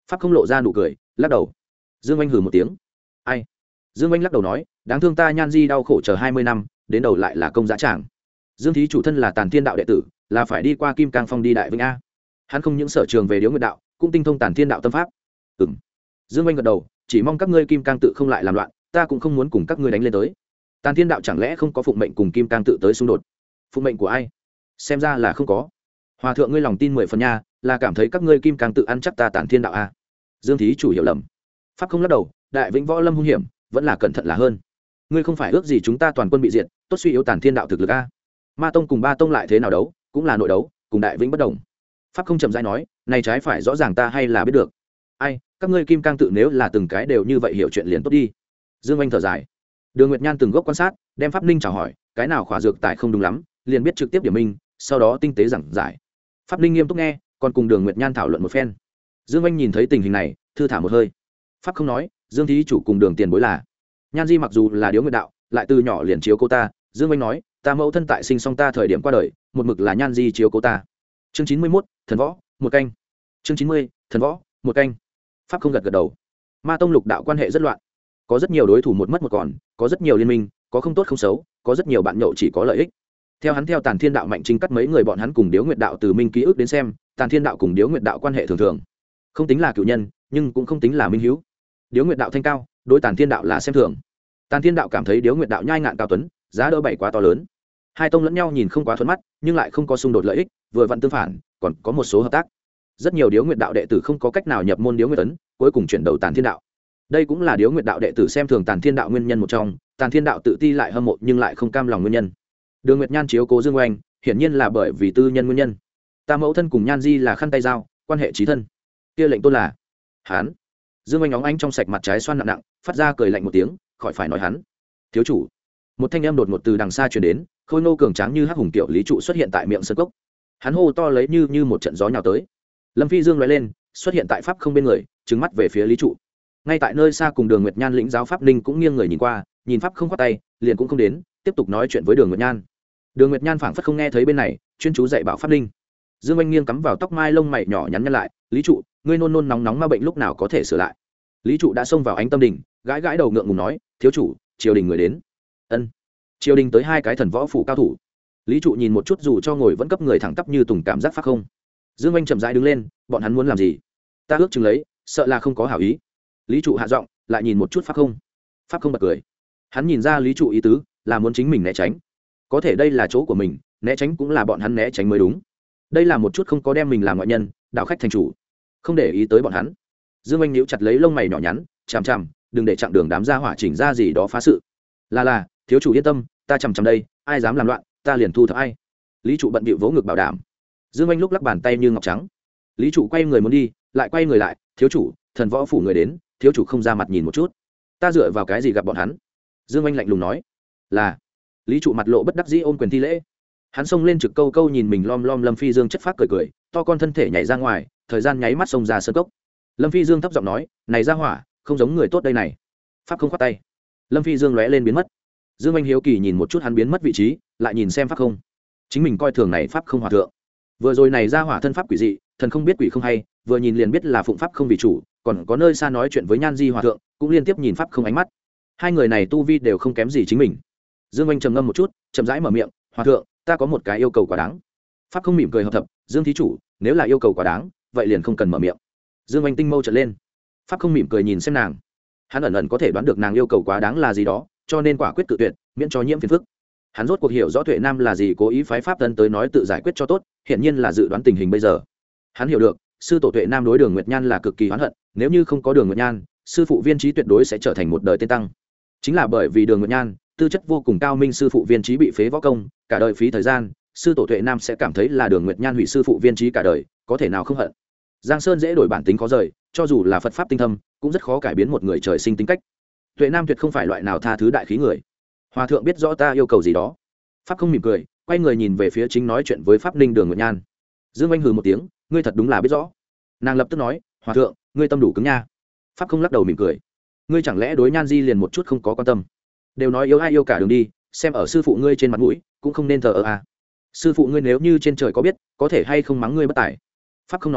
pháp không lộ ra nụ cười lắc đầu. Dương Anh hừ một tiếng. Ai? Dương Anh lắc đầu nói, đáng thương ta Nhan Di đau khổ chờ hai mươi năm, đến đầu lại là công giá tràng. Dương thí chủ thân là Tàn Thiên đạo đệ tử, là phải đi qua Kim Cang Phong đi Đại Vĩnh a. Hắn không những sở trường về Điếu Nguyệt đạo, cũng tinh thông Tàn Thiên đạo tâm pháp. Ừm. Dương Anh gật đầu, chỉ mong các ngươi Kim Cang tự không lại làm loạn, ta cũng không muốn cùng các ngươi đánh lên tới. Tàn Thiên đạo chẳng lẽ không có phụng mệnh cùng Kim Cang tự tới xung đột? Phụng mệnh của ai? Xem ra là không có. Hòa thượng ngươi lòng tin mười phần nha, là cảm thấy các ngươi Kim Cang tự ăn chắc ta Tàn Thiên đạo a. Dương thí chủ hiểu lầm. Pháp không lắc đầu, Đại Vĩnh võ lâm hung hiểm, vẫn là cẩn thận là hơn. Ngươi không phải ước gì chúng ta toàn quân bị diệt, tốt suy yếu Tàn Thiên đạo thực lực a. Ma tông cùng Ba tông lại thế nào đấu, cũng là nội đấu, cùng Đại Vĩnh bất đồng. Pháp không chậm rãi nói, này trái phải rõ ràng ta hay là biết được. Ai, các ngươi Kim Cang tự nếu là từng cái đều như vậy hiểu chuyện liền tốt đi. Dương Anh thở dài. Đường Nguyệt Nhan từng gốc quan sát, đem Pháp Ninh chào hỏi, cái nào khỏa dược tài không đúng lắm, liền biết trực tiếp điểm minh, sau đó tinh tế giảng giải. Pháp Ninh nghiêm túc nghe, còn cùng Đường Nguyệt Nhan thảo luận một phen. Dương Anh nhìn thấy tình hình này, thư thả một hơi. Pháp không nói, Dương thí chủ cùng Đường tiền bối là. Nhan Di mặc dù là Điếu Nguyệt đạo, lại từ nhỏ liền chiếu cô ta. Dương Anh nói, ta mẫu thân tại sinh xong ta thời điểm qua đời, một mực là Nhan Di chiếu cô ta. Chương chín mươi mốt, thần võ, một canh. Chương chín mươi, thần võ, một canh. Pháp không gật gật đầu. Ma tông lục đạo quan hệ rất loạn, có rất nhiều đối thủ một mất một còn, có rất nhiều liên minh, có không tốt không xấu, có rất nhiều bạn nhậu chỉ có lợi ích. Theo hắn theo Tàn Thiên đạo mạnh trinh cắt mấy người bọn hắn cùng Điếu Nguyệt đạo từ minh ký ức đến xem, Tàn Thiên đạo cùng Điếu Nguyệt đạo quan hệ thường thường, không tính là cựu nhân, nhưng cũng không tính là minh hữu. Điếu Nguyệt đạo thanh cao, đối Tàn Thiên đạo là xem thường. Tàn Thiên đạo cảm thấy Điếu Nguyệt đạo nhai ngạn cao tuấn, giá đỡ bảy quá to lớn. Hai tông lẫn nhau nhìn không quá thuận mắt, nhưng lại không có xung đột lợi ích, vừa vặn tương phản, còn có một số hợp tác. Rất nhiều Điếu Nguyệt đạo đệ tử không có cách nào nhập môn Điếu Nguyệt ấn, cuối cùng chuyển đầu Tàn Thiên đạo. Đây cũng là Điếu Nguyệt đạo đệ tử xem thường Tàn Thiên đạo nguyên nhân một trong, Tàn Thiên đạo tự ti lại hâm mộ nhưng lại không cam lòng nguyên nhân. Đường Nguyệt Nhan chiếu cố Dương Oanh, hiển nhiên là bởi vì tư nhân nguyên nhân. Ta mẫu thân cùng Nhan Di là khăn tay dao, quan hệ chí thân. Kia lệnh tôn là hắn. Dương Oanh óng ánh trong sạch mặt trái xoan nặng nặng, phát ra cười lạnh một tiếng, khỏi phải nói hắn. Thiếu chủ. Một thanh âm đột ngột từ đằng xa truyền đến, khôi ngô cường tráng như hắc hùng tiểu lý trụ xuất hiện tại miệng sơn cốc. Hắn hô to lấy như như một trận gió nhào tới. Lâm Phi Dương lóe lên, xuất hiện tại pháp không bên người, trừng mắt về phía lý trụ. Ngay tại nơi xa cùng Đường Nguyệt Nhan lĩnh giáo pháp Ninh cũng nghiêng người nhìn qua, nhìn pháp không khoát tay, liền cũng không đến, tiếp tục nói chuyện với Đường Nguyệt Nhan. Đường Nguyệt Nhan phảng phất không nghe thấy bên này, chuyên chú dạy bảo pháp Ninh. Dương Anh nghiêng cắm vào tóc mai lông mày nhỏ nhắn nhăn lại, lý trụ, ngươi nôn nôn nóng nóng ma bệnh lúc nào có thể sửa lại. Lý trụ đã xông vào ánh tâm đỉnh, gãi gãi đầu ngượng ngùng nói, thiếu chủ, triều đình người đến. Ân. Triều đình tới hai cái thần võ phủ cao thủ. Lý trụ nhìn một chút dù cho ngồi vẫn cấp người thẳng tắp như tùng cảm giác phát không. Dương Anh chậm rãi đứng lên, bọn hắn muốn làm gì? Ta ước chừng lấy, sợ là không có hảo ý. Lý trụ hạ giọng, lại nhìn một chút pháp không. Pháp không bật cười. Hắn nhìn ra lý trụ ý tứ là muốn chính mình né tránh, có thể đây là chỗ của mình, né tránh cũng là bọn hắn né tránh mới đúng. Đây là một chút không có đem mình làm ngoại nhân, đạo khách thành chủ, không để ý tới bọn hắn. Dương Anh níu chặt lấy lông mày nhỏ nhắn, chằm chằm, đừng để chặng đường đám gia hỏa chỉnh ra gì đó phá sự. Là là, thiếu chủ yên tâm, ta chằm chằm đây, ai dám làm loạn, ta liền thu thập ai. Lý trụ bận bịu vỗ ngực bảo đảm. Dương Anh lúc lắc bàn tay như ngọc trắng. Lý trụ quay người muốn đi, lại quay người lại, thiếu chủ, thần võ phủ người đến, thiếu chủ không ra mặt nhìn một chút, ta dựa vào cái gì gặp bọn hắn? Dương Anh lạnh lùng nói. Là. Lý trụ mặt lộ bất đắc dĩ ôm quyền thi lễ. Hắn xông lên trực câu câu nhìn mình lom lom Lâm Phi Dương chất phác cười cười, to con thân thể nhảy ra ngoài, thời gian nháy mắt xông ra sân cốc. Lâm Phi Dương thấp giọng nói, này ra hỏa, không giống người tốt đây này. Pháp không khoát tay. Lâm Phi Dương lóe lên biến mất. Dương Anh hiếu kỳ nhìn một chút hắn biến mất vị trí, lại nhìn xem pháp không. Chính mình coi thường này pháp không hòa thượng. Vừa rồi này ra hỏa thân pháp quỷ dị, thần không biết quỷ không hay, vừa nhìn liền biết là phụng pháp không vì chủ, còn có nơi xa nói chuyện với Nhan Di hòa thượng, cũng liên tiếp nhìn pháp không ánh mắt. Hai người này tu vi đều không kém gì chính mình. Dương Anh trầm ngâm một chút, chậm rãi mở miệng, hòa thượng, ta có một cái yêu cầu quá đáng. Pháp không mỉm cười hợp thập, Dương thí chủ, nếu là yêu cầu quá đáng, vậy liền không cần mở miệng. Dương Anh tinh mâu trợn lên. Pháp không mỉm cười nhìn xem nàng. Hắn ẩn ẩn có thể đoán được nàng yêu cầu quá đáng là gì đó, cho nên quả quyết cự tuyệt, miễn cho nhiễm phiền phức. Hắn rốt cuộc hiểu rõ Tuệ Nam là gì, cố ý phái pháp tân tới nói tự giải quyết cho tốt, hiển nhiên là dự đoán tình hình bây giờ. Hắn hiểu được, sư tổ Tuệ Nam đối Đường Nguyệt Nhan là cực kỳ oán hận, nếu như không có Đường Nguyệt Nhan, sư phụ Viên Chí tuyệt đối sẽ trở thành một đời tên tăng. Chính là bởi vì Đường Nguyệt Nhan, tư chất vô cùng cao minh, sư phụ Viên Chí bị phế võ công, cả đời phí thời gian, sư tổ Tuệ Nam sẽ cảm thấy là Đường Nguyệt Nhan hủy sư phụ Viên Chí cả đời, có thể nào không hận. Giang Sơn dễ đổi bản tính khó rời, cho dù là Phật pháp tinh thâm, cũng rất khó cải biến một người trời sinh tính cách. Tuệ Nam tuyệt không phải loại nào tha thứ đại khí người. Hòa thượng biết rõ ta yêu cầu gì đó. Pháp không mỉm cười, quay người nhìn về phía chính nói chuyện với pháp ninh Đường Nguyệt Nhan. Dương Anh hừ một tiếng, ngươi thật đúng là biết rõ. Nàng lập tức nói, hòa thượng, ngươi tâm đủ cứng nha. Pháp không lắc đầu mỉm cười, ngươi chẳng lẽ đối Nhan Di liền một chút không có quan tâm? Đều nói yêu ai yêu cả đường đi, xem ở sư phụ ngươi trên mặt mũi, cũng không nên thờ ơ à. Sư phụ ngươi nếu như trên trời có biết, có thể hay không mắng ngươi bất tài. Pháp không nói,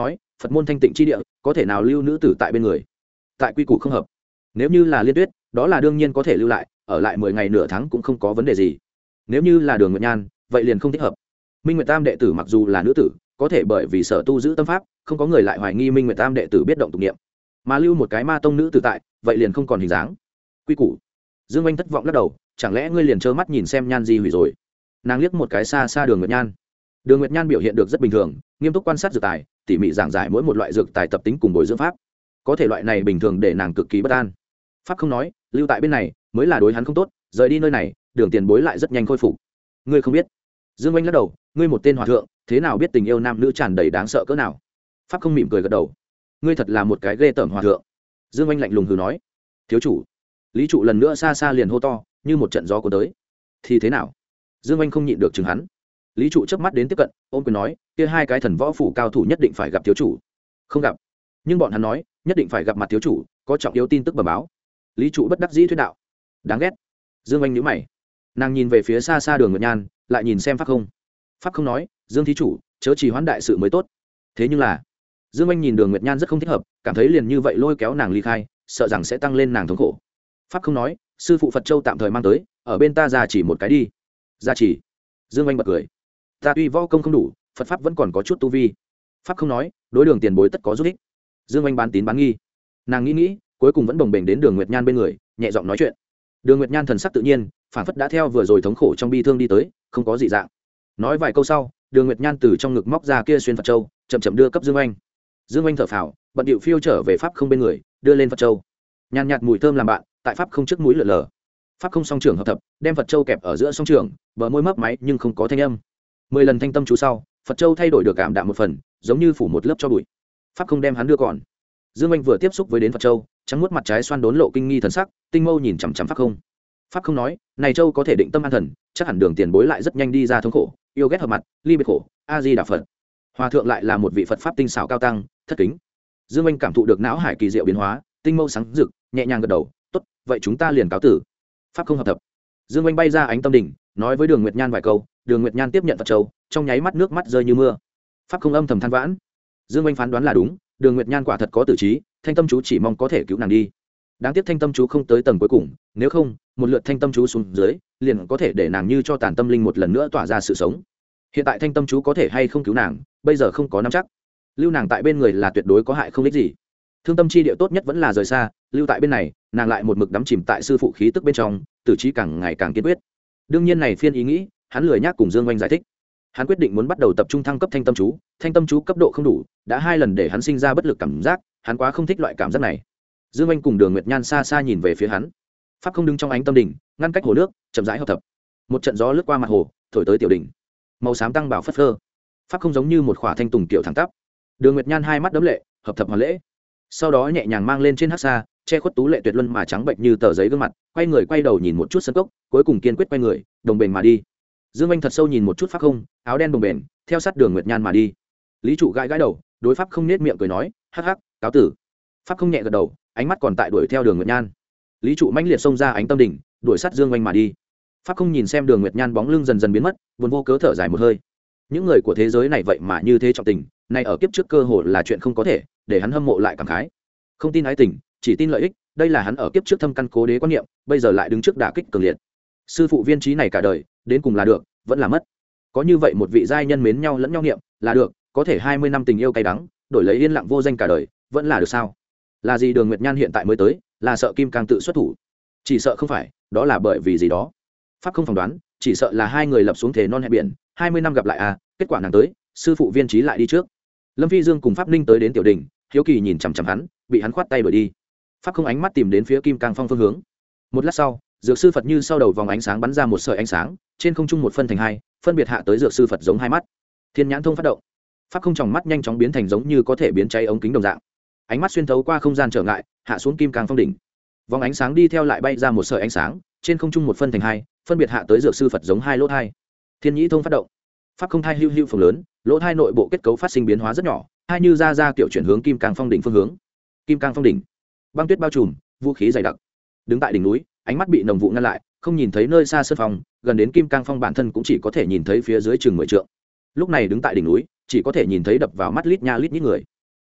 phật môn thanh tịnh chi địa có thể nào lưu nữ tử tại bên người, tại quy củ không hợp. Nếu như là Liên Tuyết, đó là đương nhiên có thể lưu lại, ở lại mười ngày nửa tháng cũng không có vấn đề gì. Nếu như là Đường Nguyệt Nhan, vậy liền không thích hợp. Minh Nguyệt Tam đệ tử mặc dù là nữ tử, có thể bởi vì sở tu giữ tâm pháp, không có người lại hoài nghi Minh Nguyệt Tam đệ tử biết động tục niệm, mà lưu một cái ma tông nữ tử tại, vậy liền không còn hình dáng. Quy củ. Dương Anh thất vọng lắc đầu, chẳng lẽ ngươi liền trơ mắt nhìn xem Nhan Di hủy rồi? Nàng liếc một cái xa xa Đường Nguyệt Nhan. Đường Nguyệt Nhan biểu hiện được rất bình thường, nghiêm túc quan sát dược tài, tỉ mỉ giảng giải mỗi một loại dược tài tập tính cùng bồi dưỡng pháp. Có thể loại này bình thường để nàng cực kỳ bất an. Pháp không nói, lưu tại bên này mới là đối hắn không tốt, rời đi nơi này, Đường tiền bối lại rất nhanh khôi phục. Ngươi không biết. Dương Anh lắc đầu, ngươi một tên hòa thượng, thế nào biết tình yêu nam nữ tràn đầy đáng sợ cỡ nào? Pháp không mỉm cười gật đầu. Ngươi thật là một cái ghê tởm hòa thượng. Dương Anh lạnh lùng hừ nói. Thiếu chủ. Lý trụ lần nữa xa xa liền hô to, như một trận gió cuốn tới. Thì thế nào? Dương Anh không nhịn được chừng hắn. Lý trụ chớp mắt đến tiếp cận, ôm quyền nói, kia hai cái thần võ phủ cao thủ nhất định phải gặp thiếu chủ. Không gặp. Nhưng bọn hắn nói, nhất định phải gặp mặt thiếu chủ, có trọng yếu tin tức bẩm báo. Lý trụ bất đắc dĩ thuyết đạo. Đáng ghét. Dương Anh nhíu mày. Nàng nhìn về phía xa xa Đường Nguyệt Nhan, lại nhìn xem Pháp không. Pháp không nói, Dương thí chủ, chớ trì hoãn đại sự mới tốt. Thế nhưng là, Dương Anh nhìn Đường Nguyệt Nhan rất không thích hợp, cảm thấy liền như vậy lôi kéo nàng ly khai, sợ rằng sẽ tăng lên nàng thống khổ. Pháp không nói, sư phụ Phật Châu tạm thời mang tới, ở bên ta ra chỉ một cái đi. Ra chỉ. Dương Anh bật cười. Ta tuy võ công không đủ, Phật pháp vẫn còn có chút tu vi. Pháp không nói, đối Đường tiền bối tất có giúp ích. Dương Anh bán tín bán nghi. Nàng nghĩ nghĩ, cuối cùng vẫn bồng bềnh đến Đường Nguyệt Nhan bên người, nhẹ giọng nói chuyện. Đường Nguyệt Nhan thần sắc tự nhiên, phản phất đã theo vừa rồi thống khổ trong bi thương đi tới, không có gì dạng. Nói vài câu sau, Đường Nguyệt Nhan từ trong ngực móc ra kia xuyên Phật Châu, chậm chậm đưa cấp Dương Anh. Dương Anh thở phào, bận điệu phiêu trở về Pháp không bên người, đưa lên Phật Châu. Nhàn nhạt mùi thơm làm bạn, tại Pháp không trước mũi lượn lờ. Pháp không song trưởng hợp thập, đem Phật Châu kẹp ở giữa song trưởng, bờ môi mấp máy nhưng không có thanh âm. Mười lần thanh tâm chú sau, Phật Châu thay đổi được cảm đạm một phần, giống như phủ một lớp cho bụi. Pháp không đem hắn đưa còn. Dương Anh vừa tiếp xúc với đến Phật Châu, trắng muốt mặt trái xoan đốn lộ kinh nghi thần sắc, tinh mâu nhìn chằm chằm Pháp không. Pháp không nói, này Châu có thể định tâm an thần, chắc hẳn Đường tiền bối lại rất nhanh đi ra thống khổ, yêu ghét hợp mặt, ly biệt khổ, a di đà Phật. Hòa thượng lại là một vị Phật pháp tinh xảo cao tăng, thất kính. Dương Anh cảm thụ được não hải kỳ diệu biến hóa, tinh mâu sáng rực, nhẹ nhàng gật đầu, tốt, vậy chúng ta liền cáo tử. Pháp không hợp thập. Dương Anh bay ra ánh tâm đỉnh, nói với Đường Nguyệt Nhan vài câu, Đường Nguyệt Nhan tiếp nhận Phật Châu, trong nháy mắt nước mắt rơi như mưa. Pháp không âm thầm than vãn. Dương Anh phán đoán là đúng, Đường Nguyệt Nhan quả thật có tử trí, thanh tâm chú chỉ mong có thể cứu nàng đi. Đáng tiếc thanh tâm chú không tới tầng cuối cùng, nếu không, một lượt thanh tâm chú xuống dưới, liền có thể để nàng như cho tàn tâm linh một lần nữa tỏa ra sự sống. Hiện tại thanh tâm chú có thể hay không cứu nàng, bây giờ không có nắm chắc. Lưu nàng tại bên người là tuyệt đối có hại không ích gì. Thương tâm chi địa tốt nhất vẫn là rời xa, lưu tại bên này, nàng lại một mực đắm chìm tại sư phụ khí tức bên trong, tử trí càng ngày càng kiên quyết. Đương nhiên này phiên ý nghĩ, hắn lười nhác cùng Dương Oanh giải thích. Hắn quyết định muốn bắt đầu tập trung thăng cấp thanh tâm chú, thanh tâm chú cấp độ không đủ, đã hai lần để hắn sinh ra bất lực cảm giác, hắn quá không thích loại cảm giác này. Dương Oanh cùng Đường Nguyệt Nhan xa xa nhìn về phía hắn. Pháp không đứng trong ánh tâm đỉnh, ngăn cách hồ nước, chậm rãi hợp thập. Một trận gió lướt qua mặt hồ, thổi tới tiểu đỉnh. Màu xám tăng bảo phất phơ. Pháp không giống như một khỏa thanh tùng kiểu thẳng tắp. Đường Nguyệt Nhan hai mắt đấm lệ, hợp thập hoàn lễ. Sau đó nhẹ nhàng mang lên trên hắc sa, che khuất tú lệ tuyệt luân mà trắng bệnh như tờ giấy gương mặt, quay người quay đầu nhìn một chút sân cốc, cuối cùng kiên quyết quay người, đồng bền mà đi. Dương Anh thật sâu nhìn một chút Pháp không, áo đen đồng bền, theo sát Đường Nguyệt Nhan mà đi. Lý trụ gãi gãi đầu, đối Pháp không nết miệng cười nói, hắc hắc, cáo tử. Pháp không nhẹ gật đầu, ánh mắt còn tại đuổi theo Đường Nguyệt Nhan. Lý trụ mãnh liệt xông ra ánh tâm đỉnh, đuổi sát Dương Anh mà đi. Pháp không nhìn xem Đường Nguyệt Nhan bóng lưng dần dần biến mất, buồn vô cớ thở dài một hơi. Những người của thế giới này vậy mà như thế trọng tình, nay ở kiếp trước cơ hội là chuyện không có thể, để hắn hâm mộ lại cảm khái. Không tin ái tình, chỉ tin lợi ích, đây là hắn ở kiếp trước thâm căn cố đế quan niệm, bây giờ lại đứng trước đả kích cường liệt. Sư phụ viên trí này cả đời, đến cùng là được, vẫn là mất. Có như vậy một vị giai nhân mến nhau lẫn nhau niệm, là được, có thể hai mươi năm tình yêu cay đắng, đổi lấy yên lặng vô danh cả đời, vẫn là được sao? Là gì Đường Nguyệt Nhan hiện tại mới tới, là sợ Kim Cang tự xuất thủ? Chỉ sợ không phải, đó là bởi vì gì đó. Pháp không phỏng đoán, chỉ sợ là hai người lập xuống thề non hẹn biển, hai mươi năm gặp lại à, kết quả nàng tới, sư phụ viên trí lại đi trước. Lâm Phi Dương cùng Pháp Ninh tới đến tiểu đình, hiếu kỳ nhìn chằm chằm hắn, bị hắn khoát tay đuổi đi. Pháp không ánh mắt tìm đến phía Kim Cang Phong phương hướng. Một lát sau, dược sư Phật như sau đầu vòng ánh sáng bắn ra một sợi ánh sáng, trên không trung một phân thành hai, phân biệt hạ tới dược sư Phật giống hai mắt. Thiên nhãn thông phát động. Pháp không tròng mắt nhanh chóng biến thành giống như có thể biến cháy ống kính đồng dạng. Ánh mắt xuyên thấu qua không gian trở ngại, hạ xuống Kim Cang Phong đỉnh. Vòng ánh sáng đi theo lại bay ra một sợi ánh sáng, trên không trung một phân thành hai, phân biệt hạ tới dược sư Phật giống hai lỗ thai. Thiên nhĩ thông phát động. Pháp không thai hưu hưu phồng lớn, lỗ thai nội bộ kết cấu phát sinh biến hóa rất nhỏ, hai như ra ra kiểu chuyển hướng Kim Cang Phong đỉnh phương hướng. Kim Cang Phong đỉnh, băng tuyết bao trùm, vũ khí dày đặc. Đứng tại đỉnh núi, ánh mắt bị nồng vụ ngăn lại, không nhìn thấy nơi xa sơn phong, gần đến Kim Cang Phong bản thân cũng chỉ có thể nhìn thấy phía dưới chừng mười trượng. Lúc này đứng tại đỉnh núi, chỉ có thể nhìn thấy đập vào mắt lít nha lít nhít người.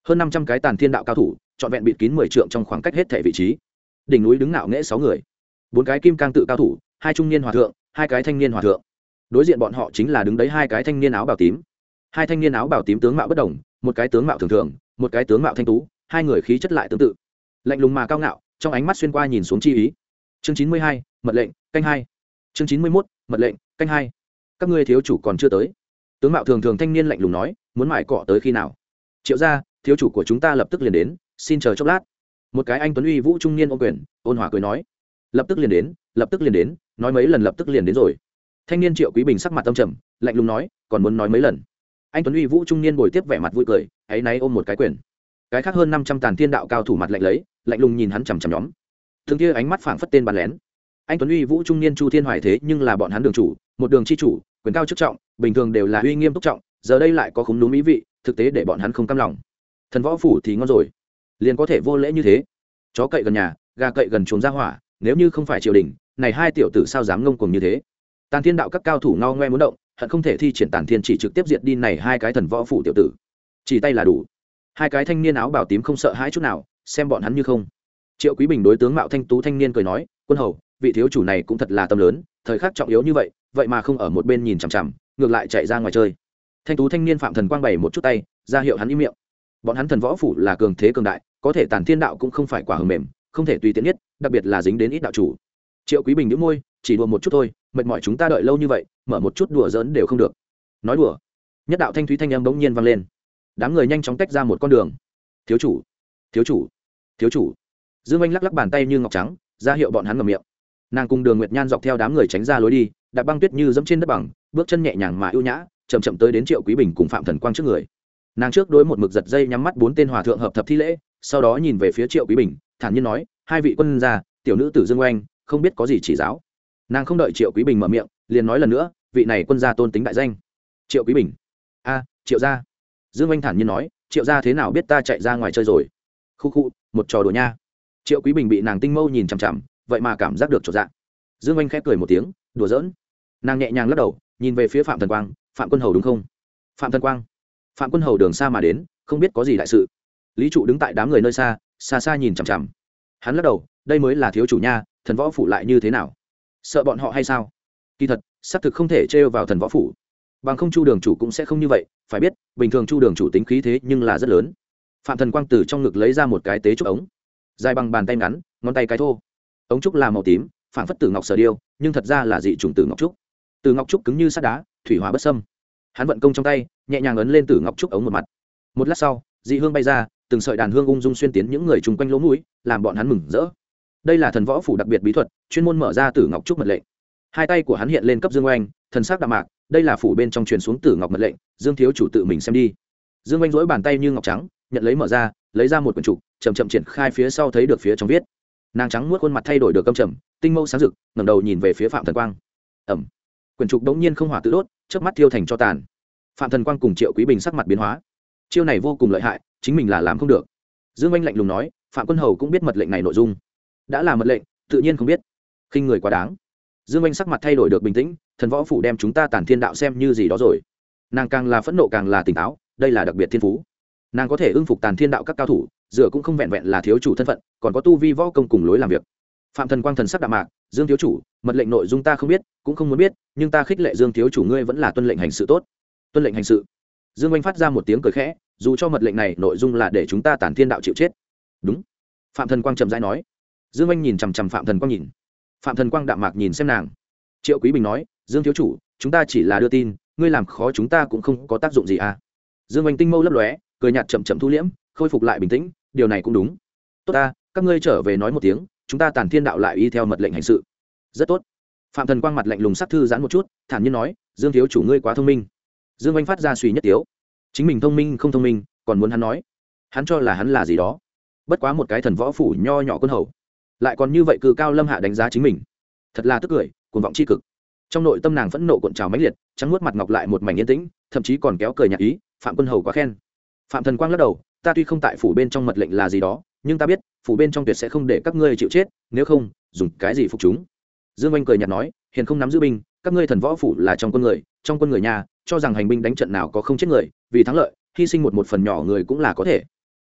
hơn năm trăm cái tàn thiên đạo cao thủ trọn vẹn bịt kín mười trượng trong khoảng cách hết thể vị trí. Đỉnh núi đứng ngạo nghễ sáu người, bốn cái kim cang tự cao thủ, hai trung niên hòa thượng, hai cái thanh niên hòa thượng. Đối diện bọn họ chính là đứng đấy hai cái thanh niên áo bào tím. Hai thanh niên áo bào tím tướng mạo bất đồng, một cái tướng mạo thường thường, một cái tướng mạo thanh tú, hai người khí chất lại tương tự, lạnh lùng mà cao ngạo, trong ánh mắt xuyên qua nhìn xuống chi ý. Chương chín mươi hai, mật lệnh, canh hai. Chương chín mươi mốt, mật lệnh, canh hai. Các ngươi thiếu chủ còn chưa tới. Tướng mạo thường thường thanh niên lạnh lùng nói, muốn mải cọ tới khi nào? Triệu gia, thiếu chủ của chúng ta lập tức liền đến, xin chờ chốc lát. Một cái anh tuấn uy vũ trung niên ôn quyền, ôn hòa cười nói, lập tức liền đến, lập tức liền đến, nói mấy lần lập tức liền đến rồi. Thanh niên Triệu Quý Bình sắc mặt tâm trầm, lạnh lùng nói, còn muốn nói mấy lần? Anh tuấn uy vũ trung niên bồi tiếp vẻ mặt vui cười, ấy náy ôm một cái quyền. Cái khác hơn năm trăm tàn thiên đạo cao thủ mặt lạnh lấy, lạnh lùng nhìn hắn chằm chằm nhóm. Thường kia ánh mắt phảng phất tên bắn lén. Anh tuấn uy vũ trung niên Chu Thiên Hoài thế nhưng là bọn hắn đường chủ, một đường chi chủ, quyền cao chức trọng, bình thường đều là uy nghiêm túc trọng, giờ đây lại có khúm núm ý vị, thực tế để bọn hắn không cam lòng. Thần võ phủ thì ngon rồi, liền có thể vô lễ như thế. Chó cậy gần nhà, gà cậy gần chuồng ra hỏa, nếu như không phải triều đình, này hai tiểu tử sao dám ngông cuồng như thế? Tàn thiên đạo các cao thủ ngao ngoe muốn động, hận không thể thi triển tàn thiên chỉ trực tiếp diệt đi này hai cái thần võ phủ tiểu tử. Chỉ tay là đủ. Hai cái thanh niên áo bào tím không sợ hãi chút nào, xem bọn hắn như không. Triệu Quý Bình đối tướng mạo thanh tú thanh niên cười nói, quân hầu, vị thiếu chủ này cũng thật là tâm lớn, thời khắc trọng yếu như vậy, vậy mà không ở một bên nhìn chằm chằm, ngược lại chạy ra ngoài chơi. Thanh tú thanh niên Phạm Thần Quang bày một chút tay, ra hiệu hắn im miệng. Bọn hắn thần võ phủ là cường thế cường đại, có thể tàn thiên đạo cũng không phải quả hờ mềm, không thể tùy tiện nhất, đặc biệt là dính đến ít đạo chủ. Triệu Quý Bình nhếch môi, chỉ đùa một chút thôi, mệt mỏi chúng ta đợi lâu như vậy, mở một chút đùa giỡn đều không được. Nói đùa. Nhất đạo thanh thúy thanh âm bỗng nhiên vang lên. Đám người nhanh chóng tách ra một con đường. Thiếu chủ, thiếu chủ, thiếu chủ. Dương Anh lắc lắc bàn tay như ngọc trắng, ra hiệu bọn hắn ngậm miệng. Nàng cùng Đường Nguyệt Nhan dọc theo đám người tránh ra lối đi, đạp băng tuyết như dẫm trên đất bằng, bước chân nhẹ nhàng mà ưu nhã, chậm chậm tới đến Triệu Quý Bình cùng Phạm Thần Quang trước người. Nàng trước đối một mực giật dây nhắm mắt bốn tên hòa thượng hợp thập thi lễ, sau đó nhìn về phía Triệu Quý Bình, thản nhiên nói, hai vị quân gia, tiểu nữ tử Dương Oanh, không biết có gì chỉ giáo. Nàng không đợi Triệu Quý Bình mở miệng, liền nói lần nữa, vị này quân gia tôn tính đại danh. Triệu Quý Bình. A, Triệu gia. Dương Oanh thản nhiên nói, Triệu gia thế nào biết ta chạy ra ngoài chơi rồi? Khu khu, một trò đùa nha. Triệu Quý Bình bị nàng tinh mâu nhìn chằm chằm, vậy mà cảm giác được chột dạ. Dương Oanh khép cười một tiếng, đùa giỡn. Nàng nhẹ nhàng lắc đầu, nhìn về phía Phạm Thần Quang, Phạm quân hầu đúng không? Phạm Thần Quang. Phạm quân hầu đường xa mà đến, không biết có gì đại sự. Lý trụ đứng tại đám người nơi xa, xa xa nhìn chằm chằm. Hắn lắc đầu, đây mới là thiếu chủ nha, thần võ phủ lại như thế nào? Sợ bọn họ hay sao? Kỳ thật, xác thực không thể trêu vào thần võ phủ. Bằng không Chu đường chủ cũng sẽ không như vậy, phải biết, bình thường Chu đường chủ tính khí thế nhưng là rất lớn. Phạm Thần Quang từ trong ngực lấy ra một cái tế trúc ống, dài bằng bàn tay ngắn, ngón tay cái thô. Ống trúc là màu tím, phảng phất tử ngọc sở điêu, nhưng thật ra là dị trùng tử ngọc trúc. Tử ngọc trúc cứng như sắt đá, thủy hóa bất xâm. Hắn vận công trong tay, nhẹ nhàng ấn lên tử ngọc trúc ống một mặt. Một lát sau, dị hương bay ra, từng sợi đàn hương ung dung xuyên tiến những người chung quanh lỗ mũi, làm bọn hắn mừng rỡ. Đây là thần võ phủ đặc biệt bí thuật, chuyên môn mở ra tử ngọc trúc mật lệnh. Hai tay của hắn hiện lên cấp Dương Oanh, thần sắc đạm mạc, đây là phủ bên trong truyền xuống tử ngọc mật lệnh, Dương thiếu chủ tự mình xem đi. Dương Oanh duỗi bàn tay như ngọc trắng, nhận lấy mở ra, lấy ra một quyển trục, chậm chậm triển khai phía sau thấy được phía trong viết. Nàng trắng muốt khuôn mặt thay đổi được căm trầm, tinh mâu sáng rực, ngẩng đầu nhìn về phía Phạm Thần Quang. Ẩm. Quyển trục đống nhiên không hỏa tự đốt, chớp mắt thiêu thành cho tàn. Phạm Thần Quang cùng Triệu Quý Bình sắc mặt biến hóa. Chiêu này vô cùng lợi hại, chính mình là làm không được. Dương Oanh lạnh lùng nói, Phạm quân hầu cũng biết mật lệnh này nội dung. Đã là mật lệnh, tự nhiên không biết. Khinh người quá đáng. Dương Oanh sắc mặt thay đổi được bình tĩnh, thần võ phủ đem chúng ta Tản Thiên đạo xem như gì đó rồi. Nàng càng là phẫn nộ càng là tỉnh táo, đây là đặc biệt thiên phú. Nàng có thể ưng phục Tản Thiên đạo các cao thủ, dựa cũng không vẹn vẹn là thiếu chủ thân phận, còn có tu vi võ công cùng lối làm việc. Phạm Thần Quang thần sắc đạm mạc, Dương thiếu chủ, mật lệnh nội dung ta không biết, cũng không muốn biết, nhưng ta khích lệ Dương thiếu chủ ngươi vẫn là tuân lệnh hành sự tốt. Tuân lệnh hành sự. Dương Oanh phát ra một tiếng cười khẽ, dù cho mật lệnh này nội dung là để chúng ta Tản Thiên đạo chịu chết. Đúng. Phạm Thần Quang chậm rãi nói. Dương Oanh nhìn chằm chằm Phạm Thần Quang nhìn. Phạm Thần Quang đạm mạc nhìn xem nàng. Triệu Quý Bình nói, Dương thiếu chủ, chúng ta chỉ là đưa tin, ngươi làm khó chúng ta cũng không có tác dụng gì à? Dương Oanh tinh mâu lấp lóe, cười nhạt chậm chậm thu liễm, khôi phục lại bình tĩnh, điều này cũng đúng. Tốt ta, các ngươi trở về nói một tiếng, chúng ta Tản Thiên đạo lại y theo mật lệnh hành sự. Rất tốt. Phạm Thần Quang mặt lạnh lùng sắc thư giãn một chút, thản nhiên nói, Dương thiếu chủ ngươi quá thông minh. Dương Oanh phát ra suy nhất tiếu. Chính mình thông minh không thông minh, còn muốn hắn nói. Hắn cho là hắn là gì đó. Bất quá một cái thần võ phủ nho nhỏ quân hầu, lại còn như vậy cư cao lâm hạ đánh giá chính mình. Thật là tức cười, cuồng vọng chi cực. Trong nội tâm nàng phẫn nộ cuộn trào mãnh liệt, trắng nuốt mặt ngọc lại một mảnh yên tĩnh, thậm chí còn kéo cười nhạt ý, Phạm quân hầu quá khen. Phạm Thần Quang lắc đầu, ta tuy không tại phủ bên trong mật lệnh là gì đó, nhưng ta biết, phủ bên trong tuyệt sẽ không để các ngươi chịu chết, nếu không, dùng cái gì phục chúng. Dương Oanh cười nhạt nói, hiền không nắm giữ binh, các ngươi thần võ phủ là trong quân người, trong quân người nhà, cho rằng hành binh đánh trận nào có không chết người, vì thắng lợi, hy sinh một một phần nhỏ người cũng là có thể.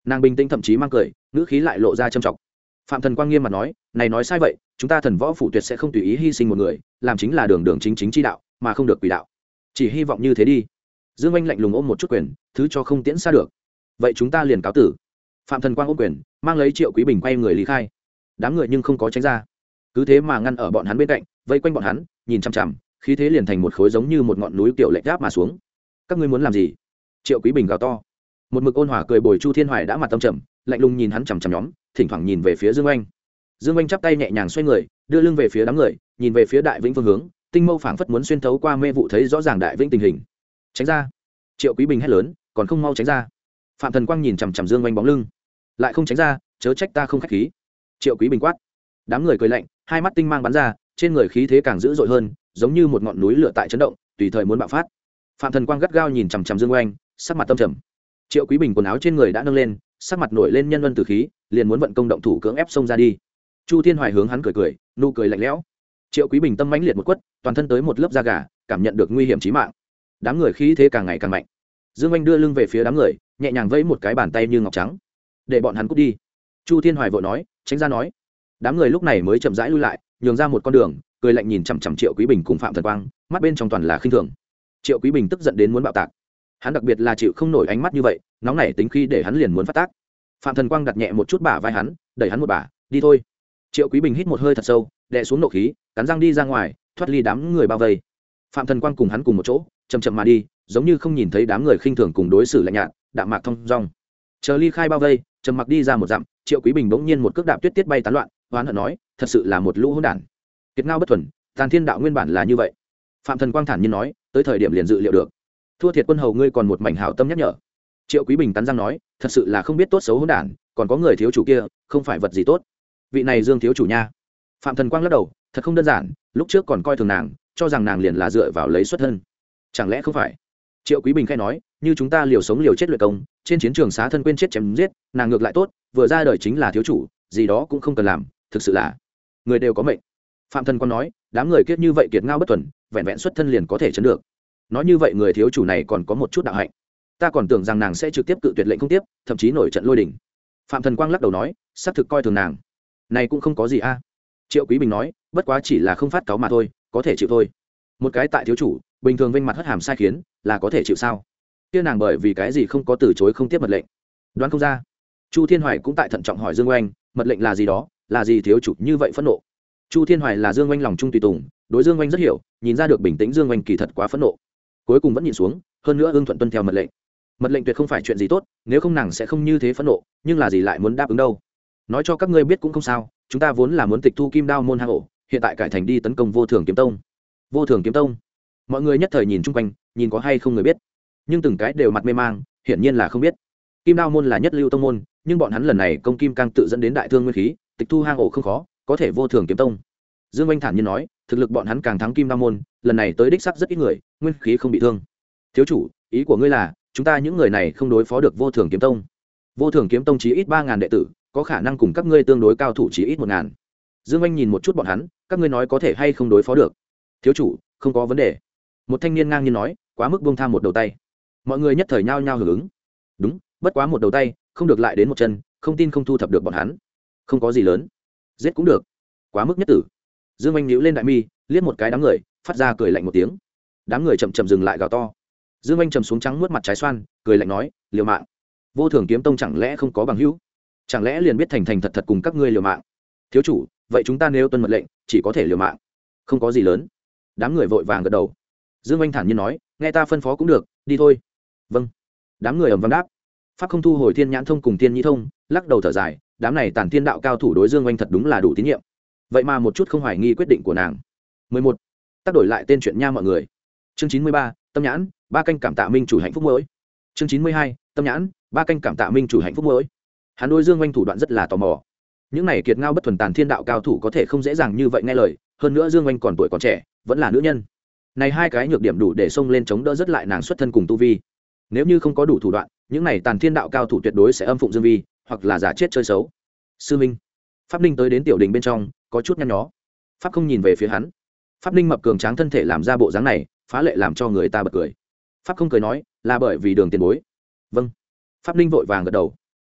nàng bình tĩnh thậm chí mang cười, ngữ khí lại lộ ra trầm trọng. Phạm Thần Quang nghiêm mặt nói, này nói sai vậy, chúng ta thần võ phủ tuyệt sẽ không tùy ý hy sinh một người, làm chính là đường đường chính chính chi đạo, mà không được quỷ đạo. Chỉ hy vọng như thế đi. Dương Anh lạnh lùng ôm một chút quyền, thứ cho không tiễn xa được. Vậy chúng ta liền cáo tử. Phạm Thần Quang ôm quyền, mang lấy Triệu Quý Bình quay người lý khai. Đám người nhưng không có tránh ra, cứ thế mà ngăn ở bọn hắn bên cạnh, vây quanh bọn hắn, nhìn chằm chằm, khí thế liền thành một khối giống như một ngọn núi tiểu lệch áp mà xuống. Các ngươi muốn làm gì? Triệu Quý Bình gào to. Một mực ôn hòa cười bồi Chu Thiên Hoài đã mặt tâm trầm, lạnh lùng nhìn hắn chằm chằm nhóm, thỉnh thoảng nhìn về phía Dương Anh. Dương Anh chắp tay nhẹ nhàng xoay người, đưa lưng về phía đám người, nhìn về phía Đại Vĩnh phương hướng, tinh mâu phảng phất muốn xuyên thấu qua mê vụ thấy rõ ràng Đại Vĩnh tình hình. Tránh ra! Triệu Quý Bình hét lớn, còn không mau tránh ra! Phạm Thần Quang nhìn chằm chằm Dương Anh bóng lưng, lại không tránh ra, chớ trách ta không khách khí. Triệu Quý Bình quát. Đám người cười lạnh, hai mắt tinh mang bắn ra, trên người khí thế càng dữ dội hơn, giống như một ngọn núi lửa tại chấn động, tùy thời muốn bạo phát. Phạm Thần Quang gắt gao nhìn chằm chằm Dương Anh, sắc mặt tâm trầm. Triệu Quý Bình quần áo trên người đã nâng lên, sắc mặt nổi lên nhân luân tử khí, liền muốn vận công động thủ cưỡng ép xông ra đi. Chu Thiên Hoài hướng hắn cười cười, nụ cười lạnh lẽo. Triệu Quý Bình tâm mãnh liệt một quất, toàn thân tới một lớp da gà, cảm nhận được nguy hiểm chí mạng. Đám người khí thế càng ngày càng mạnh. Dương Anh đưa lưng về phía đám người, nhẹ nhàng vẫy một cái bàn tay như ngọc trắng, để bọn hắn cút đi. Chu Thiên Hoài vội nói, tránh ra nói. Đám người lúc này mới chậm rãi lui lại, nhường ra một con đường, cười lạnh nhìn chằm chằm Triệu Quý Bình cùng Phạm Thần Quang, mắt bên trong toàn là khinh thường. Triệu Quý Bình tức giận đến muốn bạo tạc. Hắn đặc biệt là chịu không nổi ánh mắt như vậy, nóng nảy tính khi để hắn liền muốn phát tác. Phạm Thần Quang đặt nhẹ một chút bả vai hắn, đẩy hắn một bả, đi thôi. Triệu Quý Bình hít một hơi thật sâu, đè xuống nộ khí, cắn răng đi ra ngoài, thoát ly đám người bao vây. Phạm Thần Quang cùng hắn cùng một chỗ, chậm chậm mà đi, giống như không nhìn thấy đám người khinh thường cùng đối xử lạnh nhạt, đạm mạc thông dong. Chờ ly khai bao vây, trầm mặc đi ra một dặm, Triệu Quý Bình bỗng nhiên một cước đạp tuyết tiết bay tán loạn, oán hận nói, thật sự là một lũ hỗn đản. Kiệt ngao bất thuần, Tàn Thiên đạo nguyên bản là như vậy. Phạm Thần Quang thản nhiên nói, tới thời điểm liền dự liệu được. Thua thiệt quân hầu ngươi còn một mảnh hảo tâm nhắc nhở. Triệu Quý Bình cắn răng nói, thật sự là không biết tốt xấu hỗn đản, còn có người thiếu chủ kia, không phải vật gì tốt. Vị này Dương thiếu chủ nha. Phạm Thần Quang lắc đầu, thật không đơn giản, lúc trước còn coi thường nàng, cho rằng nàng liền là dựa vào lấy xuất thân. Chẳng lẽ không phải? Triệu Quý Bình khẽ nói, như chúng ta liều sống liều chết luyện công, trên chiến trường xá thân quên chết chém giết, nàng ngược lại tốt, vừa ra đời chính là thiếu chủ, gì đó cũng không cần làm, thực sự là người đều có mệnh. Phạm Thần Quang nói, đám người kiết như vậy kiệt ngao bất tuần, vẹn vẹn xuất thân liền có thể chấn được. Nói như vậy người thiếu chủ này còn có một chút đạo hạnh. Ta còn tưởng rằng nàng sẽ trực tiếp cự tuyệt lệnh không tiếp, thậm chí nổi trận lôi đình. Phạm Thần Quang lắc đầu nói, xác thực coi thường nàng. Này cũng không có gì a. Triệu Quý Bình nói, bất quá chỉ là không phát cáo mà thôi, có thể chịu thôi. Một cái tại thiếu chủ, bình thường vênh mặt hất hàm sai khiến, là có thể chịu sao? Kia nàng bởi vì cái gì không có từ chối không tiếp mật lệnh? Đoán không ra. Chu Thiên Hoài cũng tại thận trọng hỏi Dương Oanh, mật lệnh là gì đó, là gì thiếu chủ như vậy phẫn nộ? Chu Thiên Hoài là Dương Oanh lòng trung tùy tùng, đối Dương Oanh rất hiểu, nhìn ra được bình tĩnh Dương Oanh kỳ thật quá phẫn nộ. Cuối cùng vẫn nhìn xuống, hơn nữa ưng thuận tuân theo mật lệnh. Mật lệnh tuyệt không phải chuyện gì tốt, nếu không nàng sẽ không như thế phẫn nộ, nhưng là gì lại muốn đáp ứng đâu? Nói cho các ngươi biết cũng không sao, chúng ta vốn là muốn tịch thu Kim Đao môn hang ổ, hiện tại cải thành đi tấn công Vô Thường Kiếm Tông. Vô Thường Kiếm Tông? Mọi người nhất thời nhìn chung quanh, nhìn có hay không người biết, nhưng từng cái đều mặt mê mang, hiển nhiên là không biết. Kim Đao môn là nhất lưu tông môn, nhưng bọn hắn lần này công kim cang tự dẫn đến đại thương nguyên khí, tịch thu hang ổ không khó, có thể Vô Thường Kiếm Tông. Dương Oanh thản nhiên nói, thực lực bọn hắn càng thắng Kim Đao môn, lần này tới đích sắc rất ít người, nguyên khí không bị thương. Thiếu chủ, ý của ngươi là chúng ta những người này không đối phó được Vô Thường Kiếm Tông? Vô Thường Kiếm Tông chí ít ba ngàn đệ tử, có khả năng cùng các ngươi tương đối cao thủ chí ít một ngàn. Dương Oanh nhìn một chút bọn hắn, các ngươi nói có thể hay không đối phó được? Thiếu chủ, không có vấn đề. Một thanh niên ngang nhiên nói, quá mức buông tham một đầu tay. Mọi người nhất thời nhao nhao hưởng ứng. Đúng, bất quá một đầu tay, không được lại đến một chân, không tin không thu thập được bọn hắn. Không có gì lớn, giết cũng được. Quá mức nhất tử. Dương Oanh nhíu lên đại mi, liếc một cái đám người, phát ra cười lạnh một tiếng. Đám người chậm chậm dừng lại gào to. Dương Oanh trầm xuống trắng muốt mặt trái xoan, cười lạnh nói, liều mạng. Vô Thường Kiếm Tông chẳng lẽ không có bằng hữu? Chẳng lẽ liền biết thành thành thật thật cùng các ngươi liều mạng? Thiếu chủ, vậy chúng ta nếu tuân mật lệnh, chỉ có thể liều mạng. Không có gì lớn. Đám người vội vàng gật đầu. Dương Oanh thản nhiên nói, nghe ta phân phó cũng được, đi thôi. Vâng. Đám người ầm vang đáp. Pháp không thu hồi Thiên Nhãn Thông cùng Thiên Nhĩ Thông, lắc đầu thở dài, đám này Tản Thiên đạo cao thủ đối Dương Oanh thật đúng là đủ tín nhiệm. Vậy mà một chút không hoài nghi quyết định của nàng. mười một. Tác đổi lại tên chuyện nha mọi người. Chương chín mươi ba, Tâm Nhãn, ba canh cảm tạ minh chủ hạnh phúc mỗi. Chương chín mươi hai, Tâm Nhãn, ba canh cảm tạ minh chủ hạnh phúc mỗi. Hắn đối Dương Oanh thủ đoạn rất là tò mò. Những này kiệt ngao bất thuần Tản Thiên đạo cao thủ có thể không dễ dàng như vậy nghe lời, hơn nữa Dương Oanh còn tuổi còn trẻ, vẫn là nữ nhân. Này hai cái nhược điểm đủ để xông lên chống đỡ rất lại nàng xuất thân cùng tu vi. Nếu như không có đủ thủ đoạn, những này Tản Thiên đạo cao thủ tuyệt đối sẽ âm phụng Dương Vi, hoặc là giả chết chơi xấu. Sư Minh. Pháp Ninh tới đến tiểu đình bên trong, có chút nhăn nhó. Pháp không nhìn về phía hắn. Pháp Ninh mập cường tráng thân thể làm ra bộ dáng này, phá lệ làm cho người ta bật cười. Pháp không cười nói, là bởi vì Đường tiền bối. Vâng. Pháp Ninh vội vàng gật đầu.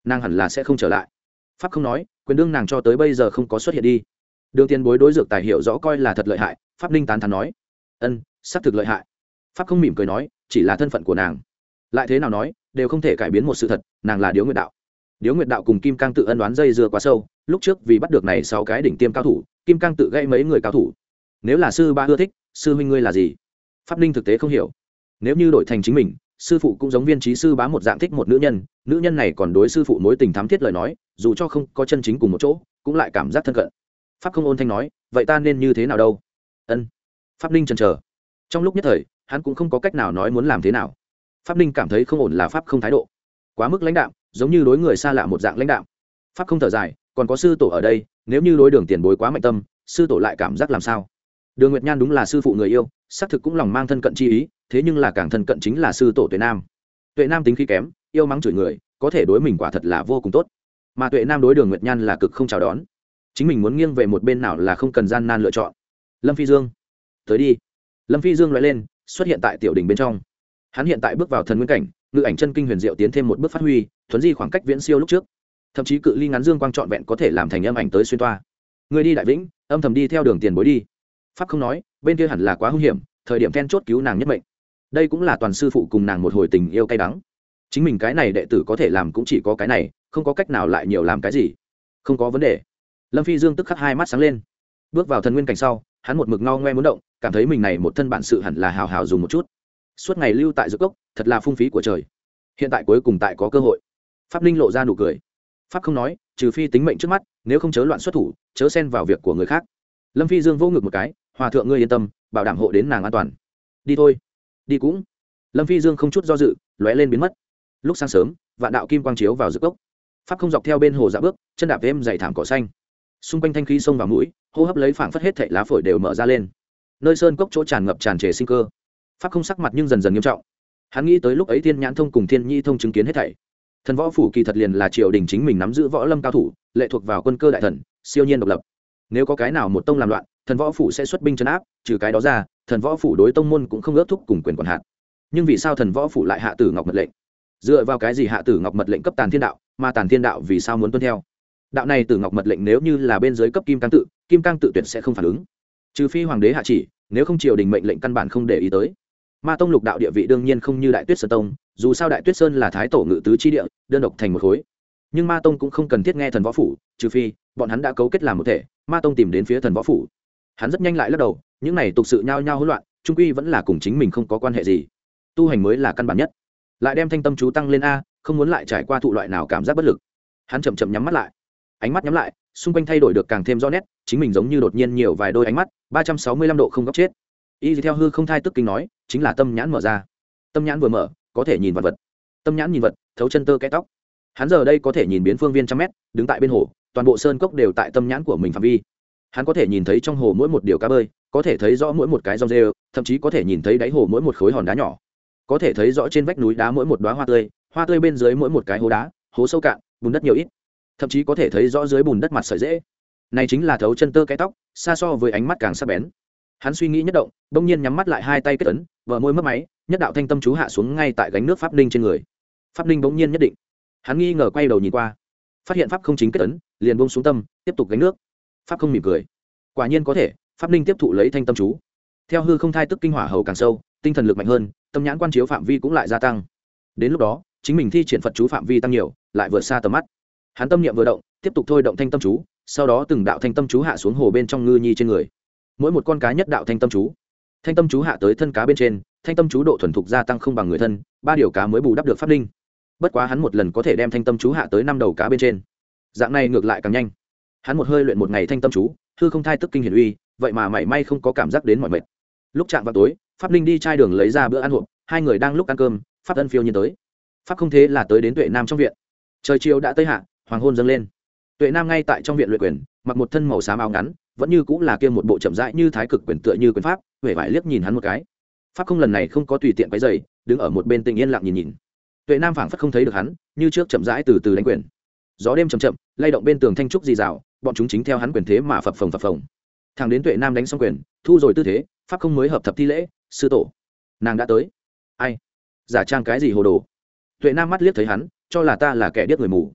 nàng hẳn là sẽ không trở lại. Pháp không nói, quyền đương nàng cho tới bây giờ không có xuất hiện đi. Đường tiền bối đối dược tài hiểu rõ coi là thật lợi hại. Pháp Ninh tán thán nói, ân, xác thực lợi hại. Pháp không mỉm cười nói, chỉ là thân phận của nàng, lại thế nào nói đều không thể cải biến một sự thật, nàng là Điếu Nguyệt Đạo. Điếu Nguyệt Đạo cùng Kim Cang tự ân đoán dây dưa quá sâu, lúc trước vì bắt được này sáu cái đỉnh tiêm cao thủ, Kim Cang tự gây mấy người cao thủ. Nếu là sư ba ưa thích, sư huynh ngươi là gì? Pháp Ninh thực tế không hiểu. Nếu như đổi thành chính mình, sư phụ cũng giống Viên Chí sư bá một dạng thích một nữ nhân, nữ nhân này còn đối sư phụ mối tình thắm thiết lời nói, dù cho không có chân chính cùng một chỗ, cũng lại cảm giác thân cận. Pháp không ôn thanh nói, vậy ta nên như thế nào đâu? Ân. Pháp Ninh chần chờ. Trong lúc nhất thời, hắn cũng không có cách nào nói muốn làm thế nào. Pháp Ninh cảm thấy không ổn là Pháp không thái độ quá mức lãnh đạm, giống như đối người xa lạ một dạng lãnh đạm. Pháp không thở dài, còn có sư tổ ở đây, nếu như đối Đường tiền bối quá mạnh tâm, sư tổ lại cảm giác làm sao? Đường Nguyệt Nhan đúng là sư phụ người yêu, xác thực cũng lòng mang thân cận chi ý, thế nhưng là càng thân cận chính là sư tổ Tuệ Nam. Tuệ Nam tính khí kém, yêu mắng chửi người, có thể đối mình quả thật là vô cùng tốt, mà Tuệ Nam đối Đường Nguyệt Nhan là cực không chào đón. Chính mình muốn nghiêng về một bên nào là không cần gian nan lựa chọn. Lâm Phi Dương, tới đi. Lâm Phi Dương lóe lên, xuất hiện tại tiểu đình bên trong. Hắn hiện tại bước vào thần nguyên cảnh, ngự ảnh chân kinh huyền diệu tiến thêm một bước phát huy, thuấn di khoảng cách viễn siêu lúc trước, thậm chí cự ly ngắn dương quang trọn vẹn có thể làm thành âm ảnh tới xuyên toa. Người đi Đại Vĩnh, âm thầm đi theo Đường tiền bối đi. Pháp không nói, bên kia hẳn là quá hung hiểm, thời điểm then chốt cứu nàng nhất mệnh. Đây cũng là toàn sư phụ cùng nàng một hồi tình yêu cay đắng. Chính mình cái này đệ tử có thể làm cũng chỉ có cái này, không có cách nào lại nhiều làm cái gì. Không có vấn đề. Lâm Phi Dương tức khắc hai mắt sáng lên. Bước vào thần nguyên cảnh sau, hắn một mực ngao ngoe muốn động, cảm thấy mình này một thân bản sự hẳn là hào hào dùng một chút. Suốt ngày lưu tại dược cốc, thật là phung phí của trời. Hiện tại cuối cùng tại có cơ hội. Pháp Linh lộ ra nụ cười. Pháp không nói, trừ phi tính mệnh trước mắt, nếu không chớ loạn xuất thủ, chớ xen vào việc của người khác. Lâm Phi Dương vô ngực một cái, hòa thượng ngươi yên tâm, bảo đảm hộ đến nàng an toàn. Đi thôi. Đi cũng. Lâm Phi Dương không chút do dự, lóe lên biến mất. Lúc sáng sớm, vạn đạo kim quang chiếu vào dược cốc. Pháp không dọc theo bên hồ dạ bước, chân đạp êm dày thảm cỏ xanh. Xung quanh thanh khí xông vào mũi, hô hấp lấy phảng phất hết thảy lá phổi đều mở ra lên. Nơi sơn cốc chỗ tràn ngập tràn trề sinh cơ. Pháp không sắc mặt nhưng dần dần nghiêm trọng. Hắn nghĩ tới lúc ấy Thiên Nhãn Thông cùng Thiên Nhi Thông chứng kiến hết thảy. Thần võ phủ kỳ thật liền là triều đình chính mình nắm giữ võ lâm cao thủ, lệ thuộc vào quân cơ đại thần, siêu nhiên độc lập. Nếu có cái nào một tông làm loạn, thần võ phủ sẽ xuất binh trấn áp, trừ cái đó ra, thần võ phủ đối tông môn cũng không ước thúc cùng quyền quản hạt. Nhưng vì sao thần võ phủ lại hạ tử ngọc mật lệnh? Dựa vào cái gì hạ tử ngọc mật lệnh cấp Tàn Thiên đạo, mà Tàn Thiên đạo vì sao muốn tuân theo? Đạo này tử ngọc mật lệnh nếu như là bên dưới cấp Kim Cang tự, Kim Cang tự tuyệt sẽ không phản ứng. Trừ phi hoàng đế hạ chỉ, nếu không triều đình mệnh lệnh căn bản không để ý tới. Ma tông lục đạo địa vị đương nhiên không như Đại Tuyết Sơn tông, dù sao Đại Tuyết Sơn là thái tổ ngự tứ chi địa, đơn độc thành một khối. Nhưng Ma tông cũng không cần thiết nghe thần võ phủ, trừ phi bọn hắn đã cấu kết làm một thể, Ma tông tìm đến phía thần võ phủ. Hắn rất nhanh lại lắc đầu, những này tục sự nhao nhao hỗn loạn, trung quy vẫn là cùng chính mình không có quan hệ gì. Tu hành mới là căn bản nhất. Lại đem thanh tâm chú tăng lên a, không muốn lại trải qua thụ loại nào cảm giác bất lực. Hắn chậm chậm nhắm mắt lại. Ánh mắt nhắm lại, xung quanh thay đổi được càng thêm rõ nét, chính mình giống như đột nhiên nhiều vài đôi ánh mắt, ba trăm sáu mươi lăm độ không góc chết. Y theo hư không thai tức kinh nói, chính là tâm nhãn mở ra. Tâm nhãn vừa mở, có thể nhìn vật vật. Tâm nhãn nhìn vật, thấu chân tơ kẽ tóc. Hắn giờ đây có thể nhìn biến phương viên trăm mét, đứng tại bên hồ, toàn bộ sơn cốc đều tại tâm nhãn của mình phạm vi. Hắn có thể nhìn thấy trong hồ mỗi một điều cá bơi, có thể thấy rõ mỗi một cái rong rêu, thậm chí có thể nhìn thấy đáy hồ mỗi một khối hòn đá nhỏ, có thể thấy rõ trên vách núi đá mỗi một đóa hoa tươi, hoa tươi bên dưới mỗi một cái hố đá, hố sâu cạn, bùn đất nhiều ít, thậm chí có thể thấy rõ dưới bùn đất mặt sợi rễ. Này chính là thấu chân tơ cái tóc, xa so với ánh mắt càng sắc bén. Hắn suy nghĩ nhất động, bỗng nhiên nhắm mắt lại, hai tay kết ấn, vờ môi mất máy, nhất đạo thanh tâm chú hạ xuống ngay tại gánh nước pháp ninh trên người. Pháp ninh bỗng nhiên nhất định. Hắn nghi ngờ quay đầu nhìn qua, phát hiện pháp không chính kết ấn, liền buông xuống tâm, tiếp tục gánh nước. Pháp không mỉm cười. Quả nhiên có thể, pháp ninh tiếp thụ lấy thanh tâm chú. Theo hư không thai tức kinh hỏa hầu càng sâu, tinh thần lực mạnh hơn, tâm nhãn quan chiếu phạm vi cũng lại gia tăng. Đến lúc đó, chính mình thi triển Phật chú phạm vi tăng nhiều, lại vượt xa tầm mắt. Hắn tâm niệm vừa động, tiếp tục thôi động thanh tâm chú, sau đó từng đạo thanh tâm chú hạ xuống hồ bên trong ngư nhi trên người. Mỗi một con cá nhất đạo thanh tâm chú. Thanh tâm chú hạ tới thân cá bên trên, thanh tâm chú độ thuần thục gia tăng không bằng người thân, ba điều cá mới bù đắp được pháp linh. Bất quá hắn một lần có thể đem thanh tâm chú hạ tới năm đầu cá bên trên. Dạng này ngược lại càng nhanh. Hắn một hơi luyện một ngày thanh tâm chú, hư không thai tức kinh hiển uy, vậy mà mảy may không có cảm giác đến mỏi mệt. Lúc chạm vào tối, pháp linh đi chai đường lấy ra bữa ăn hộp, hai người đang lúc ăn cơm, pháp ân phiêu nhiên tới. Pháp không thế là tới đến Tuệ Nam trong viện. Trời chiều đã tới hạ, hoàng hôn dâng lên. Tuệ Nam ngay tại trong viện luyện quyền, mặc một thân màu xám áo ngắn, vẫn như cũng là kia một bộ chậm rãi như thái cực quyền tựa như quyền pháp, huệ vải liếc nhìn hắn một cái. Pháp không lần này không có tùy tiện quấy rầy, đứng ở một bên tình yên lặng nhìn nhìn. Tuệ Nam phảng phất không thấy được hắn, như trước chậm rãi từ từ đánh quyền. Gió đêm chậm chậm, lay động bên tường thanh trúc rì rào, bọn chúng chính theo hắn quyền thế mà phập phồng phập phồng. Thẳng đến Tuệ Nam đánh xong quyền, thu rồi tư thế, pháp không mới hợp thập thi lễ, sư tổ, nàng đã tới. Ai? Giả trang cái gì hồ đồ? Tuệ Nam mắt liếc thấy hắn, cho là ta là kẻ điếc người mù.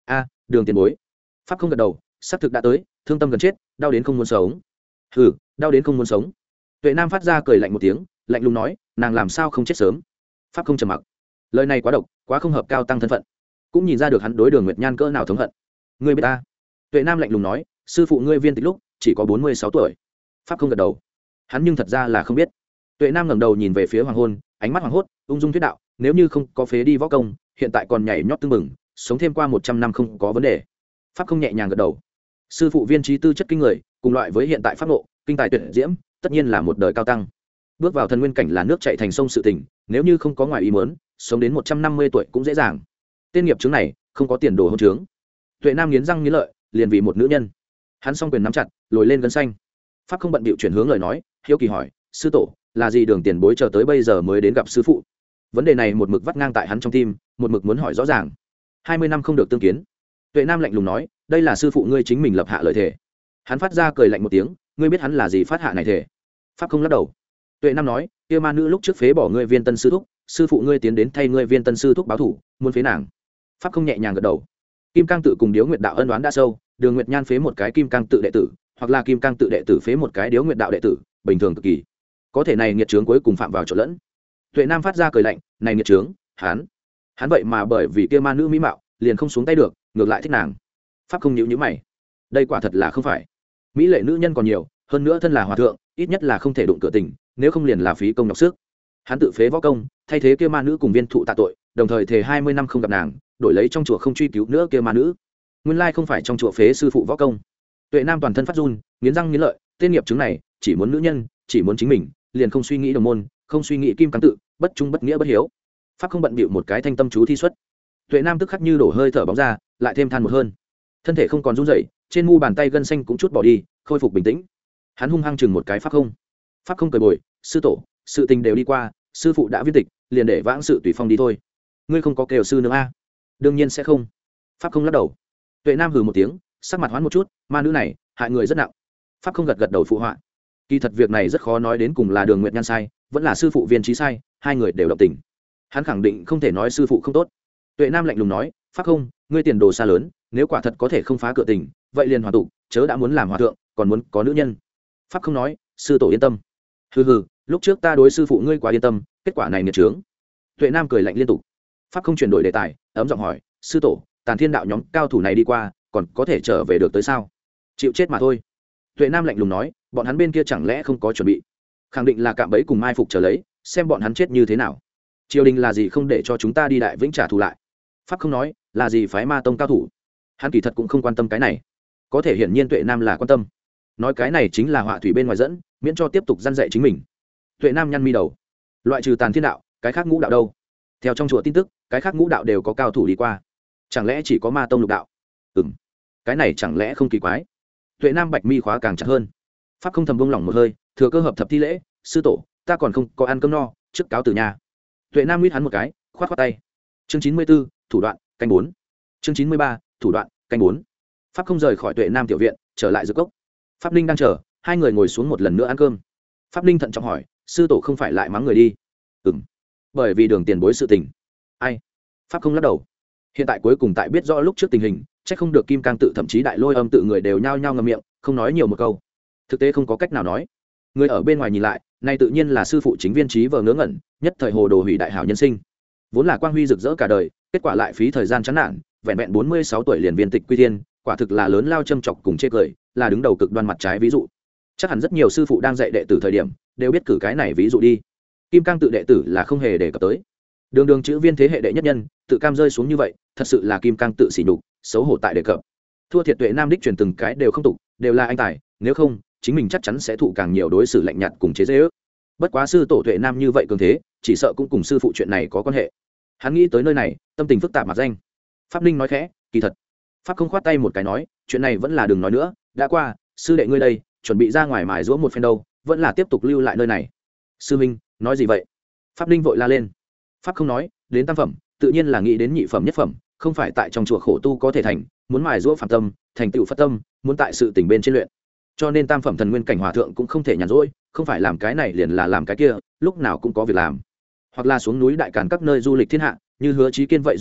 a đường tiền bối. Pháp không gật đầu, xác thực đã tới, thương tâm gần chết, đau đến không muốn sống. Hừ, đau đến không muốn sống. Tuệ Nam phát ra cười lạnh một tiếng, lạnh lùng nói, nàng làm sao không chết sớm. Pháp không trầm mặc. Lời này quá độc, quá không hợp cao tăng thân phận, cũng nhìn ra được hắn đối Đường Nguyệt Nhan cỡ nào thống hận. Ngươi biết ta? Tuệ Nam lạnh lùng nói, sư phụ ngươi viên tịch lúc chỉ có bốn mươi sáu tuổi. Pháp không gật đầu, hắn nhưng thật ra là không biết. Tuệ Nam ngẩng đầu nhìn về phía hoàng hôn, ánh mắt hoàng hốt, ung dung thuyết đạo, nếu như không có phế đi võ công, hiện tại còn nhảy nhót tưng bừng, sống thêm qua một trăm năm không có vấn đề. Pháp không nhẹ nhàng gật đầu. Sư phụ viên trí tư chất kinh người, cùng loại với hiện tại pháp nộ, kinh tài tuyệt diễm, tất nhiên là một đời cao tăng. Bước vào thần nguyên cảnh là nước chảy thành sông sự tình, nếu như không có ngoài ý muốn, sống đến một trăm năm mươi tuổi cũng dễ dàng. Tên nghiệp chứng này không có tiền đồ hôn trướng. Tuệ Nam nghiến răng nghiến lợi, liền vì một nữ nhân. Hắn song quyền nắm chặt, lồi lên gân xanh. Pháp không bận bịu chuyển hướng lời nói, hiếu kỳ hỏi, sư tổ, là gì Đường tiền bối chờ tới bây giờ mới đến gặp sư phụ? Vấn đề này một mực vắt ngang tại hắn trong tim, một mực muốn hỏi rõ ràng. Hai mươi năm không được tương kiến. Tuệ Nam lạnh lùng nói, đây là sư phụ ngươi chính mình lập hạ lời thề. Hắn phát ra cười lạnh một tiếng, ngươi biết hắn là gì phát hạ này thề? Pháp không lắc đầu. Tuệ Nam nói, kia ma nữ lúc trước phế bỏ ngươi viên tân sư thúc, sư phụ ngươi tiến đến thay ngươi viên tân sư thúc báo thủ, muốn phế nàng. Pháp không nhẹ nhàng gật đầu. Kim Cang tự cùng Điếu Nguyệt đạo ân oán đã sâu, Đường Nguyệt Nhan phế một cái Kim Cang tự đệ tử, hoặc là Kim Cang tự đệ tử phế một cái Điếu Nguyệt đạo đệ tử, bình thường cực kỳ. Có thể này nghiệt trướng cuối cùng phạm vào chỗ lẫn. Tuệ Nam phát ra cười lạnh, này nghiệt trướng, hắn, hắn vậy mà bởi vì kia ma nữ mỹ mạo, liền không xuống tay được, ngược lại thích nàng. Pháp không nhíu nhíu mày. Đây quả thật là không phải. Mỹ lệ nữ nhân còn nhiều, hơn nữa thân là hòa thượng, ít nhất là không thể đụng cửa tình, nếu không liền là phí công nhọc sức. Hắn tự phế võ công, thay thế kia ma nữ cùng viên thụ tạ tội, đồng thời thề hai mươi năm không gặp nàng, đổi lấy trong chùa không truy cứu nữa kia ma nữ. Nguyên lai không phải trong chùa phế sư phụ võ công. Tuệ Nam toàn thân phát run, nghiến răng nghiến lợi, tên nghiệp chứng này, chỉ muốn nữ nhân, chỉ muốn chính mình, liền không suy nghĩ đồng môn, không suy nghĩ kim cang tự, bất trung bất nghĩa bất hiếu. Pháp không bận bịu một cái thanh tâm chú thi xuất. Tuệ Nam tức khắc như đổ hơi thở bóng ra, lại thêm than một hơn. Thân thể không còn run rẩy, trên mu bàn tay gân xanh cũng chút bỏ đi, khôi phục bình tĩnh. Hắn hung hăng chừng một cái Pháp không. Pháp không cười bồi, sư tổ, sự tình đều đi qua, sư phụ đã viên tịch, liền để vãng sự tùy phong đi thôi. Ngươi không có kêu sư nương a? Đương nhiên sẽ không. Pháp không lắc đầu. Tuệ Nam hừ một tiếng, sắc mặt hoán một chút, ma nữ này hại người rất nặng. Pháp không gật gật đầu phụ họa. Kỳ thật việc này rất khó nói đến cùng là Đường Nguyệt Nhan sai, vẫn là sư phụ viên trí sai, hai người đều động tình. Hắn khẳng định không thể nói sư phụ không tốt. Tuệ Nam lạnh lùng nói, Pháp không, ngươi tiền đồ xa lớn, nếu quả thật có thể không phá cửa tình, vậy liền hòa tụ, chớ đã muốn làm hòa thượng, còn muốn có nữ nhân. Pháp không nói, sư tổ yên tâm. Hừ hừ, lúc trước ta đối sư phụ ngươi quá yên tâm, kết quả này nghiệt trướng. Tuệ Nam cười lạnh liên tục. Pháp không chuyển đổi đề tài, ấm giọng hỏi, sư tổ, Tàn Thiên đạo nhóm cao thủ này đi qua, còn có thể trở về được tới sao? Chịu chết mà thôi. Tuệ Nam lạnh lùng nói, bọn hắn bên kia chẳng lẽ không có chuẩn bị? Khẳng định là cạm bẫy cùng mai phục chờ lấy, xem bọn hắn chết như thế nào. Triều đình là gì không để cho chúng ta đi đại vĩnh trả thù lại? Pháp không nói, là gì phái ma tông cao thủ? Hắn kỳ thật cũng không quan tâm cái này. Có thể hiển nhiên Tuệ Nam là quan tâm. Nói cái này chính là họa thủy bên ngoài dẫn, miễn cho tiếp tục răn dạy chính mình. Tuệ Nam nhăn mi đầu. Loại trừ Tàn Thiên đạo, cái khác ngũ đạo đâu? Theo trong chùa tin tức, cái khác ngũ đạo đều có cao thủ đi qua. Chẳng lẽ chỉ có ma tông lục đạo? Ừm. Cái này chẳng lẽ không kỳ quái? Tuệ Nam bạch mi khóa càng chặt hơn. Pháp không thầm buông lỏng một hơi, thừa cơ hợp thập thi lễ, sư tổ, ta còn không có ăn cơm no, trước cáo từ nhà. Tuệ Nam mít hắn một cái, khoát khoát tay. Chương chín mươi b ố, thủ đoạn, canh bốn. Chương chín mươi ba, thủ đoạn, canh bốn. Pháp không rời khỏi Tuệ Nam tiểu viện, trở lại dược cốc. Pháp Ninh đang chờ, hai người ngồi xuống một lần nữa ăn cơm. Pháp Ninh thận trọng hỏi, sư tổ không phải lại mắng người đi? Ừm. Bởi vì Đường tiền bối sự tình. Ai? Pháp không lắc đầu. Hiện tại cuối cùng tại biết rõ lúc trước tình hình, chắc không được Kim Cang tự thậm chí Đại Lôi Âm tự người đều nhao nhao ngậm miệng, không nói nhiều một câu. Thực tế không có cách nào nói. Người ở bên ngoài nhìn lại, này tự nhiên là sư phụ chính viên trí vờ ngớ ngẩn, nhất thời hồ đồ hủy đại hảo nhân sinh. Vốn là quang huy rực rỡ cả đời, kết quả lại phí thời gian chán nản, vẹn vẹn bốn mươi sáu tuổi liền viên tịch quy thiên, quả thực là lớn lao châm chọc cùng chê cười, là đứng đầu cực đoan mặt trái ví dụ. Chắc hẳn rất nhiều sư phụ đang dạy đệ tử thời điểm, đều biết cử cái này ví dụ đi. Kim Cang tự đệ tử là không hề đề cập tới. Đường đường chữ viên thế hệ đệ nhất nhân, tự cam rơi xuống như vậy, thật sự là Kim Cang tự sỉ nhục, xấu hổ tại đề cập. Thua thiệt Tuệ Nam đích truyền từng cái đều không tục, đều là anh tài, nếu không, chính mình chắc chắn sẽ thụ càng nhiều đối xử lạnh nhạt cùng chế giễu. Bất quá sư tổ Tuệ Nam như vậy cường thế, chỉ sợ cũng cùng sư phụ chuyện này có quan hệ. Hắn nghĩ tới nơi này, tâm tình phức tạp mặt danh. Pháp Ninh nói khẽ, kỳ thật. Pháp không khoát tay một cái nói, chuyện này vẫn là đừng nói nữa, đã qua, sư đệ ngươi đây, chuẩn bị ra ngoài mài giũa một phen đâu, vẫn là tiếp tục lưu lại nơi này. Sư minh, nói gì vậy? Pháp Ninh vội la lên. Pháp không nói, đến tam phẩm, tự nhiên là nghĩ đến nhị phẩm nhất phẩm, không phải tại trong chùa khổ tu có thể thành, muốn mài giũa phàm tâm, thành tựu Phật tâm, muốn tại sự tình bên trên luyện. Cho nên tam phẩm thần nguyên cảnh hòa thượng cũng không thể nhàn rỗi, không phải làm cái này liền là làm cái kia, lúc nào cũng có việc làm. Hoặc là xuống núi đại càn các nơi du lịch thiên hạ, như Hứa Chí Kiên vậy du học,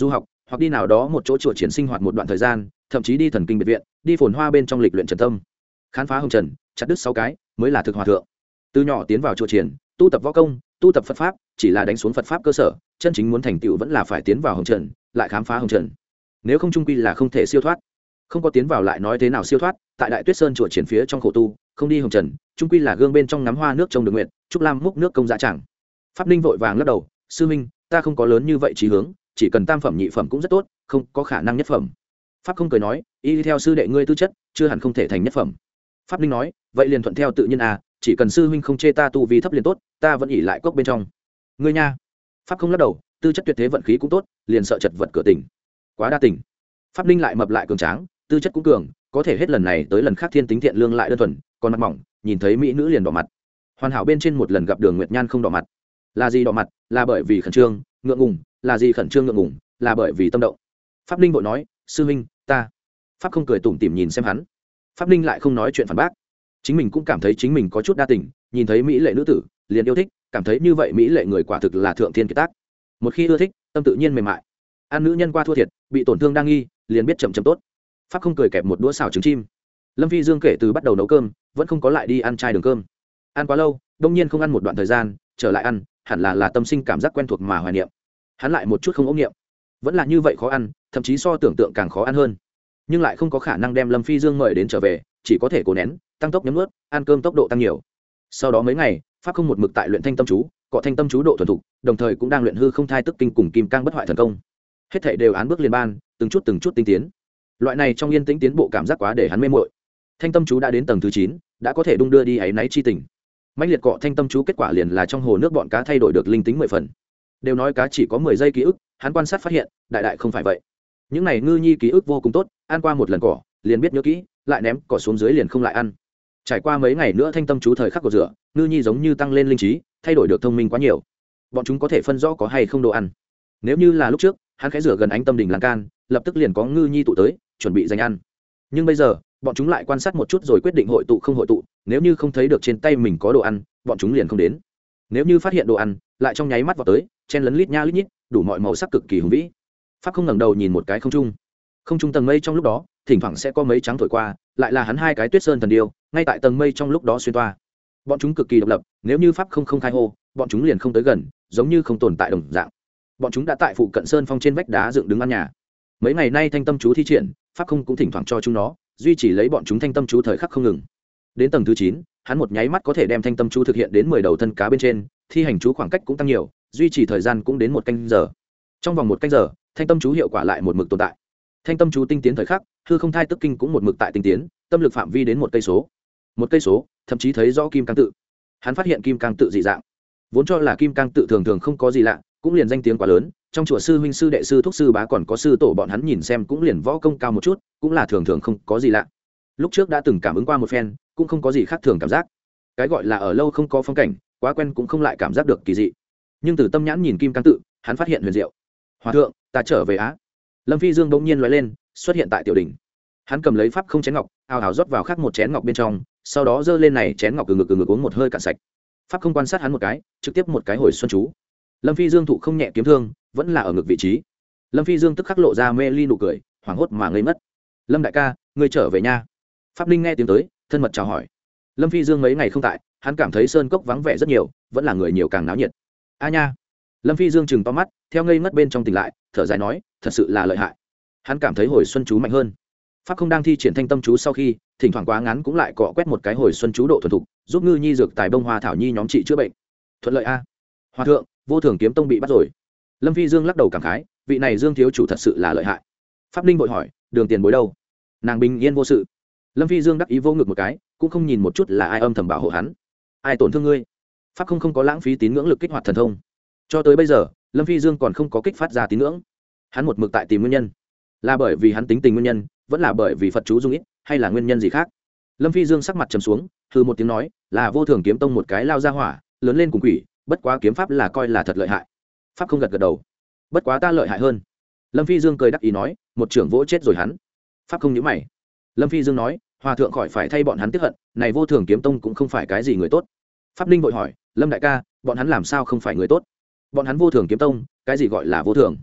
hoặc đi nào đó một chỗ chùa triển sinh hoạt một đoạn thời gian, thậm chí đi thần kinh biệt viện, đi phồn hoa bên trong lịch luyện trần tâm, khám phá hồng trần, chặt đứt sáu cái mới là thực hòa thượng. Từ nhỏ tiến vào chùa triển, tu tập võ công, tu tập Phật pháp, chỉ là đánh xuống Phật pháp cơ sở, chân chính muốn thành tựu vẫn là phải tiến vào hồng trần, lại khám phá hồng trần. Nếu không trung quy là không thể siêu thoát. Không có tiến vào lại nói thế nào siêu thoát, tại Đại Tuyết Sơn chùa triển phía trong khổ tu, không đi hồng trần, trung quy là gương bên trong ngắm hoa nước trông được nguyện, trúc lam múc nước công dạ chẳng. Pháp Ninh vội vàng lắc đầu, sư minh, ta không có lớn như vậy chí hướng, chỉ cần tam phẩm nhị phẩm cũng rất tốt, không có khả năng nhất phẩm. Pháp không cười nói, y theo sư đệ ngươi tư chất, chưa hẳn không thể thành nhất phẩm. Pháp Ninh nói, vậy liền thuận theo tự nhiên à, chỉ cần sư huynh không chê ta tu vi thấp liền tốt, ta vẫn ỉ lại cốc bên trong. Ngươi nha. Pháp không lắc đầu, tư chất tuyệt thế vận khí cũng tốt, liền sợ chật vật cửa tỉnh. Quá đa tình. Pháp Ninh lại mập lại cường tráng, tư chất cũng cường, có thể hết lần này tới lần khác thiên tính thiện lương lại đơn thuần, còn mặt mỏng, nhìn thấy mỹ nữ liền đỏ mặt. Hoàn hảo bên trên một lần gặp Đường Nguyệt Nhan không đỏ mặt. Là gì đỏ mặt? Là bởi vì khẩn trương, ngượng ngùng, là gì khẩn trương ngượng ngùng, là bởi vì tâm động. Pháp Ninh vội nói, sư huynh, ta. Pháp không cười tủm tỉm nhìn xem hắn. Pháp Ninh lại không nói chuyện phản bác. Chính mình cũng cảm thấy chính mình có chút đa tình, nhìn thấy mỹ lệ nữ tử, liền yêu thích, cảm thấy như vậy mỹ lệ người quả thực là thượng thiên kiệt tác. Một khi ưa thích, tâm tự nhiên mềm mại. Ăn nữ nhân qua thua thiệt, bị tổn thương đang nghi, liền biết chậm chậm tốt. Pháp không cười kẹp một đũa xào trứng chim. Lâm Phi Dương kể từ bắt đầu nấu cơm, vẫn không có lại đi ăn chai đường cơm. Ăn quá lâu, đông nhiên không ăn một đoạn thời gian, trở lại ăn, hẳn là là tâm sinh cảm giác quen thuộc mà hoài niệm. Hắn lại một chút không ốm niệm, vẫn là như vậy khó ăn, thậm chí so tưởng tượng càng khó ăn hơn. Nhưng lại không có khả năng đem Lâm Phi Dương mời đến trở về, chỉ có thể cố nén, tăng tốc nhấm nuốt, ăn cơm tốc độ tăng nhiều. Sau đó mấy ngày, Pháp không một mực tại luyện thanh tâm chú, cọ thanh tâm chú độ thuần thục, đồng thời cũng đang luyện hư không thai tức kinh cùng kim cang bất hoại thần công. Hết thảy đều án bước liên ban, từng chút từng chút tinh tiến. Loại này trong yên tĩnh tiến bộ cảm giác quá để hắn mê mội. Thanh tâm chú đã đến tầng thứ chín, đã có thể đung đưa đi áy náy chi tình. Mãnh liệt cọ thanh tâm chú kết quả liền là trong hồ nước bọn cá thay đổi được linh tính mười phần. Đều nói cá chỉ có mười giây ký ức, hắn quan sát phát hiện, đại đại không phải vậy. Những này ngư nhi ký ức vô cùng tốt, ăn qua một lần cỏ, liền biết nhớ kỹ, lại ném cỏ xuống dưới liền không lại ăn. Trải qua mấy ngày nữa thanh tâm chú thời khắc của rửa, ngư nhi giống như tăng lên linh trí, thay đổi được thông minh quá nhiều. Bọn chúng có thể phân rõ có hay không đồ ăn. Nếu như là lúc trước, hắn khẽ rửa gần ánh tâm đỉnh lan can, lập tức liền có ngư nhi tụ tới, chuẩn bị dành ăn. Nhưng bây giờ, bọn chúng lại quan sát một chút rồi quyết định hội tụ không hội tụ, nếu như không thấy được trên tay mình có đồ ăn, bọn chúng liền không đến. Nếu như phát hiện đồ ăn, lại trong nháy mắt vào tới, chen lấn lít nha lít nhít, đủ mọi màu sắc cực kỳ hùng vĩ. Pháp không ngẩng đầu nhìn một cái không trung. Không trung tầng mây trong lúc đó, thỉnh thoảng sẽ có mấy trắng thổi qua, lại là hắn hai cái Tuyết Sơn thần điêu, ngay tại tầng mây trong lúc đó xuyên toa. Bọn chúng cực kỳ độc lập, nếu như pháp không không khai hô, bọn chúng liền không tới gần, giống như không tồn tại đồng dạng. Bọn chúng đã tại phụ cận sơn phong trên vách đá dựng đứng ăn nhà. Mấy ngày nay thanh tâm chú thi triển, pháp không cũng thỉnh thoảng cho chúng nó, duy trì lấy bọn chúng thanh tâm chú thời khắc không ngừng. Đến tầng thứ chín, hắn một nháy mắt có thể đem thanh tâm chú thực hiện đến mười đầu thân cá bên trên, thi hành chú khoảng cách cũng tăng nhiều, duy trì thời gian cũng đến một canh giờ. Trong vòng một canh giờ, thanh tâm chú hiệu quả lại một mực tồn tại. Thanh tâm chú tinh tiến thời khắc, hư không thai tức kinh cũng một mực tại tinh tiến, tâm lực phạm vi đến một cây số. Một cây số, thậm chí thấy rõ kim cang tự. Hắn phát hiện kim cang tự dị dạng. Vốn cho là kim cang tự thường thường không có gì lạ, cũng liền danh tiếng quá lớn, trong chùa sư huynh sư đệ sư thúc sư bá còn có sư tổ bọn hắn nhìn xem cũng liền võ công cao một chút, cũng là thường thường không có gì lạ. Lúc trước đã từng cảm ứng qua một phen, cũng không có gì khác thường cảm giác. Cái gọi là ở lâu không có phong cảnh, quá quen cũng không lại cảm giác được kỳ dị. Nhưng từ tâm nhãn nhìn kim cang tự, hắn phát hiện huyền diệu. Hòa thượng, ta trở về á. Lâm Phi Dương bỗng nhiên lóe lên, xuất hiện tại tiểu đỉnh. Hắn cầm lấy pháp không chén ngọc, ào ào rót vào khác một chén ngọc bên trong, sau đó giơ lên này chén ngọc từ ngực từ ngực uống một hơi cạn sạch. Pháp không quan sát hắn một cái, trực tiếp một cái hồi xuân chú. Lâm Phi Dương thụ không nhẹ kiếm thương, vẫn là ở ngực vị trí. Lâm Phi Dương tức khắc lộ ra mê ly nụ cười, hoảng hốt mà ngây mất. Lâm đại ca, ngươi trở về nha. Pháp Linh nghe tiếng tới, thân mật chào hỏi. Lâm Phi Dương mấy ngày không tại, hắn cảm thấy sơn cốc vắng vẻ rất nhiều, vẫn là người nhiều càng náo nhiệt. A nha. Lâm Phi Dương chừng to mắt, theo ngây ngất bên trong tỉnh lại, thở dài nói, thật sự là lợi hại. Hắn cảm thấy hồi xuân chú mạnh hơn. Pháp không đang thi triển thanh tâm chú sau khi, thỉnh thoảng quá ngắn cũng lại cọ quét một cái hồi xuân chú độ thuần thục, giúp ngư nhi dược tài bông hoa thảo nhi nhóm trị chữa bệnh. Thuận lợi a. Hòa thượng, Vô Thường kiếm tông bị bắt rồi. Lâm Phi Dương lắc đầu cảm khái, vị này Dương thiếu chủ thật sự là lợi hại. Pháp Linh vội hỏi, Đường tiền bối đâu? Nàng bình yên vô sự. Lâm Phi Dương đắc ý vô ngực một cái, cũng không nhìn một chút là ai âm thầm bảo hộ hắn. Ai tổn thương ngươi? Pháp không không có lãng phí tín ngưỡng lực kích hoạt thần thông. Cho tới bây giờ, Lâm Phi Dương còn không có kích phát ra tín ngưỡng. Hắn một mực tại tìm nguyên nhân. Là bởi vì hắn tính tình nguyên nhân, vẫn là bởi vì Phật chú dung ít, hay là nguyên nhân gì khác? Lâm Phi Dương sắc mặt trầm xuống, hừ một tiếng nói, là Vô Thường kiếm tông một cái lao ra hỏa, lớn lên cùng quỷ, bất quá kiếm pháp là coi là thật lợi hại. Pháp không gật gật đầu. Bất quá ta lợi hại hơn. Lâm Phi Dương cười đắc ý nói, một trưởng vỗ chết rồi hắn. Pháp không nhíu mày. Lâm Phi Dương nói, hòa thượng khỏi phải thay bọn hắn tiếp hận, này Vô Thường kiếm tông cũng không phải cái gì người tốt. Pháp Linh vội hỏi, Lâm đại ca, bọn hắn làm sao không phải người tốt? Bọn hắn Vô Thường kiếm tông, cái gì gọi là vô thường?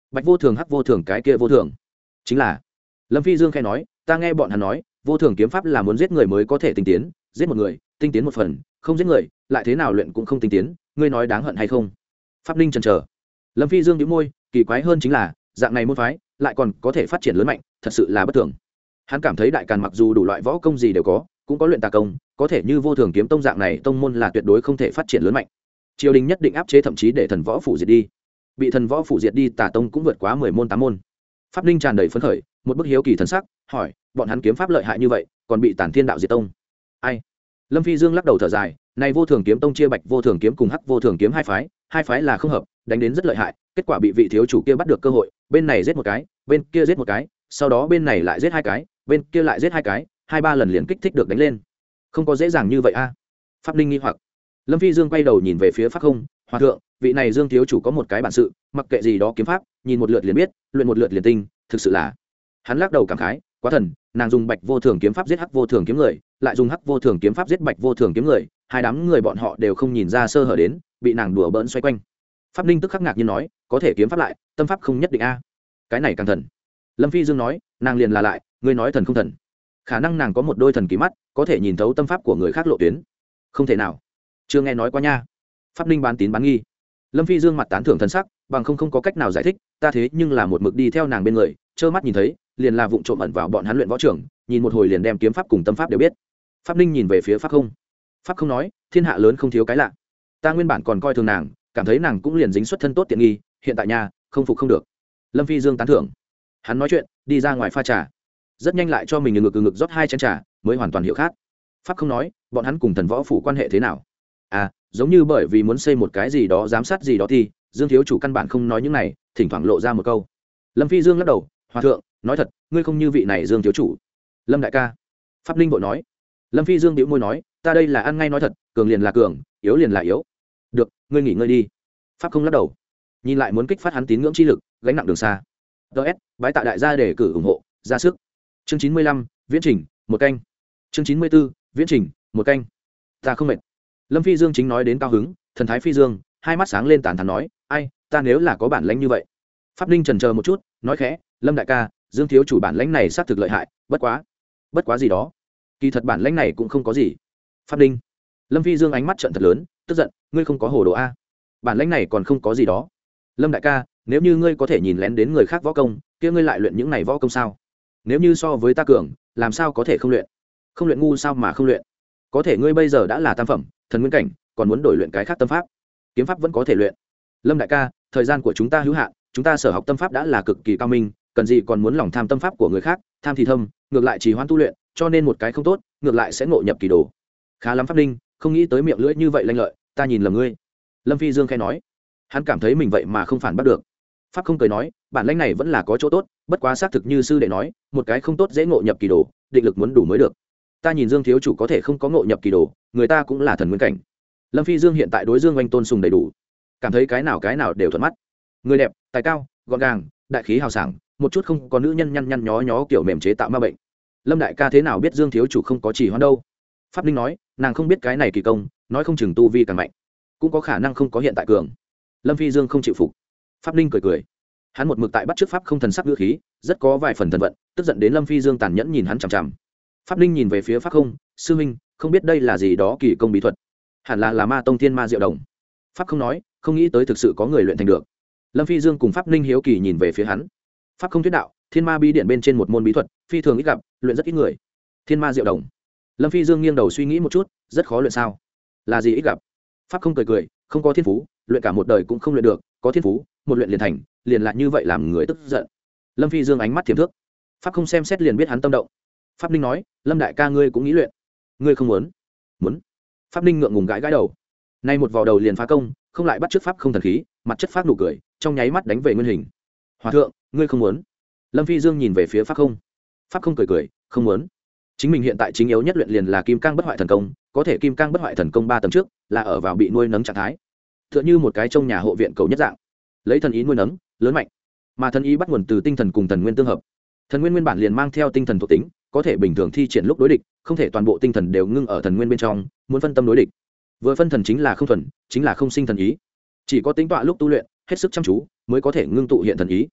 bạch vô thường hắc vô thường cái kia vô thường chính là Lâm Phi Dương khai nói, ta nghe bọn hắn nói vô thường kiếm pháp là muốn giết người mới có thể tinh tiến, giết một người tinh tiến một phần, không giết người lại thế nào luyện cũng không tinh tiến, ngươi nói đáng hận hay không? Pháp Ninh chần chờ. Lâm Phi Dương nhíu môi, kỳ quái hơn chính là dạng này môn phái lại còn có thể phát triển lớn mạnh, thật sự là bất thường. Hắn cảm thấy đại càn mặc dù đủ loại võ công gì đều có, cũng có luyện tà công, có thể như vô thường kiếm tông dạng này tông môn là tuyệt đối không thể phát triển lớn mạnh. Triều đình nhất định áp chế, thậm chí để thần võ phủ diệt đi. Bị thần võ phủ diệt đi, tà tông cũng vượt quá mười môn tám môn. Pháp Ninh tràn đầy phấn khởi, một bức hiếu kỳ thần sắc, hỏi, bọn hắn kiếm pháp lợi hại như vậy, còn bị Tản Thiên đạo diệt tông? Ai? Lâm Phi Dương lắc đầu thở dài, này vô thường kiếm tông chia bạch vô thường kiếm cùng hắc vô thường kiếm hai phái, hai phái là không hợp, đánh đến rất lợi hại, kết quả bị vị thiếu chủ kia bắt được cơ hội, bên này giết một cái, bên kia giết một cái, sau đó bên này lại giết hai cái, bên kia lại giết hai cái, hai ba lần liền kích thích được đánh lên. Không có dễ dàng như vậy a. À? Pháp Ninh nghi hoặc. Lâm Phi Dương quay đầu nhìn về phía Pháp Không, hòa thượng, vị này Dương thiếu chủ có một cái bản sự, mặc kệ gì đó kiếm pháp, nhìn một lượt liền biết, luyện một lượt liền tinh, thực sự là. Hắn lắc đầu cảm khái, quá thần, nàng dùng bạch vô thường kiếm pháp giết hắc vô thường kiếm người, lại dùng hắc vô thường kiếm pháp giết bạch vô thường kiếm người, hai đám người bọn họ đều không nhìn ra sơ hở đến, bị nàng đùa bỡn xoay quanh. Pháp Ninh tức khắc ngạc nhiên nói, có thể kiếm pháp lại, tâm pháp không nhất định a. À. Cái này càng thần. Lâm Phi Dương nói, nàng liền là lại, ngươi nói thần không thần, khả năng nàng có một đôi thần kỳ mắt, có thể nhìn thấu tâm pháp của người khác lộ tuyến. Không thể nào, chưa nghe nói qua nha. Pháp Ninh bán tín bán nghi. Lâm Phi Dương mặt tán thưởng thần sắc, bằng không không có cách nào giải thích, ta thế nhưng là một mực đi theo nàng bên người, trơ mắt nhìn thấy, liền là vụng trộm ẩn vào bọn hắn luyện võ trưởng, nhìn một hồi liền đem kiếm pháp cùng tâm pháp đều biết. Pháp Ninh nhìn về phía Pháp Không. Pháp Không nói, thiên hạ lớn không thiếu cái lạ, ta nguyên bản còn coi thường nàng, cảm thấy nàng cũng liền dính xuất thân tốt tiện nghi, hiện tại nhà không phục không được. Lâm Phi Dương tán thưởng. Hắn nói chuyện, đi ra ngoài pha trà, rất nhanh lại cho mình ngực ngực rót hai chén trà, mới hoàn toàn hiểu khát. Pháp Không nói, bọn hắn cùng thần võ phủ quan hệ thế nào? À, giống như bởi vì muốn xây một cái gì đó giám sát gì đó thì Dương thiếu chủ căn bản không nói những này, thỉnh thoảng lộ ra một câu. Lâm Phi Dương lắc đầu, hòa thượng, nói thật, ngươi không như vị này Dương thiếu chủ. Lâm đại ca. Pháp Ninh vội nói. Lâm Phi Dương bĩu môi nói, ta đây là ăn ngay nói thật, cường liền là cường, yếu liền là yếu. Được, ngươi nghỉ ngơi đi. Pháp Không lắc đầu, nhìn lại muốn kích phát hắn tín ngưỡng chi lực, gánh nặng đường xa. ts bái tạ đại gia để cử ủng hộ ra sức. Chương chín mươi lăm, viễn trình một canh. Chương chín mươi b ố viễn trình một canh. Ta không mệt. Lâm Phi Dương chính nói đến cao hứng, thần thái phi dương, hai mắt sáng lên tàn thắn nói, ai, ta nếu là có bản lãnh như vậy. Pháp Ninh trần chờ một chút, nói khẽ, Lâm đại ca, Dương thiếu chủ bản lãnh này xác thực lợi hại, bất quá bất quá gì đó, kỳ thật bản lãnh này cũng không có gì. Pháp Ninh. Lâm Phi Dương ánh mắt trợn thật lớn, tức giận, ngươi không có hồ đồ a? Bản lãnh này còn không có gì đó. Lâm đại ca, nếu như ngươi có thể nhìn lén đến người khác võ công, kia ngươi lại luyện những này võ công sao? Nếu như so với ta cường, làm sao có thể không luyện? Không luyện ngu sao mà không luyện? Có thể ngươi bây giờ đã là tam phẩm thần nguyên cảnh, còn muốn đổi luyện cái khác tâm pháp, kiếm pháp vẫn có thể luyện. Lâm đại ca, thời gian của chúng ta hữu hạn, chúng ta sở học tâm pháp đã là cực kỳ cao minh, cần gì còn muốn lòng tham tâm pháp của người khác, tham thì thâm, ngược lại chỉ hoan tu luyện, cho nên một cái không tốt, ngược lại sẽ ngộ nhập kỳ đồ. Khá lắm Pháp Ninh, không nghĩ tới miệng lưỡi như vậy lanh lợi, ta nhìn lầm ngươi. Lâm Phi Dương khẽ nói, hắn cảm thấy mình vậy mà không phản bắt được. Pháp Không cười nói, bản lãnh này vẫn là có chỗ tốt, bất quá xác thực như sư đệ nói, một cái không tốt dễ ngộ nhập kỳ đồ, định lực muốn đủ mới được. Ta nhìn Dương thiếu chủ có thể không có ngộ nhập kỳ đồ, người ta cũng là thần nguyên cảnh. Lâm Phi Dương hiện tại đối Dương Oanh tôn sùng đầy đủ, cảm thấy cái nào cái nào đều thuận mắt. Người đẹp, tài cao, gọn gàng, đại khí hào sảng, một chút không có nữ nhân nhăn nhăn nhó nhó kiểu mềm chế tạo ma bệnh. Lâm đại ca thế nào biết Dương thiếu chủ không có chỉ hoan đâu? Pháp Ninh nói, nàng không biết cái này kỳ công, nói không chừng tu vi càng mạnh, cũng có khả năng không có hiện tại cường. Lâm Phi Dương không chịu phục. Pháp Ninh cười cười, hắn một mực tại bắt trước pháp không thần sắc ngữ khí, rất có vài phần thần vận, tức giận đến Lâm Phi Dương tàn nhẫn nhìn hắn chằm chằm. Pháp Ninh nhìn về phía Pháp Không, sư huynh, không biết đây là gì đó kỳ công bí thuật, hẳn là là Ma Tông Thiên Ma Diệu Đồng. Pháp Không nói, không nghĩ tới thực sự có người luyện thành được. Lâm Phi Dương cùng Pháp Ninh hiếu kỳ nhìn về phía hắn. Pháp Không thuyết đạo, Thiên Ma bí điện bên trên một môn bí thuật, phi thường ít gặp, luyện rất ít người. Thiên Ma Diệu Đồng. Lâm Phi Dương nghiêng đầu suy nghĩ một chút, rất khó luyện sao? Là gì ít gặp? Pháp Không cười cười, không có thiên phú, luyện cả một đời cũng không luyện được, có thiên phú, một luyện liền thành, liền lại như vậy làm người tức giận. Lâm Phi Dương ánh mắt thiểm thước. Pháp Không xem xét liền biết hắn tâm động. Pháp Ninh nói, Lâm đại ca ngươi cũng nghĩ luyện, ngươi không muốn? Muốn. Pháp Ninh ngượng ngùng gãi gãi đầu. Nay một vào đầu liền phá công, không lại bắt trước pháp không thần khí, mặt chất phát nụ cười, trong nháy mắt đánh về nguyên hình. Hòa thượng, ngươi không muốn? Lâm Phi Dương nhìn về phía Pháp Không. Pháp Không cười cười, không muốn. Chính mình hiện tại chính yếu nhất luyện liền là Kim Cang Bất Hoại Thần Công, có thể Kim Cang Bất Hoại Thần Công ba tầng trước là ở vào bị nuôi nấng trạng thái, tựa như một cái trong nhà hộ viện cầu nhất dạng, lấy thần ý nuôi nấng, lớn mạnh, mà thần ý bắt nguồn từ tinh thần cùng thần nguyên tương hợp. Thần nguyên nguyên bản liền mang theo tinh thần thuộc tính, có thể bình thường thi triển lúc đối địch, không thể toàn bộ tinh thần đều ngưng ở thần nguyên bên trong, muốn phân tâm đối địch. Vừa phân thần chính là không thuần, chính là không sinh thần ý. Chỉ có tính tọa lúc tu luyện, hết sức chăm chú, mới có thể ngưng tụ hiện thần ý.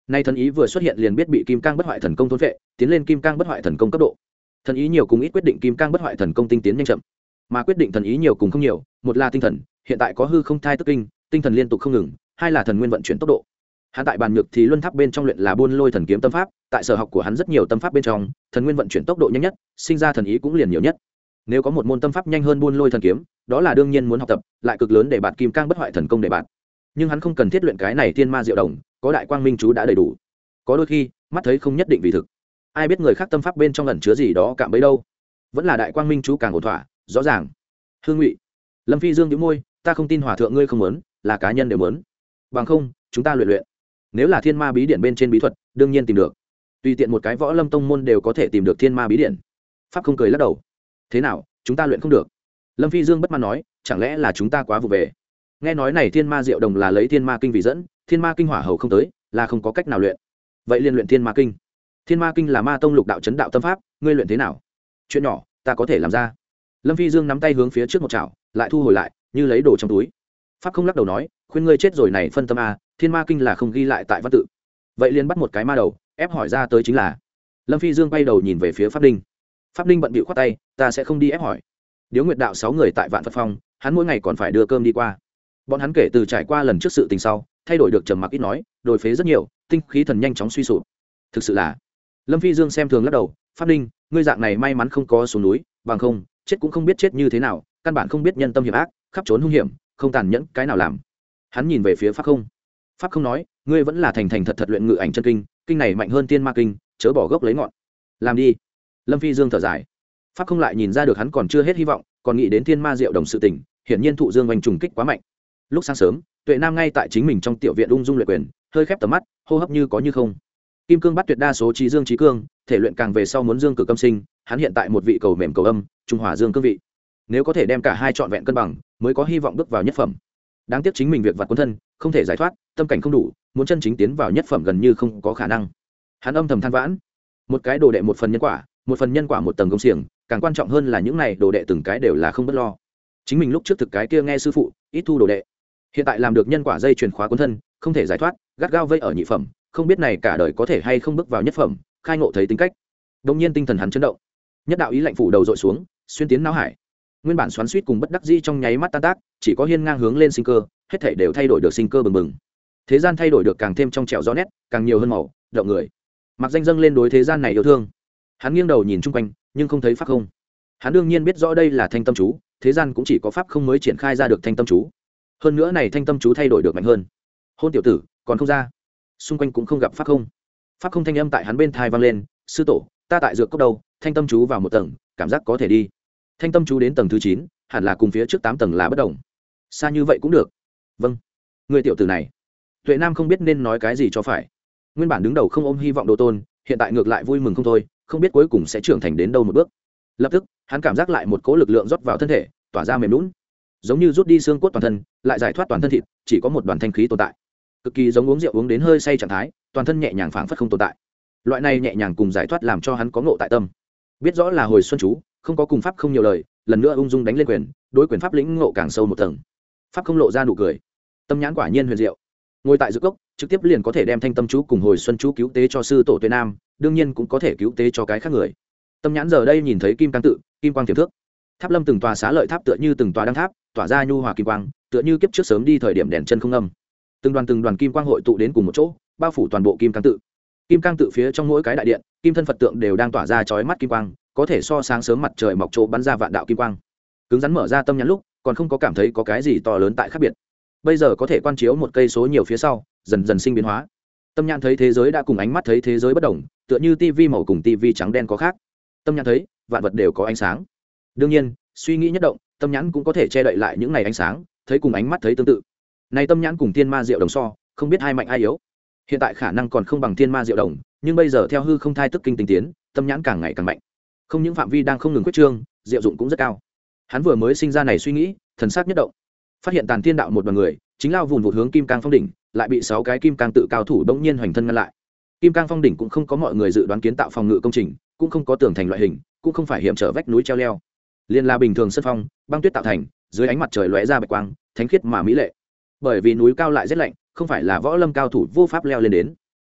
nay thần ý vừa xuất hiện liền biết bị kim cang bất hoại thần công thôn vệ, tiến lên kim cang bất hoại thần công cấp độ. Thần ý nhiều cùng ít quyết định kim cang bất hoại thần công tinh tiến nhanh chậm, mà quyết định thần ý nhiều cùng không nhiều, một là tinh thần, hiện tại có hư không thai tức kinh, tinh thần liên tục không ngừng, hai là thần nguyên vận chuyển tốc độ. Hắn tại bàn nhược thì luân tháp bên trong luyện là buôn lôi thần kiếm tâm pháp, tại sở học của hắn rất nhiều tâm pháp bên trong, thần nguyên vận chuyển tốc độ nhanh nhất, sinh ra thần ý cũng liền nhiều nhất. Nếu có một môn tâm pháp nhanh hơn buôn lôi thần kiếm, đó là đương nhiên muốn học tập, lại cực lớn để bạn kim cang bất hoại thần công để bạn. Nhưng hắn không cần thiết luyện cái này thiên ma diệu đồng, có đại quang minh chú đã đầy đủ. Có đôi khi, mắt thấy không nhất định vì thực. Ai biết người khác tâm pháp bên trong ẩn chứa gì đó cạm bẫy đâu. Vẫn là đại quang minh chú càng ổn thỏa, rõ ràng. Hương Ngụy, Lâm Phi Dương nhíu môi, ta không tin hòa thượng ngươi không muốn, là cá nhân đều muốn. Bằng không, chúng ta luyện luyện. Nếu là thiên ma bí điển bên trên bí thuật, đương nhiên tìm được. Tùy tiện một cái võ lâm tông môn đều có thể tìm được thiên ma bí điển. Pháp không cười lắc đầu. Thế nào, chúng ta luyện không được? Lâm Phi Dương bất mãn nói, chẳng lẽ là chúng ta quá vụ về? Nghe nói này thiên ma diệu đồng là lấy thiên ma kinh vì dẫn, thiên ma kinh hỏa hầu không tới, là không có cách nào luyện. Vậy liên luyện thiên ma kinh. Thiên ma kinh là ma tông lục đạo chấn đạo tâm pháp, ngươi luyện thế nào? Chuyện nhỏ, ta có thể làm ra. Lâm Phi Dương nắm tay hướng phía trước một chảo, lại thu hồi lại, như lấy đồ trong túi. Pháp không lắc đầu nói, khuyên ngươi chết rồi này phân tâm a, thiên ma kinh là không ghi lại tại văn tự. Vậy liền bắt một cái ma đầu, ép hỏi ra tới chính là. Lâm Phi Dương quay đầu nhìn về phía Pháp Đinh. Pháp Đinh bận bịu khoát tay, ta sẽ không đi ép hỏi. Điếu Nguyệt đạo sáu người tại Vạn Phật Phong, hắn mỗi ngày còn phải đưa cơm đi qua. Bọn hắn kể từ trải qua lần trước sự tình sau, thay đổi được trầm mặc ít nói, đổi phế rất nhiều, tinh khí thần nhanh chóng suy sụp. Thực sự là. Lâm Phi Dương xem thường lắc đầu, Pháp Đinh, ngươi dạng này may mắn không có xuống núi, bằng không, chết cũng không biết chết như thế nào, căn bản không biết nhân tâm hiểm ác, khắp trốn hung hiểm, không tàn nhẫn cái nào làm. Hắn nhìn về phía Pháp Không. Pháp Không nói, ngươi vẫn là thành thành thật thật luyện ngự ảnh chân kinh, kinh này mạnh hơn tiên ma kinh, chớ bỏ gốc lấy ngọn. Làm đi. Lâm Phi Dương thở dài. Pháp Không lại nhìn ra được hắn còn chưa hết hy vọng, còn nghĩ đến thiên ma diệu đồng sự tình, hiển nhiên thụ dương oanh trùng kích quá mạnh. Lúc sáng sớm, Tuệ Nam ngay tại chính mình trong tiểu viện ung dung luyện quyền, hơi khép tầm mắt, hô hấp như có như không. Kim cương bắt tuyệt đa số trí dương trí cương, thể luyện càng về sau muốn dương cực âm sinh, hắn hiện tại một vị cầu mềm cầu âm, trung hòa dương cương vị. Nếu có thể đem cả hai trọn vẹn cân bằng, mới có hy vọng bước vào nhất phẩm. Đáng tiếc chính mình việc vặt cuốn thân, không thể giải thoát, tâm cảnh không đủ, muốn chân chính tiến vào nhất phẩm gần như không có khả năng. Hắn âm thầm than vãn, một cái đồ đệ một phần nhân quả, một phần nhân quả một tầng công xiềng, càng quan trọng hơn là những này đồ đệ từng cái đều là không bất lo. Chính mình lúc trước thực cái kia nghe sư phụ, ít thu đồ đệ. Hiện tại làm được nhân quả dây truyền khóa cuốn thân, không thể giải thoát, gắt gao vây ở nhị phẩm, không biết này cả đời có thể hay không bước vào nhất phẩm, khai ngộ thấy tính cách. Đột nhiên tinh thần hắn chấn động, nhất đạo ý lạnh phủ đầu dội xuống, xuyên tiến não hải. Nguyên bản xoắn xuýt cùng bất đắc dĩ trong nháy mắt tan tác, chỉ có hiên ngang hướng lên sinh cơ, hết thảy đều thay đổi được sinh cơ bừng bừng. Thế gian thay đổi được càng thêm trong trẻo rõ nét, càng nhiều hơn màu, động người. Mặc danh dâng lên đối thế gian này yêu thương. Hắn nghiêng đầu nhìn chung quanh, nhưng không thấy Pháp Không. Hắn đương nhiên biết rõ đây là thanh tâm chú, thế gian cũng chỉ có Pháp Không mới triển khai ra được thanh tâm chú. Hơn nữa này thanh tâm chú thay đổi được mạnh hơn. Hôn tiểu tử, còn không ra. Xung quanh cũng không gặp Pháp Không. Pháp Không thanh âm tại hắn bên tai vang lên, sư tổ, ta tại dược cốc đâu, thanh tâm chú vào một tầng, cảm giác có thể đi. Thanh tâm chú đến tầng thứ chín, hẳn là cùng phía trước tám tầng là bất đồng. Xa như vậy cũng được. Vâng. Người tiểu tử này. Tuệ Nam không biết nên nói cái gì cho phải. Nguyên bản đứng đầu không ôm hy vọng độ tôn, hiện tại ngược lại vui mừng không thôi, không biết cuối cùng sẽ trưởng thành đến đâu một bước. Lập tức, hắn cảm giác lại một cỗ lực lượng rót vào thân thể, tỏa ra mềm nhũn, giống như rút đi xương cốt toàn thân, lại giải thoát toàn thân thịt, chỉ có một đoàn thanh khí tồn tại. Cực kỳ giống uống rượu uống đến hơi say trạng thái, toàn thân nhẹ nhàng phảng phất không tồn tại. Loại này nhẹ nhàng cùng giải thoát làm cho hắn có ngộ tại tâm. Biết rõ là hồi xuân chú, không có cùng pháp không nhiều lời, lần nữa ung dung đánh lên quyền, đối quyền pháp lĩnh ngộ càng sâu một tầng. Pháp không lộ ra nụ cười, tâm nhãn quả nhiên huyền diệu. Ngồi tại dược cốc, trực tiếp liền có thể đem thanh tâm chú cùng hồi xuân chú cứu tế cho sư tổ Tuệ Nam, đương nhiên cũng có thể cứu tế cho cái khác người. Tâm nhãn giờ đây nhìn thấy kim cang tự, kim quang tiềm thước. Tháp lâm từng tòa xá lợi tháp tựa như từng tòa đăng tháp, tỏa ra nhu hòa kim quang, tựa như kiếp trước sớm đi thời điểm đèn chân không âm. Từng đoàn từng đoàn kim quang hội tụ đến cùng một chỗ, bao phủ toàn bộ kim cang tự. Kim cang tự phía trong mỗi cái đại điện, kim thân Phật tượng đều đang tỏa ra chói mắt kim quang, có thể so sáng sớm mặt trời mọc chỗ bắn ra vạn đạo kim quang. Cứng rắn mở ra tâm nhãn lúc, còn không có cảm thấy có cái gì to lớn tại khác biệt. Bây giờ có thể quan chiếu một cây số nhiều phía sau, dần dần sinh biến hóa. Tâm nhãn thấy thế giới đã cùng ánh mắt thấy thế giới bất đồng, tựa như tivi màu cùng tivi trắng đen có khác. Tâm nhãn thấy, vạn vật đều có ánh sáng. Đương nhiên, suy nghĩ nhất động, tâm nhãn cũng có thể che đậy lại những này ánh sáng, thấy cùng ánh mắt thấy tương tự. Này tâm nhãn cùng tiên ma diệu đồng so, không biết ai mạnh ai yếu. Hiện tại khả năng còn không bằng tiên ma diệu đồng, nhưng bây giờ theo hư không thai tức kinh tinh tiến, tâm nhãn càng ngày càng mạnh. Không những phạm vi đang không ngừng quyết trương, diệu dụng cũng rất cao. Hắn vừa mới sinh ra này suy nghĩ, thần sắc nhất động, phát hiện tàn thiên đạo một đoàn người chính lao vùn vụt hướng kim cang phong đỉnh, lại bị sáu cái kim cang tự cao thủ đống nhiên hoành thân ngăn lại. Kim cang phong đỉnh cũng không có mọi người dự đoán kiến tạo phòng ngự công trình, cũng không có tường thành loại hình, cũng không phải hiểm trở vách núi treo leo, liên la bình thường sân phong băng tuyết tạo thành, dưới ánh mặt trời lóe ra bạch quang, thánh khiết mà mỹ lệ. Bởi vì núi cao lại rất lạnh, không phải là võ lâm cao thủ vô pháp leo lên đến.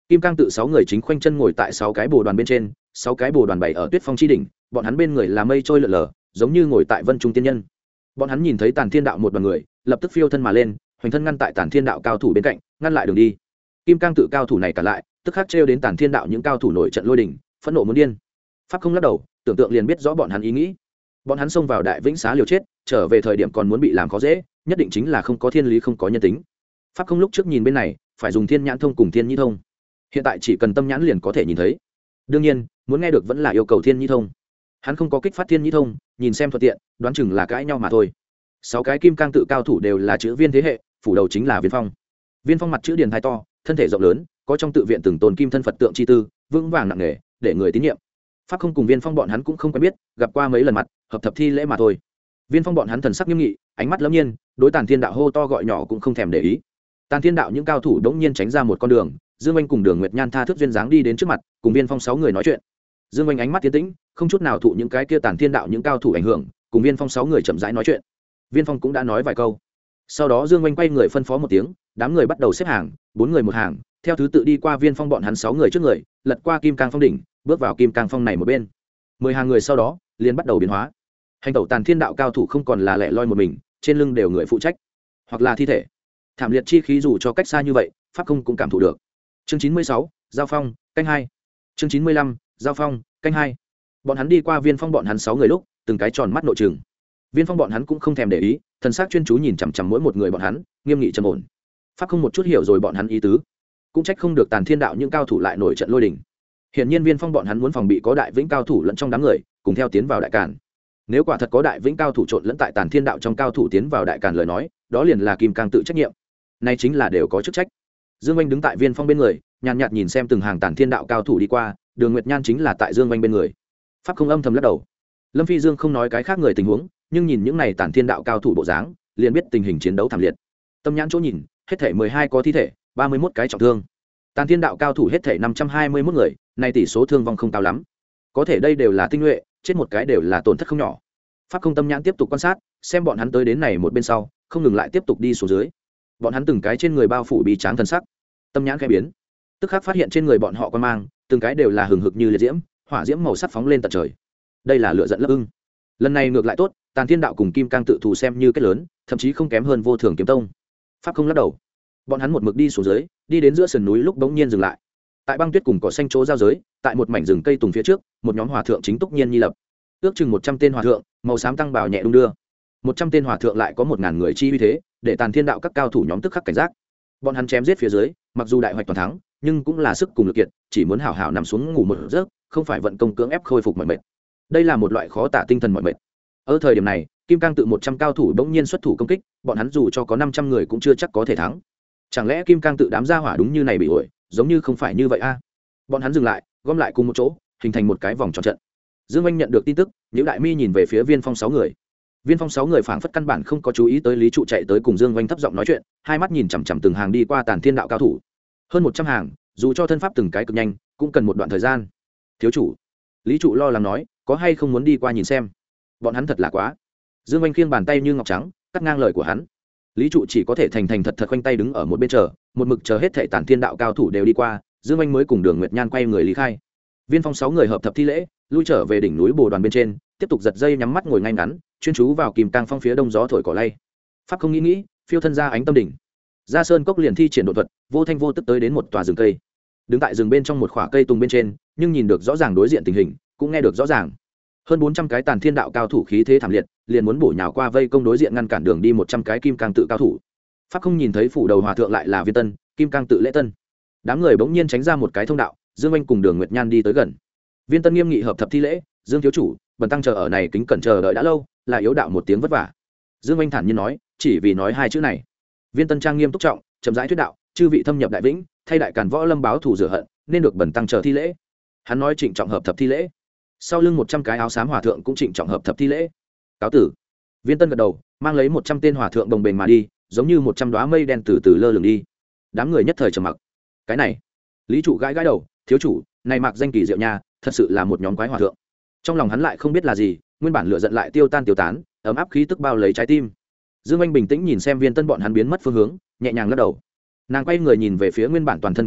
Kim Cang tự sáu người chính khoanh chân ngồi tại sáu cái bồ đoàn bên trên, sáu cái bồ đoàn bày ở tuyết phong chi đỉnh, bọn hắn bên người là mây trôi lượn lờ, giống như ngồi tại vân trung tiên nhân. Bọn hắn nhìn thấy Tàn Thiên đạo một đoàn người, lập tức phiêu thân mà lên, hoành thân ngăn tại Tàn Thiên đạo cao thủ bên cạnh, ngăn lại đường đi. Kim Cang tự cao thủ này cả lại, tức khắc trêu đến Tàn Thiên đạo những cao thủ nổi trận lôi đình, phẫn nộ muốn điên. Pháp không lắc đầu, tưởng tượng liền biết rõ bọn hắn ý nghĩ. Bọn hắn xông vào Đại Vĩnh Xá liều chết, trở về thời điểm còn muốn bị làm khó dễ, nhất định chính là không có thiên lý không có nhân tính. Pháp không lúc trước nhìn bên này, phải dùng Thiên Nhãn thông cùng Thiên Nhĩ thông. Hiện tại chỉ cần tâm nhãn liền có thể nhìn thấy. Đương nhiên, muốn nghe được vẫn là yêu cầu Thiên Nhĩ thông. Hắn không có kích phát Thiên Nhĩ thông, nhìn xem thuận tiện, đoán chừng là cãi nhau mà thôi. Sáu cái Kim Cang tự cao thủ đều là chữ Viên thế hệ, phủ đầu chính là Viên Phong. Viên Phong mặt chữ điền thái to, thân thể rộng lớn, có trong tự viện từng tồn kim thân Phật tượng chi tư, vững vàng nặng nề, để người tín nhiệm. Pháp không cùng Viên Phong bọn hắn cũng không quen biết, gặp qua mấy lần mặt, hợp thập thi lễ mà thôi. Viên Phong bọn hắn thần sắc nghiêm nghị, ánh mắt lẫm nhiên, đối Tàn Thiên đạo hô to gọi nhỏ cũng không thèm để ý. Tàn Thiên đạo những cao thủ đống nhiên tránh ra một con đường, Dương Anh cùng Đường Nguyệt Nhan tha thước duyên dáng đi đến trước mặt, cùng Viên Phong sáu người nói chuyện. Dương Anh ánh mắt tiến tĩnh, không chút nào thụ những cái kia Tàn Thiên đạo những cao thủ ảnh hưởng, cùng Viên Phong sáu người chậm rãi nói chuyện. Viên Phong cũng đã nói vài câu. Sau đó Dương Anh quay người phân phó một tiếng, đám người bắt đầu xếp hàng, bốn người một hàng, theo thứ tự đi qua Viên Phong bọn hắn sáu người trước người, lật qua Kim Cang Phong đỉnh, bước vào Kim Cang Phong này một bên. Mười hàng người sau đó, liền bắt đầu biến hóa. Hành tẩu Tàn Thiên đạo cao thủ không còn là lẻ loi một mình, trên lưng đều người phụ trách, hoặc là thi thể. Thảm liệt chi khí dù cho cách xa như vậy, Pháp không cũng cảm thụ được. Chương chín mươi sáu, giao phong, canh hai. Chương chín mươi lăm, giao phong, canh hai. Bọn hắn đi qua Viên Phong bọn hắn sáu người lúc, từng cái tròn mắt nội trừng. Viên Phong bọn hắn cũng không thèm để ý, thần sắc chuyên chú nhìn chằm chằm mỗi một người bọn hắn, nghiêm nghị trầm ổn. Pháp không một chút hiểu rồi bọn hắn ý tứ, cũng trách không được Tàn Thiên đạo những cao thủ lại nổi trận lôi đình. Hiển nhiên Viên Phong bọn hắn muốn phòng bị có Đại Vĩnh cao thủ lẫn trong đám người, cùng theo tiến vào đại càn. Nếu quả thật có Đại Vĩnh cao thủ trộn lẫn tại Tàn Thiên đạo trong cao thủ tiến vào đại càn lời nói, đó liền là Kim Cang tự trách nhiệm. Nay chính là đều có chức trách. Dương Anh đứng tại Viên Phong bên người, nhàn nhạt nhìn xem từng hàng Tàn Thiên đạo cao thủ đi qua, Đường Nguyệt Nhan chính là tại Dương Anh bên người. Pháp không âm thầm lắc đầu. Lâm Phi Dương không nói cái khác người tình huống, nhưng nhìn những này Tàn Thiên đạo cao thủ bộ dáng, liền biết tình hình chiến đấu thảm liệt. Tâm nhãn chỗ nhìn, hết thể mười hai có thi thể, ba mươi mốt cái trọng thương. Tàn Thiên đạo cao thủ hết thể năm trăm hai mươi mốt người, nay tỷ số thương vong không cao lắm. Có thể đây đều là tinh nhuệ, chết một cái đều là tổn thất không nhỏ. Pháp không tâm nhãn tiếp tục quan sát, xem bọn hắn tới đến này một bên sau, không ngừng lại tiếp tục đi xuống dưới. Bọn hắn từng cái trên người bao phủ bị tráng thần sắc, tâm nhãn khẽ biến, tức khắc phát hiện trên người bọn họ quan mang, từng cái đều là hừng hực như liệt diễm, hỏa diễm màu sắc phóng lên tận trời. Đây là lửa giận lấp ưng. Lần này ngược lại tốt, Tàn Thiên đạo cùng Kim Cang tự thù xem như kết lớn, thậm chí không kém hơn Vô Thường kiếm tông. Pháp không lắc đầu. Bọn hắn một mực đi xuống dưới, đi đến giữa sườn núi lúc bỗng nhiên dừng lại. Tại băng tuyết cùng cỏ xanh chỗ giao giới, tại một mảnh rừng cây tùng phía trước, một nhóm hòa thượng chính túc nhiên nhi lập. Ước chừng một trăm tên hòa thượng, màu xám tăng bào nhẹ đung đưa. Một trăm tên hòa thượng lại có một ngàn người chi uy thế, để Tàn Thiên đạo các cao thủ nhóm tức khắc cảnh giác. Bọn hắn chém giết phía dưới, mặc dù đại hoạch toàn thắng, nhưng cũng là sức cùng lực kiệt, chỉ muốn hảo hảo nằm xuống ngủ một giấc, không phải vận công cưỡng ép khôi phục mọi mệt. Đây là một loại khó tả tinh thần mọi mệt. Ở thời điểm này, Kim Cang tự một trăm cao thủ bỗng nhiên xuất thủ công kích, bọn hắn dù cho có năm trăm người cũng chưa chắc có thể thắng. Chẳng lẽ Kim Cang tự đám gia hỏa đúng như này bị ổi, giống như không phải như vậy a? Bọn hắn dừng lại, gom lại cùng một chỗ, hình thành một cái vòng tròn trận. Dương Anh nhận được tin tức, Nhữ Đại Mi nhìn về phía Viên Phong sáu người. Viên Phong sáu người phảng phất căn bản không có chú ý tới Lý Trụ chạy tới cùng Dương Anh thấp giọng nói chuyện, hai mắt nhìn chằm chằm từng hàng đi qua Tàn Thiên đạo cao thủ. Hơn một trăm hàng, dù cho thân pháp từng cái cực nhanh, cũng cần một đoạn thời gian. Thiếu chủ, Lý Trụ lo lắng nói, có hay không muốn đi qua nhìn xem? Bọn hắn thật là quá. Dương Anh khiêng bàn tay như ngọc trắng, cắt ngang lời của hắn. Lý Trụ chỉ có thể thành thành thật thật khoanh tay đứng ở một bên chờ, một mực chờ hết thảy Tàn Thiên đạo cao thủ đều đi qua, Dương Anh mới cùng Đường Nguyệt Nhan quay người lý khai. Viên Phong sáu người hợp thập thi lễ, lui trở về đỉnh núi Bồ Đoàn bên trên, tiếp tục giật dây nhắm mắt ngồi ngay ngắn, chuyên chú vào Kim Cang Phong phía đông gió thổi cỏ lay. Pháp không nghĩ nghĩ, phiêu thân ra ánh tâm đỉnh. Ra sơn cốc liền thi triển độ thuật, vô thanh vô tức tới đến một tòa rừng cây. Đứng tại rừng bên trong một khỏa cây tùng bên trên, nhưng nhìn được rõ ràng đối diện tình hình, cũng nghe được rõ ràng. Hơn bốn trăm cái Tàn Thiên đạo cao thủ khí thế thảm liệt, liền muốn bổ nhào qua vây công đối diện ngăn cản đường đi một trăm cái Kim Cang tự cao thủ. Pháp không nhìn thấy phủ đầu hòa thượng lại là Viên Tân, Kim Cang tự Lễ Tân. Đám người bỗng nhiên tránh ra một cái thông đạo, Dương Anh cùng Đường Nguyệt Nhan đi tới gần. Viên Tân nghiêm nghị hợp thập thi lễ, Dương thiếu chủ, bần tăng chờ ở này kính cẩn chờ đợi đã lâu, là yếu đạo một tiếng vất vả. Dương Anh thản nhiên nói, chỉ vì nói hai chữ này. Viên Tân trang nghiêm túc trọng, chậm rãi thuyết đạo, chư vị thâm nhập đại vĩnh, thay đại càn võ lâm báo thù rửa hận, nên được bần tăng chờ thi lễ. Hắn nói trịnh trọng hợp thập thi lễ. Sau lưng một trăm cái áo xám hòa thượng cũng trịnh trọng hợp thập thi lễ. Cáo tử. Viên Tân gật đầu, mang lấy một trăm tên hòa thượng đồng bền mà đi, giống như một trăm đóa mây đen từ từ lơ lửng đi. Đám người nhất thời trầm mặc. Cái này, Lý Trụ gãi gãi đầu, thiếu chủ, này mặc danh kỳ diệu nha, thật sự là một nhóm quái hòa thượng. Trong lòng hắn lại không biết là gì, nguyên bản lửa giận lại tiêu tan tiêu tán, ấm áp khí tức bao lấy trái tim. Dương Anh bình tĩnh nhìn xem Viên Tân bọn hắn biến mất phương hướng, nhẹ nhàng lắc đầu. Nàng quay người nhìn về phía nguyên bản toàn thân cảnh giác,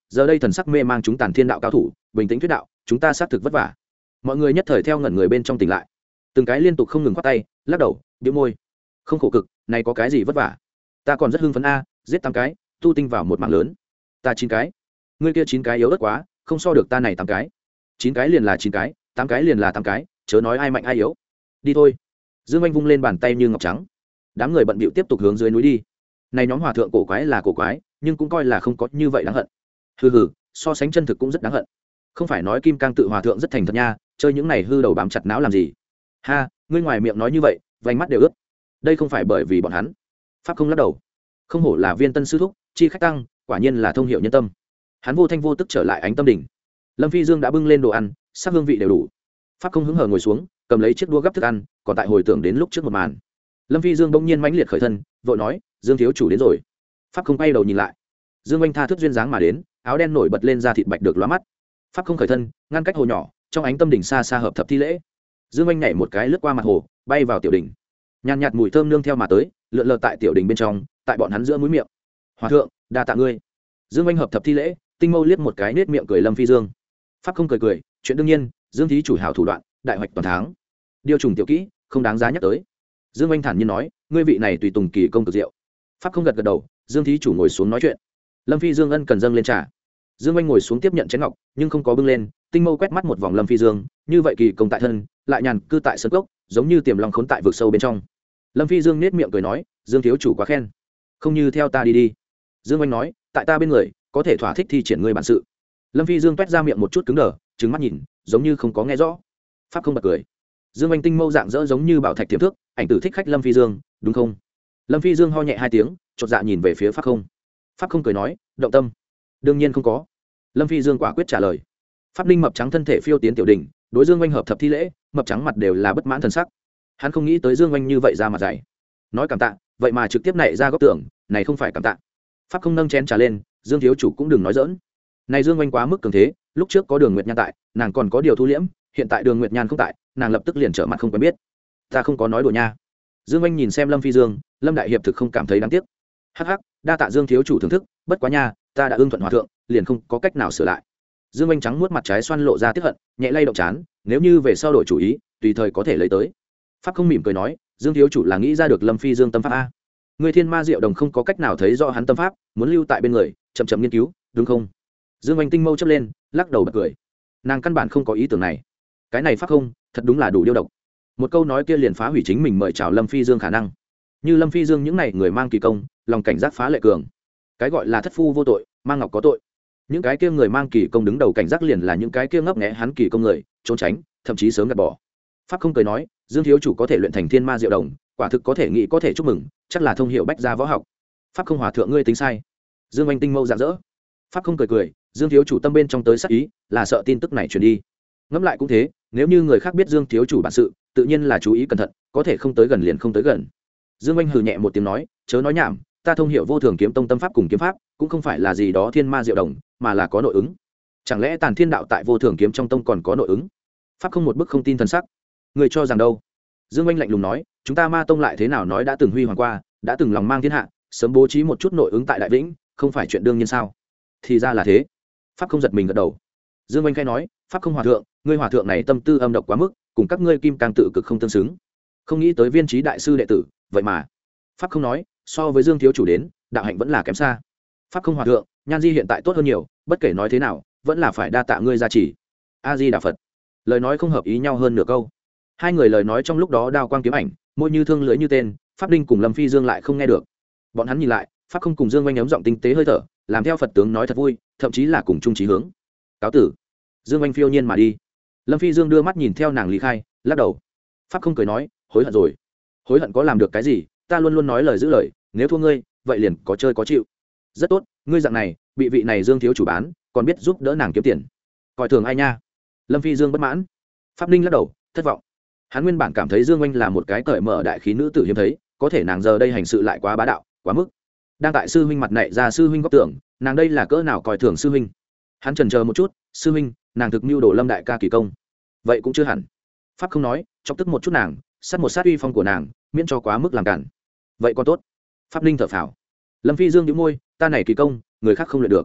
giờ đây thần sắc mê mang chúng tàn thiên đạo cao thủ bình tĩnh thuyết đạo chúng ta xác thực vất vả. Mọi người nhất thời theo ngẩn người bên trong tỉnh lại, từng cái liên tục không ngừng khoát tay lắc đầu bĩu môi. Không khổ cực này có cái gì vất vả, ta còn rất hưng phấn a, giết tám cái tu tinh vào một mạng lớn, ta chín cái, ngươi kia chín cái yếu ớt quá, không so được ta này tám cái. Chín cái liền là chín cái, tám cái liền là tám cái, chớ nói ai mạnh ai yếu. Đi thôi. Dương Anh vung lên bàn tay như ngọc trắng, đám người bận bịu tiếp tục hướng dưới núi đi. Này nhóm hòa thượng cổ quái là cổ quái, nhưng cũng coi là không có như vậy đáng hận. Hừ hừ, so sánh chân thực cũng rất đáng hận. Không phải nói Kim Cang tự hòa thượng rất thành thật nha, chơi những này hư đầu bám chặt não làm gì? Ha, ngươi ngoài miệng nói như vậy, vành mắt đều ướt. Đây không phải bởi vì bọn hắn. Pháp không lắc đầu. Không hổ là Viên Tân sư thúc, chi khách tăng, quả nhiên là thông hiểu nhân tâm. Hắn vô thanh vô tức trở lại Ánh Tâm đỉnh. Lâm Phi Dương đã bưng lên đồ ăn, sắc hương vị đều đủ. Pháp không hứng hờ ngồi xuống, cầm lấy chiếc đũa gắp thức ăn, còn tại hồi tưởng đến lúc trước một màn. Lâm Phi Dương bỗng nhiên mãnh liệt khởi thân, vội nói, Dương thiếu chủ đến rồi. Pháp không quay đầu nhìn lại. Dương Anh tha thức duyên dáng mà đến, áo đen nổi bật lên da thịt bạch được lóa mắt. Pháp không khởi thân, ngăn cách hồ nhỏ, trong Ánh Tâm đỉnh xa xa hợp thập thi lễ. Dương Anh nhảy một cái lướt qua mặt hồ, bay vào tiểu đỉnh. Nhàn nhạt mùi thơm nương theo mà tới, lượn lờ tại tiểu đỉnh bên trong, tại bọn hắn giữa mũi miệng. Hòa thượng, đa tạ ngươi. Dương Anh hợp thập thi lễ, tinh mâu liếc một cái nết miệng cười Lâm Phi Dương. Pháp không cười cười, chuyện đương nhiên, Dương thí chủ hảo thủ đoạn, đại hoạch toàn thắng. Điều trùng tiểu kỹ, không đáng giá nhắc tới. Dương Anh thản nhiên nói, ngươi vị này tùy tùng kỳ công cực diệu. Pháp không gật gật đầu, Dương thí chủ ngồi xuống nói chuyện. Lâm Phi Dương ân cần dâng lên trà. Dương Anh ngồi xuống tiếp nhận chén ngọc, nhưng không có bưng lên, tinh mâu quét mắt một vòng Lâm Phi Dương, như vậy kỳ công tại thân, lại nhàn cư tại sân cốc, giống như tiềm long khốn tại vực sâu bên trong. Lâm Phi Dương nết miệng cười nói, Dương thiếu chủ quá khen, không như theo ta đi đi. Dương Anh nói, tại ta bên người, có thể thỏa thích thi triển ngươi bản sự. Lâm Phi Dương toét ra miệng một chút cứng đờ, trừng mắt nhìn, giống như không có nghe rõ. Pháp không bật cười. Dương Anh tinh mâu dạng dỡ giống như bảo thạch tiềm thước, ảnh tử thích khách Lâm Phi Dương, đúng không? Lâm Phi Dương ho nhẹ hai tiếng, chột dạ nhìn về phía Pháp không. Pháp không cười nói, động tâm. Đương nhiên không có. Lâm Phi Dương quả quyết trả lời. Pháp Ninh mập trắng thân thể phiêu tiến tiểu đỉnh, đối Dương Anh hợp thập thi lễ, mập trắng mặt đều là bất mãn thần sắc. Hắn không nghĩ tới Dương Anh như vậy ra mặt dày, nói cảm tạ, vậy mà trực tiếp nảy ra góc tưởng, này không phải cảm tạ. Pháp không nâng chén trà lên, Dương thiếu chủ cũng đừng nói dỡn. Này Dương Anh quá mức cường thế, lúc trước có Đường Nguyệt Nhan tại, nàng còn có điều thu liễm, hiện tại Đường Nguyệt Nhan không tại, nàng lập tức liền trở mặt không quen biết. Ta không có nói đùa nha. Dương Anh nhìn xem Lâm Phi Dương, Lâm đại hiệp thực không cảm thấy đáng tiếc. Hắc hắc, đa tạ Dương thiếu chủ thưởng thức, bất quá nha, ta đã ưng thuận hòa thượng, liền không có cách nào sửa lại. Dương Anh trắng muốt mặt trái xoan lộ ra tiếc hận, nhẹ lay động chán, nếu như về sau đổi chủ ý, tùy thời có thể lấy tới. Pháp không mỉm cười nói, Dương thiếu chủ là nghĩ ra được Lâm Phi Dương tâm pháp a. Người Thiên Ma Diệu Đồng không có cách nào thấy rõ hắn tâm pháp, muốn lưu tại bên người, chậm chậm nghiên cứu, đúng không? Dương Anh tinh mâu chớp lên, lắc đầu bật cười. Nàng căn bản không có ý tưởng này. Cái này pháp không, thật đúng là đủ điêu độc. Một câu nói kia liền phá hủy chính mình mời chào Lâm Phi Dương khả năng. Như Lâm Phi Dương những này người mang kỳ công, lòng cảnh giác phá lệ cường. Cái gọi là thất phu vô tội, mang ngọc có tội. Những cái kia người mang kỳ công đứng đầu cảnh giác liền là những cái kia ngấp nghé hắn kỳ công người, trốn tránh, thậm chí sớm gạt bỏ. Pháp không cười nói, Dương thiếu chủ có thể luyện thành Thiên Ma Diệu Đồng, quả thực có thể nghĩ có thể chúc mừng, chắc là thông hiểu bách gia võ học. Pháp không hòa thượng ngươi tính sai. Dương Anh tinh mâu rạng rỡ. Pháp không cười cười, Dương thiếu chủ tâm bên trong tới sắc ý, là sợ tin tức này truyền đi. Ngẫm lại cũng thế, nếu như người khác biết Dương thiếu chủ bản sự, tự nhiên là chú ý cẩn thận, có thể không tới gần liền không tới gần. Dương Anh hừ nhẹ một tiếng nói, chớ nói nhảm, ta thông hiểu vô thường kiếm tông tâm pháp cùng kiếm pháp, cũng không phải là gì đó Thiên Ma Diệu Đồng, mà là có nội ứng. Chẳng lẽ Tàn Thiên đạo tại vô thường kiếm trong tông còn có nội ứng? Pháp không một bức không tin thần sắc. Người cho rằng đâu? Dương Anh lạnh lùng nói, chúng ta Ma tông lại thế nào nói đã từng huy hoàng qua, đã từng lòng mang thiên hạ, sớm bố trí một chút nội ứng tại Đại Vĩnh, không phải chuyện đương nhiên sao? Thì ra là thế. Pháp không giật mình gật đầu. Dương Anh khai nói, Pháp không hòa thượng, ngươi hòa thượng này tâm tư âm độc quá mức, cùng các ngươi Kim Cang tự cực không tương xứng. Không nghĩ tới Viên Trí đại sư đệ tử, vậy mà. Pháp không nói, so với Dương thiếu chủ đến, đạo hạnh vẫn là kém xa. Pháp không hòa thượng, Nhan Di hiện tại tốt hơn nhiều, bất kể nói thế nào, vẫn là phải đa tạ ngươi gia trì. A Di Đà Phật. Lời nói không hợp ý nhau hơn nửa câu. Hai người lời nói trong lúc đó đao quang kiếm ảnh, môi như thương lưỡi như tên, Pháp Đinh cùng Lâm Phi Dương lại không nghe được. Bọn hắn nhìn lại, Pháp không cùng Dương Anh ấm giọng tinh tế hơi thở, làm theo Phật tướng nói thật vui, thậm chí là cùng chung chí hướng. Cáo tử. Dương Anh phiêu nhiên mà đi. Lâm Phi Dương đưa mắt nhìn theo nàng lý khai, lắc đầu. Pháp không cười nói, hối hận rồi. Hối hận có làm được cái gì, ta luôn luôn nói lời giữ lời, nếu thua ngươi, vậy liền có chơi có chịu. Rất tốt, ngươi dạng này, bị vị này Dương thiếu chủ bán, còn biết giúp đỡ nàng kiếm tiền. Coi thường ai nha? Lâm Phi Dương bất mãn. Pháp Ninh lắc đầu, thất vọng. Hắn nguyên bản cảm thấy Dương Anh là một cái cởi mở đại khí nữ tử hiếm thấy, có thể nàng giờ đây hành sự lại quá bá đạo, quá mức. Đang tại sư huynh mặt nảy ra sư huynh góc tưởng, nàng đây là cỡ nào coi thường sư huynh. Hắn chần chờ một chút, sư huynh, nàng thực mưu đồ Lâm đại ca kỳ công. Vậy cũng chưa hẳn. Pháp không nói, chọc tức một chút nàng, sát một sát uy phong của nàng, miễn cho quá mức làm cản. Vậy còn tốt. Pháp Ninh thở phào. Lâm Phi Dương nhíu môi, ta này kỳ công, người khác không luyện được.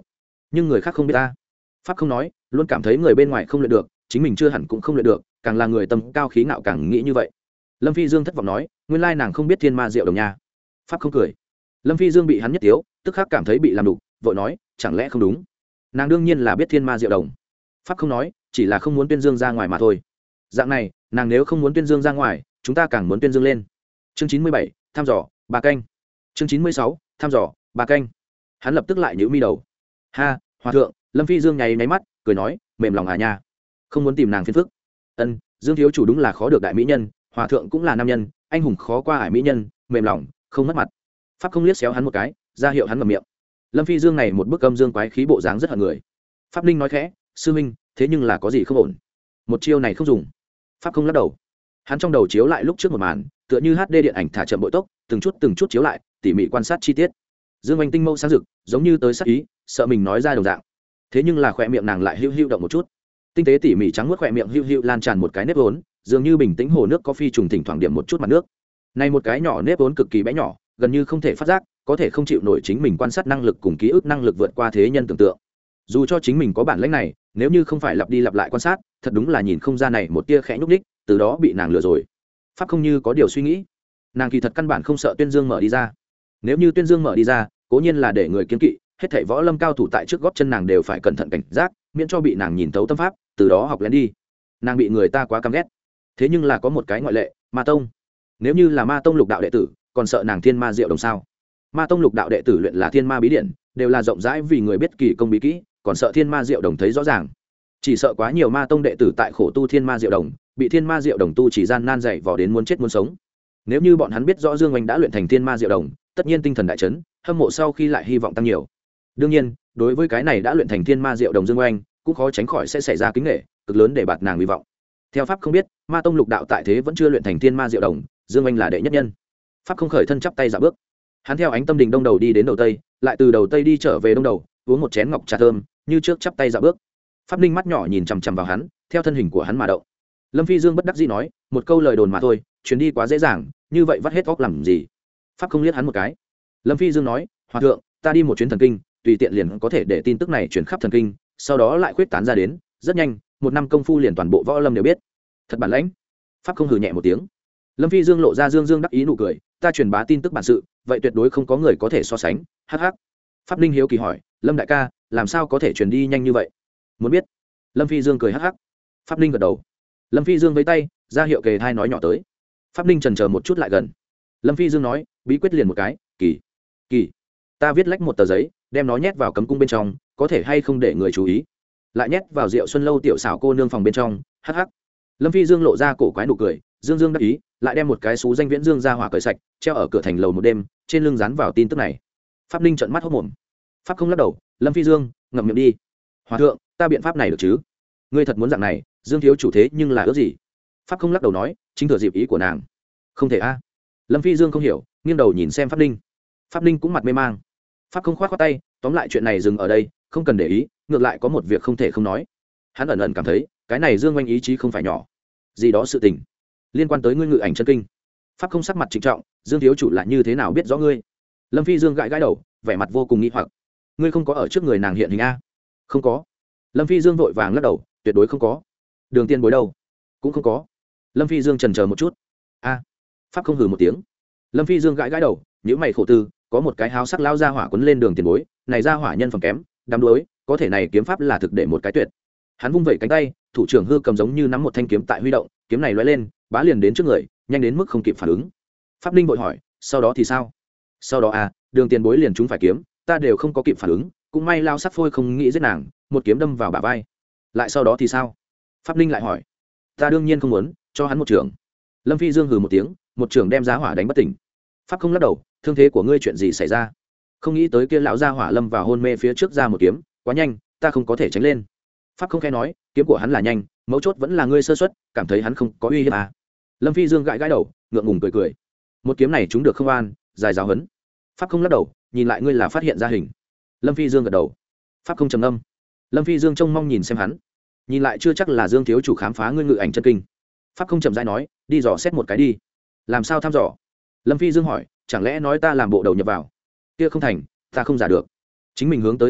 nhưng người khác không biết ta. Pháp không nói, luôn cảm thấy người bên ngoài không luyện được, chính mình chưa hẳn cũng không luyện được, càng là người tâm cao khí ngạo càng nghĩ như vậy. Lâm Phi Dương thất vọng nói, nguyên lai nàng không biết thiên ma diệu đồng nha. Pháp không cười. Lâm Phi Dương bị hắn nhất tiếu, tức khắc cảm thấy bị làm đục, vội nói, chẳng lẽ không đúng? Nàng đương nhiên là biết thiên ma diệu đồng. Pháp không nói, chỉ là không muốn tuyên dương ra ngoài mà thôi. Dạng này, nàng nếu không muốn tuyên dương ra ngoài, chúng ta càng muốn tuyên dương lên. Chương chín mươi bảy, thăm dò, ba canh. Chương chín mươi sáu, thăm dò, ba canh. Hắn lập tức lại nhíu mi đầu. Ha, hòa thượng. Lâm Phi Dương nháy nháy mắt, cười nói, mềm lòng à nha, không muốn tìm nàng phiền phức. Ân, Dương thiếu chủ đúng là khó được đại mỹ nhân, hòa thượng cũng là nam nhân, anh hùng khó qua ải mỹ nhân, mềm lòng, không mất mặt. Pháp không liếc xéo hắn một cái, ra hiệu hắn ngậm miệng. Lâm Phi Dương này một bức âm dương quái khí bộ dáng rất hận người. Pháp Ninh nói khẽ, sư huynh, thế nhưng là có gì không ổn? Một chiêu này không dùng. Pháp không lắc đầu. Hắn trong đầu chiếu lại lúc trước một màn, tựa như hát đê điện ảnh thả chậm bội tốc, từng chút từng chút chiếu lại, tỉ mỉ quan sát chi tiết. Dương Anh tinh mâu sáng rực, giống như tới sát ý, sợ mình nói ra đồng dạng. Thế nhưng là khỏe miệng nàng lại hưu hưu động một chút, tinh tế tỉ mỉ trắng muốt khỏe miệng hưu hưu lan tràn một cái nếp vốn, dường như bình tĩnh hồ nước có phi trùng thỉnh thoảng điểm một chút mặt nước. Này một cái nhỏ nếp vốn cực kỳ bé nhỏ, gần như không thể phát giác, có thể không chịu nổi chính mình quan sát năng lực cùng ký ức năng lực vượt qua thế nhân tưởng tượng. Dù cho chính mình có bản lĩnh này, nếu như không phải lặp đi lặp lại quan sát, thật đúng là nhìn không ra này một tia khẽ nhúc nhích, từ đó bị nàng lừa rồi. Pháp không như có điều suy nghĩ, nàng kỳ thật căn bản không sợ Tuyên Dương mở đi ra. Nếu như Tuyên Dương mở đi ra, cố nhiên là để người kiêng kỵ, hết thảy võ lâm cao thủ tại trước gót chân nàng đều phải cẩn thận cảnh giác, miễn cho bị nàng nhìn thấu tâm pháp, từ đó học lén đi. Nàng bị người ta quá căm ghét. Thế nhưng là có một cái ngoại lệ, Ma Tông. Nếu như là Ma Tông lục đạo đệ tử, còn sợ nàng thiên ma diệu đồng sao? Ma Tông lục đạo đệ tử luyện là thiên ma bí điển, đều là rộng rãi vì người biết kỳ công bí kỹ, còn sợ thiên ma diệu đồng thấy rõ ràng. Chỉ sợ quá nhiều Ma Tông đệ tử tại khổ tu thiên ma diệu đồng, bị thiên ma diệu đồng tu chỉ gian nan dày vò đến muốn chết muốn sống. Nếu như bọn hắn biết rõ Dương Oanh đã luyện thành thiên ma diệu đồng, tất nhiên tinh thần đại chấn, hâm mộ sau khi lại hy vọng tăng nhiều. Đương nhiên, đối với cái này đã luyện thành thiên ma diệu đồng Dương Oanh, cũng khó tránh khỏi sẽ xảy ra kính nể cực lớn để bạt nàng hy vọng. Theo pháp không biết, Ma Tông lục đạo tại thế vẫn chưa luyện thành thiên ma diệu đồng, Dương Oanh là đệ nhất nhân. Pháp không khởi thân chắp tay dạo bước, hắn theo ánh tâm đình đông đầu đi đến đầu tây, lại từ đầu tây đi trở về đông đầu, uống một chén ngọc trà thơm, như trước chắp tay dạo bước. Pháp Ninh mắt nhỏ nhìn chằm chằm vào hắn, theo thân hình của hắn mà động. Lâm Phi Dương bất đắc dĩ nói, một câu lời đồn mà thôi, chuyến đi quá dễ dàng, như vậy vắt hết óc làm gì? Pháp không liếc hắn một cái. Lâm Phi Dương nói, hòa thượng, ta đi một chuyến thần kinh, tùy tiện liền có thể để tin tức này truyền khắp thần kinh, sau đó lại khuyết tán ra đến, rất nhanh, một năm công phu liền toàn bộ võ lâm đều biết. Thật bản lãnh. Pháp không hừ nhẹ một tiếng. Lâm Phi Dương lộ ra dương dương đắc ý nụ cười, ta truyền bá tin tức bản sự, vậy tuyệt đối không có người có thể so sánh. Hắc hắc. Pháp Ninh hiếu kỳ hỏi, Lâm đại ca, làm sao có thể truyền đi nhanh như vậy? Muốn biết? Lâm Phi Dương cười hắc hắc. Pháp Ninh gật đầu. Lâm Phi Dương với tay ra hiệu kề thai nói nhỏ tới. Pháp Ninh chần chờ một chút lại gần. Lâm Phi Dương nói, bí quyết liền một cái, kỳ kỳ ta viết lách một tờ giấy, đem nó nhét vào cấm cung bên trong, có thể hay không để người chú ý? Lại nhét vào rượu xuân lâu tiểu xảo cô nương phòng bên trong. Hắc hắc. Lâm Phi Dương lộ ra cổ quái nụ cười, dương dương đắc ý, lại đem một cái xú danh viễn dương ra hỏa cởi sạch, treo ở cửa thành lầu một đêm, trên lưng dán vào tin tức này. Pháp Ninh trợn mắt hốt mồm. Pháp không lắc đầu, Lâm Phi Dương, ngậm miệng đi. Hòa thượng, ta biện pháp này được chứ? Ngươi thật muốn dạng này, Dương thiếu chủ thế nhưng là ước gì? Pháp không lắc đầu nói, chính thừa dịp ý của nàng. Không thể a. Lâm Phi Dương không hiểu, nghiêng đầu nhìn xem Pháp Ninh. Pháp Ninh cũng mặt mê mang. Pháp không khoát khoát tay, tóm lại chuyện này dừng ở đây, không cần để ý, ngược lại có một việc không thể không nói. Hắn ẩn ẩn cảm thấy, cái này Dương Oanh ý chí không phải nhỏ. Gì đó sự tình liên quan tới ngươi ngự ảnh chân kinh. Pháp không sắc mặt trịnh trọng, Dương thiếu chủ là như thế nào biết rõ ngươi? Lâm Phi Dương gãi gãi đầu, vẻ mặt vô cùng nghi hoặc. Ngươi không có ở trước người nàng hiện hình a? Không có. Lâm Phi Dương vội vàng lắc đầu, tuyệt đối không có. Đường Tiên Bối đâu? Cũng không có. Lâm Phi Dương chần chờ một chút. A. Pháp không hừ một tiếng. Lâm Phi Dương gãi gãi đầu, nhíu mày khổ tư, có một cái háo sắc lao ra hỏa quấn lên Đường Tiền Bối, này ra hỏa nhân phẩm kém, đám đối, có thể này kiếm pháp là thực để một cái tuyệt. Hắn vung vẩy cánh tay, thủ trưởng hư cầm giống như nắm một thanh kiếm tại huy động, kiếm này lóe lên, bá liền đến trước người, nhanh đến mức không kịp phản ứng. Pháp Ninh vội hỏi, sau đó thì sao? Sau đó à, Đường Tiền Bối liền trúng phải kiếm, ta đều không có kịp phản ứng, cũng may lao sắc phôi không nghĩ giết nàng, một kiếm đâm vào bả vai. Lại sau đó thì sao? Pháp Ninh lại hỏi. Ta đương nhiên không muốn cho hắn một trưởng. Lâm Phi Dương hừ một tiếng, một trưởng đem giá hỏa đánh bất tỉnh. Pháp không lắc đầu, thương thế của ngươi chuyện gì xảy ra? Không nghĩ tới kia lão gia hỏa lâm vào hôn mê phía trước ra một kiếm, quá nhanh, ta không có thể tránh lên. Pháp không khẽ nói, kiếm của hắn là nhanh, mấu chốt vẫn là ngươi sơ suất, cảm thấy hắn không có uy hiếp à? Lâm Phi Dương gãi gãi đầu, ngượng ngùng cười cười. Một kiếm này chúng được không an, dài giáo hấn. Pháp không lắc đầu, nhìn lại ngươi là phát hiện ra hình. Lâm Phi Dương gật đầu. Pháp không trầm âm. Lâm Phi Dương trông mong nhìn xem hắn, nhìn lại chưa chắc là Dương thiếu chủ khám phá ngươi ngự ảnh chân kinh. Pháp không chậm rãi nói, đi dò xét một cái đi. Làm sao thăm dò? Lâm Phi Dương hỏi, chẳng lẽ nói ta làm bộ đầu nhập vào? Kia không thành, ta không giả được. Chính mình hướng tới thành thật,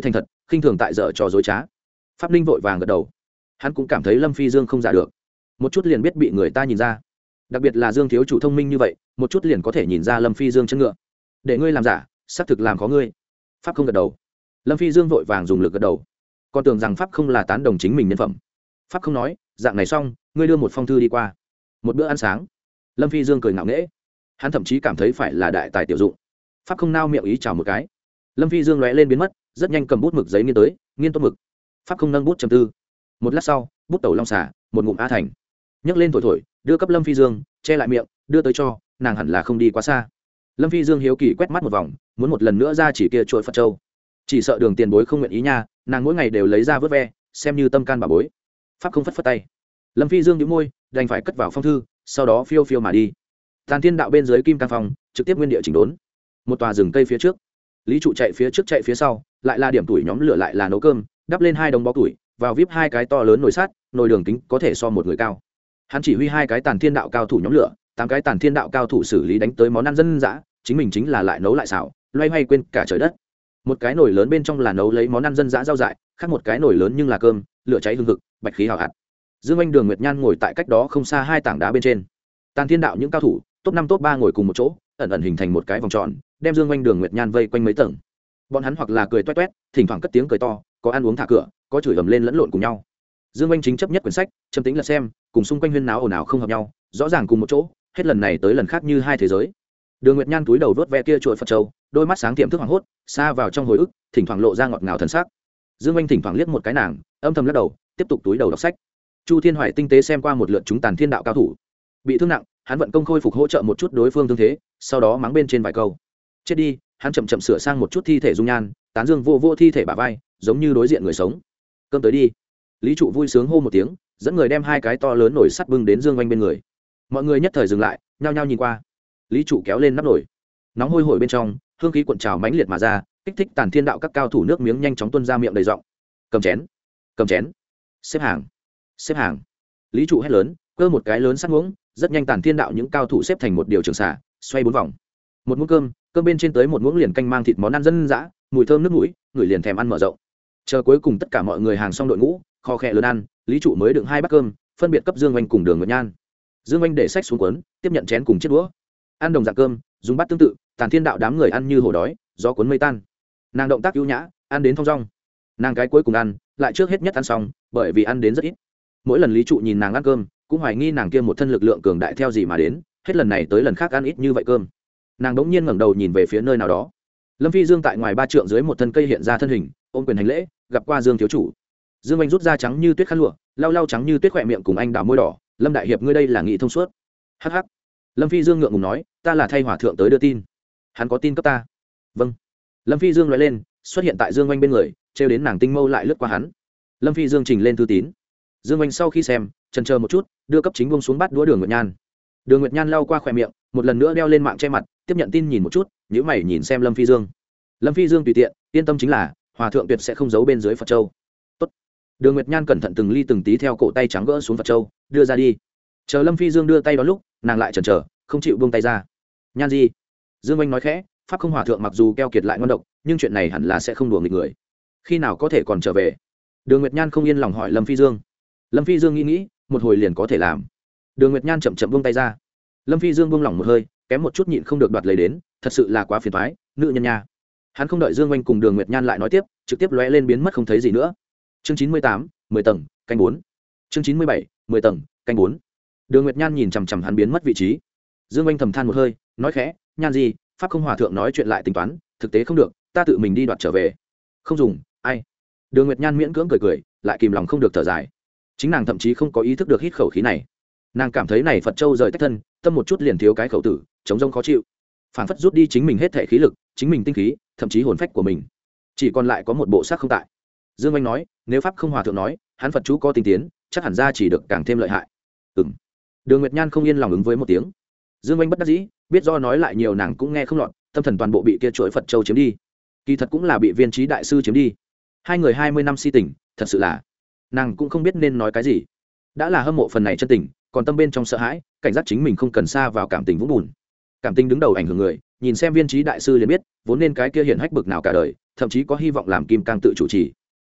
khinh thường tại dở trò dối trá. Pháp Ninh vội vàng gật đầu, hắn cũng cảm thấy Lâm Phi Dương không giả được, một chút liền biết bị người ta nhìn ra, đặc biệt là Dương thiếu chủ thông minh như vậy, một chút liền có thể nhìn ra Lâm Phi Dương chân ngựa. Để ngươi làm giả, xác thực làm khó ngươi. Pháp không gật đầu. Lâm Phi Dương vội vàng dùng lực gật đầu, còn tưởng rằng Pháp không là tán đồng chính mình nhân phẩm. Pháp không nói, dạng này xong, ngươi đưa một phong thư đi qua, một bữa ăn sáng. Lâm Phi Dương cười ngạo nghễ, hắn thậm chí cảm thấy phải là đại tài tiểu dụng. Pháp không nao miệng ý chào một cái. Lâm Phi Dương lóe lên biến mất, rất nhanh cầm bút mực giấy nghiên tới, nghiên tốt mực. Pháp không nâng bút trầm tư. Một lát sau, bút tẩu long xả, một ngụm a thành, nhấc lên thổi thổi, đưa cấp Lâm Phi Dương, che lại miệng, đưa tới cho nàng, hẳn là không đi quá xa. Lâm Phi Dương hiếu kỳ quét mắt một vòng, muốn một lần nữa ra chỉ kia chuỗi Phật châu, chỉ sợ Đường tiền bối không nguyện ý nha, nàng mỗi ngày đều lấy ra vớt ve, xem như tâm can bà bối. Pháp không phất phất tay. Lâm Phi Dương nhíu môi, đành phải cất vào phong thư, sau đó phiêu phiêu mà đi. Tàn Thiên đạo bên dưới kim can phòng, trực tiếp nguyên địa chỉnh đốn. Một tòa rừng cây phía trước, Lý trụ chạy phía trước chạy phía sau, lại là điểm tuổi nhóm lửa, lại là nấu cơm, đắp lên hai đống bó tuổi, vào vip hai cái to lớn nồi sắt, nồi đường kính có thể so một người cao. Hắn chỉ huy hai cái Tàn Thiên đạo cao thủ nhóm lửa, tám cái Tàn Thiên đạo cao thủ xử lý đánh tới món ăn dân dã, chính mình chính là lại nấu lại xào, loay hoay quên cả trời đất. Một cái nồi lớn bên trong là nấu lấy món ăn dân dã rau dại, khác một cái nồi lớn nhưng là cơm, lửa cháy hừng hực, bạch khí hào hạt. Dương Anh Đường Nguyệt Nhan ngồi tại cách đó không xa hai tảng đá bên trên. Tàn Thiên đạo những cao thủ top năm top ba ngồi cùng một chỗ, ẩn ẩn hình thành một cái vòng tròn, đem Dương Anh Đường Nguyệt Nhan vây quanh mấy tầng. Bọn hắn hoặc là cười toét toét, thỉnh thoảng cất tiếng cười to, có ăn uống thả cửa, có chửi ầm lên lẫn lộn cùng nhau. Dương Anh chính chấp nhất quyển sách, trầm tĩnh là xem, cùng xung quanh huyên náo ồn ào không hợp nhau, rõ ràng cùng một chỗ, hết lần này tới lần khác như hai thế giới. Đường Nguyệt Nhan túi đầu vớt ve kia chuỗi Phật châu, đôi mắt sáng tiềm thức hoảng hốt, xa vào trong hồi ức, thỉnh thoảng lộ ra ngọt ngào thần sắc. Dương Anh thỉnh thoảng liếc một cái nàng, âm thầm lắc đầu, tiếp tục túi đầu đọc sách. Chu Thiên Hoài tinh tế xem qua một lượt chúng Tàn Thiên đạo cao thủ, bị thương nặng, hắn vận công khôi phục hỗ trợ một chút đối phương thương thế, sau đó mắng bên trên vài câu. Chết đi, hắn chậm chậm sửa sang một chút thi thể dung nhan, tán dương vô vô thi thể bả vai, giống như đối diện người sống. Cơm tới đi. Lý trụ vui sướng hô một tiếng, dẫn người đem hai cái to lớn nồi sắt bưng đến Dương Anh bên người. Mọi người nhất thời dừng lại, nhao nhao nhìn qua. Lý trụ kéo lên nắp nồi, nóng hôi hổi bên trong, hương khí cuộn trào mãnh liệt mà ra, kích thích Tàn Thiên đạo các cao thủ nước miếng nhanh chóng tuôn ra miệng đầy rộng. Cầm chén, cầm chén, xếp hàng, xếp hàng. Lý trụ hét lớn, cơ một cái lớn sắt muỗng, rất nhanh Tàn Thiên đạo những cao thủ xếp thành một điều trường xả, xoay bốn vòng. Một muỗng cơm, cơm bên trên tới một muỗng liền canh mang thịt món ăn dân dã, mùi thơm nước mũi, người liền thèm ăn mở rộng. Chờ cuối cùng tất cả mọi người hàng xong đội ngũ, kho khẽ lớn ăn, Lý trụ mới đựng hai bát cơm, phân biệt cấp Dương Anh cùng Đường Nguyệt Nhan. Dương Anh để sách xuống cuốn, tiếp nhận chén cùng chiếc đũa. Ăn đồng dạng cơm, dùng bát tương tự, Tàn Thiên đạo đám người ăn như hổ đói, gió cuốn mây tan. Nàng động tác ưu nhã, ăn đến thong dong. Nàng cái cuối cùng ăn, lại trước hết nhất ăn xong, bởi vì ăn đến rất ít. Mỗi lần Lý trụ nhìn nàng ăn cơm, cũng hoài nghi nàng kia một thân lực lượng cường đại theo gì mà đến, hết lần này tới lần khác ăn ít như vậy cơm. Nàng đống nhiên ngẩng đầu nhìn về phía nơi nào đó. Lâm Phi Dương tại ngoài ba trượng dưới một thân cây hiện ra thân hình, ôm quyền hành lễ, gặp qua Dương thiếu chủ. Dương Anh rút ra trắng như tuyết khăn lụa, lau lau trắng như tuyết khỏe miệng cùng anh đào môi đỏ. Lâm đại hiệp ngươi đây là nghị thông suốt. Hắc hắc. Lâm Phi Dương ngượng ngùng nói, ta là thay hòa thượng tới đưa tin. Hắn có tin cấp ta. Vâng. Lâm Phi Dương nói lên, xuất hiện tại Dương Anh bên người, trêu đến nàng tinh mâu lại lướt qua hắn. Lâm Phi Dương trình lên thư tín. Dương Anh sau khi xem, chần chờ một chút, đưa cấp chính buông xuống bắt đũa Đường Nguyệt Nhan. Đường Nguyệt Nhan lau qua khỏe miệng, một lần nữa đeo lên mạng che mặt, tiếp nhận tin nhìn một chút, nhíu mày nhìn xem Lâm Phi Dương. Lâm Phi Dương tùy tiện, yên tâm chính là, hòa thượng tuyệt sẽ không giấu bên dưới Phật châu. Tốt. Đường Nguyệt Nhan cẩn thận từng ly từng tí theo cổ tay trắng gỡ xuống Phật châu, đưa ra đi. Chờ Lâm Phi Dương đưa tay đó lúc, nàng lại chần chờ, không chịu buông tay ra. Nhan gì? Dương Anh nói khẽ, pháp không hòa thượng mặc dù keo kiệt lại ngon độc, nhưng chuyện này hẳn là sẽ không đùa nghịch người. Khi nào có thể còn trở về? Đường Nguyệt Nhan không yên lòng hỏi Lâm Phi Dương. Lâm Phi Dương nghĩ nghĩ, một hồi liền có thể làm. Đường Nguyệt Nhan chậm chậm buông tay ra. Lâm Phi Dương buông lỏng một hơi, kém một chút nhịn không được đoạt lấy đến, thật sự là quá phiền toái, nữ nhân nha. Hắn không đợi Dương Anh cùng Đường Nguyệt Nhan lại nói tiếp, trực tiếp lóe lên biến mất không thấy gì nữa. Chương chín mươi tám, mười tầng, canh bốn. Chương chín mươi bảy, mười tầng, canh bốn. Đường Nguyệt Nhan nhìn chằm chằm hắn biến mất vị trí. Dương Anh thầm than một hơi, nói khẽ, Nhan gì, pháp không hòa thượng nói chuyện lại tính toán, thực tế không được, ta tự mình đi đoạt trở về. Không dùng, ai? Đường Nguyệt Nhan miễn cưỡng cười cười, lại kìm lòng không được thở dài. Chính nàng thậm chí không có ý thức được hít khẩu khí này. Nàng cảm thấy này Phật châu rời tách thân, tâm một chút liền thiếu cái khẩu tử, chống rông khó chịu. Phản phất rút đi chính mình hết thể khí lực, chính mình tinh khí, thậm chí hồn phách của mình, chỉ còn lại có một bộ xác không tại. Dương Anh nói, nếu pháp không hòa thượng nói, hắn Phật chú có tinh tiến, chắc hẳn ra chỉ được càng thêm lợi hại. Ừm. Đường Nguyệt Nhan không yên lòng ứng với một tiếng. Dương Anh bất đắc dĩ, biết do nói lại nhiều nàng cũng nghe không lọt, tâm thần toàn bộ bị kia chuỗi Phật châu chiếm đi. Kỳ thật cũng là bị Viên Trí đại sư chiếm đi. Hai người hai mươi năm si tình, thật sự là, nàng cũng không biết nên nói cái gì. Đã là hâm mộ phần này chân tình, còn tâm bên trong sợ hãi, cảnh giác chính mình không cần xa vào cảm tình vũng bùn. Cảm tình đứng đầu ảnh hưởng người, nhìn xem Viên Trí đại sư liền biết, vốn nên cái kia hiển hách bực nào cả đời, thậm chí có hy vọng làm kim cang tự chủ trì.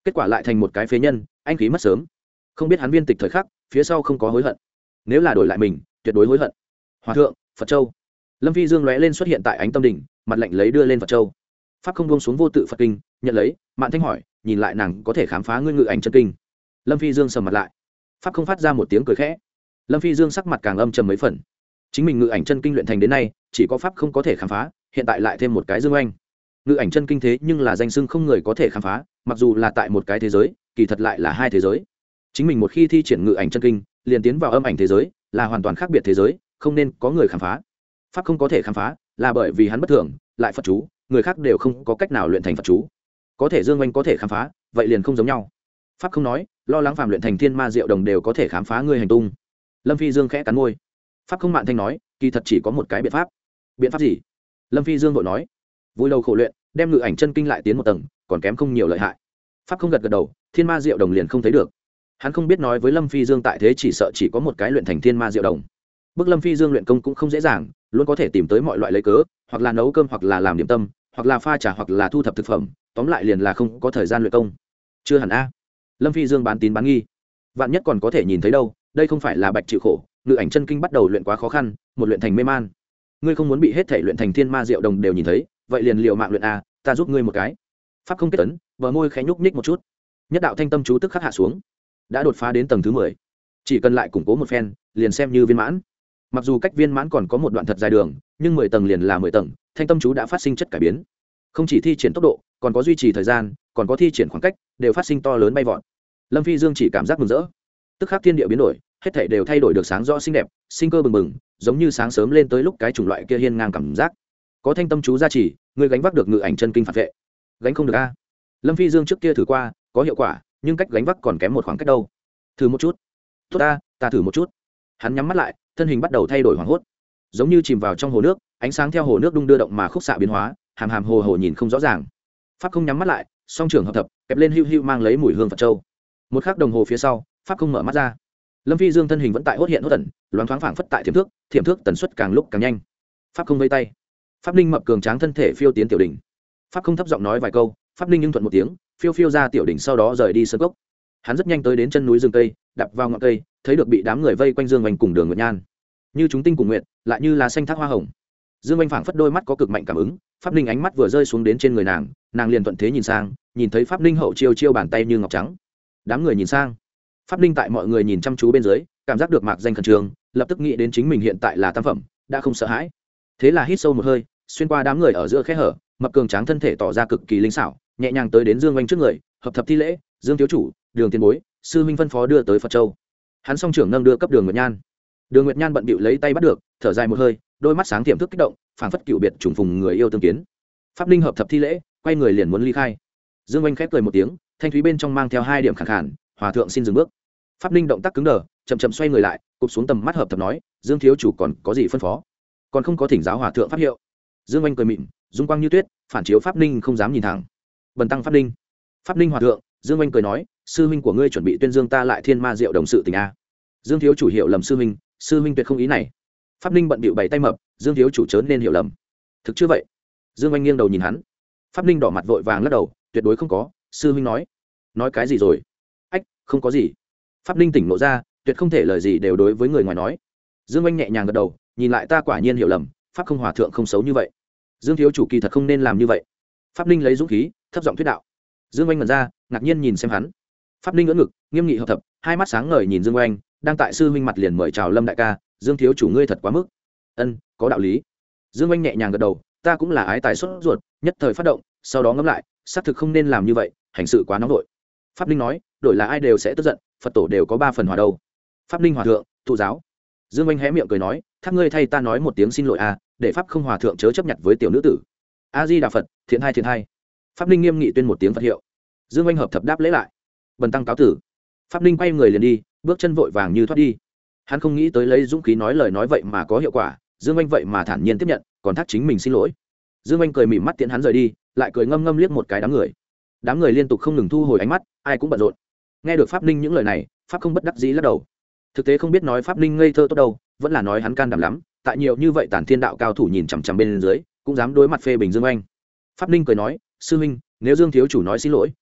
kết quả lại thành một cái phế nhân, anh khí mất sớm. Không biết hắn viên tịch thời khắc phía sau không có hối hận, nếu là đổi lại mình tuyệt đối hối hận. Hòa thượng, Phật châu. Lâm Phi Dương lóe lên xuất hiện tại ánh tâm đỉnh, mặt lạnh lấy đưa lên Phật châu. Pháp không buông xuống vô tự Phật kinh, nhận lấy. Mạn Thanh hỏi, nhìn lại nàng có thể khám phá ngươi ngự ảnh chân kinh. Lâm Phi Dương sầm mặt lại. Pháp không phát ra một tiếng cười khẽ. Lâm Phi Dương sắc mặt càng âm trầm mấy phần. Chính mình ngự ảnh chân kinh luyện thành đến nay, chỉ có pháp không có thể khám phá, hiện tại lại thêm một cái Dương Oanh. Ngự ảnh chân kinh thế nhưng là danh xưng không người có thể khám phá, mặc dù là tại một cái thế giới, kỳ thật lại là hai thế giới. Chính mình một khi thi triển ngự ảnh chân kinh, liền tiến vào âm ảnh thế giới, là hoàn toàn khác biệt thế giới, không nên có người khám phá. Pháp không có thể khám phá, là bởi vì hắn bất thường, lại Phật chú, người khác đều không có cách nào luyện thành Phật chú. Có thể Dương Oanh có thể khám phá, vậy liền không giống nhau. Pháp không nói, lo lắng phàm luyện thành thiên ma diệu đồng đều có thể khám phá ngươi hành tung. Lâm Phi Dương khẽ cắn môi. Pháp không Mạn Thanh nói, kỳ thật chỉ có một cái biện pháp. Biện pháp gì? Lâm Phi Dương vội nói, vui đầu khổ luyện, đem ngự ảnh chân kinh lại tiến một tầng, còn kém không nhiều lợi hại. Pháp không gật gật đầu, thiên ma diệu đồng liền không thấy được. Hắn không biết nói với Lâm Phi Dương tại thế chỉ sợ chỉ có một cái luyện thành thiên ma diệu đồng. Bước Lâm Phi Dương luyện công cũng không dễ dàng, luôn có thể tìm tới mọi loại lấy cớ, hoặc là nấu cơm hoặc là làm điểm tâm, hoặc là pha trà hoặc là thu thập thực phẩm, tóm lại liền là không có thời gian luyện công. Chưa hẳn a. Lâm Phi Dương bán tín bán nghi. Vạn nhất còn có thể nhìn thấy đâu, đây không phải là bạch chịu khổ, ngự ảnh chân kinh bắt đầu luyện quá khó khăn, một luyện thành mê man. Ngươi không muốn bị hết thể luyện thành thiên ma diệu đồng đều nhìn thấy, vậy liền liều mạng luyện a, ta giúp ngươi một cái. Pháp không kết tấn, bờ môi khẽ nhúc nhích một chút. Nhất đạo thanh tâm chú tức khắc hạ xuống, đã đột phá đến tầng thứ mười. Chỉ cần lại củng cố một phen, liền xem như viên mãn. Mặc dù cách viên mãn còn có một đoạn thật dài đường, nhưng mười tầng liền là mười tầng, thanh tâm chú đã phát sinh chất cải biến. Không chỉ thi triển tốc độ, còn có duy trì thời gian, còn có thi triển khoảng cách, đều phát sinh to lớn bay vọt. Lâm Phi Dương chỉ cảm giác mừng rỡ. Tức khắc thiên địa biến đổi, hết thảy đều thay đổi được sáng rõ xinh đẹp, sinh cơ bừng bừng, giống như sáng sớm lên tới lúc cái chủng loại kia hiên ngang cảm giác. Có thanh tâm chú gia trì, người gánh vác được ngự ảnh chân kinh phản vệ. Gánh không được a. Lâm Phi Dương trước kia thử qua, có hiệu quả, nhưng cách gánh vác còn kém một khoảng cách đâu. Thử một chút. Tốt ta, ta thử một chút. Hắn nhắm mắt lại, thân hình bắt đầu thay đổi hoảng hốt, giống như chìm vào trong hồ nước, ánh sáng theo hồ nước đung đưa động mà khúc xạ biến hóa, hàm hàm hồ hồ nhìn không rõ ràng. Pháp không nhắm mắt lại, song trường hợp thập, kẹp lên hưu hưu mang lấy mùi hương Phật châu. Một khắc đồng hồ phía sau, pháp không mở mắt ra. Lâm Phi Dương thân hình vẫn tại hốt hiện hốt tẩn, loáng thoáng phảng phất tại thiểm thước, thiểm thước tần suất càng lúc càng nhanh. Pháp không vây tay. Pháp Ninh mập cường tráng thân thể phiêu tiến tiểu đỉnh. Pháp không thấp giọng nói vài câu, Pháp Ninh nhưng thuận một tiếng, phiêu phiêu ra tiểu đỉnh, sau đó rời đi sơn cốc. Hắn rất nhanh tới đến chân núi rừng cây, đạp vào ngọn cây, thấy được bị đám người vây quanh Dương Oanh cùng Đường Nguyệt Nhan, như chúng tinh cùng nguyện, lại như là xanh thác hoa hồng. Dương Oanh phảng phất đôi mắt có cực mạnh cảm ứng, Pháp Ninh ánh mắt vừa rơi xuống đến trên người nàng, nàng liền thuận thế nhìn sang, nhìn thấy Pháp Ninh hậu chiêu chiêu bàn tay như ngọc trắng. Đám người nhìn sang, Pháp Ninh tại mọi người nhìn chăm chú bên dưới, cảm giác được mạc danh khẩn trương, lập tức nghĩ đến chính mình hiện tại là tam phẩm, đã không sợ hãi. Thế là hít sâu một hơi, xuyên qua đám người ở giữa khe hở, mập cường tráng thân thể tỏ ra cực kỳ linh xảo, nhẹ nhàng tới đến Dương Oanh trước người, hợp thập thi lễ, Dương thiếu chủ, Đường tiền bối, sư huynh phân phó đưa tới Phật châu. Hắn song trưởng nâng đưa cấp Đường Nguyệt Nhan. Đường Nguyệt Nhan bận bịu lấy tay bắt được, thở dài một hơi, đôi mắt sáng tiềm thức kích động, phảng phất cựu biệt trùng phùng người yêu tương kiến. Pháp Ninh hợp thập thi lễ, quay người liền muốn ly khai. Dương Oanh khép cười một tiếng, thanh thúy bên trong mang theo hai điểm khẳng khàn, hòa thượng xin dừng bước. Pháp Ninh động tác cứng đờ, chậm chậm xoay người lại, cụp xuống tầm mắt hợp thập nói, Dương thiếu chủ còn có gì phân phó? Còn không có thỉnh giáo hòa thượng pháp hiệu. Dương Oanh cười mịn, dung quang như tuyết, phản chiếu Pháp Ninh không dám nhìn thẳng. Bần tăng Pháp Ninh. Pháp Ninh hòa thượng. Dương Oanh cười nói, sư huynh của ngươi chuẩn bị tuyên dương ta lại thiên ma diệu đồng sự tình a. Dương thiếu chủ hiểu lầm sư huynh, sư huynh tuyệt không ý này. Pháp Ninh bận bịu bày tay mập, Dương thiếu chủ chớ nên hiểu lầm. Thực chưa vậy? Dương Oanh nghiêng đầu nhìn hắn. Pháp Ninh đỏ mặt vội vàng lắc đầu, tuyệt đối không có, sư huynh nói. Nói cái gì rồi? Ách, không có gì. Pháp Ninh tỉnh ngộ ra, tuyệt không thể lời gì đều đối với người ngoài nói. Dương Oanh nhẹ nhàng gật đầu, nhìn lại ta quả nhiên hiểu lầm, pháp không hòa thượng không xấu như vậy. Dương thiếu chủ kỳ thật không nên làm như vậy. Pháp Ninh lấy dũng khí, thấp giọng thuyết đạo. Dương Oanh ngẩn ra, ngạc nhiên nhìn xem hắn. Pháp Ninh ngỡ ngực, nghiêm nghị hợp thập, hai mắt sáng ngời nhìn Dương Oanh, đang tại sư huynh mặt liền mời chào Lâm đại ca, Dương thiếu chủ ngươi thật quá mức. Ân, có đạo lý. Dương Oanh nhẹ nhàng gật đầu, ta cũng là ái tài xuất ruột, nhất thời phát động, sau đó ngẫm lại, xác thực không nên làm như vậy, hành sự quá nóng vội. Pháp Ninh nói, đổi là ai đều sẽ tức giận, Phật tổ đều có ba phần hòa đâu. Pháp Ninh hòa thượng, thụ giáo. Dương Oanh hé miệng cười nói, thác ngươi thay ta nói một tiếng xin lỗi à, để pháp không hòa thượng chớ chấp nhận với tiểu nữ tử. A Di Đà Phật, thiện hai thiện hai. Pháp Ninh nghiêm nghị tuyên một tiếng Phật hiệu. Dương Oanh hợp thập đáp lễ lại. Bần tăng cáo tử. Pháp Ninh quay người liền đi, bước chân vội vàng như thoát đi. Hắn không nghĩ tới lấy dũng khí nói lời nói vậy mà có hiệu quả, Dương Oanh vậy mà thản nhiên tiếp nhận, còn thác chính mình xin lỗi. Dương Oanh cười mỉm mắt tiễn hắn rời đi, lại cười ngâm ngâm liếc một cái đám người. Đám người liên tục không ngừng thu hồi ánh mắt, ai cũng bận rộn. Nghe được Pháp Ninh những lời này, Pháp không bất đắc dĩ lắc đầu. Thực tế không biết nói Pháp Ninh ngây thơ tốt đâu, vẫn là nói hắn can đảm lắm, tại nhiều như vậy tản thiên đạo cao thủ nhìn chằm chằm bên dưới, cũng dám đối mặt phê bình Dương Oanh. Pháp Ninh cười nói, sư huynh, nếu Dương thiếu chủ nói xin lỗi,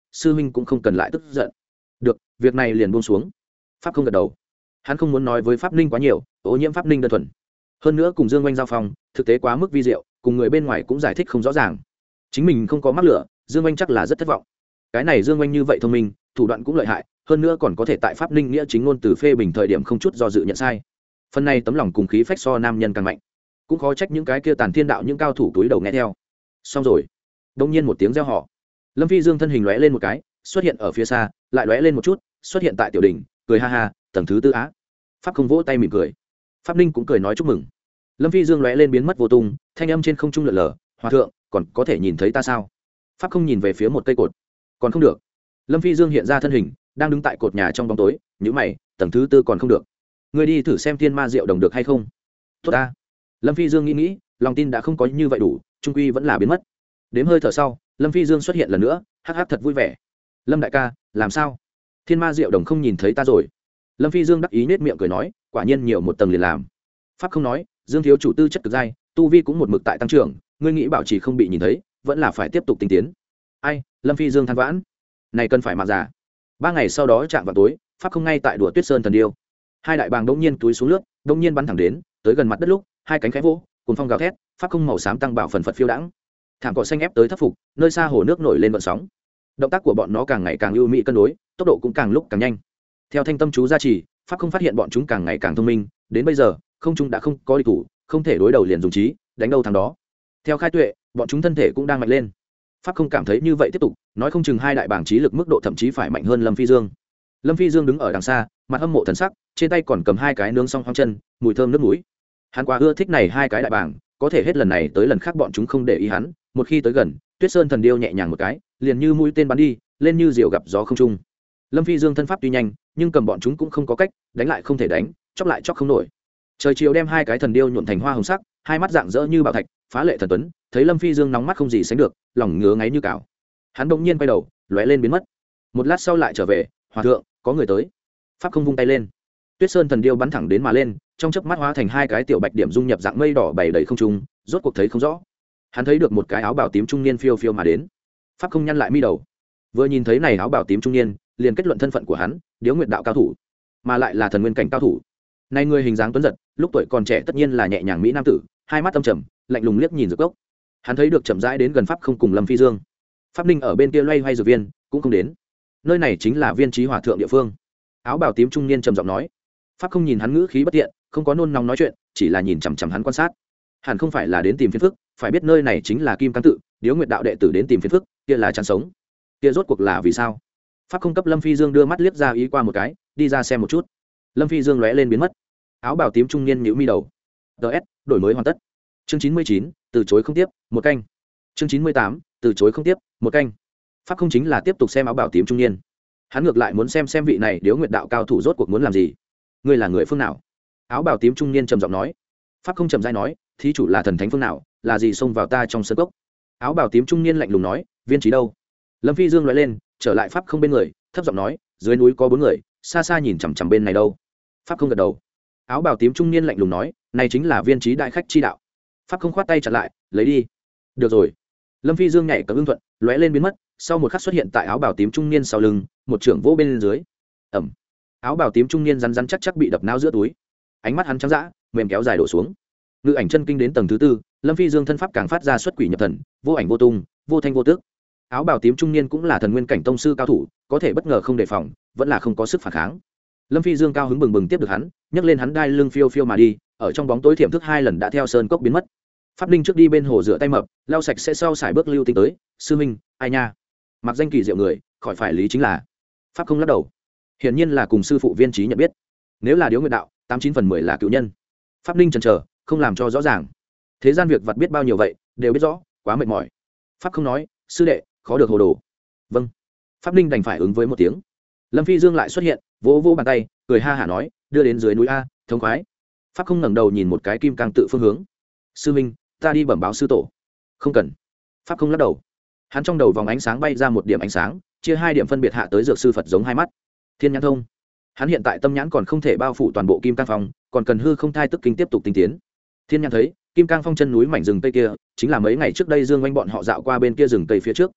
sư huynh cũng không cần lại tức giận. Được, việc này liền buông xuống. Pháp không gật đầu. Hắn không muốn nói với Pháp Ninh quá nhiều, ô nhiễm Pháp Ninh đơn thuần. Hơn nữa cùng Dương Oanh giao phong, thực tế quá mức vi diệu, cùng người bên ngoài cũng giải thích không rõ ràng. Chính mình không có mắc lửa, Dương Oanh chắc là rất thất vọng. Cái này Dương Oanh như vậy thông minh, thủ đoạn cũng lợi hại, hơn nữa còn có thể tại Pháp Ninh nghĩa chính ngôn từ phê bình thời điểm không chút do dự nhận sai. Phần này tấm lòng cùng khí phách so nam nhân càng mạnh, cũng khó trách những cái kia tàn thiên đạo những cao thủ túi đầu nghe theo. Xong rồi, đông nhiên một tiếng reo hò, Lâm Phi Dương thân hình lóe lên một cái, xuất hiện ở phía xa, lại lóe lên một chút, xuất hiện tại tiểu đỉnh, cười ha ha, tầng thứ tư á. Pháp không vỗ tay mỉm cười, Pháp Ninh cũng cười nói chúc mừng. Lâm Phi Dương lóe lên biến mất vô tung, thanh âm trên không trung lượn lờ, hòa thượng còn có thể nhìn thấy ta sao? Pháp không nhìn về phía một cây cột, còn không được. Lâm Phi Dương hiện ra thân hình, đang đứng tại cột nhà trong bóng tối, nhíu mày, tầng thứ tư còn không được. Ngươi đi thử xem thiên ma diệu đồng được hay không? Tốt ta. Lâm Phi Dương nghĩ nghĩ, lòng tin đã không có như vậy đủ, trung quy vẫn là biến mất. Đếm hơi thở sau, Lâm Phi Dương xuất hiện lần nữa, hắc hắc thật vui vẻ. Lâm đại ca, làm sao? Thiên ma diệu đồng không nhìn thấy ta rồi. Lâm Phi Dương đắc ý nết miệng cười nói, quả nhiên nhiều một tầng liền làm. Pháp không nói, Dương thiếu chủ tư chất cực dai, tu vi cũng một mực tại tăng trưởng, ngươi nghĩ bảo trì không bị nhìn thấy, vẫn là phải tiếp tục tinh tiến. Ai? Lâm Phi Dương than vãn, này cần phải mà giả. Ba ngày sau đó chạm vào tối, Pháp không ngay tại đùa Tuyết Sơn thần điêu. Hai đại bàng đống nhiên túi xuống nước, đống nhiên bắn thẳng đến, tới gần mặt đất lúc, hai cánh khẽ vỗ, cùng phong gào thét, Pháp không màu xám tăng bảo phần phật phiêu đãng. Thảm cỏ xanh ép tới thấp phục, nơi xa hồ nước nổi lên vận sóng. Động tác của bọn nó càng ngày càng ưu mỹ cân đối, tốc độ cũng càng lúc càng nhanh. Theo thanh tâm chú gia trì, Pháp không phát hiện bọn chúng càng ngày càng thông minh, đến bây giờ, không chúng đã không có địch thủ, không thể đối đầu liền dùng trí, đánh đâu thằng đó. Theo khai tuệ, bọn chúng thân thể cũng đang mạnh lên. Pháp không cảm thấy như vậy tiếp tục, nói không chừng hai đại bảng trí lực mức độ thậm chí phải mạnh hơn Lâm Phi Dương. Lâm Phi Dương đứng ở đằng xa, mặt hâm mộ thần sắc, trên tay còn cầm hai cái nướng xong hoang chân, mùi thơm nước mũi. Hắn quá ưa thích này hai cái đại bảng, có thể hết lần này tới lần khác bọn chúng không để ý hắn, một khi tới gần, Tuyết Sơn thần điêu nhẹ nhàng một cái, liền như mũi tên bắn đi, lên như diều gặp gió không trung. Lâm Phi Dương thân pháp tuy nhanh, nhưng cầm bọn chúng cũng không có cách, đánh lại không thể đánh, chọc lại chọc không nổi. Trời chiều đem hai cái thần điêu nhuộm thành hoa hồng sắc, hai mắt rạng rỡ như bảo thạch, phá lệ thần tuấn, thấy Lâm Phi Dương nóng mắt không gì sánh được, lòng ngứa ngáy như cào. Hắn đột nhiên quay đầu, lóe lên biến mất. Một lát sau lại trở về, hòa thượng, có người tới. Pháp không vung tay lên, Tuyết Sơn thần điêu bắn thẳng đến mà lên, trong chớp mắt hóa thành hai cái tiểu bạch điểm dung nhập dạng mây đỏ bảy đầy không trung, rốt cuộc thấy không rõ. Hắn thấy được một cái áo bào tím trung niên phiêu phiêu mà đến. Pháp không nhăn lại mi đầu, vừa nhìn thấy này áo bào tím trung niên, liền kết luận thân phận của hắn, Điếu Nguyệt đạo cao thủ, mà lại là thần nguyên cảnh cao thủ. Này người hình dáng tuấn giật, lúc tuổi còn trẻ tất nhiên là nhẹ nhàng mỹ nam tử, hai mắt âm trầm, lạnh lùng liếc nhìn Dược Cốc. Hắn thấy được chậm rãi đến gần Pháp không cùng Lâm Phi Dương. Pháp Ninh ở bên kia loay hoay dược viên, cũng không đến. Nơi này chính là Viên Chí Hòa thượng địa phương. Áo bào tím trung niên trầm giọng nói. Pháp không nhìn hắn ngữ khí bất tiện, không có nôn nóng nói chuyện, chỉ là nhìn chằm chằm hắn quan sát. Hẳn không phải là đến tìm phiền phức, phải biết nơi này chính là Kim Cang tự, Điếu Nguyệt đạo đệ tử đến tìm phiền phức, kia là chán sống. Kia rốt cuộc là vì sao? Pháp không cấp Lâm Phi Dương đưa mắt liếc ra ý qua một cái, đi ra xem một chút. Lâm Phi Dương lóe lên biến mất. Áo bào tím trung niên nhíu mi đầu. ds đổi mới hoàn tất. Chương chín mươi chín, từ chối không tiếp, một canh. Chương chín mươi tám, từ chối không tiếp, một canh. Pháp không chính là tiếp tục xem áo bào tím trung niên. Hắn ngược lại muốn xem xem vị này Điếu Nguyệt đạo cao thủ rốt cuộc muốn làm gì. Ngươi là người phương nào? Áo bào tím trung niên trầm giọng nói. Pháp không trầm rãi nói, thí chủ là thần thánh phương nào, là gì xông vào ta trong sân cốc? Áo bào tím trung niên lạnh lùng nói, Viên Chí đâu? Lâm Phi Dương nói lên, trở lại Pháp không bên người, thấp giọng nói, dưới núi có bốn người, xa xa nhìn chằm chằm bên này đâu. Pháp không gật đầu. Áo bào tím trung niên lạnh lùng nói, này chính là Viên Chí đại khách chi đạo. Pháp không khoát tay chặn lại, lấy đi. Được rồi. Lâm Phi Dương nhảy cấm ưng thuận, lóe lên biến mất, sau một khắc xuất hiện tại áo bào tím trung niên sau lưng, một trưởng vỗ bên dưới. Ẩm. Áo bào tím trung niên rắn rắn chắc chắc bị đập não giữa túi. Ánh mắt hắn trắng dã, mềm kéo dài đổ xuống. Ngự ảnh chân kinh đến tầng thứ tư, Lâm Phi Dương thân pháp càng phát ra xuất quỷ nhập thần, vô ảnh vô tung, vô thanh vô tức. Áo bào tím trung niên cũng là thần nguyên cảnh tông sư cao thủ, có thể bất ngờ không đề phòng, vẫn là không có sức phản kháng. Lâm Phi Dương cao hứng bừng bừng tiếp được hắn, nhấc lên hắn đai lưng phiêu phiêu mà đi, ở trong bóng tối thiểm thức hai lần đã theo sơn cốc biến mất. Pháp Ninh trước đi bên hồ rửa tay mập, lau sạch sẽ sau xài bước lưu tinh tới, sư minh, ai nha, mặc danh kỳ diệu người, khỏi phải lý chính là. Pháp không lắc đầu, hiển nhiên là cùng sư phụ Viên Chí nhận biết. Nếu là Điếu Nguyệt đạo, tám chín phần mười là cựu nhân. Pháp Ninh chần chờ, không làm cho rõ ràng. Thế gian việc vật biết bao nhiêu vậy, đều biết rõ, quá mệt mỏi. Pháp không nói, sư đệ, khó được hồ đồ. Vâng. Pháp Ninh đành phải ứng với một tiếng. Lâm Phi Dương lại xuất hiện, vỗ vỗ bàn tay, cười ha hả nói, đưa đến dưới núi a, thống khoái. Pháp không ngẩng đầu nhìn một cái Kim Cang tự phương hướng. Sư minh, ta đi bẩm báo sư tổ. Không cần. Pháp không lắc đầu. Hắn trong đầu vòng ánh sáng bay ra một điểm ánh sáng, chia hai điểm phân biệt hạ tới dược sư Phật giống hai mắt. Thiên nhãn thông. Hắn hiện tại tâm nhãn còn không thể bao phủ toàn bộ Kim Cang Phong, còn cần hư không thai tức kinh tiếp tục tinh tiến. Thiên nhãn thấy, Kim Cang Phong chân núi mảnh rừng tây kia, chính là mấy ngày trước đây Dương Oanh bọn họ dạo qua bên kia rừng tây phía trước.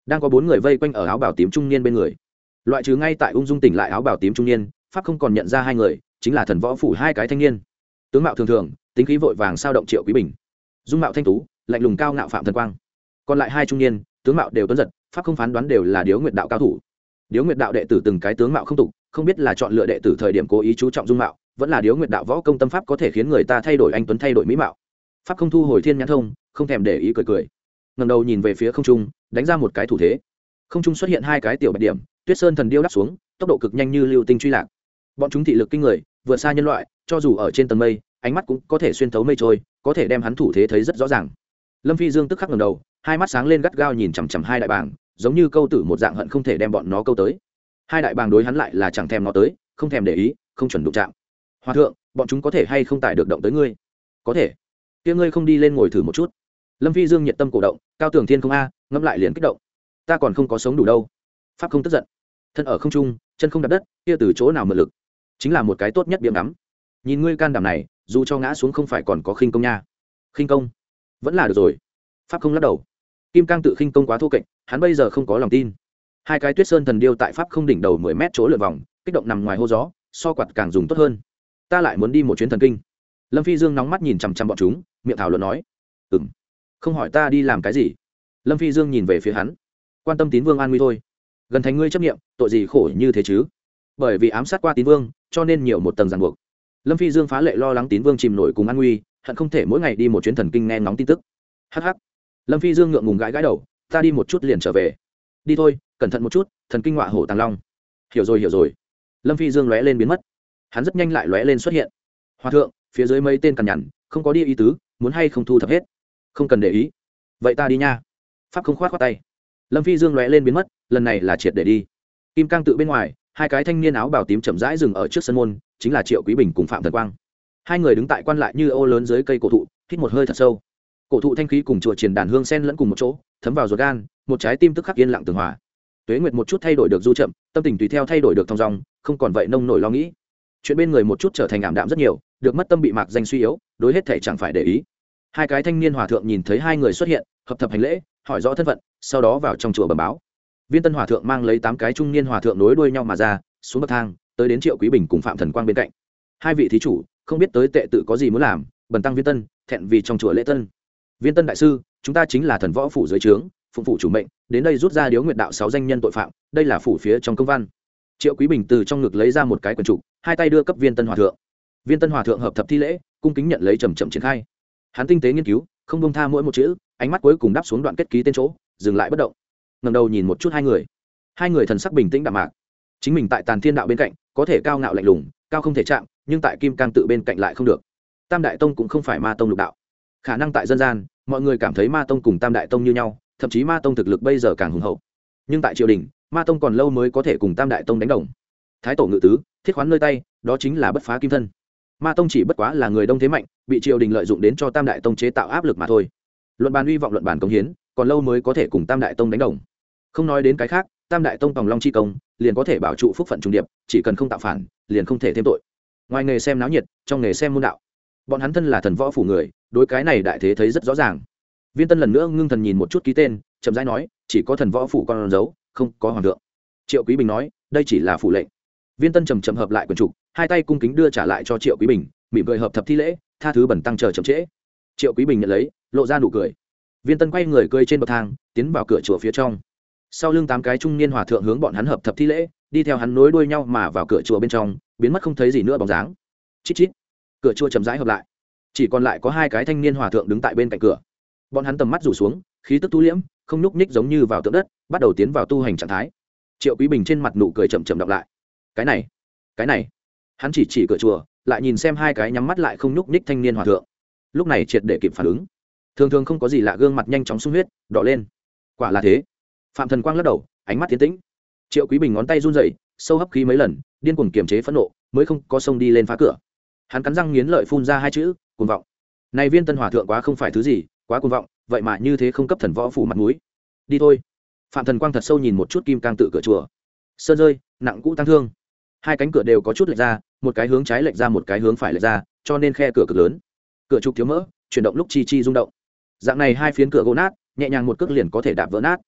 đang có bốn người vây quanh ở áo bào tím trung niên bên người. Loại trừ ngay tại ung dung tỉnh lại áo bào tím trung niên, pháp không còn nhận ra hai người chính là thần võ phủ hai cái thanh niên. Tướng mạo thường thường, tính khí vội vàng sao động Triệu Quý Bình, dung mạo thanh tú lạnh lùng cao ngạo Phạm Thần Quang. Còn lại hai trung niên, tướng mạo đều tuấn giật, pháp không phán đoán đều là Điếu Nguyệt đạo cao thủ. Điếu Nguyệt đạo đệ tử từng cái tướng mạo không tục, không biết là chọn lựa đệ tử thời điểm cố ý chú trọng dung mạo, vẫn là Điếu Nguyệt đạo võ công tâm pháp có thể khiến người ta thay đổi anh tuấn thay đổi mỹ mạo. Pháp không thu hồi thiên nhãn thông, không thèm để ý cười cười, ngẩng đầu nhìn về phía không trung, đánh ra một cái thủ thế. Không trung xuất hiện hai cái tiểu bạch điểm, Tuyết Sơn thần điêu đáp xuống, tốc độ cực nhanh như lưu tinh truy lạc. Bọn chúng thị lực kinh người, vượt xa nhân loại, cho dù ở trên tầng mây, ánh mắt cũng có thể xuyên thấu mây trôi, có thể đem hắn thủ thế thấy rất rõ ràng. Lâm Phi Dương tức khắc ngẩng đầu, hai mắt sáng lên gắt gao nhìn chằm chằm hai đại bàng, giống như câu tử một dạng hận không thể đem bọn nó câu tới. Hai đại bàng đối hắn lại là chẳng thèm nó tới, không thèm để ý, không chuẩn đụng chạm. Hòa thượng, bọn chúng có thể hay không tải được động tới ngươi? Có thể. Kia ngươi không đi lên ngồi thử một chút? Lâm Phi Dương nhiệt tâm cổ động, cao tường thiên không a, ngẫm lại liền kích động. Ta còn không có sống đủ đâu. Pháp không tức giận, thân ở không trung, chân không đạp đất, kia từ chỗ nào mượn lực? Chính là một cái tốt nhất biếng ngắm. Nhìn ngươi can đảm này, dù cho ngã xuống không phải còn có khinh công nha. Khinh công? Vẫn là được rồi. Pháp không lắc đầu. Kim Cang tự khinh công quá thô kệch, hắn bây giờ không có lòng tin. Hai cái Tuyết Sơn thần điêu tại Pháp không đỉnh đầu mười mét chỗ lượn vòng, kích động nằm ngoài hô gió, so quạt càng dùng tốt hơn. Ta lại muốn đi một chuyến thần kinh. Lâm Phi Dương nóng mắt nhìn chằm chằm bọn chúng, miệng thảo luận nói: "Ừm, không hỏi ta đi làm cái gì?" Lâm Phi Dương nhìn về phía hắn, quan tâm Tín Vương an nguy thôi. Gần thành ngươi chấp nghiệm, tội gì khổ như thế chứ? Bởi vì ám sát qua Tín Vương, cho nên nhiều một tầng ràng buộc. Lâm Phi Dương phá lệ lo lắng Tín Vương chìm nổi cùng an nguy, hận không thể mỗi ngày đi một chuyến thần kinh nghe ngóng tin tức. Hắc hắc. Lâm Phi Dương ngượng ngùng gãi gãi đầu, ta đi một chút liền trở về. Đi thôi, cẩn thận một chút, thần kinh ngọa hổ tàng long. Hiểu rồi hiểu rồi. Lâm Phi Dương lóe lên biến mất, hắn rất nhanh lại lóe lên xuất hiện. Hòa thượng, phía dưới mấy tên cằn nhằn, không có đi ý tứ, muốn hay không thu thập hết? Không cần để ý. Vậy ta đi nha. Pháp không khoát khoát tay. Lâm Phi Dương lóe lên biến mất, lần này là triệt để đi. Kim Cang tự bên ngoài, hai cái thanh niên áo bào tím chậm rãi dừng ở trước sân môn, chính là Triệu Quý Bình cùng Phạm Thần Quang. Hai người đứng tại quan lại như ô lớn dưới cây cổ thụ, hít một hơi thật sâu. Cổ thụ thanh khí cùng chùa truyền đàn hương sen lẫn cùng một chỗ, thấm vào ruột gan, một trái tim tức khắc yên lặng tường hòa. Tuế Nguyệt một chút thay đổi được du chậm, tâm tình tùy theo thay đổi được thong dong, không còn vậy nông nổi lo nghĩ. Chuyện bên người một chút trở thành ảm đạm rất nhiều, được mất tâm bị mạc danh suy yếu, đối hết thể chẳng phải để ý. Hai cái thanh niên hòa thượng nhìn thấy hai người xuất hiện, hợp thập hành lễ, hỏi rõ thân phận, sau đó vào trong chùa bẩm báo. Viên Tân hòa thượng mang lấy tám cái trung niên hòa thượng nối đuôi nhau mà ra, xuống bậc thang, tới đến Triệu Quý Bình cùng Phạm Thần Quang bên cạnh. Hai vị thí chủ, không biết tới tệ tự có gì muốn làm, bần tăng Viên Tân, thẹn vì trong chùa lễ tân. Viên Tân đại sư, chúng ta chính là thần võ phủ dưới trướng, phụng phủ chủ mệnh, đến đây rút ra Điếu Nguyệt đạo sáu danh nhân tội phạm, đây là phủ phía trong công văn. Triệu Quý Bình từ trong ngực lấy ra một cái quyển trục, hai tay đưa cấp Viên Tân hòa thượng. Viên Tân hòa thượng hợp thập thi lễ, cung kính nhận lấy, chậm chậm triển khai. Hắn tinh tế nghiên cứu, không buông tha mỗi một chữ, ánh mắt cuối cùng đáp xuống đoạn kết ký tên chỗ, dừng lại bất động. Ngẩng đầu nhìn một chút hai người. Hai người thần sắc bình tĩnh đạm mạc. Chính mình tại Tàn Thiên đạo bên cạnh, có thể cao ngạo lạnh lùng, cao không thể chạm, nhưng tại Kim Cang tự bên cạnh lại không được. Tam đại tông cũng không phải ma tông lục đạo. Khả năng tại dân gian, mọi người cảm thấy ma tông cùng Tam đại tông như nhau, thậm chí ma tông thực lực bây giờ càng hùng hậu. Nhưng tại triều đình, ma tông còn lâu mới có thể cùng Tam đại tông đánh đồng. Thái tổ ngự tứ, thiết khoán nơi tay, đó chính là bất phá kim thân. Ma tông chỉ bất quá là người đông thế mạnh, bị triều đình lợi dụng đến cho Tam đại tông chế tạo áp lực mà thôi. Luận bàn uy vọng, luận bàn công hiến, còn lâu mới có thể cùng Tam đại tông đánh đồng. Không nói đến cái khác, Tam đại tông tòng long chi công, liền có thể bảo trụ phúc phận trung điệp, chỉ cần không tạo phản, liền không thể thêm tội. Ngoài nghề xem náo nhiệt, trong nghề xem môn đạo. Bọn hắn thân là thần võ phủ người, đối cái này đại thế thấy rất rõ ràng. Viên Tân lần nữa ngưng thần nhìn một chút ký tên, chậm rãi nói, chỉ có thần võ phủ con dấu, không có hoàng thượng. Triệu Quý Bình nói, đây chỉ là phủ lệnh. Viên Tân trầm trầm hợp lại quyển trục, hai tay cung kính đưa trả lại cho Triệu Quý Bình, mỉm cười hợp thập thi lễ, tha thứ bẩn tăng chờ chậm trễ. Triệu Quý Bình nhận lấy, lộ ra nụ cười. Viên Tân quay người cười trên bậc thang, tiến vào cửa chùa phía trong. Sau lưng tám cái trung niên hòa thượng hướng bọn hắn hợp thập thi lễ, đi theo hắn nối đuôi nhau mà vào cửa chùa bên trong, biến mất không thấy gì nữa bóng dáng. Chít chít. Cửa chùa chậm rãi hợp lại, chỉ còn lại có hai cái thanh niên hòa thượng đứng tại bên cạnh cửa. Bọn hắn tầm mắt rủ xuống, khí tức tu liễm, không nhúc nhích giống như vào tượng đất, bắt đầu tiến vào tu hành trạng thái. Triệu Quý Bình trên mặt nụ cười chậm chậm đọc lại. Cái này, cái này. Hắn chỉ chỉ cửa chùa, lại nhìn xem hai cái nhắm mắt lại không nhúc nhích thanh niên hòa thượng. Lúc này triệt để kịp phản ứng. Thường thường không có gì lạ, gương mặt nhanh chóng sung huyết, đỏ lên. Quả là thế. Phạm Thần Quang lắc đầu, ánh mắt tiến tĩnh. Triệu Quý Bình ngón tay run rẩy, sâu hấp khí mấy lần, điên cuồng kiềm chế phẫn nộ, mới không có xông đi lên phá cửa. Hắn cắn răng nghiến lợi phun ra hai chữ, cuồng vọng. Này Viên Tân hòa thượng quá không phải thứ gì, quá cuồng vọng, vậy mà như thế không cấp thần võ phủ mặt mũi. Đi thôi. Phạm Thần Quang thật sâu nhìn một chút Kim Cang tự cửa chùa. Sơn rơi, nặng cũ tăng thương. Hai cánh cửa đều có chút lệch ra, một cái hướng trái lệch ra, một cái hướng phải lệch ra, cho nên khe cửa cực lớn. Cửa trục thiếu mỡ, chuyển động lúc chi chi rung động. Dạng này hai phiến cửa gỗ nát, nhẹ nhàng một cước liền có thể đạp vỡ nát.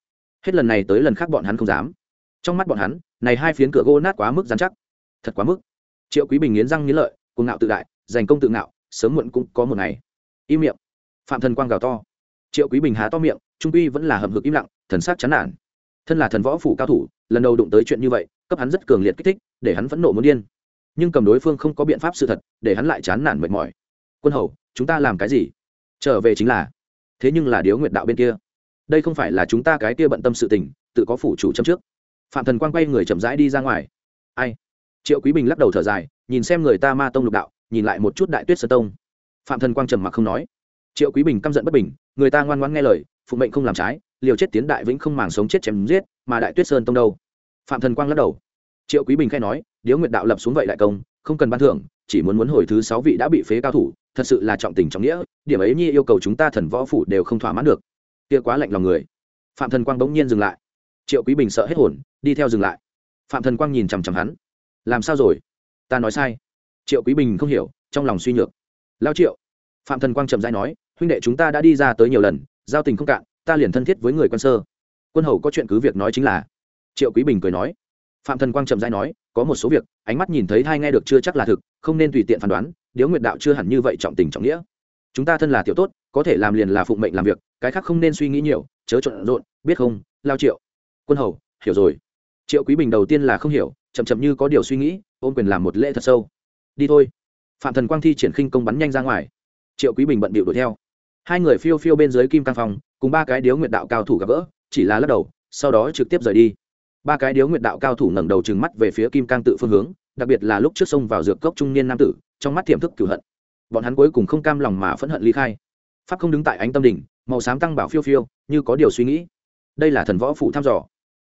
hết lần này tới lần khác bọn hắn không dám. Trong mắt bọn hắn, này hai phiến cửa gỗ nát quá mức rắn chắc, thật quá mức. Triệu Quý Bình nghiến răng nghiến lợi, cuồng ngạo tự đại, giành công tự ngạo, sớm muộn cũng có một ngày. Im miệng. Phạm Thần Quang gào to. Triệu Quý Bình há to miệng, trung quy vẫn là hậm hực im lặng, thần sắc chán nản. Thân là thần võ phủ cao thủ, lần đầu đụng tới chuyện như vậy, cấp hắn rất cường liệt kích thích, để hắn phẫn nộ muốn điên. Nhưng cầm đối phương không có biện pháp sự thật, để hắn lại chán nản mệt mỏi. Quân hầu, chúng ta làm cái gì? Trở về chính là. Thế nhưng là Điếu Nguyệt đạo bên kia, đây không phải là chúng ta cái kia bận tâm sự tình, tự có phủ chủ châm trước. Phạm Thần Quang quay người chậm rãi đi ra ngoài. Ai? Triệu Quý Bình lắc đầu thở dài, nhìn xem người ta Ma tông Lục đạo, nhìn lại một chút Đại Tuyết Sơn tông. Phạm Thần Quang trầm mặc không nói. Triệu Quý Bình căm giận bất bình, người ta ngoan ngoãn nghe lời, phụ mệnh không làm trái, liều chết tiến đại vĩnh không màng sống chết chém giết, mà Đại Tuyết Sơn tông đâu? Phạm Thần Quang lắc đầu. Triệu Quý Bình khẽ nói, Điếu Nguyệt đạo lập xuống vậy đại công, không cần ban thưởng, chỉ muốn muốn hồi thứ sáu vị đã bị phế cao thủ, thật sự là trọng tình trọng nghĩa, điểm ấy nhi yêu cầu chúng ta thần võ phủ đều không thỏa mãn được. Kia quá lạnh lòng người. Phạm Thần Quang bỗng nhiên dừng lại. Triệu Quý Bình sợ hết hồn, đi theo dừng lại. Phạm Thần Quang nhìn chằm chằm hắn. Làm sao rồi? Ta nói sai? Triệu Quý Bình không hiểu, trong lòng suy nhược. Lao Triệu. Phạm Thần Quang chậm rãi nói, huynh đệ chúng ta đã đi ra tới nhiều lần, giao tình không cạn, ta liền thân thiết với người quân sơ. Quân hầu có chuyện cứ việc nói chính là. Triệu Quý Bình cười nói. Phạm Thần Quang chậm rãi nói, có một số việc, ánh mắt nhìn thấy hay nghe được chưa chắc là thực, không nên tùy tiện phán đoán, Điếu Nguyệt đạo chưa hẳn như vậy trọng tình trọng nghĩa. Chúng ta thân là tiểu tốt, có thể làm liền là phụng mệnh làm việc, cái khác không nên suy nghĩ nhiều, chớ trộn rộn, biết không? Lao Triệu. Quân hầu, hiểu rồi. Triệu Quý Bình đầu tiên là không hiểu, chậm chậm như có điều suy nghĩ, ôm quyền làm một lễ thật sâu. Đi thôi. Phạm Thần Quang thi triển khinh công bắn nhanh ra ngoài. Triệu Quý Bình bận bịu đuổi theo. Hai người phiêu phiêu bên dưới kim cang phòng, cùng ba cái Điếu Nguyệt đạo cao thủ gặp gỡ, chỉ là lắc đầu, sau đó trực tiếp rời đi. Ba cái Điếu Nguyệt đạo cao thủ ngẩng đầu trừng mắt về phía kim cang tự phương hướng, đặc biệt là lúc trước xông vào dược cốc trung niên nam tử, trong mắt tiềm thức cửu hận. Bọn hắn cuối cùng không cam lòng mà phẫn hận ly khai. Pháp không đứng tại ánh tâm đỉnh, màu xám tăng bảo phiêu phiêu, như có điều suy nghĩ. Đây là thần võ phủ thăm dò.